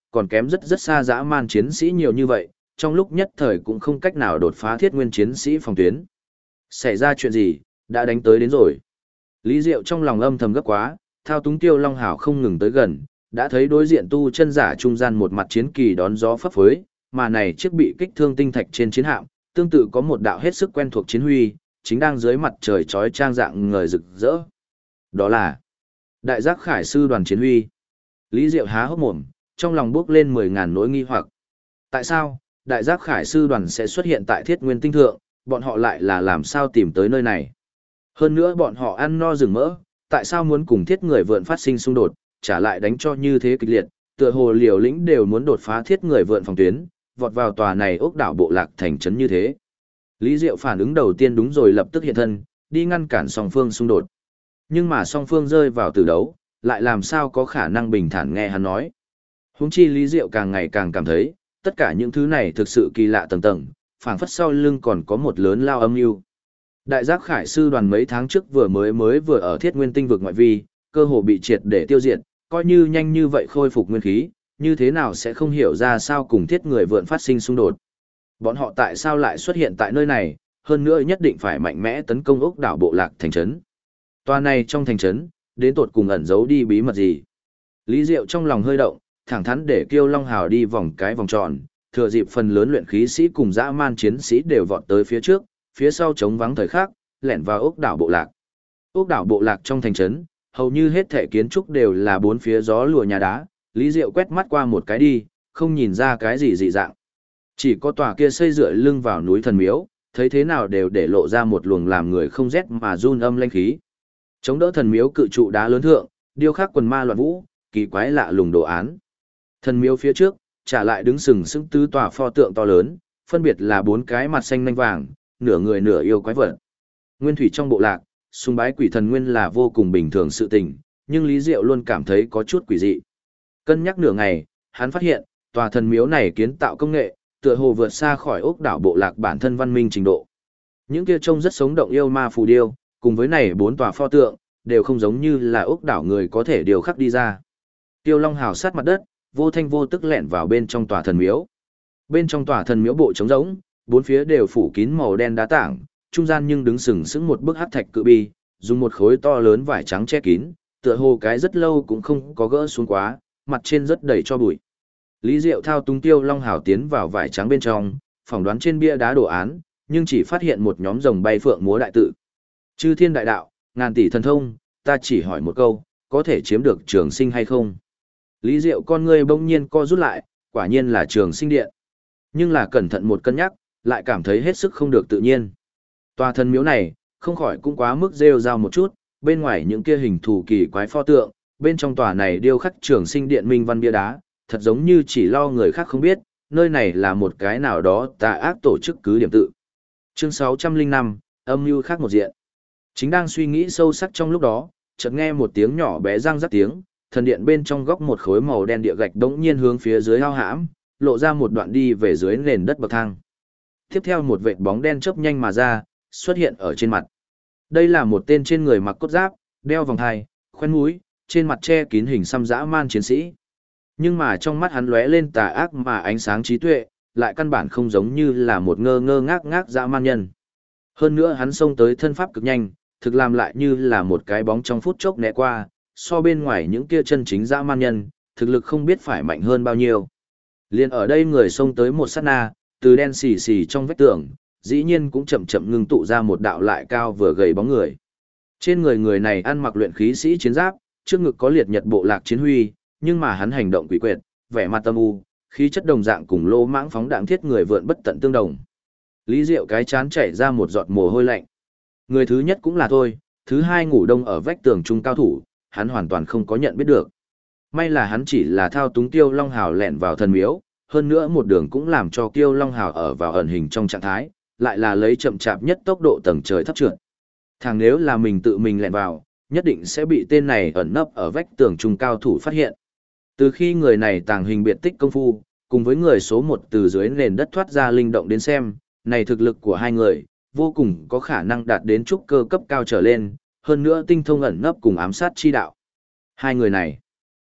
còn kém rất rất xa dã man chiến sĩ nhiều như vậy, trong lúc nhất thời cũng không cách nào đột phá thiết nguyên chiến sĩ phòng tuyến. Xảy ra chuyện gì, đã đánh tới đến rồi. Lý Diệu trong lòng âm thầm gấp quá, thao túng Tiêu Long Hảo không ngừng tới gần, đã thấy đối diện tu chân giả trung gian một mặt chiến kỳ đón gió phấp phới, mà này chiếc bị kích thương tinh thạch trên chiến hạm, tương tự có một đạo hết sức quen thuộc chiến huy, chính đang dưới mặt trời chói chang dạng ngời rực rỡ. Đó là Đại Giác Khải Sư đoàn chiến huy. Lý Diệu há hốc mồm, trong lòng bước lên 10.000 nỗi nghi hoặc. Tại sao, Đại Giác Khải Sư đoàn sẽ xuất hiện tại Thiết Nguyên Tinh Thượng, bọn họ lại là làm sao tìm tới nơi này? Hơn nữa bọn họ ăn no rừng mỡ, tại sao muốn cùng thiết người vượn phát sinh xung đột, trả lại đánh cho như thế kịch liệt, tựa hồ liều lĩnh đều muốn đột phá thiết người vượn phòng tuyến, vọt vào tòa này ốc đảo bộ lạc thành trấn như thế. Lý Diệu phản ứng đầu tiên đúng rồi lập tức hiện thân, đi ngăn cản song phương xung đột. Nhưng mà song phương rơi vào tử đấu, lại làm sao có khả năng bình thản nghe hắn nói. Huống chi Lý Diệu càng ngày càng cảm thấy, tất cả những thứ này thực sự kỳ lạ tầng tầng, phảng phất sau lưng còn có một lớn lao âm mưu. Đại Giác Khải Sư đoàn mấy tháng trước vừa ở Thiết Nguyên Tinh vực ngoại vi, cơ hồ bị triệt để tiêu diệt, coi như nhanh như vậy khôi phục nguyên khí, như thế nào sẽ không hiểu ra sao cùng thiết người vượn phát sinh xung đột. Bọn họ tại sao lại xuất hiện tại nơi này, hơn nữa nhất định phải mạnh mẽ tấn công ốc đảo bộ lạc thành trấn. Tòa này trong thành trấn, đến tột cùng ẩn giấu đi bí mật gì. Lý Diệu trong lòng hơi động, thẳng thắn để Kiêu Long Hào đi vòng cái vòng tròn, thừa dịp phần lớn luyện khí sĩ cùng dã man chiến sĩ đều vọt tới phía trước, phía sau trống vắng thời khắc, lẻn vào ốc đảo bộ lạc. Ốc đảo bộ lạc trong thành trấn, hầu như hết thể kiến trúc đều là bốn phía gió lùa nhà đá, Lý Diệu quét mắt qua một cái đi, không nhìn ra cái gì dị dạng. Chỉ có tòa kia xây dựa lưng vào núi thần miếu, thấy thế nào đều để lộ ra một luồng làm người không rét mà run âm lanh khí. Chống đỡ thần miếu cự trụ đá lớn thượng, điêu khắc quần ma loạn vũ, kỳ quái lạ lùng đồ án. Thần miếu phía trước, trả lại đứng sừng sững tứ tòa pho tượng to lớn, phân biệt là bốn cái mặt xanh nanh vàng, nửa người nửa yêu quái vật. Nguyên thủy trong bộ lạc, sùng bái quỷ thần nguyên là vô cùng bình thường sự tình, nhưng Lý Diệu luôn cảm thấy có chút quỷ dị. Cân nhắc nửa ngày, hắn phát hiện, tòa thần miếu này kiến tạo công nghệ, tựa hồ vượt xa khỏi ốc đảo bộ lạc bản thân văn minh trình độ. Những kia trông rất sống động yêu ma phù điêu, cùng với này bốn tòa pho tượng, đều không giống như là ốc đảo người có thể điều khắc đi ra. Tiêu Long Hào sát mặt đất, vô thanh vô tức lẹn vào bên trong tòa thần miếu. Bên trong tòa thần miếu bộ trống rỗng, bốn phía đều phủ kín màu đen đá tảng, trung gian nhưng đứng sừng sững một bức hắc thạch cự bi, dùng một khối to lớn vải trắng che kín, tựa hồ cái rất lâu cũng không có gỡ xuống quá, mặt trên rất đầy cho bụi. Lý Diệu thao túng Tiêu Long Hào tiến vào vải trắng bên trong, phỏng đoán trên bia đá đồ án, nhưng chỉ phát hiện một nhóm rồng bay phượng múa đại tự. Chư thiên đại đạo, ngàn tỷ thần thông, ta chỉ hỏi một câu, có thể chiếm được trường sinh hay không? Lý Diệu con ngươi bỗng nhiên co rút lại, quả nhiên là trường sinh điện. Nhưng là cẩn thận một cân nhắc, lại cảm thấy hết sức không được tự nhiên. Tòa thần miếu này, không khỏi cũng quá mức rêu rao một chút, bên ngoài những kia hình thù kỳ quái pho tượng, bên trong tòa này điêu khắc trường sinh điện minh văn bia đá, thật giống như chỉ lo người khác không biết, nơi này là một cái nào đó tà ác tổ chức cứ điểm tự. Chương 605, âm mưu khác một diện. Chính đang suy nghĩ sâu sắc trong lúc đó, chợt nghe một tiếng nhỏ bé răng rắc tiếng, thần điện bên trong góc một khối màu đen địa gạch đống nhiên hướng phía dưới ao hãm, lộ ra một đoạn đi về dưới nền đất bậc thang. Tiếp theo một vệt bóng đen chớp nhanh mà ra, xuất hiện ở trên mặt. Đây là một tên trên người mặc cốt giáp, đeo vòng thai, khoen mũi, trên mặt che kín hình xăm dã man chiến sĩ. Nhưng mà trong mắt hắn lóe lên tà ác mà ánh sáng trí tuệ, lại căn bản không giống như là một ngơ ngơ ngác ngác dã man nhân. Hơn nữa hắn xông tới thân pháp cực nhanh, thực làm lại như là một cái bóng trong phút chốc né qua, so bên ngoài những kia chân chính dã man nhân, thực lực không biết phải mạnh hơn bao nhiêu. Liên ở đây người xông tới một sát na, từ đen xì xì trong vách tường, dĩ nhiên cũng chậm chậm ngưng tụ ra một đạo lại cao vừa gầy bóng người. Trên người người này ăn mặc luyện khí sĩ chiến giáp, trước ngực có liệt nhật bộ lạc chiến huy, nhưng mà hắn hành động quỷ quyệt, vẻ mặt tâm u, khí chất đồng dạng cùng lô mãng phóng đạn thiết người vượn bất tận tương đồng. Lý Diệu cái chán chảy ra một giọt mồ hôi lạnh. Người thứ nhất cũng là tôi, thứ hai ngủ đông ở vách tường trung cao thủ, hắn hoàn toàn không có nhận biết được. May là hắn chỉ là thao túng Tiêu Long Hào lẻn vào thần miếu, hơn nữa một đường cũng làm cho Tiêu Long Hào ở vào ẩn hình trong trạng thái, lại là lấy chậm chạp nhất tốc độ tầng trời thấp trượt. Thằng nếu là mình tự mình lẻn vào, nhất định sẽ bị tên này ẩn nấp ở vách tường trung cao thủ phát hiện. Từ khi người này tàng hình biệt tích công phu, cùng với người số một từ dưới nền đất thoát ra linh động đến xem, này thực lực của hai người, vô cùng có khả năng đạt đến trúc cơ cấp cao trở lên, hơn nữa tinh thông ẩn nấp cùng ám sát chi đạo. Hai người này,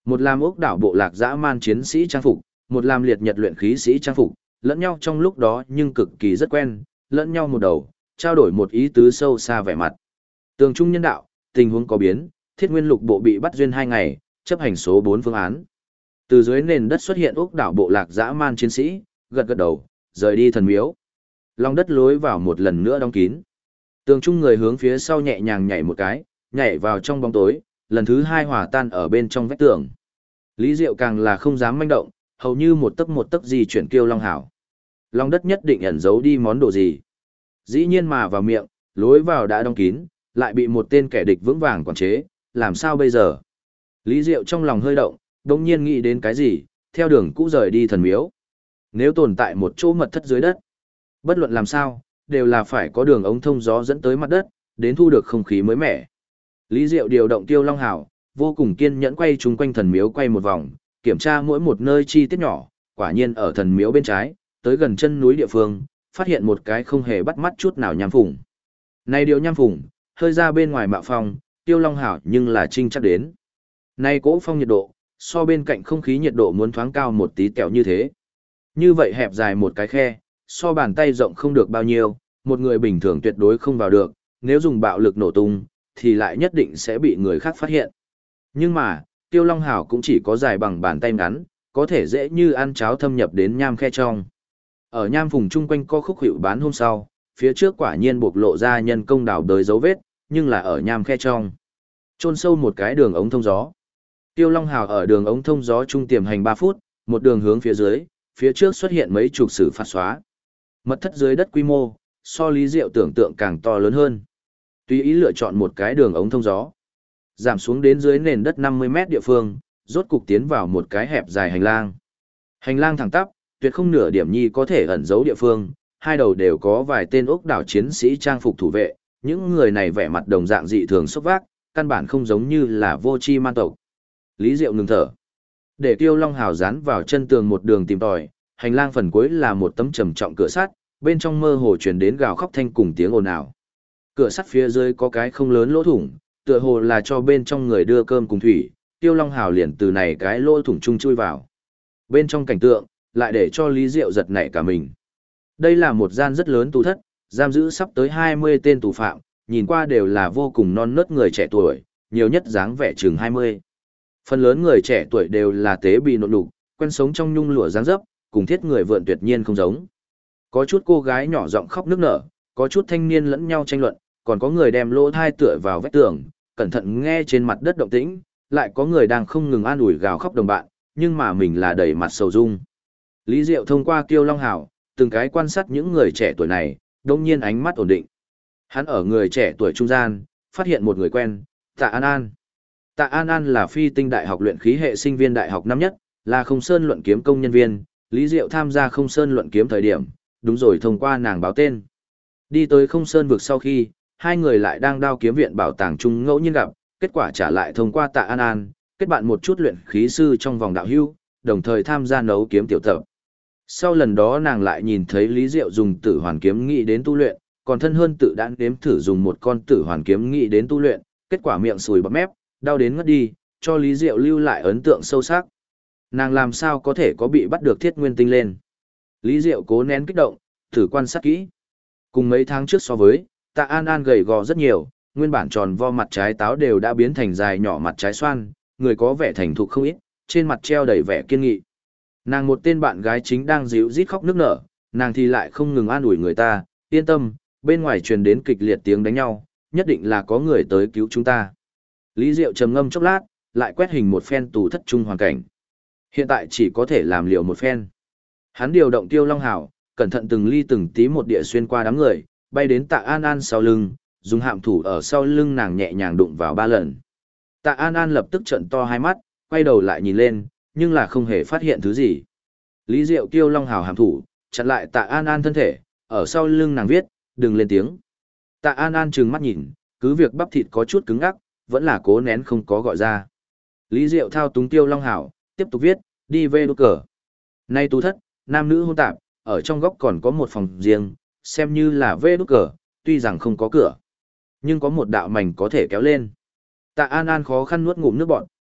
Một làm ốc đảo bộ lạc dã man chiến sĩ trang phục, một làm liệt nhật luyện khí sĩ trang phục, lẫn nhau trong lúc đó nhưng cực kỳ rất quen, lẫn nhau một đầu, trao đổi một ý tứ sâu xa vẻ mặt. Tường trung nhân đạo, tình huống có biến, Thiết Nguyên Lục bộ bị bắt duyên 2 ngày, chấp hành số 4 phương án. Từ dưới nền đất xuất hiện ốc đảo bộ lạc dã man chiến sĩ, gật gật đầu, rời đi thần miếu. Lòng đất lối vào một lần nữa đóng kín. Tường trung người hướng phía sau nhẹ nhàng nhảy một cái, nhảy vào trong bóng tối, lần thứ 2 hòa tan ở bên trong vách tường. Lý Diệu càng là không dám manh động, hầu như một tấc di chuyển Kiêu Long Hảo. Lòng đất nhất định ẩn giấu đi món đồ gì. Dĩ nhiên mà vào miệng, lối vào đã đóng kín, lại bị một tên kẻ địch vững vàng quản chế, làm sao bây giờ? Lý Diệu trong lòng hơi động, đồng nhiên nghĩ đến cái gì, theo đường cũ rời đi thần miếu. Nếu tồn tại một chỗ mật thất dưới đất, bất luận làm sao, đều là phải có đường ống thông gió dẫn tới mặt đất, đến thu được không khí mới mẻ. Lý Diệu điều động Kiêu Long Hảo, vô cùng kiên nhẫn quay chung quanh thần miếu quay một vòng, kiểm tra mỗi một nơi chi tiết nhỏ, quả nhiên ở thần miếu bên trái, tới gần chân núi địa phương, phát hiện một cái không hề bắt mắt chút nào nham phùng. Này điều nham phùng, hơi ra bên ngoài mạo phong, Kiêu Long Hảo nhưng là trinh chắc đến. Này cỗ phong nhiệt độ, so bên cạnh không khí nhiệt độ muốn thoáng cao một tí tẹo như thế. Như vậy hẹp dài một cái khe, so bàn tay rộng không được bao nhiêu, một người bình thường tuyệt đối không vào được, nếu dùng bạo lực nổ tung, thì lại nhất định sẽ bị người khác phát hiện. Nhưng mà, Kiêu Long Hảo cũng chỉ có dài bằng bàn tay ngắn, có thể dễ như ăn cháo thâm nhập đến nham khe trong. Ở nham phùng chung quanh có khúc hiệu bán hôm sau, phía trước quả nhiên bộc lộ ra nhân công đào đới dấu vết, nhưng là ở nham khe trong. Chôn sâu một cái đường ống thông gió. Kiêu Long Hào ở đường ống thông gió trung tiềm hành 3 phút, một đường hướng phía dưới, phía trước xuất hiện mấy chục sử phạt xóa. Mật thất dưới đất quy mô, so Lý Diệu tưởng tượng càng to lớn hơn. Tùy ý lựa chọn một cái đường ống thông gió. Giảm xuống đến dưới nền đất 50 mét địa phương, rốt cục tiến vào một cái hẹp dài hành lang. Hành lang thẳng tắp, tuyệt không nửa điểm nhi có thể ẩn giấu địa phương, hai đầu đều có vài tên ốc đảo chiến sĩ trang phục thủ vệ, những người này vẻ mặt đồng dạng dị thường sốc vác, căn bản không giống như là vô tri man tộc. Lý Diệu ngừng thở. Để Kiêu Long Hào dán vào chân tường một đường tìm tòi, hành lang phần cuối là một tấm trầm trọng cửa sắt, bên trong mơ hồ truyền đến gào khóc thanh cùng tiếng ồn ào. Cửa sắt phía dưới có cái không lớn lỗ thủng, tựa hồ là cho bên trong người đưa cơm cùng thủy, Kiêu Long Hào liền từ này cái lỗ thủng chung chui vào. Bên trong cảnh tượng, lại để cho Lý Diệu giật nảy cả mình. Đây là một gian rất lớn tù thất, giam giữ sắp tới 20 tên tù phạm, nhìn qua đều là vô cùng non nớt người trẻ tuổi, nhiều nhất dáng vẻ chừng 20. Phần lớn người trẻ tuổi đều là tế bì nộn đục, quen sống trong nhung lụa dáng dấp, cùng thiết người vượn tuyệt nhiên không giống. Có chút cô gái nhỏ giọng khóc nức nở, có chút thanh niên lẫn nhau tranh luận, còn có người đem lỗ thai tựa vào vách tường, cẩn thận nghe trên mặt đất động tĩnh, lại có người đang không ngừng an ủi gào khóc đồng bạn, nhưng mà mình là đầy mặt sầu dung. Lý Diệu thông qua Kiêu Long Hào, từng cái quan sát những người trẻ tuổi này, đồng nhiên ánh mắt ổn định. Hắn ở người trẻ tuổi trung gian, phát hiện một người quen, Tạ An An. Tạ An An là Phi Tinh Đại học luyện khí hệ sinh viên đại học năm nhất, là Không Sơn luận kiếm công nhân viên, Lý Diệu tham gia Không Sơn luận kiếm thời điểm, đúng rồi thông qua nàng báo tên. Đi tới Không Sơn vực sau khi, hai người lại đang đao kiếm viện bảo tàng chung ngẫu nhiên gặp, kết quả trả lại thông qua Tạ An An, kết bạn một chút luyện khí sư trong vòng đạo hưu, đồng thời tham gia nấu kiếm tiểu tập. Sau lần đó nàng lại nhìn thấy Lý Diệu dùng tử hoàn kiếm nghĩ đến tu luyện, còn thân hơn tự đã nếm thử dùng một con tử hoàn kiếm nghĩ đến tu luyện, kết quả miệng sùi bọt mép, đau đến ngất đi, cho Lý Diệu lưu lại ấn tượng sâu sắc. Nàng làm sao có thể có bị bắt được Thiết Nguyên Tinh lên. Lý Diệu cố nén kích động, thử quan sát kỹ. Cùng mấy tháng trước so với, Tạ An An gầy gò rất nhiều, nguyên bản tròn vo mặt trái táo đều đã biến thành dài nhỏ mặt trái xoan, người có vẻ thành thục không ít, trên mặt treo đầy vẻ kiên nghị. Nàng một tên bạn gái chính đang díu rít khóc nức nở, nàng thì lại không ngừng an ủi người ta, yên tâm, bên ngoài truyền đến kịch liệt tiếng đánh nhau, nhất định là có người tới cứu chúng ta. Lý Diệu trầm ngâm chốc lát, lại quét hình một phen tù thất trung hoàn cảnh. Hiện tại chỉ có thể làm liều một phen. Hắn điều động Tiêu Long Hảo, cẩn thận từng ly từng tí một địa xuyên qua đám người, bay đến Tạ An An sau lưng, dùng hạm thủ ở sau lưng nàng nhẹ nhàng đụng vào 3 lần. Tạ An An lập tức trợn to hai mắt, quay đầu lại nhìn lên, nhưng là không hề phát hiện thứ gì. Lý Diệu Tiêu Long Hảo hàm thủ, chặn lại Tạ An An thân thể, ở sau lưng nàng viết, đừng lên tiếng. Tạ An An trừng mắt nhìn, cứ việc bắp thịt có chút cứng ngắc, vẫn là cố nén không có gọi ra. Lý Diệu thao túng Tiêu Long Hảo, tiếp tục viết, đi về đốt cờ. Nay tù thất, nam nữ hôn tạp, ở trong góc còn có một phòng riêng, xem như là về đốt cờ, tuy rằng không có cửa, nhưng có một đạo mảnh có thể kéo lên. Tạ An An khó khăn nuốt ngụm nước bọt,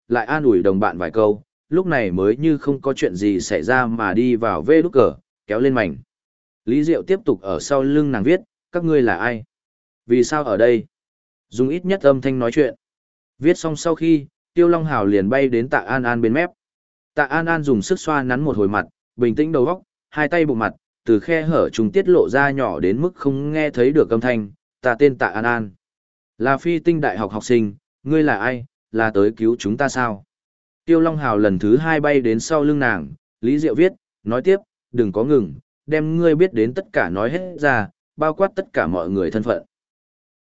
lại an ủi đồng bạn vài câu, lúc này mới như không có chuyện gì xảy ra mà đi vào vê đút cờ, kéo lên mảnh. Lý Diệu tiếp tục ở sau lưng nàng viết, các ngươi là ai? Vì sao ở đây? Dùng ít nhất âm thanh nói chuyện. Viết xong sau khi, Tiêu Long Hào liền bay đến Tạ An An bên mép. Tạ An An dùng sức xoa nắn một hồi mặt, bình tĩnh đầu óc, hai tay bụng mặt, từ khe hở trùng tiết lộ ra nhỏ đến mức không nghe thấy được âm thanh. Ta tên Tạ An An, là Phi Tinh Đại học học sinh, ngươi là ai, là tới cứu chúng ta sao? Tiêu Long Hào lần thứ hai bay đến sau lưng nàng, Lý Diệu viết, nói tiếp, đừng có ngừng, đem ngươi biết đến tất cả nói hết ra, bao quát tất cả mọi người thân phận.